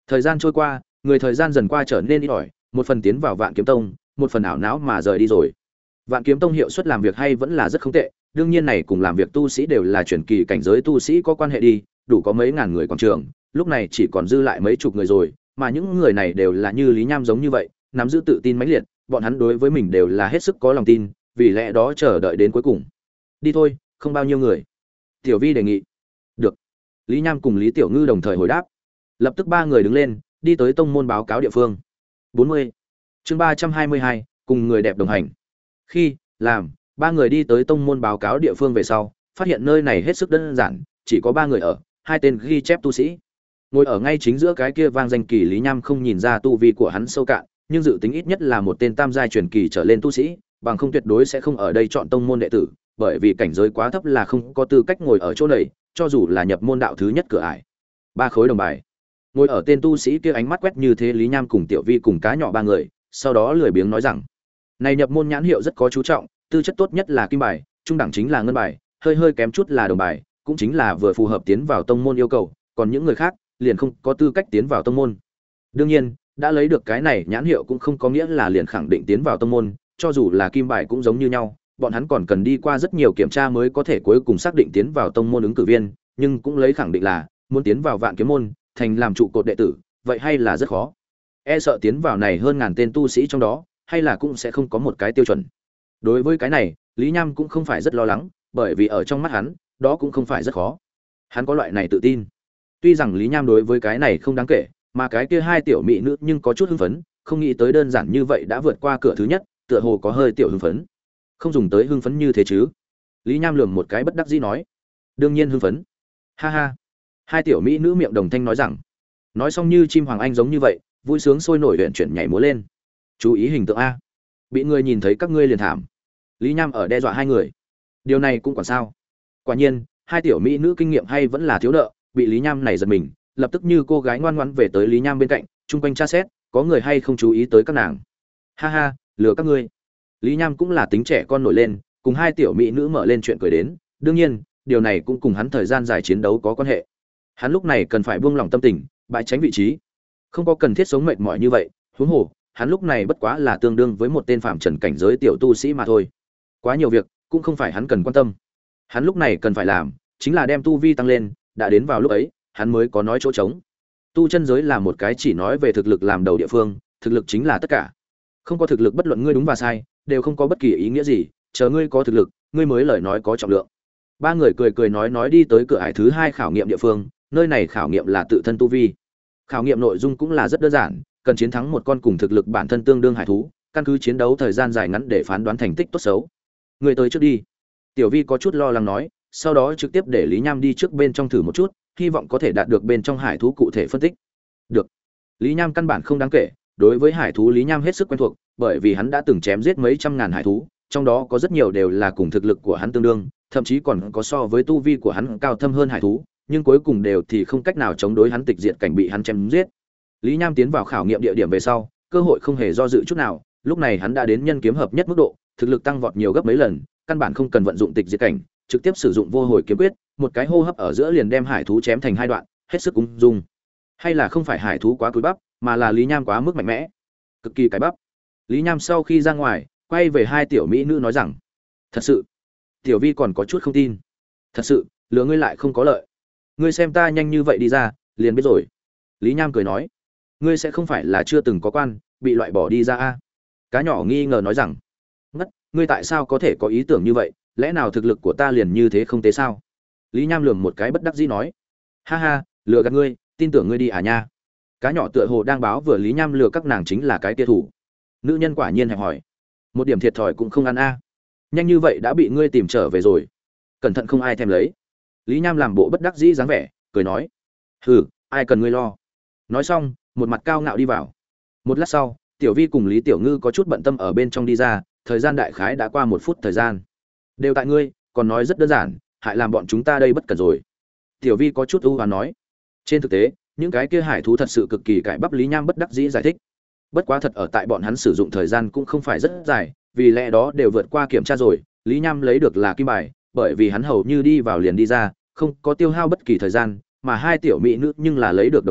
Thời gian trôi qua, người thời gian dần qua trở nên ít ỏi, một phần tiến vào Vạn Kiếm Tông, một phần ảo não mà rời đi rồi. Vạn Kiếm Tông hiệu suất làm việc hay vẫn là rất không tệ, đương nhiên này cùng làm việc tu sĩ đều là truyền kỳ cảnh giới tu sĩ có quan hệ đi, đủ có mấy ngàn người quảng trường, lúc này chỉ còn dư lại mấy chục người rồi, mà những người này đều là như Lý Nham giống như vậy, nắm giữ tự tin mãnh liệt, bọn hắn đối với mình đều là hết sức có lòng tin, vì lẽ đó chờ đợi đến cuối cùng. Đi thôi, không bao nhiêu người. Tiểu Vi đề nghị. Được. Lý Nham cùng Lý Tiểu Ngư đồng thời hồi đáp. Lập tức ba người đứng lên, đi tới tông môn báo cáo địa phương. 40. Chương 322, cùng người đẹp đồng hành. Khi làm ba người đi tới tông môn báo cáo địa phương về sau, phát hiện nơi này hết sức đơn giản, chỉ có ba người ở, hai tên ghi chép tu sĩ. Ngồi ở ngay chính giữa cái kia vang danh kỳ Lý Nham không nhìn ra tu vi của hắn sâu cạn, nhưng dự tính ít nhất là một tên tam giai truyền kỳ trở lên tu sĩ, bằng không tuyệt đối sẽ không ở đây chọn tông môn đệ tử, bởi vì cảnh giới quá thấp là không có tư cách ngồi ở chỗ này, cho dù là nhập môn đạo thứ nhất cửa ải. Ba khối đồng bài. Ngồi ở tên tu sĩ kia ánh mắt quét như thế Lý Nham cùng Tiểu Vi cùng cá nhỏ ba người, sau đó lười biếng nói rằng: "Này nhập môn nhãn hiệu rất có chú trọng, tư chất tốt nhất là kim bài, trung đẳng chính là ngân bài, hơi kém chút là đồng bài, cũng chính là vừa phù hợp tiến vào tông môn yêu cầu, còn những người khác liền không có tư cách tiến vào tông môn." Đương nhiên, đã lấy được cái này nhãn hiệu cũng không có nghĩa là liền khẳng định tiến vào tông môn, cho dù là kim bài cũng giống như nhau, bọn hắn còn cần đi qua rất nhiều kiểm tra mới có thể cuối cùng xác định tiến vào tông môn ứng cử viên, nhưng cũng lấy khẳng định là muốn tiến vào Vạn Kiếm môn, thành làm trụ cột đệ tử, vậy hay là rất khó. E sợ tiến vào này hơn ngàn tên tu sĩ trong đó, hay là cũng sẽ không có một cái tiêu chuẩn. Đối với cái này, Lý Nham cũng không phải rất lo lắng, bởi vì ở trong mắt hắn, đó cũng không phải rất khó. Hắn có loại này tự tin. Tuy rằng Lý Nham đối với cái này không đáng kể, mà cái kia hai tiểu mỹ nữ nhưng có chút hưng phấn, không nghĩ tới đơn giản như vậy đã vượt qua cửa thứ nhất, tựa hồ có hơi tiểu hưng phấn. Không dùng tới hưng phấn như thế chứ? Lý Nham lườm một cái bất đắc dĩ nói. Đương nhiên hưng phấn. Ha ha. Hai tiểu mỹ nữ miệng đồng thanh nói rằng. Nói xong như chim hoàng anh giống như vậy, vui sướng sôi nổi luyện chuyển nhảy múa lên. Chú ý hình tượng a. Bị người nhìn thấy các ngươi liền thảm. Lý Nham ở đe dọa hai người. Điều này cũng còn sao? Quả nhiên, hai tiểu mỹ nữ kinh nghiệm hay vẫn là thiếu nợ, bị Lý Nham này giật mình, lập tức như cô gái ngoan ngoãn về tới Lý Nham bên cạnh, chung quanh tra xét, có người hay không chú ý tới các nàng. Ha ha, lừa các ngươi. Lý Nham cũng là tính trẻ con nổi lên, cùng hai tiểu mỹ nữ mở lên chuyện cười đến, đương nhiên, điều này cũng cùng hắn thời gian dài chiến đấu có quan hệ. Hắn lúc này cần phải buông lỏng tâm tình, bãi tránh vị trí. Không có cần thiết sống mệt mỏi như vậy, huống hồ, hắn lúc này bất quá là tương đương với một tên phạm trần cảnh giới tiểu tu sĩ mà thôi. Quá nhiều việc, cũng không phải hắn cần quan tâm. Hắn lúc này cần phải làm, chính là đem tu vi tăng lên, đã đến vào lúc ấy, hắn mới có nói chỗ trống. Tu chân giới là một cái chỉ nói về thực lực làm đầu địa phương, thực lực chính là tất cả. Không có thực lực bất luận ngươi đúng và sai, đều không có bất kỳ ý nghĩa gì, chờ ngươi có thực lực, ngươi mới lời nói có trọng lượng. Ba người cười cười nói đi tới cửa ải thứ hai khảo nghiệm địa phương, nơi này khảo nghiệm là tự thân tu vi. Khảo nghiệm nội dung cũng là rất đơn giản, cần chiến thắng một con cùng thực lực bản thân tương đương hải thú, căn cứ chiến đấu thời gian dài ngắn để phán đoán thành tích tốt xấu. Người tới trước đi. Tiểu Vi có chút lo lắng nói, sau đó trực tiếp để Lý Nham đi trước bên trong thử một chút, hy vọng có thể đạt được bên trong hải thú cụ thể phân tích. Được. Lý Nham căn bản không đáng kể, đối với hải thú Lý Nham hết sức quen thuộc, bởi vì hắn đã từng chém giết mấy trăm ngàn hải thú, trong đó có rất nhiều đều là cùng thực lực của hắn tương đương, thậm chí còn có so với tu vi của hắn cao thâm hơn hải thú, nhưng cuối cùng đều thì không cách nào chống đối hắn tịch diệt cảnh bị hắn chém giết. Lý Nham tiến vào khảo nghiệm địa điểm về sau, cơ hội không hề do dự chút nào, lúc này hắn đã đến nhân kiếm hợp nhất mức độ, thực lực tăng vọt nhiều gấp mấy lần, căn bản không cần vận dụng tịch diệt cảnh, trực tiếp sử dụng vô hồi kiếm quyết, một cái hô hấp ở giữa liền đem hải thú chém thành hai đoạn, hết sức ung dung. Hay là không phải hải thú quá cúi bắp, mà là Lý Nham quá mức mạnh mẽ, cực kỳ cái bắp. Lý Nham sau khi ra ngoài, quay về hai tiểu mỹ nữ nói rằng: "Thật sự?" Tiểu Vi còn có chút không tin. "Thật sự, lừa ngươi lại không có lợi. Ngươi xem ta nhanh như vậy đi ra, liền biết rồi." Lý Nham cười nói: "Ngươi sẽ không phải là chưa từng có quan, bị loại bỏ đi ra a?" Cá nhỏ nghi ngờ nói rằng: "Ngất, ngươi tại sao có thể có ý tưởng như vậy, lẽ nào thực lực của ta liền như thế không tế sao?" Lý Nham lườm một cái bất đắc dĩ nói: "Ha ha, lừa gạt ngươi, tin tưởng ngươi đi à nha." Cá nhỏ tựa hồ đang báo vừa Lý Nham lừa các nàng chính là cái kia thủ. Nữ nhân quả nhiên hẹp hỏi, một điểm thiệt thòi cũng không ăn a. Nhanh như vậy đã bị ngươi tìm trở về rồi, cẩn thận không ai thèm lấy. Lý Nham làm bộ bất đắc dĩ dáng vẻ, cười nói: "Hừ, ai cần ngươi lo." Nói xong, một mặt cao ngạo đi vào. Một lát sau, Tiểu Vi cùng Lý Tiểu Ngư có chút bận tâm ở bên trong đi ra, thời gian đại khái đã qua 1 phút thời gian. "Đều tại ngươi, còn nói rất đơn giản, hại làm bọn chúng ta đây bất cẩn rồi." Tiểu Vi có chút ưu hoán nói. Trên thực tế, những cái kia hải thú thật sự cực kỳ cãi bắp. Lý Nham bất đắc dĩ giải thích. Bất quá thật ở tại bọn hắn sử dụng thời gian cũng không phải rất dài, vì lẽ đó đều vượt qua kiểm tra rồi. Lý Nham lấy được là kim bài, bởi vì hắn hầu như đi vào liền đi ra, không có tiêu hao bất kỳ thời gian, mà hai tiểu mỹ nữ nhưng là lấy được đồng bài,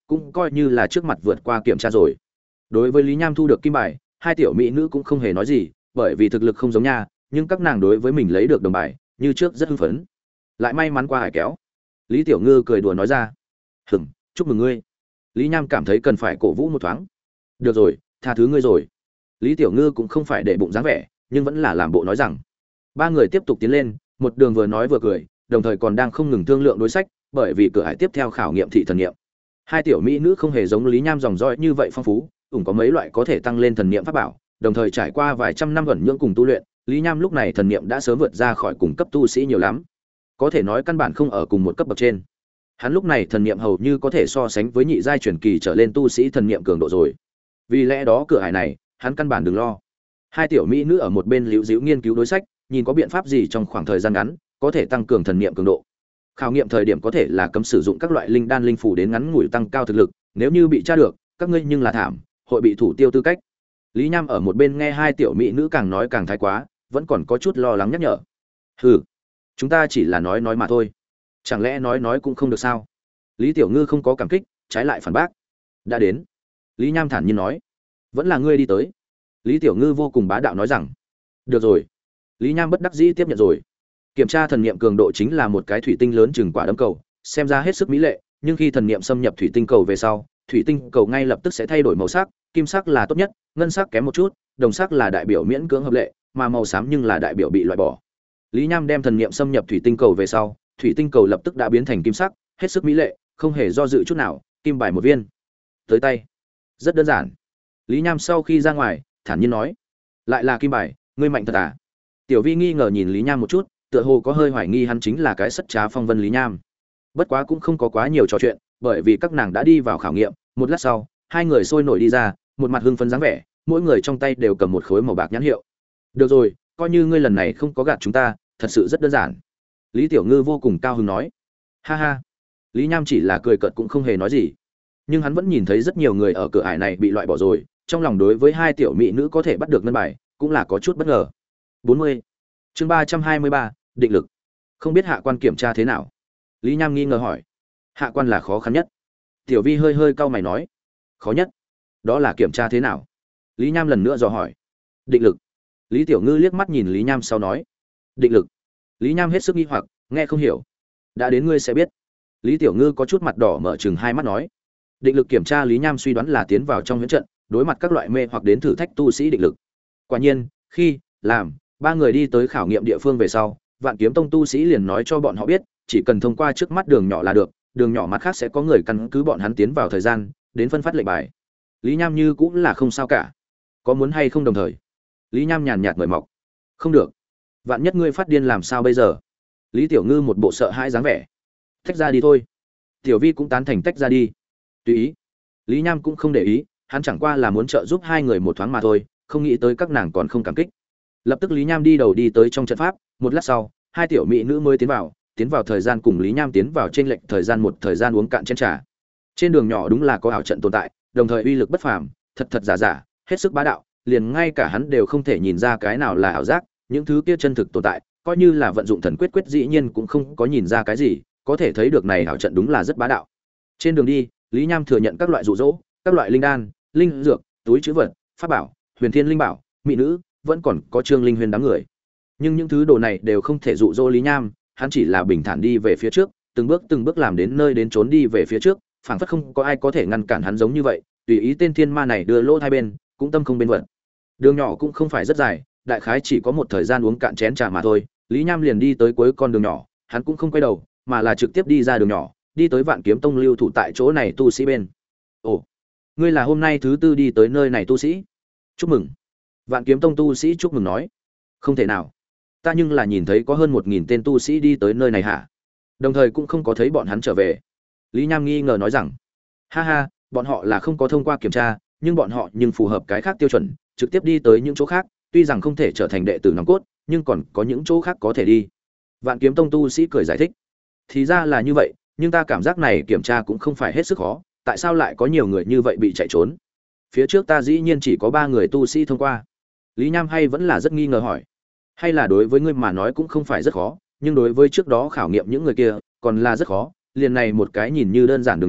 cũng coi như là trước mặt vượt qua kiểm tra rồi. Đối với Lý Nham thu được kim bài, hai tiểu mỹ nữ cũng không hề nói gì, bởi vì thực lực không giống nha, nhưng các nàng đối với mình lấy được đồng bài, như trước rất hưng phấn. Lại may mắn qua hải kéo. Lý Tiểu Ngư cười đùa nói ra, chúc mừng ngươi. Lý Nham cảm thấy cần phải cổ vũ một thoáng. Được rồi, tha thứ ngươi rồi. Lý Tiểu Ngư cũng không phải để bụng dáng vẻ, nhưng vẫn là làm bộ nói rằng. Ba người tiếp tục tiến lên, một đường vừa nói vừa cười, đồng thời còn đang không ngừng thương lượng đối sách, bởi vì cửa hải tiếp theo khảo nghiệm thị thần nghiệm. Hai tiểu mỹ nữ không hề giống Lý Nham dòng dõi như vậy phong phú, cũng có mấy loại có thể tăng lên thần niệm pháp bảo, đồng thời trải qua vài trăm năm ẩn nhưỡng cùng tu luyện, Lý Nham lúc này thần niệm đã sớm vượt ra khỏi cùng cấp tu sĩ nhiều lắm. Có thể nói căn bản không ở cùng một cấp bậc trên. Hắn lúc này thần niệm hầu như có thể so sánh với nhị giai truyền kỳ trở lên tu sĩ thần niệm cường độ rồi. Vì lẽ đó cửa hải này, hắn căn bản đừng lo. Hai tiểu mỹ nữ ở một bên liễu díu nghiên cứu đối sách, nhìn có biện pháp gì trong khoảng thời gian ngắn có thể tăng cường thần niệm cường độ. Khảo nghiệm thời điểm có thể là cấm sử dụng các loại linh đan linh phủ đến ngắn ngủi tăng cao thực lực, nếu như bị tra được, các ngươi nhưng là thảm, hội bị thủ tiêu tư cách. Lý Nham ở một bên nghe hai tiểu mỹ nữ càng nói càng thái quá, vẫn còn có chút lo lắng nhắc nhở. Hừ, chúng ta chỉ là nói mà thôi, chẳng lẽ nói cũng không được sao? Lý Tiểu Ngư không có cảm kích, trái lại phản bác. Đã đến. Lý Nham thản nhiên nói. Vẫn là ngươi đi tới. Lý Tiểu Ngư vô cùng bá đạo nói rằng. Được rồi. Lý Nham bất đắc dĩ tiếp nhận rồi. Kiểm tra thần niệm cường độ chính là một cái thủy tinh lớn chừng quả đấm cầu, xem ra hết sức mỹ lệ, nhưng khi thần niệm xâm nhập thủy tinh cầu về sau, thủy tinh cầu ngay lập tức sẽ thay đổi màu sắc, kim sắc là tốt nhất, ngân sắc kém một chút, đồng sắc là đại biểu miễn cưỡng hợp lệ, mà màu xám nhưng là đại biểu bị loại bỏ. Lý Nham đem thần niệm xâm nhập thủy tinh cầu về sau, thủy tinh cầu lập tức đã biến thành kim sắc, hết sức mỹ lệ, không hề do dự chút nào, kim bài một viên. Tới tay. Rất đơn giản. Lý Nham sau khi ra ngoài, thản nhiên nói, lại là kim bài, ngươi mạnh thật à? Tiểu Vi nghi ngờ nhìn Lý Nham một chút, tựa hồ có hơi hoài nghi hắn chính là cái sất trá phong vân Lý Nham. Bất quá cũng không có quá nhiều trò chuyện, bởi vì các nàng đã đi vào khảo nghiệm, một lát sau, hai người sôi nổi đi ra, một mặt hưng phấn dáng vẻ, mỗi người trong tay đều cầm một khối màu bạc nhãn hiệu. Được rồi, coi như ngươi lần này không có gạt chúng ta, thật sự rất đơn giản. Lý Tiểu Ngư vô cùng cao hứng nói. Ha ha. Lý Nham chỉ là cười cợt cũng không hề nói gì. Nhưng hắn vẫn nhìn thấy rất nhiều người ở cửa ải này bị loại bỏ rồi, trong lòng đối với hai tiểu mỹ nữ có thể bắt được ngân bài, cũng là có chút bất ngờ. 40. Chương 323, định lực. Không biết hạ quan kiểm tra thế nào? Lý Nham nghi ngờ hỏi. Hạ quan là khó khăn nhất. Tiểu Vi hơi hơi cau mày nói. Khó nhất? Đó là kiểm tra thế nào? Lý Nham lần nữa dò hỏi. Định lực. Lý Tiểu Ngư liếc mắt nhìn Lý Nham sau nói. Định lực. Lý Nham hết sức nghi hoặc, nghe không hiểu. Đã đến ngươi sẽ biết. Lý Tiểu Ngư có chút mặt đỏ mở chừng hai mắt nói. Định lực kiểm tra Lý Nham suy đoán là tiến vào trong huyễn trận, đối mặt các loại mê hoặc đến thử thách tu sĩ định lực. Quả nhiên, khi làm ba người đi tới khảo nghiệm địa phương về sau, Vạn Kiếm Tông tu sĩ liền nói cho bọn họ biết, chỉ cần thông qua trước mắt đường nhỏ là được, đường nhỏ mặt khác sẽ có người căn cứ bọn hắn tiến vào thời gian, đến phân phát lệnh bài. Lý Nham như cũng là không sao cả. Có muốn hay không đồng thời? Lý Nham nhàn nhạt mời mọc. Không được. Vạn nhất ngươi phát điên làm sao bây giờ? Lý Tiểu Ngư một bộ sợ hãi dáng vẻ. Tách ra đi thôi. Tiểu Vi cũng tán thành tách ra đi. Tùy ý. Lý Nham cũng không để ý, hắn chẳng qua là muốn trợ giúp hai người một thoáng mà thôi, không nghĩ tới các nàng còn không cảm kích. Lập tức Lý Nham đi đầu đi tới trong trận pháp, một lát sau, hai tiểu mỹ nữ mới tiến vào thời gian cùng Lý Nham tiến vào trên lệnh thời gian một thời gian uống cạn chén trà. Trên đường nhỏ đúng là có ảo trận tồn tại, đồng thời uy lực bất phàm, thật thật giả giả, hết sức bá đạo, liền ngay cả hắn đều không thể nhìn ra cái nào là ảo giác, những thứ kia chân thực tồn tại, coi như là vận dụng thần quyết dĩ nhiên cũng không có nhìn ra cái gì, có thể thấy được này ảo trận đúng là rất bá đạo. Trên đường đi, Lý Nham thừa nhận các loại dụ dỗ, các loại linh đan, linh dược, túi trữ vật, pháp bảo, huyền thiên linh bảo, mỹ nữ, vẫn còn có Trương Linh Huyền đám người. Nhưng những thứ đồ này đều không thể dụ dỗ Lý Nham, hắn chỉ là bình thản đi về phía trước, từng bước làm đến nơi đến trốn đi về phía trước, phảng phất không có ai có thể ngăn cản hắn giống như vậy, tùy ý tên thiên ma này đưa lỗ hai bên, cũng tâm không bên vận. Đường nhỏ cũng không phải rất dài, đại khái chỉ có một thời gian uống cạn chén trà mà thôi, Lý Nham liền đi tới cuối con đường nhỏ, hắn cũng không quay đầu, mà là trực tiếp đi ra đường nhỏ, đi tới Vạn Kiếm Tông lưu thủ tại chỗ này tu sĩ bên. Ồ, ngươi là hôm nay thứ tư đi tới nơi này tu sĩ? Chúc mừng. Vạn Kiếm Tông tu sĩ chúc mừng nói. Không thể nào, ta nhưng là nhìn thấy có hơn 1000 tên tu sĩ đi tới nơi này hả? Đồng thời cũng không có thấy bọn hắn trở về. Lý Nham nghi ngờ nói rằng, ha ha, bọn họ là không có thông qua kiểm tra, nhưng bọn họ nhưng phù hợp cái khác tiêu chuẩn, trực tiếp đi tới những chỗ khác, tuy rằng không thể trở thành đệ tử nòng cốt, nhưng còn có những chỗ khác có thể đi. Vạn Kiếm Tông tu sĩ cười giải thích, thì ra là như vậy, nhưng ta cảm giác này kiểm tra cũng không phải hết sức khó, tại sao lại có nhiều người như vậy bị chạy trốn? Phía trước ta dĩ nhiên chỉ có 3 người tu sĩ thông qua. Lý Nham hay vẫn là rất nghi ngờ hỏi, hay là đối với ngươi mà nói cũng không phải rất khó, nhưng đối với trước đó khảo nghiệm những người kia còn là rất khó, liền này một cái nhìn như đơn giản đường nhỏ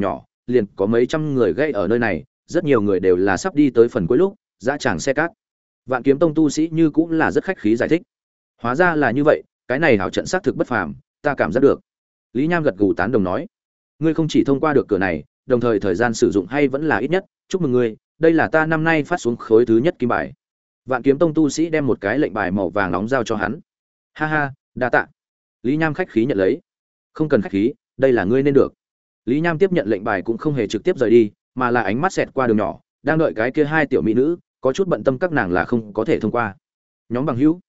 liền có mấy trăm người gây ở nơi này, rất nhiều người đều là sắp đi tới phần cuối lúc, dã tràng xe cát. Vạn Kiếm Tông tu sĩ như cũng là rất khách khí giải thích. Hóa ra là như vậy, cái này hảo trận xác thực bất phàm, ta cảm giác được. Lý Nham gật gù tán đồng nói, ngươi không chỉ thông qua được cửa này, đồng thời thời gian sử dụng hay vẫn là ít nhất, chúc mừng ngươi, đây là ta năm nay phát xuống khối thứ nhất kim bài. Vạn Kiếm Tông tu sĩ đem một cái lệnh bài màu vàng nóng giao cho hắn. Ha ha, đa tạ. Lý Nham khách khí nhận lấy. Không cần khách khí, đây là ngươi nên được. Lý Nham tiếp nhận lệnh bài cũng không hề trực tiếp rời đi, mà là ánh mắt xẹt qua đường nhỏ, đang đợi cái kia hai tiểu mỹ nữ, có chút bận tâm các nàng là không có thể thông qua. Nhóm bằng hữu.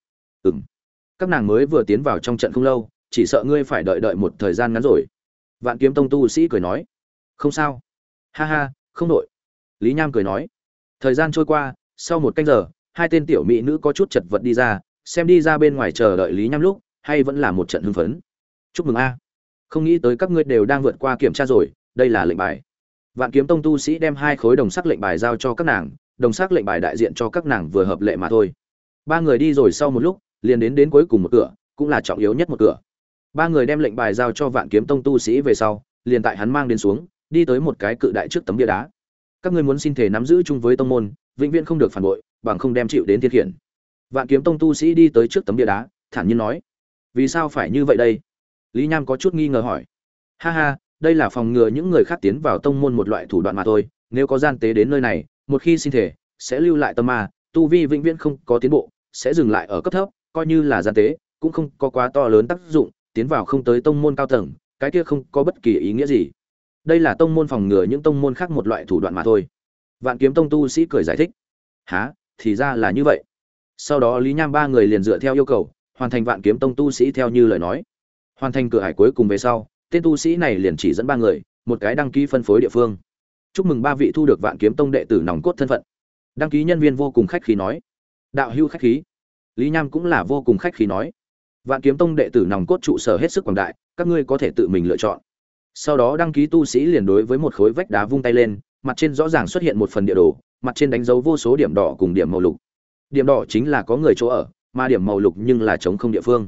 Các nàng mới vừa tiến vào trong trận không lâu, chỉ sợ ngươi phải đợi một thời gian ngắn rồi. Vạn Kiếm Tông tu sĩ cười nói. Không sao. Ha ha, không đội. Lý Nham cười nói. Thời gian trôi qua, sau một canh giờ, hai tên tiểu mỹ nữ có chút chật vật đi ra, xem đi ra bên ngoài chờ đợi Lý Nham lúc, hay vẫn là một trận hưng phấn. Chúc mừng a. Không nghĩ tới các ngươi đều đang vượt qua kiểm tra rồi, đây là lệnh bài. Vạn Kiếm Tông tu sĩ đem hai khối đồng sắc lệnh bài giao cho các nàng, đồng sắc lệnh bài đại diện cho các nàng vừa hợp lệ mà thôi. Ba người đi rồi sau một lúc, liền đến cuối cùng một cửa, cũng là trọng yếu nhất một cửa. Ba người đem lệnh bài giao cho Vạn Kiếm Tông tu sĩ về sau, liền tại hắn mang đến xuống, đi tới một cái cự đại trước tấm bia đá. Các ngươi muốn xin thể nắm giữ chung với tông môn, vĩnh viễn không được phản bội, bằng không đem chịu đến thiên khiển. Vạn Kiếm Tông tu sĩ đi tới trước tấm bia đá, thản nhiên nói: "Vì sao phải như vậy đây?" Lý Nham có chút nghi ngờ hỏi. "Ha ha, đây là phòng ngừa những người khác tiến vào tông môn một loại thủ đoạn mà thôi, nếu có gian tế đến nơi này, một khi xin thể, sẽ lưu lại tâm ma, tu vi vĩnh viễn không có tiến bộ, sẽ dừng lại ở cấp thấp, coi như là gian tế, cũng không có quá to lớn tác dụng, tiến vào không tới tông môn cao tầng, cái kia không có bất kỳ ý nghĩa gì. Đây là tông môn phòng ngừa những tông môn khác một loại thủ đoạn mà thôi." Vạn Kiếm Tông tu sĩ cười giải thích. "Hả, thì ra là như vậy." Sau đó Lý Nham ba người liền dựa theo yêu cầu, hoàn thành Vạn Kiếm Tông tu sĩ theo như lời nói. Hoàn thành cửa hải cuối cùng về sau, tên tu sĩ này liền chỉ dẫn ba người, một cái đăng ký phân phối địa phương. "Chúc mừng ba vị thu được Vạn Kiếm Tông đệ tử nòng cốt thân phận." Đăng ký nhân viên vô cùng khách khí nói. "Đạo hữu khách khí." Lý Nham cũng là vô cùng khách khí nói. "Vạn Kiếm Tông đệ tử nòng cốt trụ sở hết sức quảng đại, các ngươi có thể tự mình lựa chọn." Sau đó đăng ký tu sĩ liền đối với một khối vách đá vung tay lên, mặt trên rõ ràng xuất hiện một phần địa đồ, mặt trên đánh dấu vô số điểm đỏ cùng điểm màu lục. Điểm đỏ chính là có người chỗ ở, mà điểm màu lục nhưng là trống không địa phương.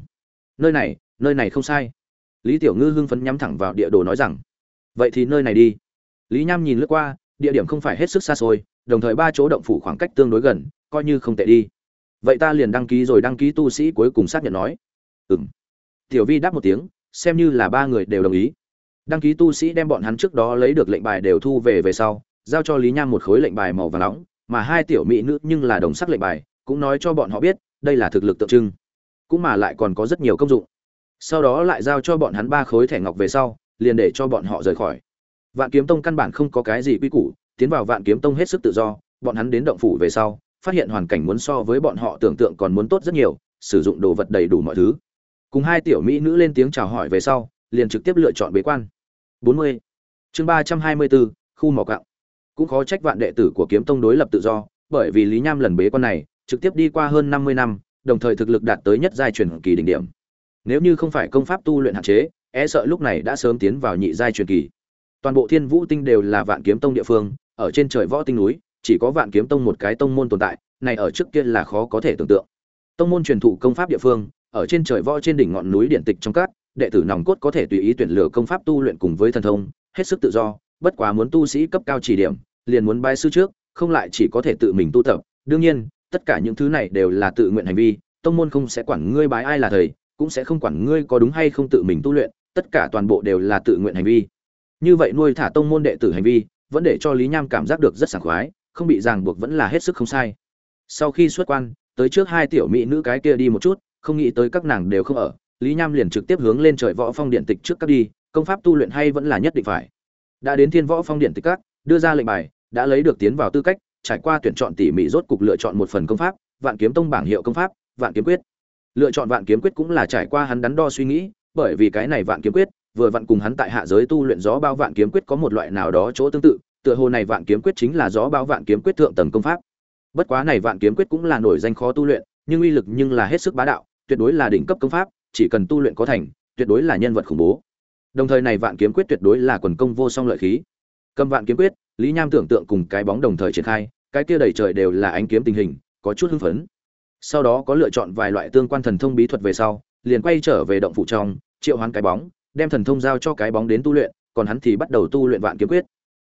Nơi này không sai." Lý Tiểu Ngư hưng phấn nhắm thẳng vào địa đồ nói rằng. "Vậy thì nơi này đi." Lý Nham nhìn lướt qua, địa điểm không phải hết sức xa xôi, đồng thời ba chỗ động phủ khoảng cách tương đối gần, coi như không tệ đi. "Vậy ta liền đăng ký rồi." Đăng ký tu sĩ cuối cùng xác nhận nói. "Ừm." Tiểu Vi đáp một tiếng, xem như là ba người đều đồng ý. Đăng ký tu sĩ đem bọn hắn trước đó lấy được lệnh bài đều thu về sau, giao cho Lý Nham một khối lệnh bài màu vàng nóng, mà hai tiểu mỹ nữ nhưng là đồng sắc lệnh bài, cũng nói cho bọn họ biết, đây là thực lực tượng trưng, cũng mà lại còn có rất nhiều công dụng. Sau đó lại giao cho bọn hắn ba khối thẻ ngọc về sau, liền để cho bọn họ rời khỏi. Vạn Kiếm Tông căn bản không có cái gì quy củ, tiến vào Vạn Kiếm Tông hết sức tự do, bọn hắn đến động phủ về sau, phát hiện hoàn cảnh muốn so với bọn họ tưởng tượng còn muốn tốt rất nhiều, sử dụng đồ vật đầy đủ mọi thứ. Cùng hai tiểu mỹ nữ lên tiếng chào hỏi về sau, liền trực tiếp lựa chọn bế quan. 40. Chương 324, khu mỏ quặng. Cũng khó trách Vạn đệ tử của Kiếm Tông đối lập tự do, bởi vì Lý Nham lần bế quan này, trực tiếp đi qua hơn 50 năm, đồng thời thực lực đạt tới nhất giai truyền kỳ đỉnh điểm. Nếu như không phải công pháp tu luyện hạn chế, e sợ lúc này đã sớm tiến vào nhị giai truyền kỳ. Toàn bộ Thiên Vũ Tinh đều là Vạn Kiếm Tông địa phương, ở trên trời võ tinh núi, chỉ có Vạn Kiếm Tông một cái tông môn tồn tại, này ở trước kia là khó có thể tưởng tượng. Tông môn truyền thụ công pháp địa phương, ở trên trời võ trên đỉnh ngọn núi điện tịch trong các, đệ tử nòng cốt có thể tùy ý tuyển lựa công pháp tu luyện cùng với thần thông, hết sức tự do, bất quá muốn tu sĩ cấp cao chỉ điểm, liền muốn bái sư trước, không lại chỉ có thể tự mình tu tập. Đương nhiên, tất cả những thứ này đều là tự nguyện hành vi, tông môn không sẽ quản ngươi bái ai là thầy, cũng sẽ không quản ngươi có đúng hay không tự mình tu luyện, tất cả toàn bộ đều là tự nguyện hành vi. Như vậy nuôi thả tông môn đệ tử hành vi, vẫn để cho Lý Nham cảm giác được rất sảng khoái, không bị ràng buộc vẫn là hết sức không sai. Sau khi xuất quan, tới trước hai tiểu mỹ nữ cái kia đi một chút, không nghĩ tới các nàng đều không ở, Lý Nham liền trực tiếp hướng lên trời võ phong điện tịch trước các đi, công pháp tu luyện hay vẫn là nhất định phải. Đã đến Thiên Võ Phong điện tịch các, đưa ra lệnh bài, đã lấy được tiến vào tư cách, trải qua tuyển chọn tỉ mỉ rốt cục lựa chọn một phần công pháp, Vạn Kiếm Tông bảng hiệu công pháp, Vạn Kiếm Quyết. Lựa chọn Vạn Kiếm Quyết cũng là trải qua hắn đắn đo suy nghĩ, bởi vì cái này Vạn Kiếm Quyết vừa vặn cùng hắn tại hạ giới tu luyện gió bao Vạn Kiếm Quyết có một loại nào đó chỗ tương tự, tựa hồ này Vạn Kiếm Quyết chính là gió bao Vạn Kiếm Quyết thượng tầng công pháp. Bất quá này Vạn Kiếm Quyết cũng là nổi danh khó tu luyện, nhưng uy lực nhưng là hết sức bá đạo, tuyệt đối là đỉnh cấp công pháp, chỉ cần tu luyện có thành, tuyệt đối là nhân vật khủng bố. Đồng thời này Vạn Kiếm Quyết tuyệt đối là quần công vô song lợi khí. Cầm Vạn Kiếm Quyết, Lý Nham tưởng tượng cùng cái bóng đồng thời triển khai, cái kia đầy trời đều là ánh kiếm tình hình, có chút hưng phấn. Sau đó có lựa chọn vài loại tương quan thần thông bí thuật về sau, liền quay trở về động phủ trong, triệu hoán cái bóng, đem thần thông giao cho cái bóng đến tu luyện, còn hắn thì bắt đầu tu luyện Vạn Kiếm Quyết.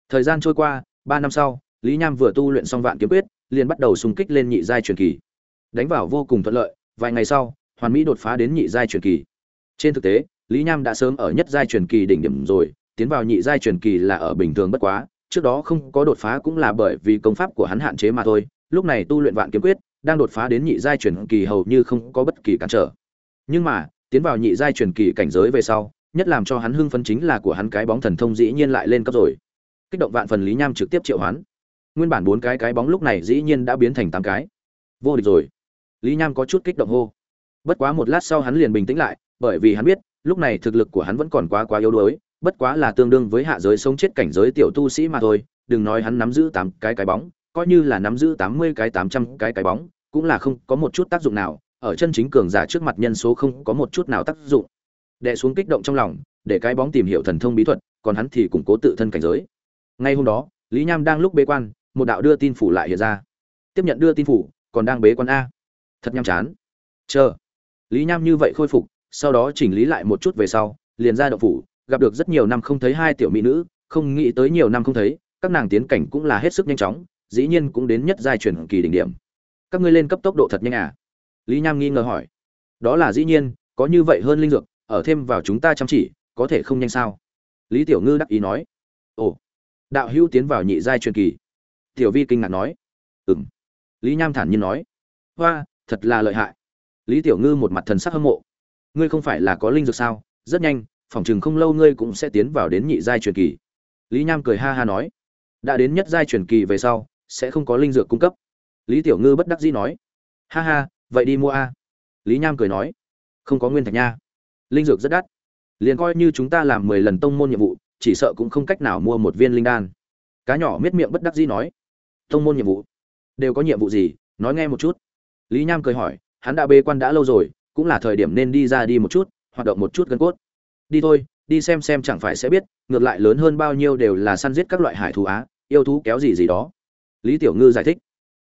Thời gian trôi qua, 3 năm sau, Lý Nham vừa tu luyện xong Vạn Kiếm Quyết, liền bắt đầu xung kích lên nhị giai truyền kỳ. Đánh vào vô cùng thuận lợi, vài ngày sau, hoàn mỹ đột phá đến nhị giai truyền kỳ. Trên thực tế, Lý Nham đã sớm ở nhất giai truyền kỳ đỉnh điểm rồi, tiến vào nhị giai truyền kỳ là ở bình thường bất quá, trước đó không có đột phá cũng là bởi vì công pháp của hắn hạn chế mà thôi, lúc này tu luyện Vạn Kiếm Quyết, đang đột phá đến nhị giai truyền kỳ hầu như không có bất kỳ cản trở. Nhưng mà, tiến vào nhị giai truyền kỳ cảnh giới về sau, nhất làm cho hắn hưng phấn chính là của hắn cái bóng thần thông dĩ nhiên lại lên cấp rồi. Kích động vạn phần, Lý Nham trực tiếp triệu hoán. Nguyên bản 4 cái bóng lúc này dĩ nhiên đã biến thành 8 cái. Vô địch rồi. Lý Nham có chút kích động hô. Bất quá một lát sau hắn liền bình tĩnh lại, bởi vì hắn biết, lúc này thực lực của hắn vẫn còn quá yếu đuối, bất quá là tương đương với hạ giới sống chết cảnh giới tiểu tu sĩ mà thôi, đừng nói hắn nắm giữ 8 cái bóng, coi như là nắm giữ 80 cái 800 cái bóng, cũng là không có một chút tác dụng nào, ở chân chính cường giả trước mặt nhân số không có một chút nào tác dụng. Đè xuống kích động trong lòng, để cái bóng tìm hiểu thần thông bí thuật, còn hắn thì củng cố tự thân cảnh giới. Ngay hôm đó, Lý Nham đang lúc bế quan, một đạo đưa tin phủ lại hiện ra. Tiếp nhận đưa tin phủ, còn đang bế quan a. Thật nhàm chán. Chờ. Lý Nham như vậy khôi phục, sau đó chỉnh lý lại một chút về sau, liền ra động phủ, gặp được rất nhiều năm không thấy hai tiểu mỹ nữ, không nghĩ tới nhiều năm không thấy, các nàng tiến cảnh cũng là hết sức nhanh chóng, dĩ nhiên cũng đến nhất giai truyền kỳ đỉnh điểm. Các ngươi lên cấp tốc độ thật nhanh à? Lý Nham nghi ngờ hỏi. Đó là dĩ nhiên, có như vậy hơn linh dược, ở thêm vào chúng ta chăm chỉ, có thể không nhanh sao? Lý Tiểu Ngư đắc ý nói. Ồ, đạo hữu tiến vào nhị giai truyền kỳ. Tiểu Vi kinh ngạc nói. Ừm. Lý Nham thản nhiên nói. Hoa, thật là lợi hại. Lý Tiểu Ngư một mặt thần sắc hâm mộ. Ngươi không phải là có linh dược sao? Rất nhanh, phỏng chừng không lâu ngươi cũng sẽ tiến vào đến nhị giai truyền kỳ. Lý Nham cười ha ha nói. Đã đến nhất giai truyền kỳ về sau, sẽ không có linh dược cung cấp. Lý Tiểu Ngư bất đắc dĩ nói. Ha ha, vậy đi mua a. Lý Nham cười nói. Không có nguyên thạch nha. Linh dược rất đắt. Liền coi như chúng ta làm 10 lần tông môn nhiệm vụ, chỉ sợ cũng không cách nào mua một viên linh đan. Cá nhỏ miết miệng bất đắc dĩ nói. Tông môn nhiệm vụ? Đều có nhiệm vụ gì, nói nghe một chút. Lý Nham cười hỏi, hắn đã bế quan đã lâu rồi, cũng là thời điểm nên đi ra đi một chút, hoạt động một chút gân cốt. Đi thôi, đi xem chẳng phải sẽ biết, ngược lại lớn hơn bao nhiêu đều là săn giết các loại hải thú á, yêu thú kéo gì đó. Lý Tiểu Ngư giải thích.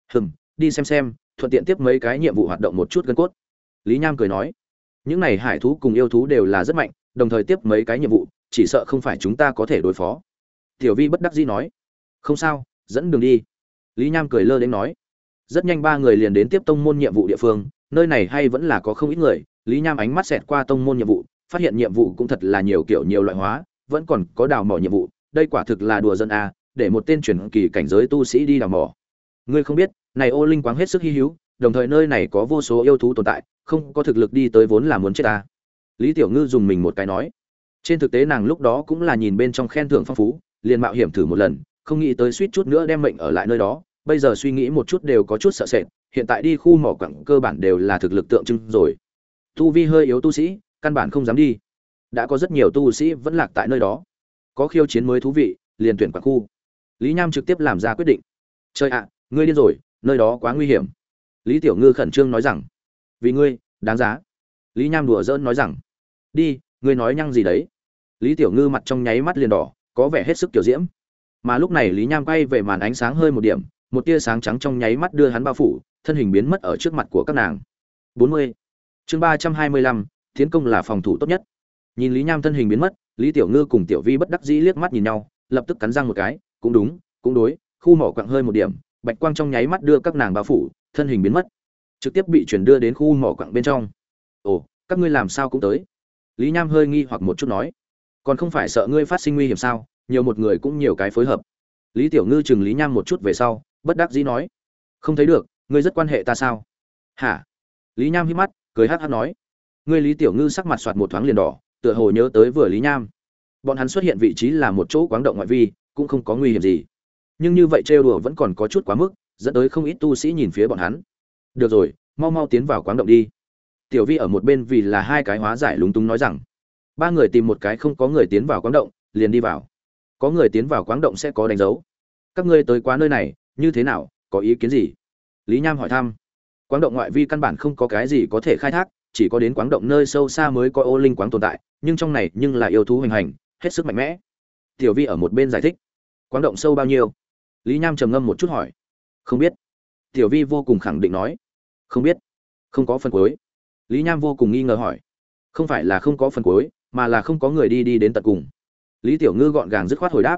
Đi xem, thuận tiện tiếp mấy cái nhiệm vụ hoạt động một chút gân cốt. Lý Nham cười nói, những này hải thú cùng yêu thú đều là rất mạnh, đồng thời tiếp mấy cái nhiệm vụ, chỉ sợ không phải chúng ta có thể đối phó. Tiểu Vi bất đắc dĩ nói, không sao, dẫn đường đi. Lý Nham cười lơ đến nói. Rất nhanh 3 người liền đến tiếp tông môn nhiệm vụ địa phương, nơi này hay vẫn là có không ít người. Lý Nham ánh mắt xẹt qua tông môn nhiệm vụ, phát hiện nhiệm vụ cũng thật là nhiều kiểu nhiều loại hóa, vẫn còn có đào mỏ nhiệm vụ, đây quả thực là đùa dân a, để một tên truyền kỳ cảnh giới tu sĩ đi đào mỏ. Ngươi không biết, này ô linh quáng hết sức hi hữu, đồng thời nơi này có vô số yêu thú tồn tại, không có thực lực đi tới vốn là muốn chết ta. Lý Tiểu Ngư dùng mình một cái nói. Trên thực tế nàng lúc đó cũng là nhìn bên trong khen thưởng phong phú, liền mạo hiểm thử một lần, không nghĩ tới suýt chút nữa đem mệnh ở lại nơi đó, bây giờ suy nghĩ một chút đều có chút sợ sệt, hiện tại đi khu mỏ quặng cơ bản đều là thực lực tượng trưng rồi. Tu vi hơi yếu tu sĩ, căn bản không dám đi. Đã có rất nhiều tu sĩ vẫn lạc tại nơi đó. Có khiêu chiến mới thú vị, liền tuyển quặng khu. Lý Nham trực tiếp làm ra quyết định. Trời ạ, ngươi điên rồi, nơi đó quá nguy hiểm. Lý Tiểu Ngư khẩn trương nói rằng, vì ngươi, đáng giá. Lý Nham đùa giỡn nói rằng, đi, ngươi nói nhăng gì đấy. Lý Tiểu Ngư mặt trong nháy mắt liền đỏ, có vẻ hết sức tiểu diễm. Mà lúc này Lý Nham quay về màn ánh sáng hơi một điểm, một tia sáng trắng trong nháy mắt đưa hắn bao phủ, thân hình biến mất ở trước mặt của các nàng. 40. Chương 325, tiến công là phòng thủ tốt nhất. Nhìn Lý Nham thân hình biến mất, Lý Tiểu Ngư cùng Tiểu Vi bất đắc dĩ liếc mắt nhìn nhau, lập tức cắn răng một cái, cũng đúng, cũng đối, khu mỏ quặng hơi một điểm, bạch quang trong nháy mắt đưa các nàng bao phủ, thân hình biến mất, trực tiếp bị chuyển đưa đến khu mỏ quặng bên trong. Ồ, các ngươi làm sao cũng tới? Lý Nham hơi nghi hoặc một chút nói, còn không phải sợ ngươi phát sinh nguy hiểm sao? Nhiều một người cũng nhiều cái phối hợp. Lý Tiểu Ngư chừng Lý Nham một chút về sau, bất đắc dĩ nói, không thấy được, ngươi rất quan hệ ta sao? Hả? Lý Nham híp mắt, cười hắc hắc nói, ngươi. Lý Tiểu Ngư sắc mặt xoạt một thoáng liền đỏ, tựa hồ nhớ tới vừa Lý Nham. Bọn hắn xuất hiện vị trí là một chỗ quáng động ngoại vi, cũng không có nguy hiểm gì. Nhưng như vậy trêu đùa vẫn còn có chút quá mức, dẫn tới không ít tu sĩ nhìn phía bọn hắn. Được rồi, mau mau tiến vào quáng động đi. Tiểu Vi ở một bên vì là hai cái hóa giải lúng túng nói rằng, 3 người tìm một cái không có người tiến vào quáng động, liền đi vào. Có người tiến vào quáng động sẽ có đánh dấu. Các ngươi tới quá nơi này, như thế nào, có ý kiến gì? Lý Nham hỏi thăm. Quáng động ngoại vi căn bản không có cái gì có thể khai thác, chỉ có đến quáng động nơi sâu xa mới có ô linh quáng tồn tại, nhưng trong này nhưng là yêu thú hoành hành, hết sức mạnh mẽ. Tiểu Vi ở một bên giải thích. Quáng động sâu bao nhiêu? Lý Nham trầm ngâm một chút hỏi. Không biết. Tiểu Vi vô cùng khẳng định nói. Không biết. Không có phần cuối. Lý Nham vô cùng nghi ngờ hỏi. Không phải là không có phần cuối, mà là không có người đi đến tận cùng. Lý Tiểu Ngư gọn gàng dứt khoát hồi đáp.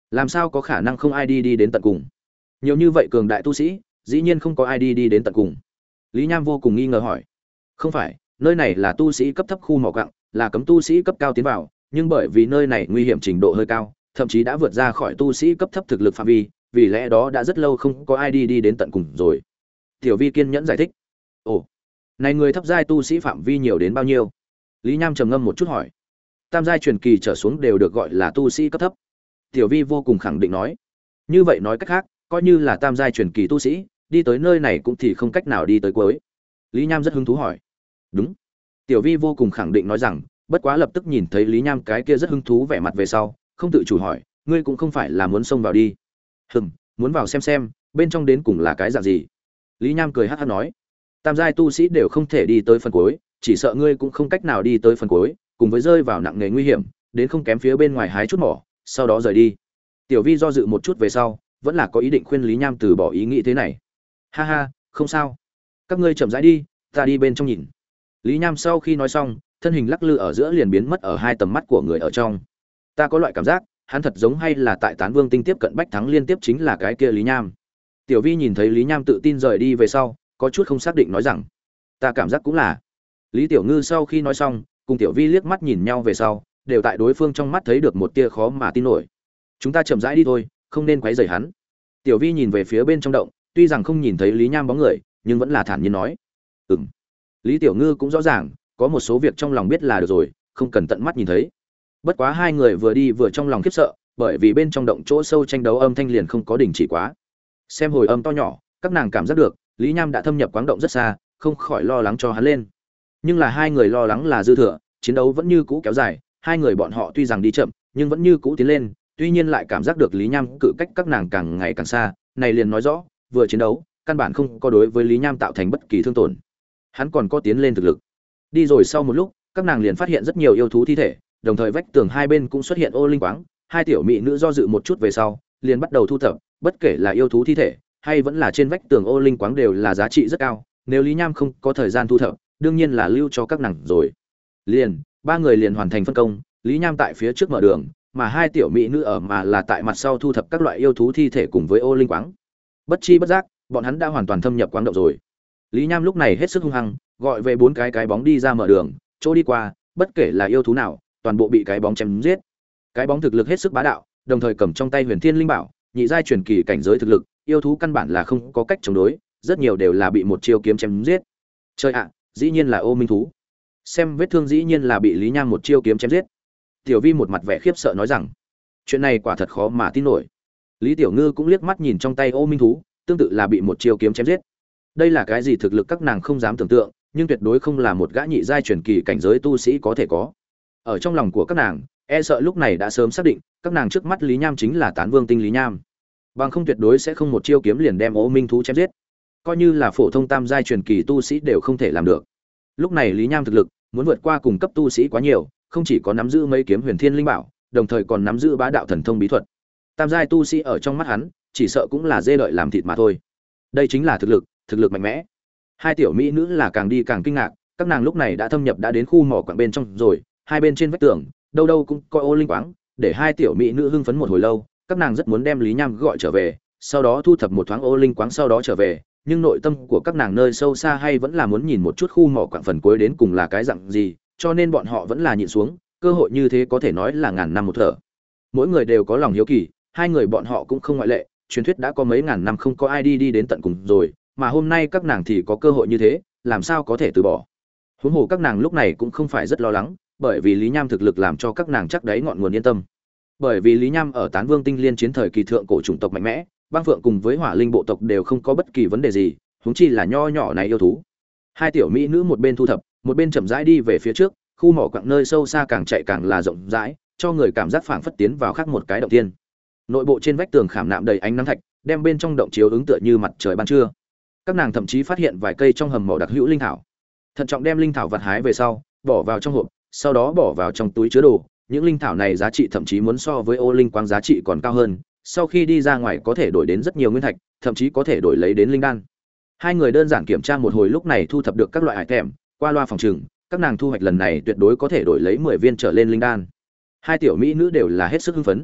Làm sao có khả năng không ai đi đến tận cùng? Nhiều như vậy cường đại tu sĩ, dĩ nhiên không có ai đi đến tận cùng. Lý Nham vô cùng nghi ngờ hỏi. Không phải, nơi này là tu sĩ cấp thấp khu mỏ quặng, là cấm tu sĩ cấp cao tiến vào, nhưng bởi vì nơi này nguy hiểm trình độ hơi cao, thậm chí đã vượt ra khỏi tu sĩ cấp thấp thực lực phạm vi, vì lẽ đó đã rất lâu không có ai đi đến tận cùng rồi. Tiểu Vi kiên nhẫn giải thích. Ồ, này người thấp giai tu sĩ phạm vi nhiều đến bao nhiêu? Lý Nham trầm ngâm một chút hỏi. Tam giai truyền kỳ trở xuống đều được gọi là tu sĩ cấp thấp. Tiểu Vi vô cùng khẳng định nói. Như vậy nói cách khác, coi như là tam giai truyền kỳ tu sĩ, đi tới nơi này cũng thì không cách nào đi tới cuối. Lý Nham rất hứng thú hỏi. Đúng. Tiểu Vi vô cùng khẳng định nói rằng, bất quá lập tức nhìn thấy Lý Nham cái kia rất hứng thú vẻ mặt về sau, không tự chủ hỏi, ngươi cũng không phải là muốn xông vào đi? Muốn vào xem, bên trong đến cùng là cái dạng gì? Lý Nham cười hắc hắc nói, tam giai tu sĩ đều không thể đi tới phần cuối, chỉ sợ ngươi cũng không cách nào đi tới phần cuối, cùng với rơi vào nặng nề nguy hiểm, đến không kém phía bên ngoài hái chút mỏ, sau đó rời đi. Tiểu Vi do dự một chút về sau, vẫn là có ý định khuyên Lý Nham từ bỏ ý nghĩ thế này. Ha ha, không sao, các ngươi chậm rãi đi, ta đi bên trong nhìn. Lý Nham sau khi nói xong, thân hình lắc lư ở giữa liền biến mất ở hai tầm mắt của người ở trong. Ta có loại cảm giác, hắn thật giống hay là tại Tán Vương Tinh tiếp cận Bách Thắng liên tiếp chính là cái kia Lý Nham. Tiểu Vi nhìn thấy Lý Nham tự tin rời đi về sau, có chút không xác định nói rằng, ta cảm giác cũng là. Lý Tiểu Ngư sau khi nói xong, cùng Tiểu Vi liếc mắt nhìn nhau về sau, đều tại đối phương trong mắt thấy được một tia khó mà tin nổi. Chúng ta chậm rãi đi thôi, không nên quấy rầy hắn. Tiểu Vi nhìn về phía bên trong động, tuy rằng không nhìn thấy Lý Nham bóng người, nhưng vẫn là thản nhiên nói, ừm. Lý Tiểu Ngư cũng rõ ràng, có một số việc trong lòng biết là được rồi, không cần tận mắt nhìn thấy. Bất quá hai người vừa đi vừa trong lòng khiếp sợ, bởi vì bên trong động chỗ sâu tranh đấu âm thanh liền không có đình chỉ quá. Xem hồi âm to nhỏ, các nàng cảm giác được, Lý Nham đã thâm nhập quáng động rất xa, không khỏi lo lắng cho hắn lên. Nhưng là hai người lo lắng là dư thừa, chiến đấu vẫn như cũ kéo dài, hai người bọn họ tuy rằng đi chậm, nhưng vẫn như cũ tiến lên, tuy nhiên lại cảm giác được Lý Nham cự cách các nàng càng ngày càng xa, này liền nói rõ, vừa chiến đấu, căn bản không có đối với Lý Nham tạo thành bất kỳ thương tổn. Hắn còn có tiến lên thực lực. Đi rồi sau một lúc, các nàng liền phát hiện rất nhiều yêu thú thi thể, đồng thời vách tường hai bên cũng xuất hiện ô linh quáng, hai tiểu mỹ nữ do dự một chút về sau, liền bắt đầu thu thập, bất kể là yêu thú thi thể hay vẫn là trên vách tường ô linh quáng đều là giá trị rất cao, nếu Lý Nham không có thời gian thu thập, đương nhiên là lưu cho các nàng rồi. Liền, ba người liền hoàn thành phân công, Lý Nham tại phía trước mở đường, mà hai tiểu mỹ nữ ở mà là tại mặt sau thu thập các loại yêu thú thi thể cùng với ô linh quáng. Bất chi bất giác, bọn hắn đã hoàn toàn thâm nhập quáng động rồi. Lý Nham lúc này hết sức hung hăng, gọi về bốn cái bóng đi ra mở đường, chỗ đi qua, bất kể là yêu thú nào, toàn bộ bị cái bóng chém giết. Cái bóng thực lực hết sức bá đạo, đồng thời cầm trong tay Huyền Thiên Linh Bảo, nhị giai truyền kỳ cảnh giới thực lực, yêu thú căn bản là không có cách chống đối, rất nhiều đều là bị một chiêu kiếm chém giết. Chơi ạ, dĩ nhiên là ô minh thú. Xem vết thương dĩ nhiên là bị Lý Nham một chiêu kiếm chém giết. Tiểu Vi một mặt vẻ khiếp sợ nói rằng, chuyện này quả thật khó mà tin nổi. Lý Tiểu Ngư cũng liếc mắt nhìn trong tay ô minh thú, tương tự là bị một chiêu kiếm chém giết. Đây là cái gì thực lực các nàng không dám tưởng tượng, nhưng tuyệt đối không là một gã nhị giai truyền kỳ cảnh giới tu sĩ có thể có. Ở trong lòng của các nàng, e sợ lúc này đã sớm xác định, các nàng trước mắt Lý Nham chính là Tán Vương Tinh Lý Nham. Bằng không tuyệt đối sẽ không một chiêu kiếm liền đem ô minh thú chém giết. Coi như là phổ thông tam giai truyền kỳ tu sĩ đều không thể làm được. Lúc này Lý Nham thực lực muốn vượt qua cùng cấp tu sĩ quá nhiều, không chỉ có nắm giữ mấy kiếm Huyền Thiên Linh Bảo, đồng thời còn nắm giữ bá đạo thần thông bí thuật. Tam giai tu sĩ ở trong mắt hắn, chỉ sợ cũng là dê đợi làm thịt mà thôi. Đây chính là thực lực mạnh mẽ. Hai tiểu mỹ nữ là càng đi càng kinh ngạc, các nàng lúc này đã thâm nhập đã đến khu mỏ quặng bên trong rồi, hai bên trên vách tường, đâu đâu cũng có ô linh quáng, để hai tiểu mỹ nữ hưng phấn một hồi lâu, các nàng rất muốn đem Lý Nham gọi trở về, sau đó thu thập một thoáng ô linh quáng sau đó trở về, nhưng nội tâm của các nàng nơi sâu xa hay vẫn là muốn nhìn một chút khu mỏ quặng phần cuối đến cùng là cái dạng gì, cho nên bọn họ vẫn là nhịn xuống, cơ hội như thế có thể nói là ngàn năm một thở. Mỗi người đều có lòng hiếu kỳ, hai người bọn họ cũng không ngoại lệ, truyền thuyết đã có mấy ngàn năm không có ai đi đến tận cùng rồi, mà hôm nay các nàng thì có cơ hội như thế, làm sao có thể từ bỏ. Huống hồ các nàng lúc này cũng không phải rất lo lắng, bởi vì Lý Nham thực lực làm cho các nàng chắc đáy ngọn nguồn yên tâm. Bởi vì Lý Nham ở Tán Vương Tinh liên chiến thời kỳ thượng cổ chủng tộc mạnh mẽ, băng phượng cùng với hỏa linh bộ tộc đều không có bất kỳ vấn đề gì, huống chi là nho nhỏ này yêu thú. Hai tiểu mỹ nữ một bên thu thập, một bên chậm rãi đi về phía trước, khu mỏ quặng nơi sâu xa càng chạy càng là rộng rãi, cho người cảm giác phảng phất tiến vào khác một cái động thiên. Nội bộ trên vách tường khảm nạm đầy ánh nắng thạch, đem bên trong động chiếu ứng tựa như mặt trời ban trưa. Các nàng thậm chí phát hiện vài cây trong hầm mỏ đặc hữu linh thảo. Thận trọng đem linh thảo vặt hái về sau, bỏ vào trong hộp, sau đó bỏ vào trong túi chứa đồ. Những linh thảo này giá trị thậm chí muốn so với ô linh quáng giá trị còn cao hơn, sau khi đi ra ngoài có thể đổi đến rất nhiều nguyên thạch, thậm chí có thể đổi lấy đến linh đan. Hai người đơn giản kiểm tra một hồi lúc này thu thập được các loại item, qua loa phòng trừng, các nàng thu hoạch lần này tuyệt đối có thể đổi lấy 10 viên trở lên linh đan. Hai tiểu mỹ nữ đều là hết sức hưng phấn.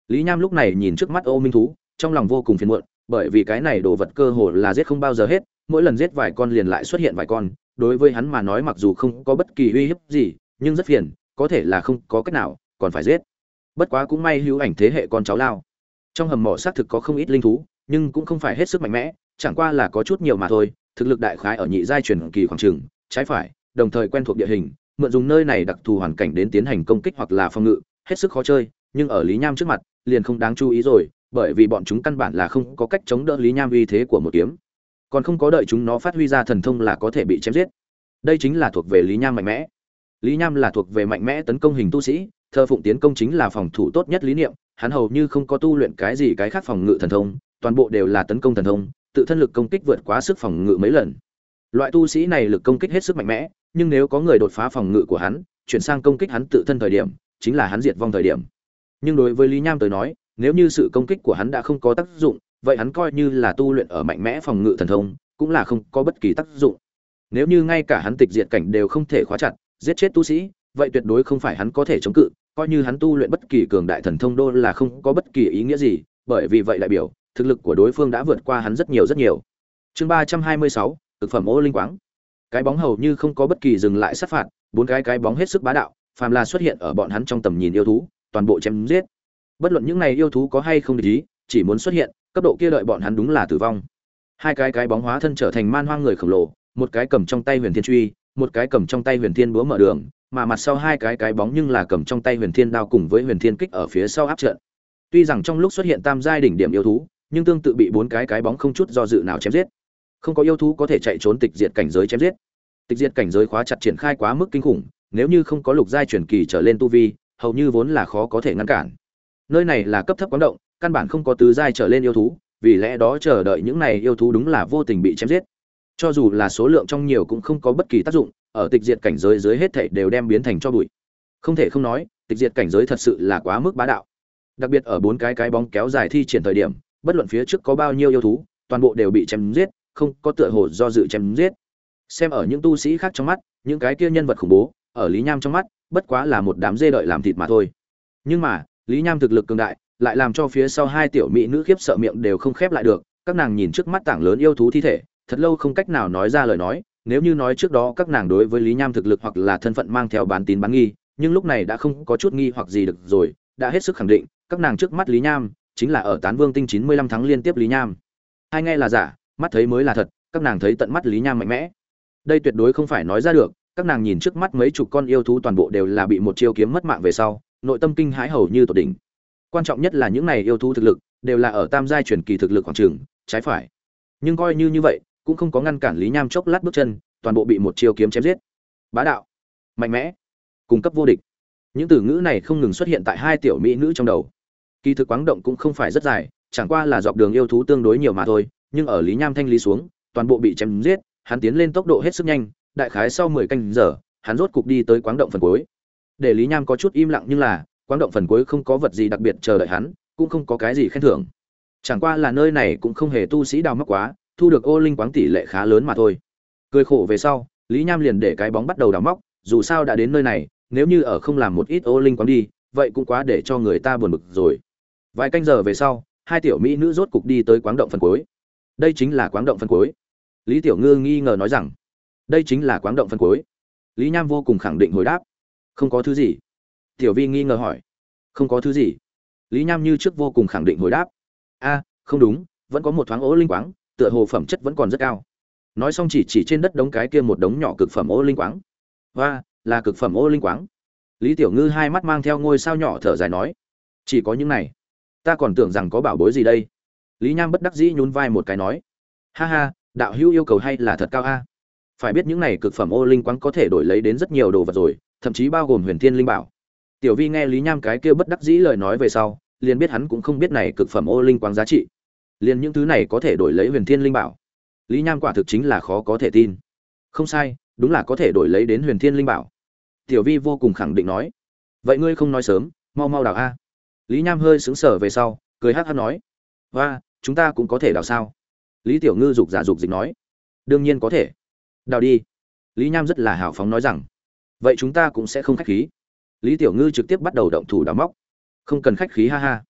Lý Nham lúc này nhìn trước mắt ô minh thú, trong lòng vô cùng phiền muộn, bởi vì cái này đồ vật cơ hồ là giết không bao giờ hết, mỗi lần giết vài con liền lại xuất hiện vài con, đối với hắn mà nói mặc dù không có bất kỳ uy hiếp gì, nhưng rất phiền, có thể là không có cách nào, còn phải giết. Bất quá cũng may hữu ảnh thế hệ con cháu lao. Trong hầm mộ xác thực có không ít linh thú, nhưng cũng không phải hết sức mạnh mẽ, chẳng qua là có chút nhiều mà thôi, thực lực đại khái ở nhị giai truyền kỳ khoảng chừng, trái phải, đồng thời quen thuộc địa hình, mượn dùng nơi này đặc thù hoàn cảnh đến tiến hành công kích hoặc là phòng ngự, hết sức khó chơi, nhưng ở Lý Nham trước mặt, liền không đáng chú ý rồi, bởi vì bọn chúng căn bản là không có cách chống đỡ Lý Nham uy thế của một kiếm. Còn không có đợi chúng nó phát huy ra thần thông là có thể bị chém giết. Đây chính là thuộc về Lý Nham mạnh mẽ. Lý Nham là thuộc về mạnh mẽ tấn công hình tu sĩ, thờ phụng tiến công chính là phòng thủ tốt nhất lý niệm, hắn hầu như không có tu luyện cái gì cái khác phòng ngự thần thông, toàn bộ đều là tấn công thần thông, tự thân lực công kích vượt quá sức phòng ngự mấy lần. Loại tu sĩ này lực công kích hết sức mạnh mẽ, nhưng nếu có người đột phá phòng ngự của hắn, chuyển sang công kích hắn tự thân thời điểm, chính là hắn diệt vong thời điểm. Nhưng đối với Lý Nham tới nói, nếu như sự công kích của hắn đã không có tác dụng, vậy hắn coi như là tu luyện ở mạnh mẽ phòng ngự thần thông, cũng là không có bất kỳ tác dụng. Nếu như ngay cả hắn tịch diệt cảnh đều không thể khóa chặt, giết chết tu sĩ, vậy tuyệt đối không phải hắn có thể chống cự, coi như hắn tu luyện bất kỳ cường đại thần thông đô là không có bất kỳ ý nghĩa gì, bởi vì vậy đại biểu thực lực của đối phương đã vượt qua hắn rất nhiều rất nhiều. Chương 326, thực phẩm ô linh quáng. Cái bóng hầu như không có bất kỳ dừng lại sát phạt, bốn cái bóng hết sức bá đạo, phàm là xuất hiện ở bọn hắn trong tầm nhìn yêu thú, toàn bộ chém giết. Bất luận những này yêu thú có hay không địch ý, chỉ muốn xuất hiện, cấp độ kia đợi bọn hắn đúng là tử vong. Hai cái bóng hóa thân trở thành man hoang người khổng lồ, một cái cầm trong tay huyền thiên truy, một cái cầm trong tay huyền thiên búa mở đường, mà mặt sau hai cái bóng nhưng là cầm trong tay huyền thiên đao cùng với huyền thiên kích ở phía sau áp trận. Tuy rằng trong lúc xuất hiện tam giai đỉnh điểm yêu thú, nhưng tương tự bị bốn cái bóng không chút do dự nào chém giết. Không có yêu thú có thể chạy trốn tịch diệt cảnh giới chém giết. Tịch diệt cảnh giới khóa chặt triển khai quá mức kinh khủng, nếu như không có lục giai truyền kỳ trở lên tu vi, hầu như vốn là khó có thể ngăn cản. Nơi này là cấp thấp quáng động, căn bản không có tứ giai trở lên yêu thú, vì lẽ đó chờ đợi những này yêu thú đúng là vô tình bị chém giết. Cho dù là số lượng trong nhiều cũng không có bất kỳ tác dụng, ở tịch diệt cảnh giới dưới hết thảy đều đem biến thành cho bụi. Không thể không nói, tịch diệt cảnh giới thật sự là quá mức bá đạo. Đặc biệt ở bốn cái bóng kéo dài thi triển thời điểm, bất luận phía trước có bao nhiêu yêu thú, toàn bộ đều bị chém giết, không có tựa hồ do dự chém giết. Xem ở những tu sĩ khác trong mắt, những cái kia nhân vật khủng bố, ở Lý Nham trong mắt, bất quá là một đám dê đợi làm thịt mà thôi. Nhưng mà, Lý Nham thực lực cường đại, lại làm cho phía sau hai tiểu mỹ nữ khiếp sợ miệng đều không khép lại được, các nàng nhìn trước mắt tảng lớn yêu thú thi thể, thật lâu không cách nào nói ra lời nói, nếu như nói trước đó các nàng đối với Lý Nham thực lực hoặc là thân phận mang theo bán tín bán nghi, nhưng lúc này đã không có chút nghi hoặc gì được rồi, đã hết sức khẳng định, các nàng trước mắt Lý Nham chính là ở Tán Vương Tinh 95 tháng liên tiếp Lý Nham. Hai nghe là giả, mắt thấy mới là thật, các nàng thấy tận mắt Lý Nham mạnh mẽ. Đây tuyệt đối không phải nói ra được, các nàng nhìn trước mắt mấy chục con yêu thú toàn bộ đều là bị một chiêu kiếm mất mạng về sau, nội tâm kinh hãi hầu như tột đỉnh. Quan trọng nhất là những này yêu thú thực lực đều là ở tam giai truyền kỳ thực lực khoảng trường, trái phải. Nhưng coi như vậy, cũng không có ngăn cản Lý Nham chốc lát bước chân, toàn bộ bị một chiêu kiếm chém giết. Bá đạo, mạnh mẽ, cung cấp vô địch. Những từ ngữ này không ngừng xuất hiện tại hai tiểu mỹ nữ trong đầu. Kỳ thực quáng động cũng không phải rất dài, chẳng qua là dọc đường yêu thú tương đối nhiều mà thôi, nhưng ở Lý Nham thanh lý xuống, toàn bộ bị chém giết, hắn tiến lên tốc độ hết sức nhanh, đại khái sau 10 canh giờ, hắn rốt cục đi tới quáng động phần cuối. Để Lý Nham có chút im lặng nhưng là, quáng động phần cuối không có vật gì đặc biệt chờ đợi hắn, cũng không có cái gì khen thưởng. Chẳng qua là nơi này cũng không hề tu sĩ đào móc quá, thu được ô linh quáng tỷ lệ khá lớn mà thôi. Cười khổ về sau, Lý Nham liền để cái bóng bắt đầu đào móc, dù sao đã đến nơi này, nếu như ở không làm một ít ô linh quáng đi, vậy cũng quá để cho người ta buồn bực rồi. Vài canh giờ về sau, hai tiểu mỹ nữ rốt cục đi tới quáng động phần cuối. Đây chính là quáng động phần cuối. Lý Tiểu Ngư nghi ngờ nói rằng, đây chính là quáng động phần cuối. Lý Nham vô cùng khẳng định hồi đáp, không có thứ gì. Tiểu Vi nghi ngờ hỏi, không có thứ gì. Lý Nham như trước vô cùng khẳng định hồi đáp, a, không đúng, vẫn có một thoáng ô linh quáng, tựa hồ phẩm chất vẫn còn rất cao. Nói xong chỉ trên đất đống cái kia một đống nhỏ cực phẩm ô linh quáng. Và là cực phẩm ô linh quáng. Lý Tiểu Ngư hai mắt mang theo ngôi sao nhỏ thở dài nói, chỉ có những này, ta còn tưởng rằng có bảo bối gì đây. Lý Nham bất đắc dĩ nhún vai một cái nói, ha ha, đạo hữu yêu cầu hay là thật cao a. Phải biết những này cực phẩm ô linh quáng có thể đổi lấy đến rất nhiều đồ vật rồi, thậm chí bao gồm huyền thiên linh bảo. Tiểu Vi nghe Lý Nham cái kia bất đắc dĩ lời nói về sau, liền biết hắn cũng không biết này cực phẩm ô linh quáng giá trị. Liền những thứ này có thể đổi lấy huyền thiên linh bảo. Lý Nham quả thực chính là khó có thể tin. Không sai, đúng là có thể đổi lấy đến huyền thiên linh bảo. Tiểu Vi vô cùng khẳng định nói, vậy ngươi không nói sớm, mau mau đào a. Lý Nham hơi sững sờ về sau, cười hắc hắc nói, và chúng ta cũng có thể đào sao? Lý Tiểu Ngư dục giả dục dịch nói, đương nhiên có thể, đào đi. Lý Nham rất là hào phóng nói rằng, vậy chúng ta cũng sẽ không khách khí. Lý Tiểu Ngư trực tiếp bắt đầu động thủ đào móc, không cần khách khí ha ha.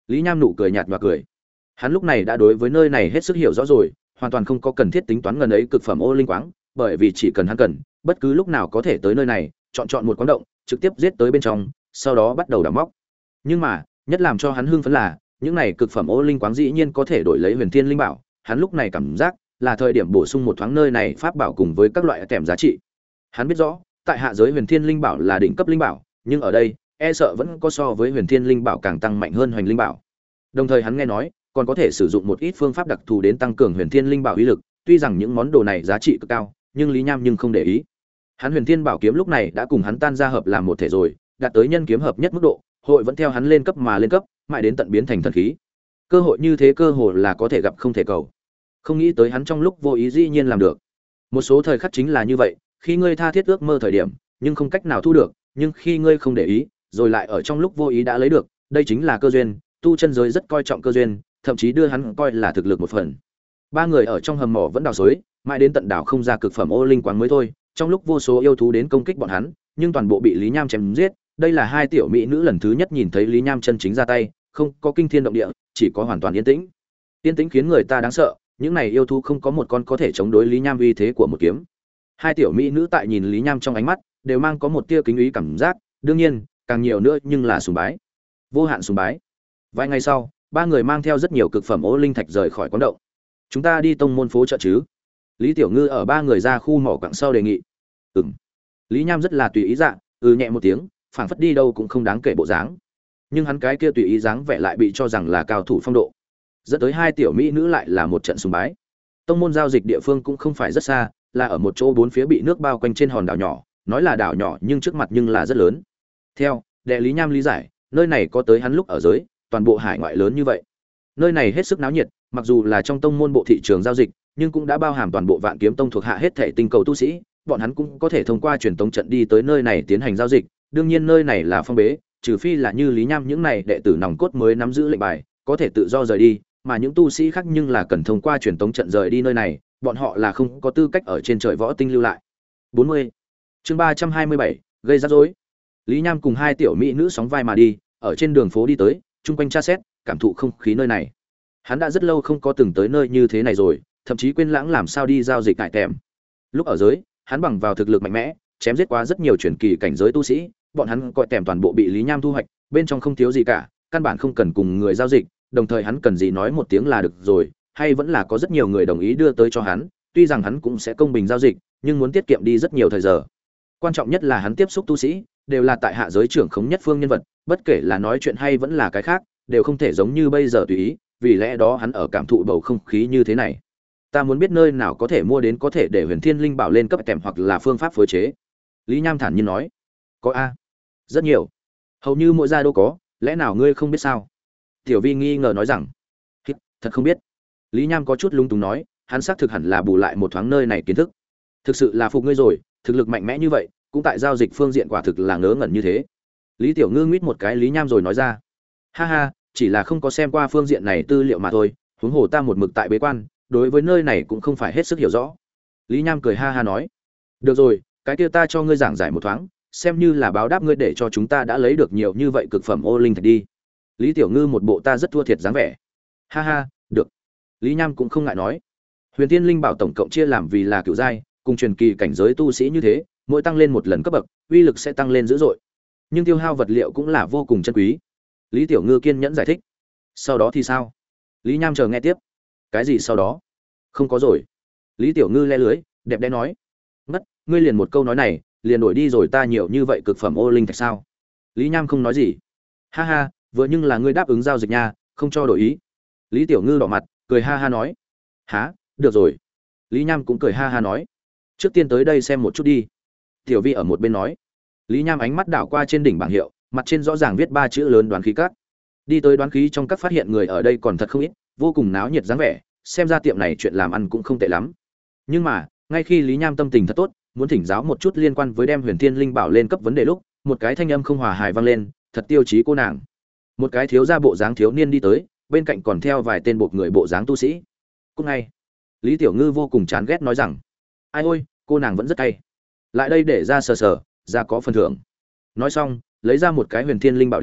Lý Nham nụ cười nhạt và cười. Hắn lúc này đã đối với nơi này hết sức hiểu rõ rồi, hoàn toàn không có cần thiết tính toán ngần ấy cực phẩm ô linh quáng, bởi vì chỉ cần hắn cần, bất cứ lúc nào có thể tới nơi này, chọn một quán động, trực tiếp giết tới bên trong, sau đó bắt đầu đào móc. Nhưng mà, nhất làm cho hắn hưng phấn là, những này cực phẩm ô linh quáng dĩ nhiên có thể đổi lấy huyền thiên linh bảo, hắn lúc này cảm giác là thời điểm bổ sung một thoáng nơi này pháp bảo cùng với các loại kèm giá trị. Hắn biết rõ, tại hạ giới huyền thiên linh bảo là đỉnh cấp linh bảo, nhưng ở đây, e sợ vẫn có so với huyền thiên linh bảo càng tăng mạnh hơn hoành linh bảo. Đồng thời hắn nghe nói, còn có thể sử dụng một ít phương pháp đặc thù đến tăng cường huyền thiên linh bảo uy lực, tuy rằng những món đồ này giá trị cực cao, nhưng Lý Nham nhưng không để ý. Hắn huyền thiên bảo kiếm lúc này đã cùng hắn tan ra hợp làm một thể rồi, đạt tới nhân kiếm hợp nhất mức độ, hội vẫn theo hắn lên cấp mà lên cấp, mãi đến tận biến thành thần khí. Cơ hội như thế cơ hội là có thể gặp không thể cầu. Không nghĩ tới hắn trong lúc vô ý dĩ nhiên làm được. Một số thời khắc chính là như vậy, khi ngươi tha thiết ước mơ thời điểm, nhưng không cách nào thu được, nhưng khi ngươi không để ý, rồi lại ở trong lúc vô ý đã lấy được, đây chính là cơ duyên, tu chân giới rất coi trọng cơ duyên, thậm chí đưa hắn coi là thực lực một phần. Ba người ở trong hầm mỏ vẫn đào xới, mãi đến tận đảo không ra cực phẩm ô linh quáng mới thôi, trong lúc vô số yêu thú đến công kích bọn hắn, nhưng toàn bộ bị Lý Nham chém giết, đây là hai tiểu mỹ nữ lần thứ nhất nhìn thấy Lý Nham chân chính ra tay, không có kinh thiên động địa, chỉ có hoàn toàn yên tĩnh. Yên tĩnh khiến người ta đáng sợ, những này yêu thú không có một con có thể chống đối Lý Nham uy thế của một kiếm. Hai tiểu mỹ nữ tại nhìn Lý Nham trong ánh mắt, đều mang có một tia kính ý cảm giác, đương nhiên, càng nhiều nữa nhưng là sùng bái. Vô hạn sùng bái. Vài ngày sau, ba người mang theo rất nhiều cực phẩm ô linh thạch rời khỏi quán động. Chúng ta đi tông môn phố chợ chứ? Lý Tiểu Ngư ở ba người ra khu mỏ quặng sau đề nghị. Ừm. Lý Nham rất là tùy ý dạ, nhẹ một tiếng, phảng phất đi đâu cũng không đáng kể bộ dáng. Nhưng hắn cái kia tùy ý dáng vẻ lại bị cho rằng là cao thủ phong độ. Dẫn tới hai tiểu mỹ nữ lại là một trận sùng bái. Tông môn giao dịch địa phương cũng không phải rất xa, là ở một chỗ bốn phía bị nước bao quanh trên hòn đảo nhỏ, nói là đảo nhỏ nhưng trước mặt nhưng là rất lớn. Theo đệ Lý Nham lý giải, nơi này có tới hắn lúc ở giới, toàn bộ hải ngoại lớn như vậy. Nơi này hết sức náo nhiệt, mặc dù là trong tông môn bộ thị trường giao dịch, nhưng cũng đã bao hàm toàn bộ Vạn Kiếm Tông thuộc hạ hết thảy tinh cầu tu sĩ, bọn hắn cũng có thể thông qua truyền tống trận đi tới nơi này tiến hành giao dịch. Đương nhiên nơi này là phong bế, trừ phi là như Lý Nham những này đệ tử nòng cốt mới nắm giữ lệnh bài, có thể tự do rời đi, mà những tu sĩ khác nhưng là cần thông qua truyền tống trận rời đi nơi này, bọn họ là không có tư cách ở trên trời võ tinh lưu lại. 40. Chương 327, gây rắc rối. Lý Nham cùng hai tiểu mỹ nữ sóng vai mà đi, ở trên đường phố đi tới, chung quanh tra xét, cảm thụ không khí nơi này. Hắn đã rất lâu không có từng tới nơi như thế này rồi, thậm chí quên lãng làm sao đi giao dịch tại tèm. Lúc ở giới, hắn bằng vào thực lực mạnh mẽ, chém giết quá rất nhiều truyền kỳ cảnh giới tu sĩ, bọn hắn coi tèm toàn bộ bị Lý Nham thu hoạch, bên trong không thiếu gì cả, căn bản không cần cùng người giao dịch, đồng thời hắn cần gì nói một tiếng là được rồi, hay vẫn là có rất nhiều người đồng ý đưa tới cho hắn, tuy rằng hắn cũng sẽ công bình giao dịch, nhưng muốn tiết kiệm đi rất nhiều thời giờ. Quan trọng nhất là hắn tiếp xúc tu sĩ, đều là tại hạ giới trưởng khống nhất phương nhân vật, bất kể là nói chuyện hay vẫn là cái khác, đều không thể giống như bây giờ tùy ý, vì lẽ đó hắn ở cảm thụ bầu không khí như thế này. Ta muốn biết nơi nào có thể mua đến có thể để Huyền Thiên Linh bảo lên cấp tèm hoặc là phương pháp phối chế. Lý Nham thản nhiên nói. Có a, rất nhiều, hầu như mỗi gia đô có, lẽ nào ngươi không biết sao? Tiểu Vi nghi ngờ nói rằng. Thật không biết. Lý Nham có chút lung túng nói, hắn xác thực hẳn là bù lại một thoáng nơi này kiến thức. Thực sự là phục ngươi rồi, thực lực mạnh mẽ như vậy, cũng tại giao dịch phương diện quả thực là ngớ ngẩn như thế. Lý Tiểu Ngư nguyết một cái Lý Nham rồi nói ra. Ha ha, chỉ là không có xem qua phương diện này tư liệu mà thôi, huống hồ ta một mực tại bế quan, đối với nơi này cũng không phải hết sức hiểu rõ. Lý Nham cười ha ha nói. Được rồi, cái kia ta cho ngươi giảng giải một thoáng, xem như là báo đáp ngươi để cho chúng ta đã lấy được nhiều như vậy cực phẩm ô linh thạch đi. Lý Tiểu Ngư một bộ ta rất thua thiệt dáng vẻ. Ha ha, được. Lý Nham cũng không ngại nói. Huyền Thiên Linh bảo tổng cộng chia làm vì là cựu giai, cùng truyền kỳ cảnh giới tu sĩ như thế, mỗi tăng lên một lần cấp bậc, uy lực sẽ tăng lên dữ dội. Nhưng tiêu hao vật liệu cũng là vô cùng chân quý. Lý Tiểu Ngư kiên nhẫn giải thích. Sau đó thì sao? Lý Nham chờ nghe tiếp. Cái gì sau đó? Không có rồi. Lý Tiểu Ngư le lưới, đẹp đẽ nói. Mất, ngươi liền một câu nói này, liền đổi đi rồi ta nhiều như vậy cực phẩm ô linh thạch sao? Lý Nham không nói gì. Ha ha, vừa nhưng là ngươi đáp ứng giao dịch nha, không cho đổi ý. Lý Tiểu Ngư đỏ mặt, cười ha ha nói. Hả, được rồi. Lý Nham cũng cười ha ha nói. Trước tiên tới đây xem một chút đi. Tiểu Vi ở một bên nói. Lý Nham ánh mắt đảo qua trên đỉnh bảng hiệu, mặt trên rõ ràng viết 3 chữ lớn đoán khí các. Đi tới đoán khí trong các phát hiện người ở đây còn thật không ít, vô cùng náo nhiệt dáng vẻ, xem ra tiệm này chuyện làm ăn cũng không tệ lắm. Nhưng mà, ngay khi Lý Nham tâm tình thật tốt, muốn thỉnh giáo một chút liên quan với đem Huyền Thiên Linh bảo lên cấp vấn đề lúc, một cái thanh âm không hòa hài vang lên, thật tiêu chí cô nàng. Một cái thiếu gia bộ dáng thiếu niên đi tới, bên cạnh còn theo vài tên buộc người bộ dáng tu sĩ. Cút ngay. Lý Tiểu Ngư vô cùng chán ghét nói rằng, ai ôi, cô nàng vẫn rất cay. Lại đây để ra sờ sờ, ra có phần thưởng. Nói xong, lấy ra một cái Huyền Thiên Linh bảo đến,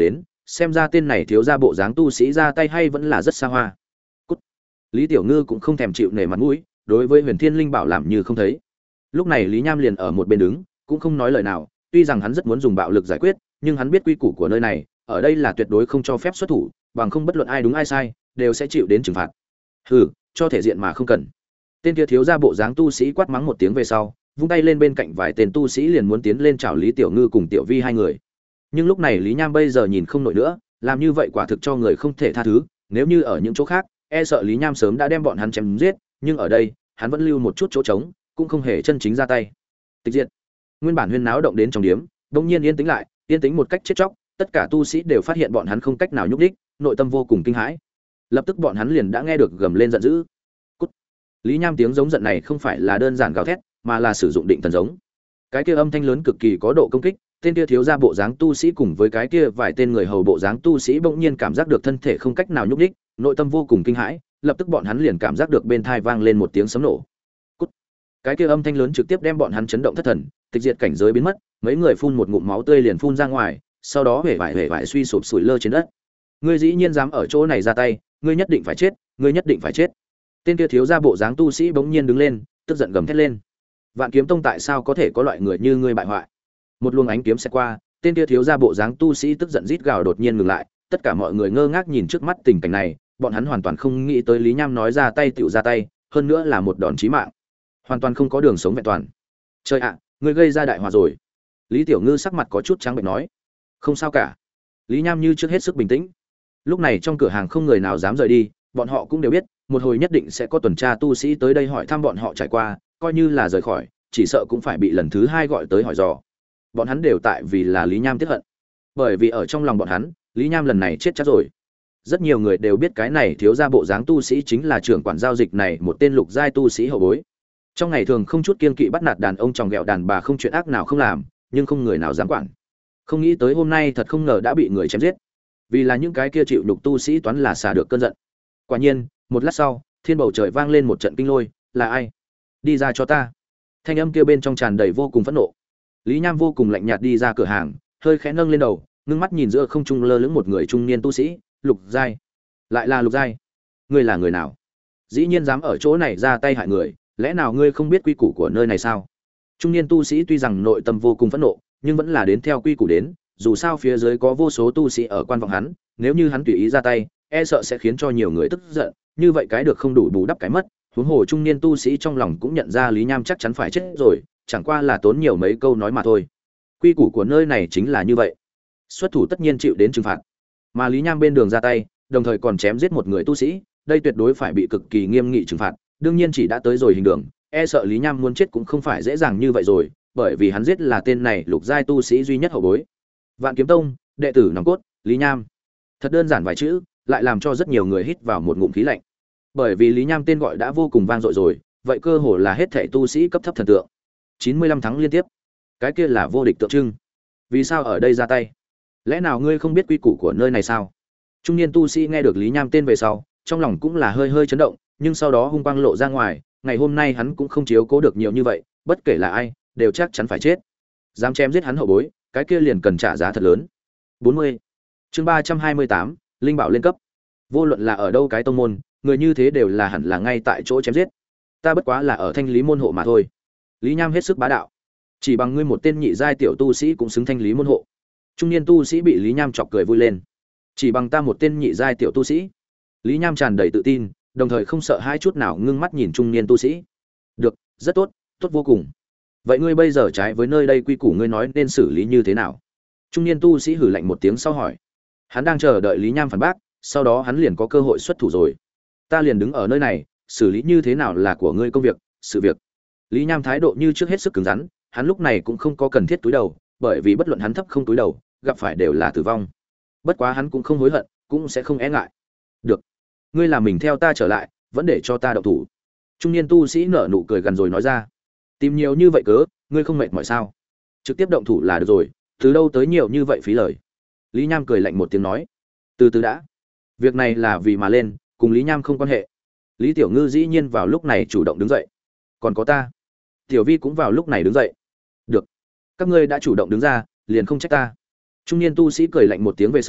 xem ra tên này thiếu ra bộ dáng tu sĩ ra tay hay vẫn là rất xa hoa. Cút. Lý Tiểu Ngư cũng không thèm chịu nể mặt mũi, đối với Huyền Thiên Linh Bảo làm như không thấy. Lúc này Lý Nham liền ở một bên đứng, cũng không nói lời nào, tuy rằng hắn rất muốn dùng bạo lực giải quyết, nhưng hắn biết quy củ của nơi này, ở đây là tuyệt đối không cho phép xuất thủ, bằng không bất luận ai đúng ai sai, đều sẽ chịu đến trừng phạt. Hừ, cho thể diện mà không cần. Tên kia thiếu ra bộ dáng tu sĩ quát mắng một tiếng về sau, vung tay lên bên cạnh vài tên tu sĩ liền muốn tiến lên chào Lý Tiểu Ngư cùng Tiểu Vi hai người. Nhưng lúc này Lý Nham bây giờ nhìn không nổi nữa, làm như vậy quả thực cho người không thể tha thứ, nếu như ở những chỗ khác, e sợ Lý Nham sớm đã đem bọn hắn chém giết, nhưng ở đây, hắn vẫn lưu một chút chỗ trống, cũng không hề chân chính ra tay. Tịch diệt. Nguyên bản huyên náo động đến trong điếm, đột nhiên yên tĩnh lại, yên tĩnh một cách chết chóc, tất cả tu sĩ đều phát hiện bọn hắn không cách nào nhúc nhích, nội tâm vô cùng kinh hãi. Lập tức bọn hắn liền đã nghe được gầm lên giận dữ. Cút. Lý Nham tiếng giống giận này không phải là đơn giản gào thét, mà là sử dụng định thần giống. Cái kia âm thanh lớn cực kỳ có độ công kích, tên kia thiếu ra bộ dáng tu sĩ cùng với cái kia vài tên người hầu bộ dáng tu sĩ bỗng nhiên cảm giác được thân thể không cách nào nhúc nhích, nội tâm vô cùng kinh hãi, lập tức bọn hắn liền cảm giác được bên tai vang lên một tiếng sấm nổ. Cút. Cái kia âm thanh lớn trực tiếp đem bọn hắn chấn động thất thần, tịch diệt cảnh giới biến mất, mấy người phun một ngụm máu tươi liền phun ra ngoài, sau đó hể vải suy sụp sủi lơ trên đất. Ngươi dĩ nhiên dám ở chỗ này ra tay, ngươi nhất định phải chết, ngươi nhất định phải chết. Tên kia thiếu ra bộ dáng tu sĩ bỗng nhiên đứng lên, tức giận gầm thét lên. Vạn Kiếm Tông tại sao có thể có loại người như ngươi bại hoại? Một luồng ánh kiếm sẽ qua, tên kia thiếu ra bộ dáng tu sĩ tức giận rít gào đột nhiên ngừng lại, tất cả mọi người ngơ ngác nhìn trước mắt tình cảnh này, bọn hắn hoàn toàn không nghĩ tới Lý Nham nói ra tay tựu ra tay, hơn nữa là một đòn chí mạng, hoàn toàn không có đường sống vẹn toàn. Trời ạ, ngươi gây ra đại họa rồi. Lý Tiểu Ngư sắc mặt có chút trắng bệch nói. Không sao cả. Lý Nham như trước hết sức bình tĩnh. Lúc này trong cửa hàng không người nào dám rời đi, bọn họ cũng đều biết, một hồi nhất định sẽ có tuần tra tu sĩ tới đây hỏi thăm bọn họ trải qua, coi như là rời khỏi, chỉ sợ cũng phải bị lần thứ hai gọi tới hỏi dò. Bọn hắn đều tại vì là Lý Nham tiếc hận, bởi vì ở trong lòng bọn hắn, Lý Nham lần này chết chắc rồi. Rất nhiều người đều biết cái này thiếu ra bộ dáng tu sĩ chính là trưởng quản giao dịch này, một tên lục giai tu sĩ hậu bối. Trong ngày thường không chút kiên kỵ bắt nạt đàn ông tròng ghẹo đàn bà, không chuyện ác nào không làm, nhưng không người nào dám quản. Không nghĩ tới hôm nay thật không ngờ đã bị người chém giết. Vì là những cái kia chịu nhục tu sĩ toán là xả được cơn giận. Quả nhiên, một lát sau, thiên bầu trời vang lên một trận kinh lôi, là ai? Đi ra cho ta. Thanh âm kia bên trong tràn đầy vô cùng phẫn nộ. Lý Nham vô cùng lạnh nhạt đi ra cửa hàng, hơi khẽ nâng lên đầu, ngưng mắt nhìn giữa không trung lơ lửng một người trung niên tu sĩ, lục giai. Lại là lục giai. Ngươi là người nào? Dĩ nhiên dám ở chỗ này ra tay hại người, lẽ nào ngươi không biết quy củ của nơi này sao? Trung niên tu sĩ tuy rằng nội tâm vô cùng phẫn nộ, nhưng vẫn là đến theo quy củ đến, dù sao phía dưới có vô số tu sĩ ở quan vọng hắn, nếu như hắn tùy ý ra tay, e sợ sẽ khiến cho nhiều người tức giận, như vậy cái được không đủ bù đắp cái mất. Huống hồ trung niên tu sĩ trong lòng cũng nhận ra Lý Nham chắc chắn phải chết rồi, chẳng qua là tốn nhiều mấy câu nói mà thôi. Quy củ của nơi này chính là như vậy, xuất thủ tất nhiên chịu đến trừng phạt. Mà Lý Nham bên đường ra tay, đồng thời còn chém giết một người tu sĩ, đây tuyệt đối phải bị cực kỳ nghiêm nghị trừng phạt. Đương nhiên chỉ đã tới rồi hình đường, e sợ Lý Nham muốn chết cũng không phải dễ dàng như vậy rồi, bởi vì hắn giết là tên này lục giai tu sĩ duy nhất hậu bối. Vạn Kiếm Tông, đệ tử nòng cốt, Lý Nham. Thật đơn giản vài chữ, lại làm cho rất nhiều người hít vào một ngụm khí lạnh. Bởi vì Lý Nham tên gọi đã vô cùng vang dội rồi, vậy cơ hồ là hết thảy tu sĩ cấp thấp thần tượng. 95 tháng liên tiếp. Cái kia là vô địch tượng trưng. Vì sao ở đây ra tay? Lẽ nào ngươi không biết quy củ của nơi này sao? Trung niên tu sĩ nghe được Lý Nham tên về sau, trong lòng cũng là hơi hơi chấn động, nhưng sau đó hung quang lộ ra ngoài, ngày hôm nay hắn cũng không chiếu cố được nhiều như vậy, bất kể là ai, đều chắc chắn phải chết. Dám chém giết hắn hậu bối, cái kia liền cần trả giá thật lớn. 40. Chương 328, linh bảo lên cấp. Vô luận là ở đâu cái tông môn, người như thế đều là hẳn là ngay tại chỗ chém giết. Ta bất quá là ở Thanh Lý môn hộ mà thôi. Lý Nham hết sức bá đạo. Chỉ bằng ngươi một tên nhị giai tiểu tu sĩ cũng xứng Thanh Lý môn hộ. Trung niên tu sĩ bị Lý Nham chọc cười vui lên. Chỉ bằng ta một tên nhị giai tiểu tu sĩ. Lý Nham tràn đầy tự tin, đồng thời không sợ hai chút nào, ngưng mắt nhìn trung niên tu sĩ. Được, rất tốt, tốt vô cùng. Vậy ngươi bây giờ trái với nơi đây quy củ, ngươi nói nên xử lý như thế nào? Trung niên tu sĩ hử lạnh một tiếng sau hỏi. Hắn đang chờ đợi Lý Nham phản bác, sau đó hắn liền có cơ hội xuất thủ rồi. Ta liền đứng ở nơi này, xử lý như thế nào là của ngươi công việc, sự việc. Lý Nham thái độ như trước hết sức cứng rắn, hắn lúc này cũng không có cần thiết túi đầu, bởi vì bất luận hắn thấp không túi đầu, gặp phải đều là tử vong. Bất quá hắn cũng không hối hận, cũng sẽ không e ngại. Được, ngươi làm mình theo ta trở lại, vẫn để cho ta động thủ. Trung niên tu sĩ nở nụ cười gần rồi nói ra. Tìm nhiều như vậy cớ, ngươi không mệt mỏi sao? Trực tiếp động thủ là được rồi, từ đâu tới nhiều như vậy phí lời. Lý Nham cười lạnh một tiếng nói. Từ từ đã, việc này là vì mà lên, cùng Lý Nham không quan hệ. Lý Tiểu Ngư dĩ nhiên vào lúc này chủ động đứng dậy. Còn có ta, Tiểu Vi cũng vào lúc này đứng dậy. Được, các ngươi đã chủ động đứng ra, liền không trách ta. Trung niên tu sĩ cười lạnh một tiếng về sau,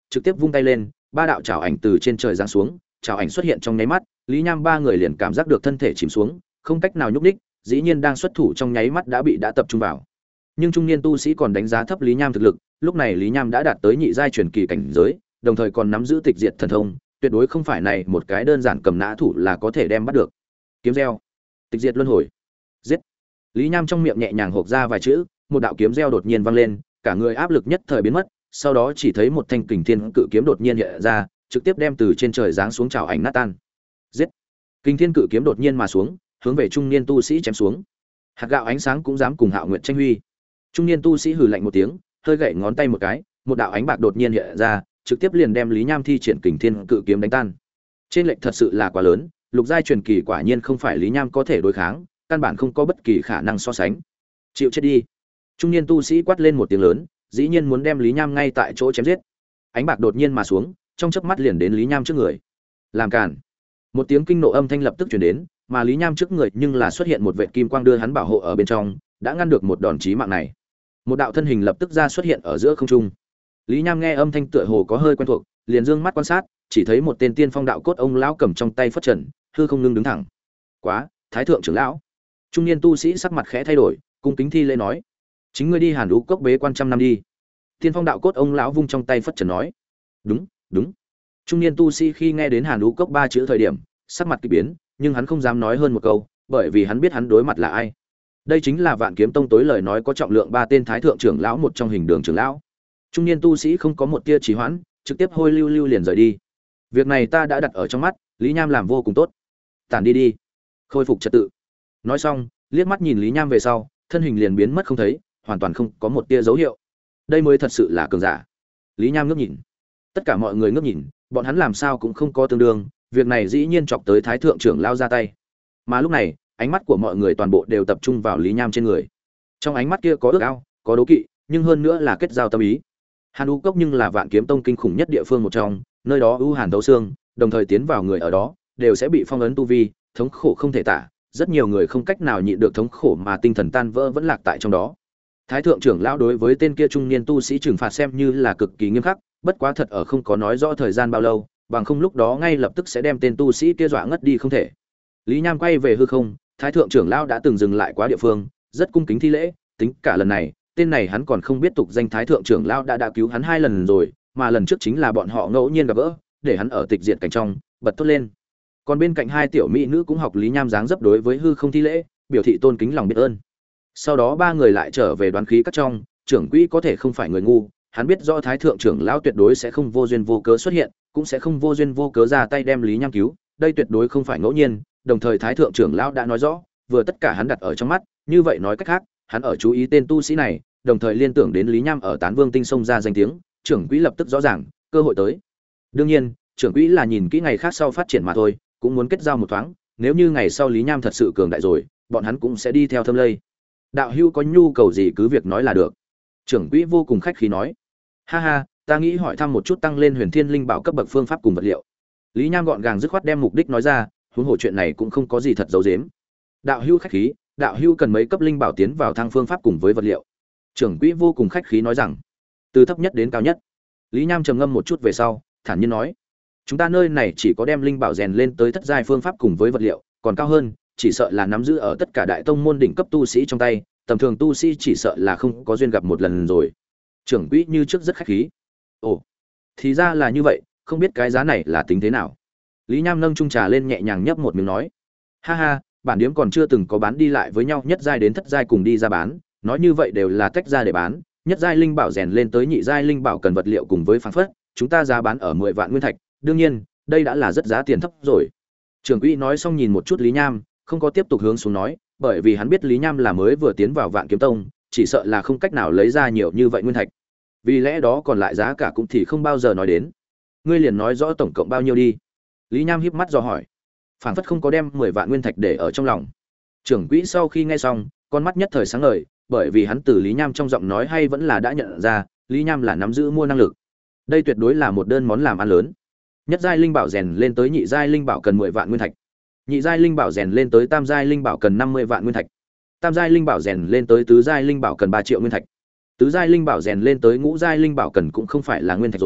trực tiếp vung tay lên, ba đạo chảo ảnh từ trên trời giáng xuống, chảo ảnh xuất hiện trong nháy mắt, Lý Nham ba người liền cảm giác được thân thể chìm xuống, không cách nào nhúc nhích, dĩ nhiên đang xuất thủ trong nháy mắt đã tập trung vào. Nhưng trung niên tu sĩ còn đánh giá thấp Lý Nham thực lực, lúc này Lý Nham đã đạt tới nhị giai truyền kỳ cảnh giới, đồng thời còn nắm giữ tịch diệt thần thông, tuyệt đối không phải này một cái đơn giản cầm nã thủ là có thể đem bắt được. Kiếm reo, tịch diệt luân hồi, giết. Lý Nham trong miệng nhẹ nhàng hộc ra vài chữ, một đạo kiếm reo đột nhiên vang lên, cả người áp lực nhất thời biến mất, sau đó chỉ thấy một thanh kình thiên cự kiếm đột nhiên hiện ra, trực tiếp đem từ trên trời giáng xuống chảo ảnh nát tan. Giết. Kình thiên cự kiếm đột nhiên mà xuống, hướng về trung niên tu sĩ chém xuống. Hạt gạo ánh sáng cũng dám cùng Hạo Nguyệt tranh huy. Trung niên tu sĩ hừ lạnh một tiếng, hơi gậy ngón tay một cái, một đạo ánh bạc đột nhiên hiện ra, trực tiếp liền đem Lý Nham thi triển kình thiên cự kiếm đánh tan. Trên lệch thật sự là quá lớn, lục giai truyền kỳ quả nhiên không phải Lý Nham có thể đối kháng, căn bản không có bất kỳ khả năng so sánh. Chịu chết đi. Trung niên tu sĩ quát lên một tiếng lớn, dĩ nhiên muốn đem Lý Nham ngay tại chỗ chém giết. Ánh bạc đột nhiên mà xuống, trong chớp mắt liền đến Lý Nham trước người. Làm cản. Một tiếng kinh nộ âm thanh lập tức truyền đến, mà Lý Nham trước người nhưng là xuất hiện một vệt kim quang đưa hắn bảo hộ ở bên trong, đã ngăn được một đòn chí mạng này. Một đạo thân hình lập tức ra xuất hiện ở giữa không trung. Lý Nham nghe âm thanh tựa hồ có hơi quen thuộc, liền dương mắt quan sát, chỉ thấy một tên tiên phong đạo cốt ông lão cầm trong tay phất trần, hư không ngưng đứng thẳng. Quá, Thái thượng trưởng lão. Trung niên tu sĩ sắc mặt khẽ thay đổi, cung kính thi lễ nói: "Chính ngươi đi Hàn Vũ cốc bế quan trăm năm đi." Tiên phong đạo cốt ông lão vung trong tay phất trần nói: "Đúng, đúng." Trung niên tu sĩ khi nghe đến Hàn Vũ cốc ba chữ thời điểm, sắc mặt kỳ biến, nhưng hắn không dám nói hơn một câu, bởi vì hắn biết hắn đối mặt là ai. Đây chính là Vạn Kiếm Tông tối lời nói có trọng lượng ba tên thái thượng trưởng lão một trong hình đường trưởng lão. Trung niên tu sĩ không có một tia trì hoãn, trực tiếp hôi lưu lưu liền rời đi. Việc này ta đã đặt ở trong mắt, Lý Nham làm vô cùng tốt. Tản đi đi, khôi phục trật tự. Nói xong, liếc mắt nhìn Lý Nham về sau, thân hình liền biến mất không thấy, hoàn toàn không có một tia dấu hiệu. Đây mới thật sự là cường giả. Lý Nham ngước nhìn. Tất cả mọi người ngước nhìn, bọn hắn làm sao cũng không có tương đương, việc này dĩ nhiên chọc tới thái thượng trưởng lao ra tay. Mà lúc này, ánh mắt của mọi người toàn bộ đều tập trung vào Lý Nham trên người. Trong ánh mắt kia có ước ao, có đố kỵ, nhưng hơn nữa là kết giao tâm ý. Hàn U cốc nhưng là Vạn Kiếm Tông kinh khủng nhất địa phương một trong, nơi đó u hàn thấu xương, đồng thời tiến vào người ở đó đều sẽ bị phong ấn tu vi, thống khổ không thể tả, rất nhiều người không cách nào nhịn được thống khổ mà tinh thần tan vỡ vẫn lạc tại trong đó. Thái thượng trưởng lão đối với tên kia trung niên tu sĩ trừng phạt xem như là cực kỳ nghiêm khắc, bất quá thật ở không có nói rõ thời gian bao lâu, bằng không lúc đó ngay lập tức sẽ đem tên tu sĩ kia dọa ngất đi không thể. Lý Nham quay về hư không, Thái thượng trưởng lão đã từng dừng lại quá địa phương, rất cung kính thi lễ, tính cả lần này, tên này hắn còn không biết tục danh Thái thượng trưởng lão đã cứu hắn 2 lần rồi, mà lần trước chính là bọn họ ngẫu nhiên gặp gỡ, để hắn ở tịch diệt cảnh trong bật tốt lên. Còn bên cạnh 2 tiểu mỹ nữ cũng học Lý Nham dáng dấp đối với hư không thi lễ, biểu thị tôn kính lòng biết ơn. Sau đó 3 người lại trở về đoán khí các trong, trưởng quỹ có thể không phải người ngu, hắn biết rõ Thái thượng trưởng lão tuyệt đối sẽ không vô duyên vô cớ xuất hiện, cũng sẽ không vô duyên vô cớ ra tay đem Lý Nham cứu, đây tuyệt đối không phải ngẫu nhiên, đồng thời Thái thượng trưởng lão đã nói rõ, vừa tất cả hắn đặt ở trong mắt, như vậy nói cách khác, hắn ở chú ý tên tu sĩ này, đồng thời liên tưởng đến Lý Nham ở Tán Vương Tinh sông ra danh tiếng, trưởng quỹ lập tức rõ ràng, cơ hội tới. Đương nhiên, trưởng quỹ là nhìn kỹ ngày khác sau phát triển mà thôi, cũng muốn kết giao một thoáng, nếu như ngày sau Lý Nham thật sự cường đại rồi, bọn hắn cũng sẽ đi theo thâm lây. Đạo hữu có nhu cầu gì cứ việc nói là được. Trưởng quỹ vô cùng khách khí nói. Ha ha, ta nghĩ hỏi thăm một chút tăng lên Huyền Thiên Linh Bảo cấp bậc phương pháp cùng vật liệu. Lý Nham gọn gàng dứt khoát đem mục đích nói ra, huống hồ chuyện này cũng không có gì thật giấu giếm. Đạo hữu khách khí, đạo hữu cần mấy cấp linh bảo tiến vào thăng phương pháp cùng với vật liệu. Trưởng quỹ vô cùng khách khí nói rằng, từ thấp nhất đến cao nhất. Lý Nham trầm ngâm một chút về sau, thản nhiên nói, chúng ta nơi này chỉ có đem linh bảo rèn lên tới thất giai phương pháp cùng với vật liệu, còn cao hơn, chỉ sợ là nắm giữ ở tất cả đại tông môn đỉnh cấp tu sĩ trong tay, tầm thường tu sĩ chỉ sợ là không có duyên gặp một lần rồi. Trưởng quỹ như trước rất khách khí. Ồ, thì ra là như vậy, không biết cái giá này là tính thế nào. Lý Nham nâng chung trà lên nhẹ nhàng nhấp một miếng nói, ha ha, bản điếm còn chưa từng có bán đi lại với nhau nhất giai đến thất giai cùng đi ra bán, nói như vậy đều là tách ra để bán, nhất giai linh bảo rèn lên tới nhị giai linh bảo cần vật liệu cùng với phảng phất, chúng ta giá bán ở 10 vạn nguyên thạch, đương nhiên, đây đã là rất giá tiền thấp rồi. Trưởng quỹ nói xong nhìn một chút Lý Nham, không có tiếp tục hướng xuống nói, bởi vì hắn biết Lý Nham là mới vừa tiến vào Vạn Kiếm Tông, chỉ sợ là không cách nào lấy ra nhiều như vậy nguyên thạch. Vì lẽ đó còn lại giá cả cũng thì không bao giờ nói đến. Ngươi liền nói rõ tổng cộng bao nhiêu đi. Lý Nham híp mắt dò hỏi. Phảng phất không có đem 10 vạn nguyên thạch để ở trong lòng. Trưởng quỹ sau khi nghe xong, con mắt nhất thời sáng ngời, bởi vì hắn từ Lý Nham trong giọng nói hay vẫn là đã nhận ra, Lý Nham là nắm giữ mua năng lực. Đây tuyệt đối là một đơn món làm ăn lớn. Nhất giai linh bảo rèn lên tới nhị giai linh bảo cần 10 vạn nguyên thạch. Nhị giai linh bảo rèn lên tới tam giai linh bảo cần 50 vạn nguyên thạch. Tam giai linh bảo rèn lên tới tứ giai linh bảo cần 3 triệu nguyên thạch. Tứ giai linh bảo rèn lên tới ngũ giai linh bảo cần cũng không phải là nguyên thạch rồi,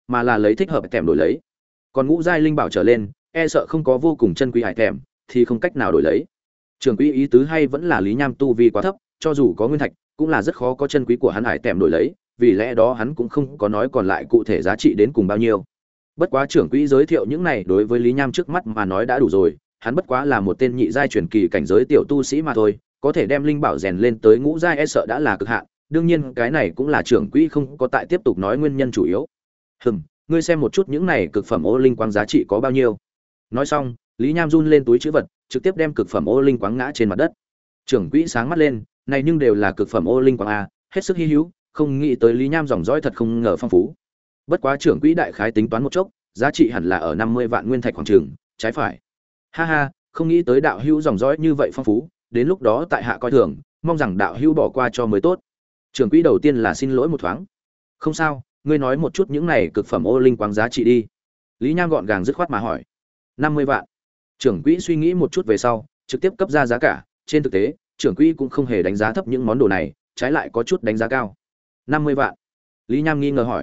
mà là lấy thích hợp tèm đổi lấy. Còn ngũ giai linh bảo trở lên, e sợ không có vô cùng chân quý hải tèm thì không cách nào đổi lấy. Trưởng quỹ ý tứ hay vẫn là Lý Nham tu vi quá thấp, cho dù có nguyên thạch, cũng là rất khó có chân quý của hắn hải tèm đổi lấy, vì lẽ đó hắn cũng không có nói còn lại cụ thể giá trị đến cùng bao nhiêu. Bất quá trưởng quỹ giới thiệu những này đối với Lý Nham trước mắt mà nói đã đủ rồi, hắn bất quá là một tên nhị giai truyền kỳ cảnh giới tiểu tu sĩ mà thôi, có thể đem linh bảo rèn lên tới ngũ giai e sợ đã là cực hạn, đương nhiên cái này cũng là trưởng quỹ không có tại tiếp tục nói nguyên nhân chủ yếu. Ngươi xem một chút những này cực phẩm ô linh quang giá trị có bao nhiêu. Nói xong, Lý Nham run lên túi trữ vật, trực tiếp đem cực phẩm ô linh quang ngã trên mặt đất. Trưởng quỹ sáng mắt lên, này nhưng đều là cực phẩm ô linh quang a, hết sức hi hữu, không nghĩ tới Lý Nham dòng dõi thật không ngờ phong phú. Bất quá trưởng quỹ đại khái tính toán một chốc, giá trị hẳn là ở 50 vạn nguyên thạch khoảng chừng, trái phải. Ha ha, không nghĩ tới đạo hữu dòng dõi như vậy phong phú, đến lúc đó tại hạ coi thường, mong rằng đạo hữu bỏ qua cho mới tốt. Trưởng quỹ đầu tiên là xin lỗi một thoáng. Không sao, ngươi nói một chút những này cực phẩm ô linh quang giá trị đi. Lý Nham gọn gàng dứt khoát mà hỏi. 50 vạn. Trưởng quỹ suy nghĩ một chút về sau, trực tiếp cấp ra giá cả, trên thực tế, trưởng quỹ cũng không hề đánh giá thấp những món đồ này, trái lại có chút đánh giá cao. 50 vạn. Lý Nham nghi ngờ hỏi.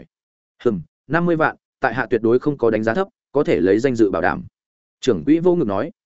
50 vạn, tại hạ tuyệt đối không có đánh giá thấp, có thể lấy danh dự bảo đảm. Trưởng quỹ vô ngực nói.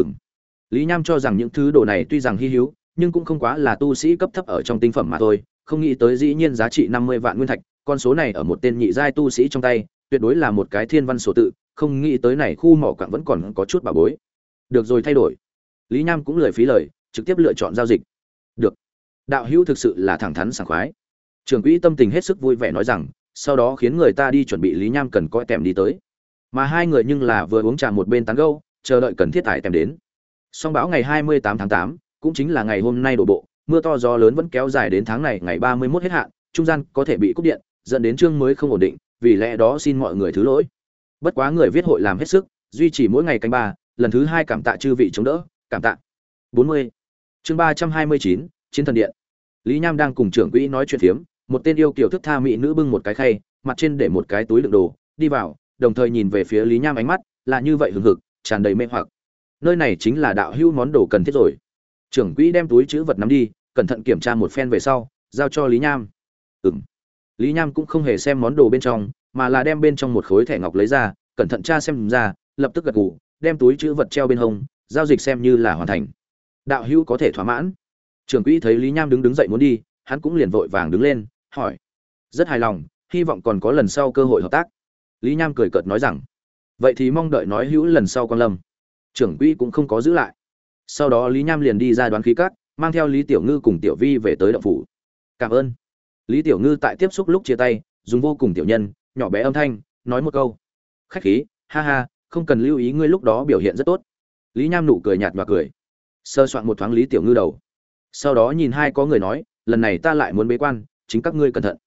Lý Nham cho rằng những thứ đồ này tuy rằng hi hữu, nhưng cũng không quá là tu sĩ cấp thấp ở trong tinh phẩm mà thôi, không nghĩ tới dĩ nhiên giá trị 50 vạn nguyên thạch, con số này ở một tên nhị giai tu sĩ trong tay, tuyệt đối là một cái thiên văn số tự, không nghĩ tới này khu mỏ quặng vẫn còn có chút bảo bối. Được rồi, thay đổi. Lý Nham cũng lười phí lời, trực tiếp lựa chọn giao dịch. Được. Đạo hữu thực sự là thẳng thắn sảng khoái. Trưởng quỹ tâm tình hết sức vui vẻ nói rằng, sau đó khiến người ta đi chuẩn bị Lý Nham cần coi tèm đi tới. Mà hai người nhưng là vừa uống trà một bên tán gẫu, chờ đợi cần thiết tải tèm đến. Song bão ngày 28 tháng 8, cũng chính là ngày hôm nay đổ bộ, mưa to gió lớn vẫn kéo dài đến tháng này ngày 31 hết hạn, trung gian có thể bị cúp điện, dẫn đến chương mới không ổn định, vì lẽ đó xin mọi người thứ lỗi. Bất quá người viết hội làm hết sức, duy trì mỗi ngày canh ba, lần thứ 2 cảm tạ chư vị chống đỡ, cảm tạ. 40. Chương 329, Chiến thần điện. Lý Nham đang cùng trưởng quỹ nói chuyện phiếm, một tên yêu kiều thức tha mỹ nữ bưng một cái khay, mặt trên để một cái túi đựng đồ, đi vào, đồng thời nhìn về phía Lý Nham ánh mắt là như vậy hừng hực, tràn đầy mê hoặc. Nơi này chính là đạo hữu món đồ cần thiết rồi. Trưởng quỹ đem túi trữ vật nắm đi, cẩn thận kiểm tra một phen về sau, giao cho Lý Nham. Lý Nham cũng không hề xem món đồ bên trong, mà là đem bên trong một khối thẻ ngọc lấy ra, cẩn thận tra xem ra, lập tức gật gù, đem túi trữ vật treo bên hông, giao dịch xem như là hoàn thành. Đạo hữu có thể thỏa mãn. Trưởng quỹ thấy Lý Nham đứng dậy muốn đi, hắn cũng liền vội vàng đứng lên, hỏi: "Rất hài lòng, hy vọng còn có lần sau cơ hội hợp tác." Lý Nham cười cợt nói rằng: "Vậy thì mong đợi nói hữu lần sau quan lâm." Trưởng quỹ cũng không có giữ lại. Sau đó Lý Nham liền đi ra đoán khí các, mang theo Lý Tiểu Ngư cùng Tiểu Vi về tới động phủ. "Cảm ơn." Lý Tiểu Ngư tại tiếp xúc lúc chia tay, dùng vô cùng tiểu nhân, nhỏ bé âm thanh, nói một câu: "Khách khí, ha ha, không cần lưu ý ngươi lúc đó biểu hiện rất tốt." Lý Nham nụ cười nhạt nhòa cười, sơ soạn một thoáng Lý Tiểu Ngư đầu. Sau đó nhìn hai có người nói: "Lần này ta lại muốn bế quan, chính các ngươi cẩn thận."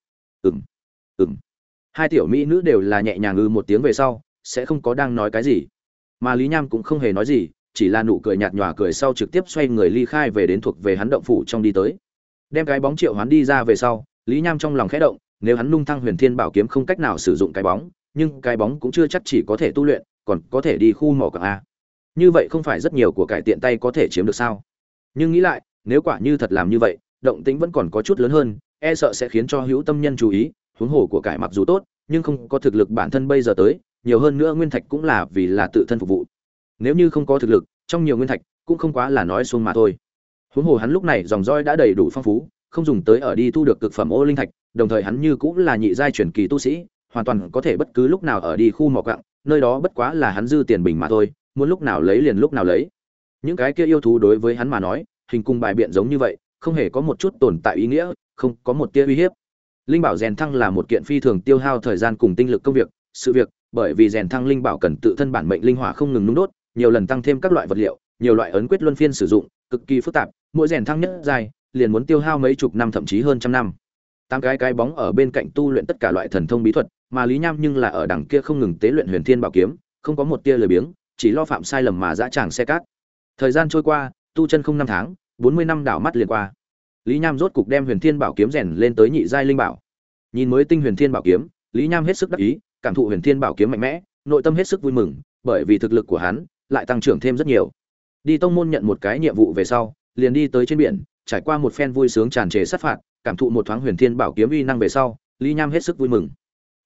Ừm. Hai tiểu mỹ nữ đều là nhẹ nhàng một tiếng về sau, sẽ không có đang nói cái gì. Mà Lý Nham cũng không hề nói gì, chỉ là nụ cười nhạt nhòa cười sau trực tiếp xoay người ly khai về đến thuộc về hắn động phủ trong đi tới. Đem cái bóng triệu hoán đi ra về sau, Lý Nham trong lòng khẽ động, nếu hắn nung thăng Huyền Thiên Bảo kiếm không cách nào sử dụng cái bóng, nhưng cái bóng cũng chưa chắc chỉ có thể tu luyện, còn có thể đi khu mỏ quặng a. Như vậy không phải rất nhiều của cải tiện tay có thể chiếm được sao? Nhưng nghĩ lại, nếu quả như thật làm như vậy, động tĩnh vẫn còn có chút lớn hơn, e sợ sẽ khiến cho hữu tâm nhân chú ý, huống hồ của cải mặc dù tốt, nhưng không có thực lực bản thân bây giờ tới, nhiều hơn nữa nguyên thạch cũng là vì là tự thân phục vụ. Nếu như không có thực lực, trong nhiều nguyên thạch cũng không quá là nói xuông mà thôi. Huống hồ hắn lúc này dòng roi đã đầy đủ phong phú, không dùng tới ở đi thu được cực phẩm ô linh thạch, đồng thời hắn như cũng là nhị giai truyền kỳ tu sĩ, hoàn toàn có thể bất cứ lúc nào ở đi khu mỏ quặng, nơi đó bất quá là hắn dư tiền bình mà thôi, muốn lúc nào lấy liền lúc nào lấy. Những cái kia yêu thú đối với hắn mà nói, hình cung bài biện giống như vậy, không hề có một chút tồn tại ý nghĩa, không có một tia uy hiếp. Linh bảo rèn thăng là một kiện phi thường tiêu hao thời gian cùng tinh lực công việc, sự việc, bởi vì rèn thăng linh bảo cần tự thân bản mệnh linh hỏa không ngừng nung đốt, nhiều lần tăng thêm các loại vật liệu, nhiều loại ấn quyết luân phiên sử dụng, cực kỳ phức tạp, mỗi rèn thăng nhất dài, liền muốn tiêu hao mấy chục năm thậm chí hơn trăm năm. Tám cái bóng ở bên cạnh tu luyện tất cả loại thần thông bí thuật, mà Lý Nham nhưng là ở đằng kia không ngừng tế luyện Huyền Thiên Bảo kiếm, không có một tia lười biếng, chỉ lo phạm sai lầm mà dã tràng xe cát. Thời gian trôi qua, tu chân không năm tháng, 40 năm đảo mắt liền qua. Lý Nham rốt cục đem Huyền Thiên Bảo kiếm rèn lên tới nhị giai linh bảo. Nhìn mới tinh Huyền Thiên Bảo kiếm, Lý Nham hết sức đắc ý, cảm thụ Huyền Thiên Bảo kiếm mạnh mẽ, nội tâm hết sức vui mừng, bởi vì thực lực của hắn lại tăng trưởng thêm rất nhiều. Đi tông môn nhận một cái nhiệm vụ về sau, liền đi tới trên biển, trải qua một phen vui sướng tràn trề sát phạt, cảm thụ một thoáng Huyền Thiên Bảo kiếm uy năng về sau, Lý Nham hết sức vui mừng.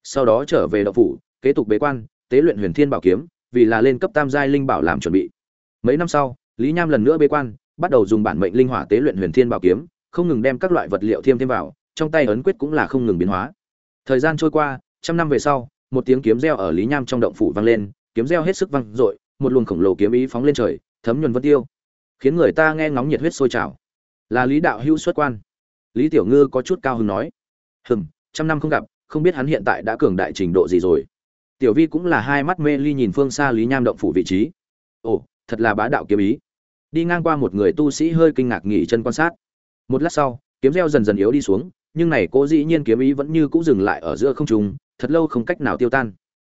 sau đó trở về động phủ kế tục bế quan tế luyện huyền thiên bảo kiếm vì là lên cấp tam giai linh bảo làm chuẩn bị. Mấy năm sau Lý Nham lần nữa bế quan bắt đầu dùng bản mệnh linh hỏa tế luyện huyền thiên bảo kiếm, không ngừng đem các loại vật liệu thêm vào, trong tay ấn quyết cũng là không ngừng biến hóa. Thời gian trôi qua, trăm năm về sau, một tiếng kiếm reo ở Lý Nham trong động phủ vang lên, kiếm reo hết sức vang dội, một luồng khổng lồ kiếm ý phóng lên trời, thấm nhuần vân tiêu, khiến người ta nghe ngóng nhiệt huyết sôi trào. Là Lý đạo hữu xuất quan. Lý Tiểu Ngư có chút cao hứng nói. Trăm năm không gặp, không biết hắn hiện tại đã cường đại trình độ gì rồi. Tiểu Vi cũng là hai mắt mê ly nhìn phương xa Lý Nham động phủ vị trí. Ồ, thật là bá đạo kiếm ý. Đi ngang qua một người tu sĩ hơi kinh ngạc nghỉ chân quan sát. Một lát sau, kiếm reo dần dần yếu đi xuống, nhưng này cố dĩ nhiên kiếm ý vẫn như cũ dừng lại ở giữa không trung, thật lâu không cách nào tiêu tan.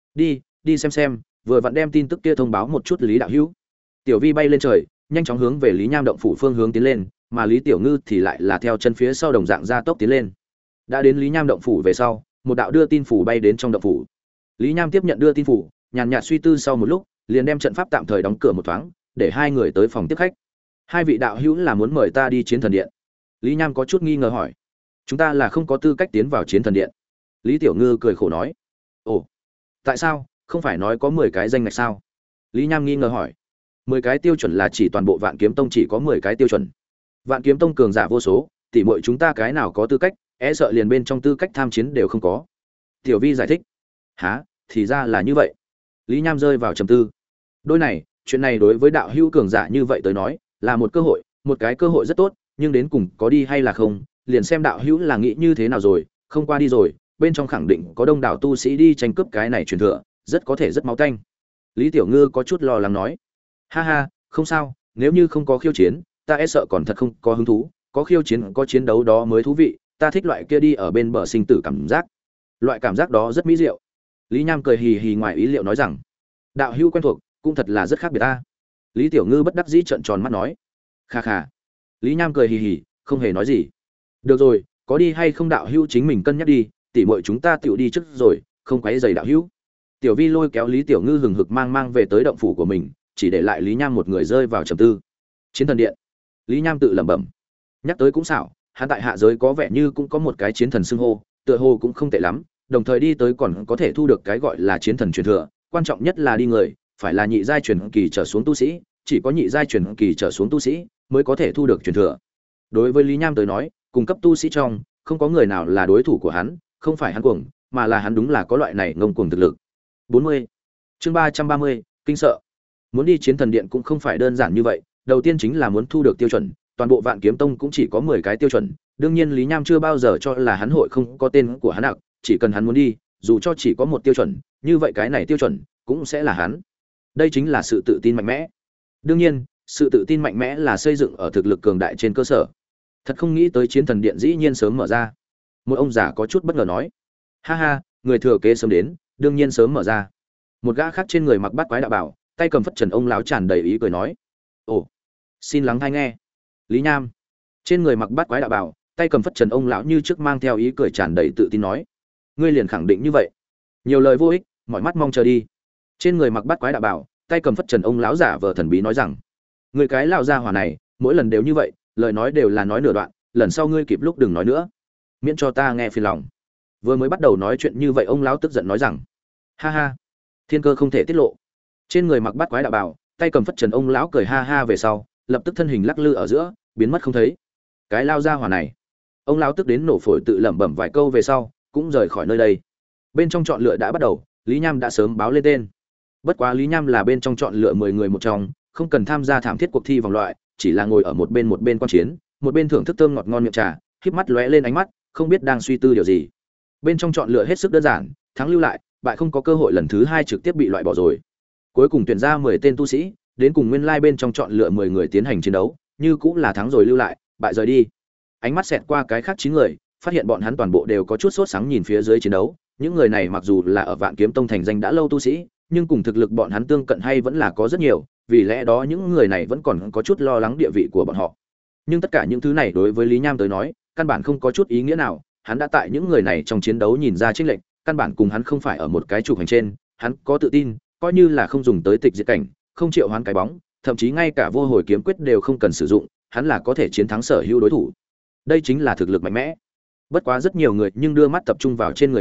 Đi xem, vừa vặn đem tin tức kia thông báo một chút Lý đạo hữu. Tiểu Vi bay lên trời, nhanh chóng hướng về Lý Nham động phủ phương hướng tiến lên, mà Lý Tiểu Ngư thì lại là theo chân phía sau đồng dạng gia tốc tiến lên. Đã đến Lý Nham động phủ về sau, một đạo đưa tin phủ bay đến trong động phủ. Lý Nham tiếp nhận đưa tin phủ, nhàn nhạt suy tư sau một lúc, liền đem trận pháp tạm thời đóng cửa một thoáng, để hai người tới phòng tiếp khách. Hai vị đạo hữu là muốn mời ta đi Chiến Thần Điện. Lý Nham có chút nghi ngờ hỏi. Chúng ta là không có tư cách tiến vào Chiến Thần Điện. Lý Tiểu Ngư cười khổ nói. Ồ, tại sao? Không phải nói có 10 cái danh ngạch sao? Lý Nham nghi ngờ hỏi. 10 cái tiêu chuẩn là chỉ toàn bộ Vạn Kiếm Tông chỉ có 10 cái tiêu chuẩn. Vạn Kiếm Tông cường giả vô số, tỉ muội chúng ta cái nào có tư cách, e sợ liền bên trong tư cách tham chiến đều không có. Tiểu Vi giải thích. Hả, thì ra là như vậy. Lý Nham rơi vào trầm tư. Đôi này, chuyện này đối với đạo hữu cường giả như vậy tới nói, là một cơ hội, một cái cơ hội rất tốt, nhưng đến cùng có đi hay là không, liền xem đạo hữu là nghĩ như thế nào rồi, không qua đi rồi, bên trong khẳng định có đông đảo tu sĩ đi tranh cướp cái này truyền thừa, rất có thể rất máu tanh. Lý Tiểu Ngư có chút lo lắng nói. Ha ha, không sao, nếu như không có khiêu chiến, ta e sợ còn thật không có hứng thú, có khiêu chiến có chiến đấu đó mới thú vị, ta thích loại kia đi ở bên bờ sinh tử cảm giác. Loại cảm giác đó rất mỹ diệu. Lý Nham cười hì hì ngoài ý liệu nói rằng, đạo hữu quen thuộc, cũng thật là rất khác biệt ta. Lý Tiểu Ngư bất đắc dĩ trợn tròn mắt nói. Kha kha. Lý Nham cười hì hì, không hề nói gì. Được rồi, có đi hay không đạo hữu chính mình cân nhắc đi, tỉ muội chúng ta tựu đi trước rồi, không quấy rầy đạo hữu. Tiểu Vi lôi kéo Lý Tiểu Ngư hừng hực mang về tới động phủ của mình, chỉ để lại Lý Nham một người rơi vào trầm tư. Chiến Thần Điện. Lý Nham tự lẩm bẩm. Nhắc tới cũng xảo, hắn tại hạ giới có vẻ như cũng có một cái chiến thần xưng hô, tựa hồ cũng không tệ lắm, đồng thời đi tới còn có thể thu được cái gọi là chiến thần truyền thừa, quan trọng nhất là đi người, phải là nhị giai truyền kỳ trở xuống tu sĩ, chỉ có nhị giai truyền kỳ trở xuống tu sĩ mới có thể thu được truyền thừa. Đối với Lý Nham tới nói, cung cấp tu sĩ trong, không có người nào là đối thủ của hắn, không phải hắn cuồng, mà là hắn đúng là có loại này ngông cuồng thực lực. 40. Chương 330, kinh sợ. Muốn đi Chiến Thần Điện cũng không phải đơn giản như vậy, đầu tiên chính là muốn thu được tiêu chuẩn, toàn bộ Vạn Kiếm Tông cũng chỉ có 10 cái tiêu chuẩn, đương nhiên Lý Nham chưa bao giờ cho là hắn hội không có tên của hắn đặc, chỉ cần hắn muốn đi, dù cho chỉ có một tiêu chuẩn, như vậy cái này tiêu chuẩn cũng sẽ là hắn. Đây chính là sự tự tin mạnh mẽ. Đương nhiên, sự tự tin mạnh mẽ là xây dựng ở thực lực cường đại trên cơ sở. Thật không nghĩ tới Chiến Thần Điện dĩ nhiên sớm mở ra. Một ông già có chút bất ngờ nói. Ha ha, người thừa kế sớm đến, đương nhiên sớm mở ra. Một gã khác trên người mặc bát quái đạo bảo, tay cầm phất trần ông lão tràn đầy ý cười nói. Ồ, xin lắng tai nghe. Lý Nham, trên người mặc bát quái đạo bảo, tay cầm phất trần ông lão như trước mang theo ý cười tràn đầy tự tin nói. Ngươi liền khẳng định như vậy? Nhiều lời vô ích, mọi mắt mong chờ đi. Trên người mặc bát quái đạo bảo, tay cầm phất trần ông lão giả vờ thần bí nói rằng. Người cái lão gia hỏa này, mỗi lần đều như vậy, lời nói đều là nói nửa đoạn, lần sau ngươi kịp lúc đừng nói nữa, miễn cho ta nghe phiền lòng. Vừa mới bắt đầu nói chuyện như vậy, ông lão tức giận nói rằng. Ha ha, thiên cơ không thể tiết lộ. Trên người mặc bát quái đạo bảo, tay cầm phất trần ông lão cười ha ha về sau, lập tức thân hình lắc lư ở giữa, biến mất không thấy. Cái lao gia hỏa này, ông lão tức đến nổ phổi tự lẩm bẩm vài câu về sau, cũng rời khỏi nơi đây. Bên trong chọn lựa đã bắt đầu, Lý Nham đã sớm báo lên tên. Bất quá Lý Nham là bên trong chọn lựa 10 người một trong, không cần tham gia thảm thiết cuộc thi vòng loại, chỉ là ngồi ở một bên quan chiến, một bên thưởng thức thơm ngọt ngon miệng trà, khép mắt lóe lên ánh mắt, không biết đang suy tư điều gì. Bên trong chọn lựa hết sức đơn giản, thắng lưu lại, bại không có cơ hội lần thứ 2 trực tiếp bị loại bỏ rồi. Cuối cùng tuyển ra 10 tên tu sĩ, đến cùng nguyên lai bên trong chọn lựa 10 người tiến hành chiến đấu, như cũng là thắng rồi lưu lại, bại rời đi. Ánh mắt xẹt qua cái khác 9 người, phát hiện bọn hắn toàn bộ đều có chút sốt sắng nhìn phía dưới chiến đấu. Những người này mặc dù là ở Vạn Kiếm Tông thành danh đã lâu tu sĩ, nhưng cùng thực lực bọn hắn tương cận hay vẫn là có rất nhiều, vì lẽ đó những người này vẫn còn có chút lo lắng địa vị của bọn họ. Nhưng tất cả những thứ này đối với Lý Nham tới nói, căn bản không có chút ý nghĩa nào, hắn đã tại những người này trong chiến đấu nhìn ra chênh lệch, căn bản cùng hắn không phải ở một cái trục hành trên, hắn có tự tin, coi như là không dùng tới tịch diệt cảnh, không triệu hoán cái bóng, thậm chí ngay cả vô hồi kiếm quyết đều không cần sử dụng, hắn là có thể chiến thắng sở hữu đối thủ. Đây chính là thực lực mạnh mẽ. Bất quá rất nhiều người nhưng đưa mắt tập trung vào trên người hắn,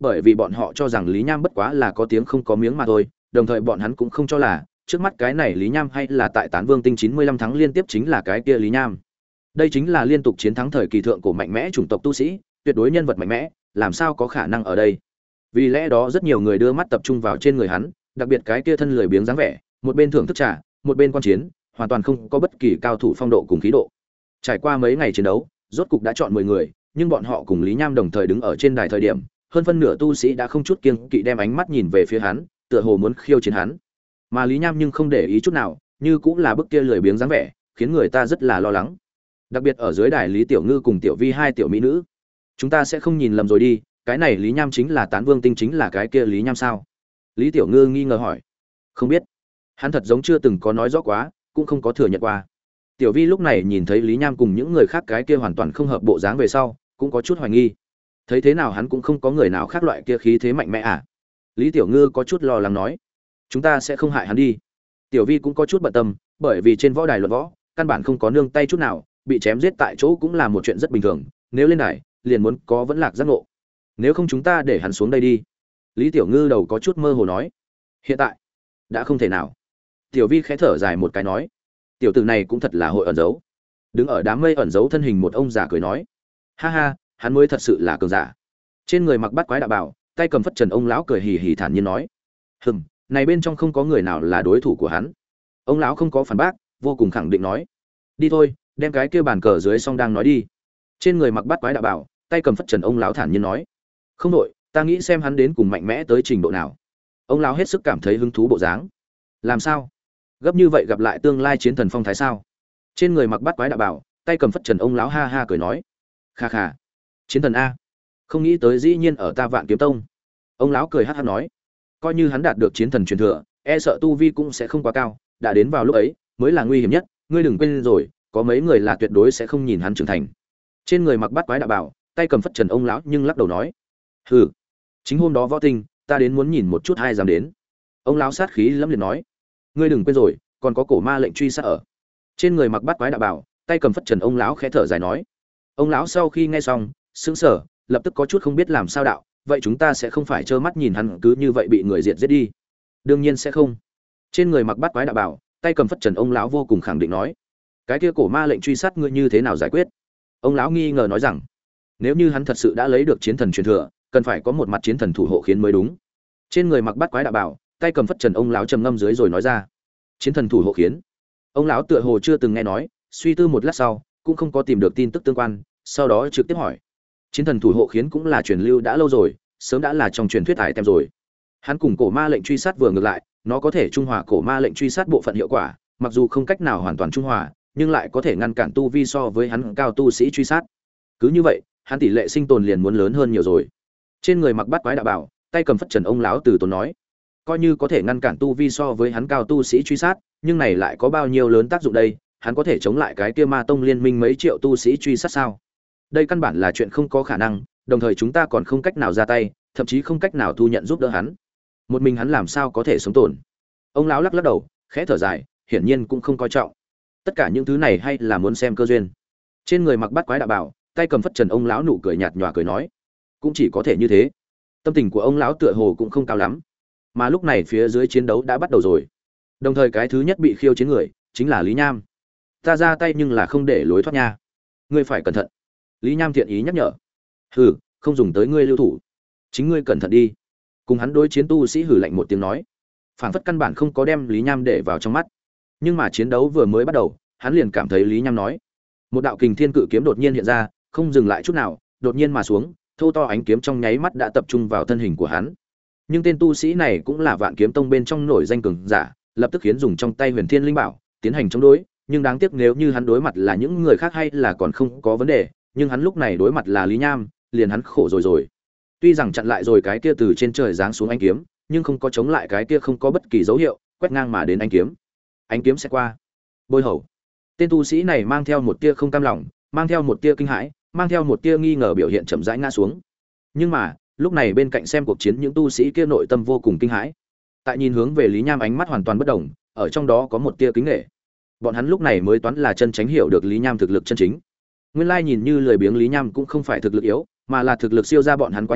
bởi vì bọn họ cho rằng Lý Nham bất quá là có tiếng không có miếng mà thôi, đồng thời bọn hắn cũng không cho là trước mắt cái này Lý Nham hay là tại Tán Vương Tinh 95 tháng liên tiếp chính là cái kia Lý Nham. Đây chính là liên tục chiến thắng thời kỳ thượng cổ mạnh mẽ chủng tộc tu sĩ, tuyệt đối nhân vật mạnh mẽ, làm sao có khả năng ở đây. Vì lẽ đó rất nhiều người đưa mắt tập trung vào trên người hắn, đặc biệt cái kia thân lười biếng dáng vẻ, một bên thưởng thức trà, một bên quan chiến, hoàn toàn không có bất kỳ cao thủ phong độ cùng khí độ. Trải qua mấy ngày chiến đấu, rốt cục đã chọn 10 người, nhưng bọn họ cùng Lý Nham đồng thời đứng ở trên đài thời điểm, hơn phân nửa tu sĩ đã không chút kiêng kỵ đem ánh mắt nhìn về phía hắn, tựa hồ muốn khiêu chiến hắn. Mà Lý Nham nhưng không để ý chút nào, như cũng là bức kia lười biếng dáng vẻ, khiến người ta rất là lo lắng. Đặc biệt ở dưới đài Lý Tiểu Ngư cùng Tiểu Vi hai tiểu mỹ nữ. Chúng ta sẽ không nhìn lầm rồi đi, cái này Lý Nham chính là Tán Vương Tinh chính là cái kia Lý Nham sao? Lý Tiểu Ngư nghi ngờ hỏi. Không biết. Hắn thật giống chưa từng có nói rõ quá, cũng không có thừa nhận qua. Tiểu Vi lúc này nhìn thấy Lý Nham cùng những người khác cái kia hoàn toàn không hợp bộ dáng về sau, cũng có chút hoài nghi. Thấy thế nào hắn cũng không có người nào khác loại kia khí thế mạnh mẽ à? Lý Tiểu Ngư có chút lo lắng nói. Chúng ta sẽ không hại hắn đi. Tiểu Vi cũng có chút bận tâm, bởi vì trên võ đài luận võ, căn bản không có nương tay chút nào, bị chém giết tại chỗ cũng là một chuyện rất bình thường, nếu lên đài, liền muốn có vẫn lạc giác ngộ. Nếu không chúng ta để hắn xuống đây đi. Lý Tiểu Ngư đầu có chút mơ hồ nói. Hiện tại, đã không thể nào. Tiểu Vi khẽ thở dài một cái nói. Tiểu tử này cũng thật là hội ẩn giấu. Đứng ở đám mây ẩn giấu thân hình một ông già cười nói. Ha ha, hắn mới thật sự là cường giả. Trên người mặc bát quái đạo bào, tay cầm phất trần ông lão cười hì hì thản nhiên nói. Này bên trong không có người nào là đối thủ của hắn. Ông lão không có phản bác, vô cùng khẳng định nói. Đi thôi, đem cái kia bàn cờ dưới xong đang nói đi. Trên người mặc bát quái đạo bào, tay cầm phất trần ông lão thản nhiên nói. Không đội, ta nghĩ xem hắn đến cùng mạnh mẽ tới trình độ nào. Ông lão hết sức cảm thấy hứng thú bộ dáng. Làm sao? Gấp như vậy gặp lại tương lai chiến thần phong thái sao? Trên người mặc bát quái đạo bào, tay cầm phất trần ông lão ha ha cười nói. Kha kha, chiến thần a, không nghĩ tới dĩ nhiên ở ta Vạn Kiếm Tông. Ông lão cười hắc hắc nói. Coi như hắn đạt được chiến thần truyền thừa, e sợ tu vi cũng sẽ không quá cao, đã đến vào lúc ấy mới là nguy hiểm nhất, ngươi đừng quên rồi, có mấy người là tuyệt đối sẽ không nhìn hắn trưởng thành. Trên người mặc bát quái đạo bào, tay cầm phất trần ông lão nhưng lắc đầu nói. Hừ, chính hôm đó võ tinh, ta đến muốn nhìn một chút ai dám đến. Ông lão sát khí lẫm liệt nói. Ngươi đừng quên rồi, còn có cổ ma lệnh truy sát ở. Trên người mặc bát quái đạo bào, tay cầm phất trần ông lão khẽ thở dài nói. Ông lão sau khi nghe xong, sững sờ, lập tức có chút không biết làm sao đạo, vậy chúng ta sẽ không phải trơ mắt nhìn hắn cứ như vậy bị người diệt giết đi. Đương nhiên sẽ không. Trên người mặc bát quái đạo bào, tay cầm phất trần ông lão vô cùng khẳng định nói. Cái kia cổ ma lệnh truy sát ngươi như thế nào giải quyết? Ông lão nghi ngờ nói rằng, nếu như hắn thật sự đã lấy được chiến thần truyền thừa, cần phải có một mặt chiến thần thủ hộ khiến mới đúng. Trên người mặc bát quái đạo bào, tay cầm phất trần ông lão trầm ngâm dưới rồi nói ra. Chiến thần thủ hộ khiến? Ông lão tựa hồ chưa từng nghe nói, suy tư một lát sau, cũng không có tìm được tin tức tương quan, sau đó trực tiếp hỏi. Chiến thần thủ hộ khiến cũng là truyền lưu đã lâu rồi, sớm đã là trong truyền thuyết hải tem rồi. Hắn cùng cổ ma lệnh truy sát vừa ngược lại, nó có thể trung hòa cổ ma lệnh truy sát bộ phận hiệu quả, mặc dù không cách nào hoàn toàn trung hòa, nhưng lại có thể ngăn cản tu vi so với hắn cao tu sĩ truy sát. Cứ như vậy, hắn tỷ lệ sinh tồn liền muốn lớn hơn nhiều rồi. Trên người mặc bát quái đạo bảo, tay cầm phất trần ông lão từ tốn nói, coi như có thể ngăn cản tu vi so với hắn cao tu sĩ truy sát, nhưng này lại có bao nhiêu lớn tác dụng đây? Hắn có thể chống lại cái kia ma tông liên minh mấy triệu tu sĩ truy sát sao? Đây căn bản là chuyện không có khả năng, đồng thời chúng ta còn không cách nào ra tay, thậm chí không cách nào thu nhận giúp đỡ hắn. Một mình hắn làm sao có thể sống tồn? Ông lão lắc lắc đầu, khẽ thở dài, hiển nhiên cũng không coi trọng. Tất cả những thứ này hay là muốn xem cơ duyên. Trên người mặc bát quái đạo bảo, tay cầm phất trần ông lão nụ cười nhạt nhòa cười nói, cũng chỉ có thể như thế. Tâm tình của ông lão tựa hồ cũng không cao lắm. Mà lúc này phía dưới chiến đấu đã bắt đầu rồi. Đồng thời cái thứ nhất bị khiêu chiến người chính là Lý Nham. Ta ra tay nhưng là không để lối thoát nha. Ngươi phải cẩn thận. Lý Nham thiện ý nhắc nhở. Hừ, không dùng tới ngươi lưu thủ. Chính ngươi cẩn thận đi. Cùng hắn đối chiến tu sĩ hừ lạnh một tiếng nói. Phảng phất căn bản không có đem Lý Nham để vào trong mắt. Nhưng mà chiến đấu vừa mới bắt đầu, hắn liền cảm thấy Lý Nham nói. Một đạo kình thiên cự kiếm đột nhiên hiện ra, không dừng lại chút nào, đột nhiên mà xuống, thô to ánh kiếm trong nháy mắt đã tập trung vào thân hình của hắn. Nhưng tên tu sĩ này cũng là Vạn Kiếm Tông bên trong nổi danh cường giả, lập tức khiến dùng trong tay Huyền Thiên Linh Bảo tiến hành chống đối, nhưng đáng tiếc nếu như hắn đối mặt là những người khác hay là còn không có vấn đề, nhưng hắn lúc này đối mặt là Lý Nham, liền hắn khổ rồi. Tuy rằng chặn lại rồi cái kia từ trên trời giáng xuống ánh kiếm, nhưng không có chống lại cái kia không có bất kỳ dấu hiệu, quét ngang mà đến ánh kiếm. Ánh kiếm sẽ qua. Bôi hầu. Tên tu sĩ này mang theo một tia không cam lòng, mang theo một tia kinh hãi, mang theo một tia nghi ngờ biểu hiện chậm rãi ngã xuống. Nhưng mà, lúc này bên cạnh xem cuộc chiến những tu sĩ kia nội tâm vô cùng kinh hãi. Tại nhìn hướng về Lý Nham ánh mắt hoàn toàn bất động, ở trong đó có một tia kính nể. Bọn hắn lúc này mới toán là chân tránh hiểu được Lý Nham thực lực chân chính. Nguyên lai nhìn như lười biếng Lý Nham cũng không phải thực lực yếu, mà là thực lực siêu ra bọn hắn quá nhiều,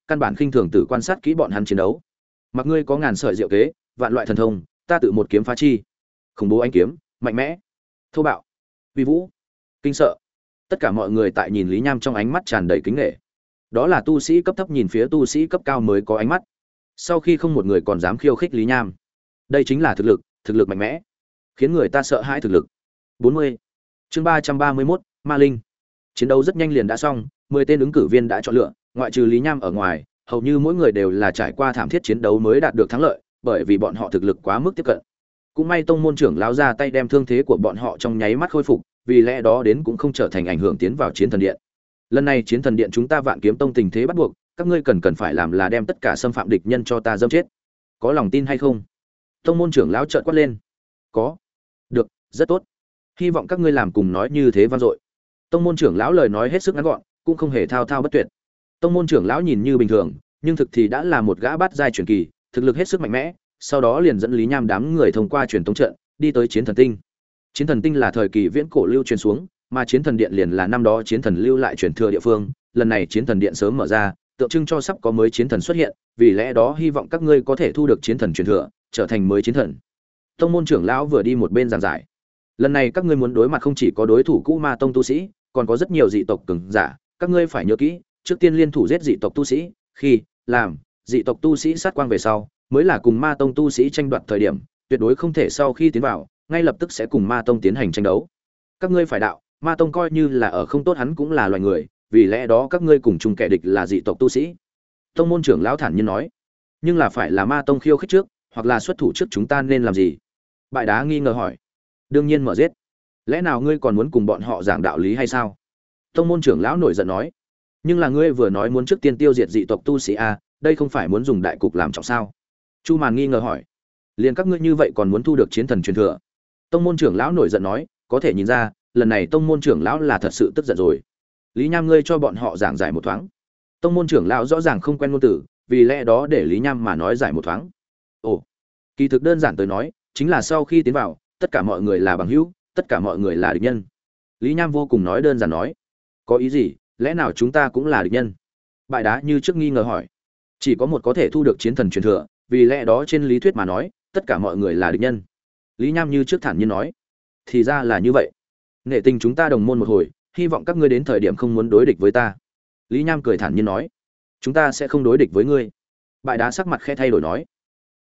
căn bản khinh thường tử quan sát kỹ bọn hắn chiến đấu. Mặc ngươi có ngàn sợi diệu kế, vạn loại thần thông, ta tự một kiếm phá chi. Khủng bố ánh kiếm, mạnh mẽ, thô bạo, uy vũ, kinh sợ. Tất cả mọi người tại nhìn Lý Nham trong ánh mắt tràn đầy kính nể. Đó là tu sĩ cấp thấp nhìn phía tu sĩ cấp cao mới có ánh mắt. Sau khi không một người còn dám khiêu khích Lý Nham. Đây chính là thực lực mạnh mẽ, khiến người ta sợ hãi thực lực. 40. Chương 331, Ma Linh. Chiến đấu rất nhanh liền đã xong, 10 tên ứng cử viên đã chọn lựa, ngoại trừ Lý Nham ở ngoài, hầu như mỗi người đều là trải qua thảm thiết chiến đấu mới đạt được thắng lợi, bởi vì bọn họ thực lực quá mức tiếp cận. Cũng may tông môn trưởng lão ra tay đem thương thế của bọn họ trong nháy mắt khôi phục, vì lẽ đó đến cũng không trở thành ảnh hưởng tiến vào chiến thần điện. Lần này chiến thần điện chúng ta Vạn Kiếm Tông tình thế bắt buộc, các ngươi cần phải làm là đem tất cả xâm phạm địch nhân cho ta dâm chết. Có lòng tin hay không? Tông môn trưởng lão trợn quát lên. Có. Được, rất tốt. Hy vọng các ngươi làm cùng nói như thế vang dội. Tông môn trưởng lão lời nói hết sức ngắn gọn, cũng không hề thao thao bất tuyệt. Tông môn trưởng lão nhìn như bình thường, nhưng thực thì đã là một gã bát giai truyền kỳ, thực lực hết sức mạnh mẽ, sau đó liền dẫn Lý Nham đám người thông qua truyền tống trận, đi tới Chiến Thần Tinh. Chiến Thần Tinh là thời kỳ viễn cổ lưu truyền xuống, mà Chiến Thần Điện liền là năm đó chiến thần lưu lại truyền thừa địa phương, lần này Chiến Thần Điện sớm mở ra, tượng trưng cho sắp có mới chiến thần xuất hiện, vì lẽ đó hy vọng các ngươi có thể thu được chiến thần truyền thừa, trở thành mới chiến thần. Tông môn trưởng lão vừa đi một bên giảng giải. Lần này các ngươi muốn đối mặt không chỉ có đối thủ cũ Ma tông tu sĩ, còn có rất nhiều dị tộc cường giả, các ngươi phải nhớ kỹ, trước tiên liên thủ giết dị tộc tu sĩ, khi làm dị tộc tu sĩ sát quang về sau, mới là cùng Ma tông tu sĩ tranh đoạt thời điểm, tuyệt đối không thể sau khi tiến vào, ngay lập tức sẽ cùng Ma tông tiến hành tranh đấu. Các ngươi phải đạo, Ma tông coi như là ở không tốt hắn cũng là loài người, vì lẽ đó các ngươi cùng chung kẻ địch là dị tộc tu sĩ. Tông môn trưởng lão thản nhiên nói. Nhưng là phải là Ma tông khiêu khích trước, hoặc là xuất thủ trước chúng ta nên làm gì? Bại Đá nghi ngờ hỏi. Đương nhiên mở giết. Lẽ nào ngươi còn muốn cùng bọn họ giảng đạo lý hay sao? Tông môn trưởng lão nổi giận nói. Nhưng là ngươi vừa nói muốn trước tiên tiêu diệt dị tộc tu sĩ a, đây không phải muốn dùng đại cục làm trọng sao? Chu Màn nghi ngờ hỏi. Liền các ngươi như vậy còn muốn thu được chiến thần truyền thừa? Tông môn trưởng lão nổi giận nói, có thể nhìn ra, lần này tông môn trưởng lão là thật sự tức giận rồi. Lý Nham ngươi cho bọn họ giảng giải một thoáng. Tông môn trưởng lão rõ ràng không quen ngôn từ, vì lẽ đó để Lý Nham mà nói giải một thoáng. Ồ, kỳ thực đơn giản tới nói, chính là sau khi tiến vào, tất cả mọi người là bằng hữu, tất cả mọi người là địch nhân. Lý Nham vô cùng nói đơn giản nói. Có ý gì? Lẽ nào chúng ta cũng là địch nhân? Bại Đá như trước nghi ngờ hỏi. Chỉ có một có thể thu được chiến thần truyền thừa, vì lẽ đó trên lý thuyết mà nói, tất cả mọi người là địch nhân. Lý Nham như trước thản nhiên nói. Thì ra là như vậy. Nể tình chúng ta đồng môn một hồi, hy vọng các ngươi đến thời điểm không muốn đối địch với ta. Lý Nham cười thản nhiên nói. Chúng ta sẽ không đối địch với ngươi. Bại Đá sắc mặt khẽ thay đổi nói.